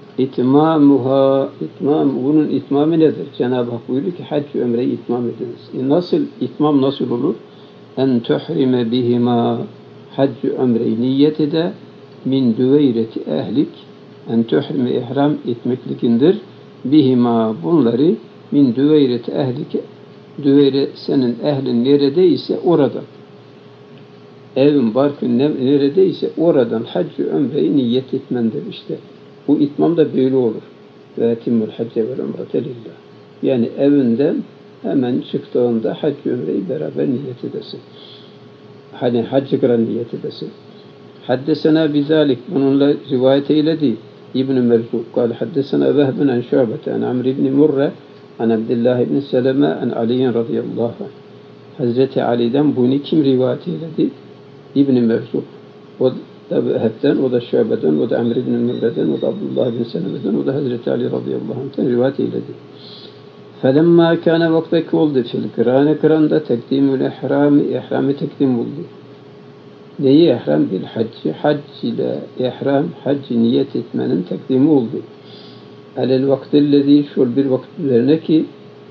bunun itmamı nedir? Cenab-ı Hak buyurdu ki hac ömreyi itmam ediniz. Nasıl olur? En tuhrime bihima, hac ömreyi niyet ede min düveyreti ehlik, en tuhrime ihram etmeklikindir. Bihima, bunları min düveyreti ehlik, düveyre senin ehlin neredeyse orada. Evin barkın neredeyse oradan hac ömreyi niyet etmendir işte. Bu itmam da böyle olur. Ve etimmül hacce vel umrete lillah. Yani evinden hemen çıktığında hac ömreyi beraber niyet edesin. Hani haccı kıran niyet edesin. Haddesena bizalik, bununla rivayet eyledi İbn-i Merzuk. Kal haddesena Vehben en Şu'bete en Amr ibn Murre en Abdullah ibn Seleme en Ali'in radıyallahu anh. Hazreti Ali'den bunu kim rivayet eyledi? İbn-i Merzuk. O da Vehb'den, o da Şu'beden, o da Amr ibn Murre'den, o da Abdullah ibn Seleme'den, o da Hazreti Ali radıyallahu anh'ten rivayet eyledi. Felemma kâne vaktaki oldu fil kıranda tekdimül ihramı tekdim oldu. Neyi ihram? Bil hacci. Hac ile ihram, haccı niyet etmenin tekdimi oldu. Alel vaktillezî, şul bir vakit üzerine ki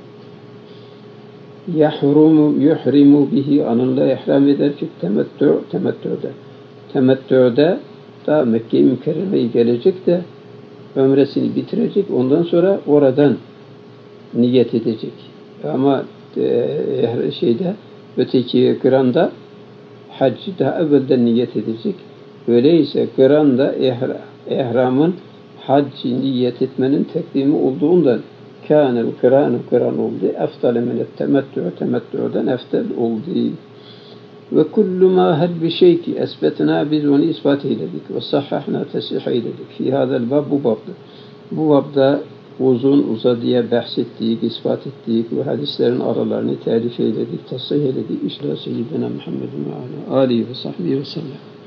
yuhrimu bihi, anınla ihram eder ki temettü'de. Temettü'de da Mekke-i Mükerreme'ye gelecek de ömresini bitirecek. Ondan sonra oradan niyet edecek. Ama öteki kıranda haccı daha evvelden niyet edecek. Öyleyse kıranda ihramın haccı niyet etmenin tekdimi olduğundan kâne'l kıran oldu. Eftal minet temettü'den eftal oldu. Ve kullu ma her bir şey ki esbetna, biz onu ispat eyledik ve sahhahna, tesih eyledik. Fi hadel bab, bu babda. Bu babda uzadıya bahsettik, ispat ettik ve hadislerin aralarını telif eyledik, tasih eyledik. İşte Seyyidina Muhammedin ve ala alihi ve sahbihi ve sellem.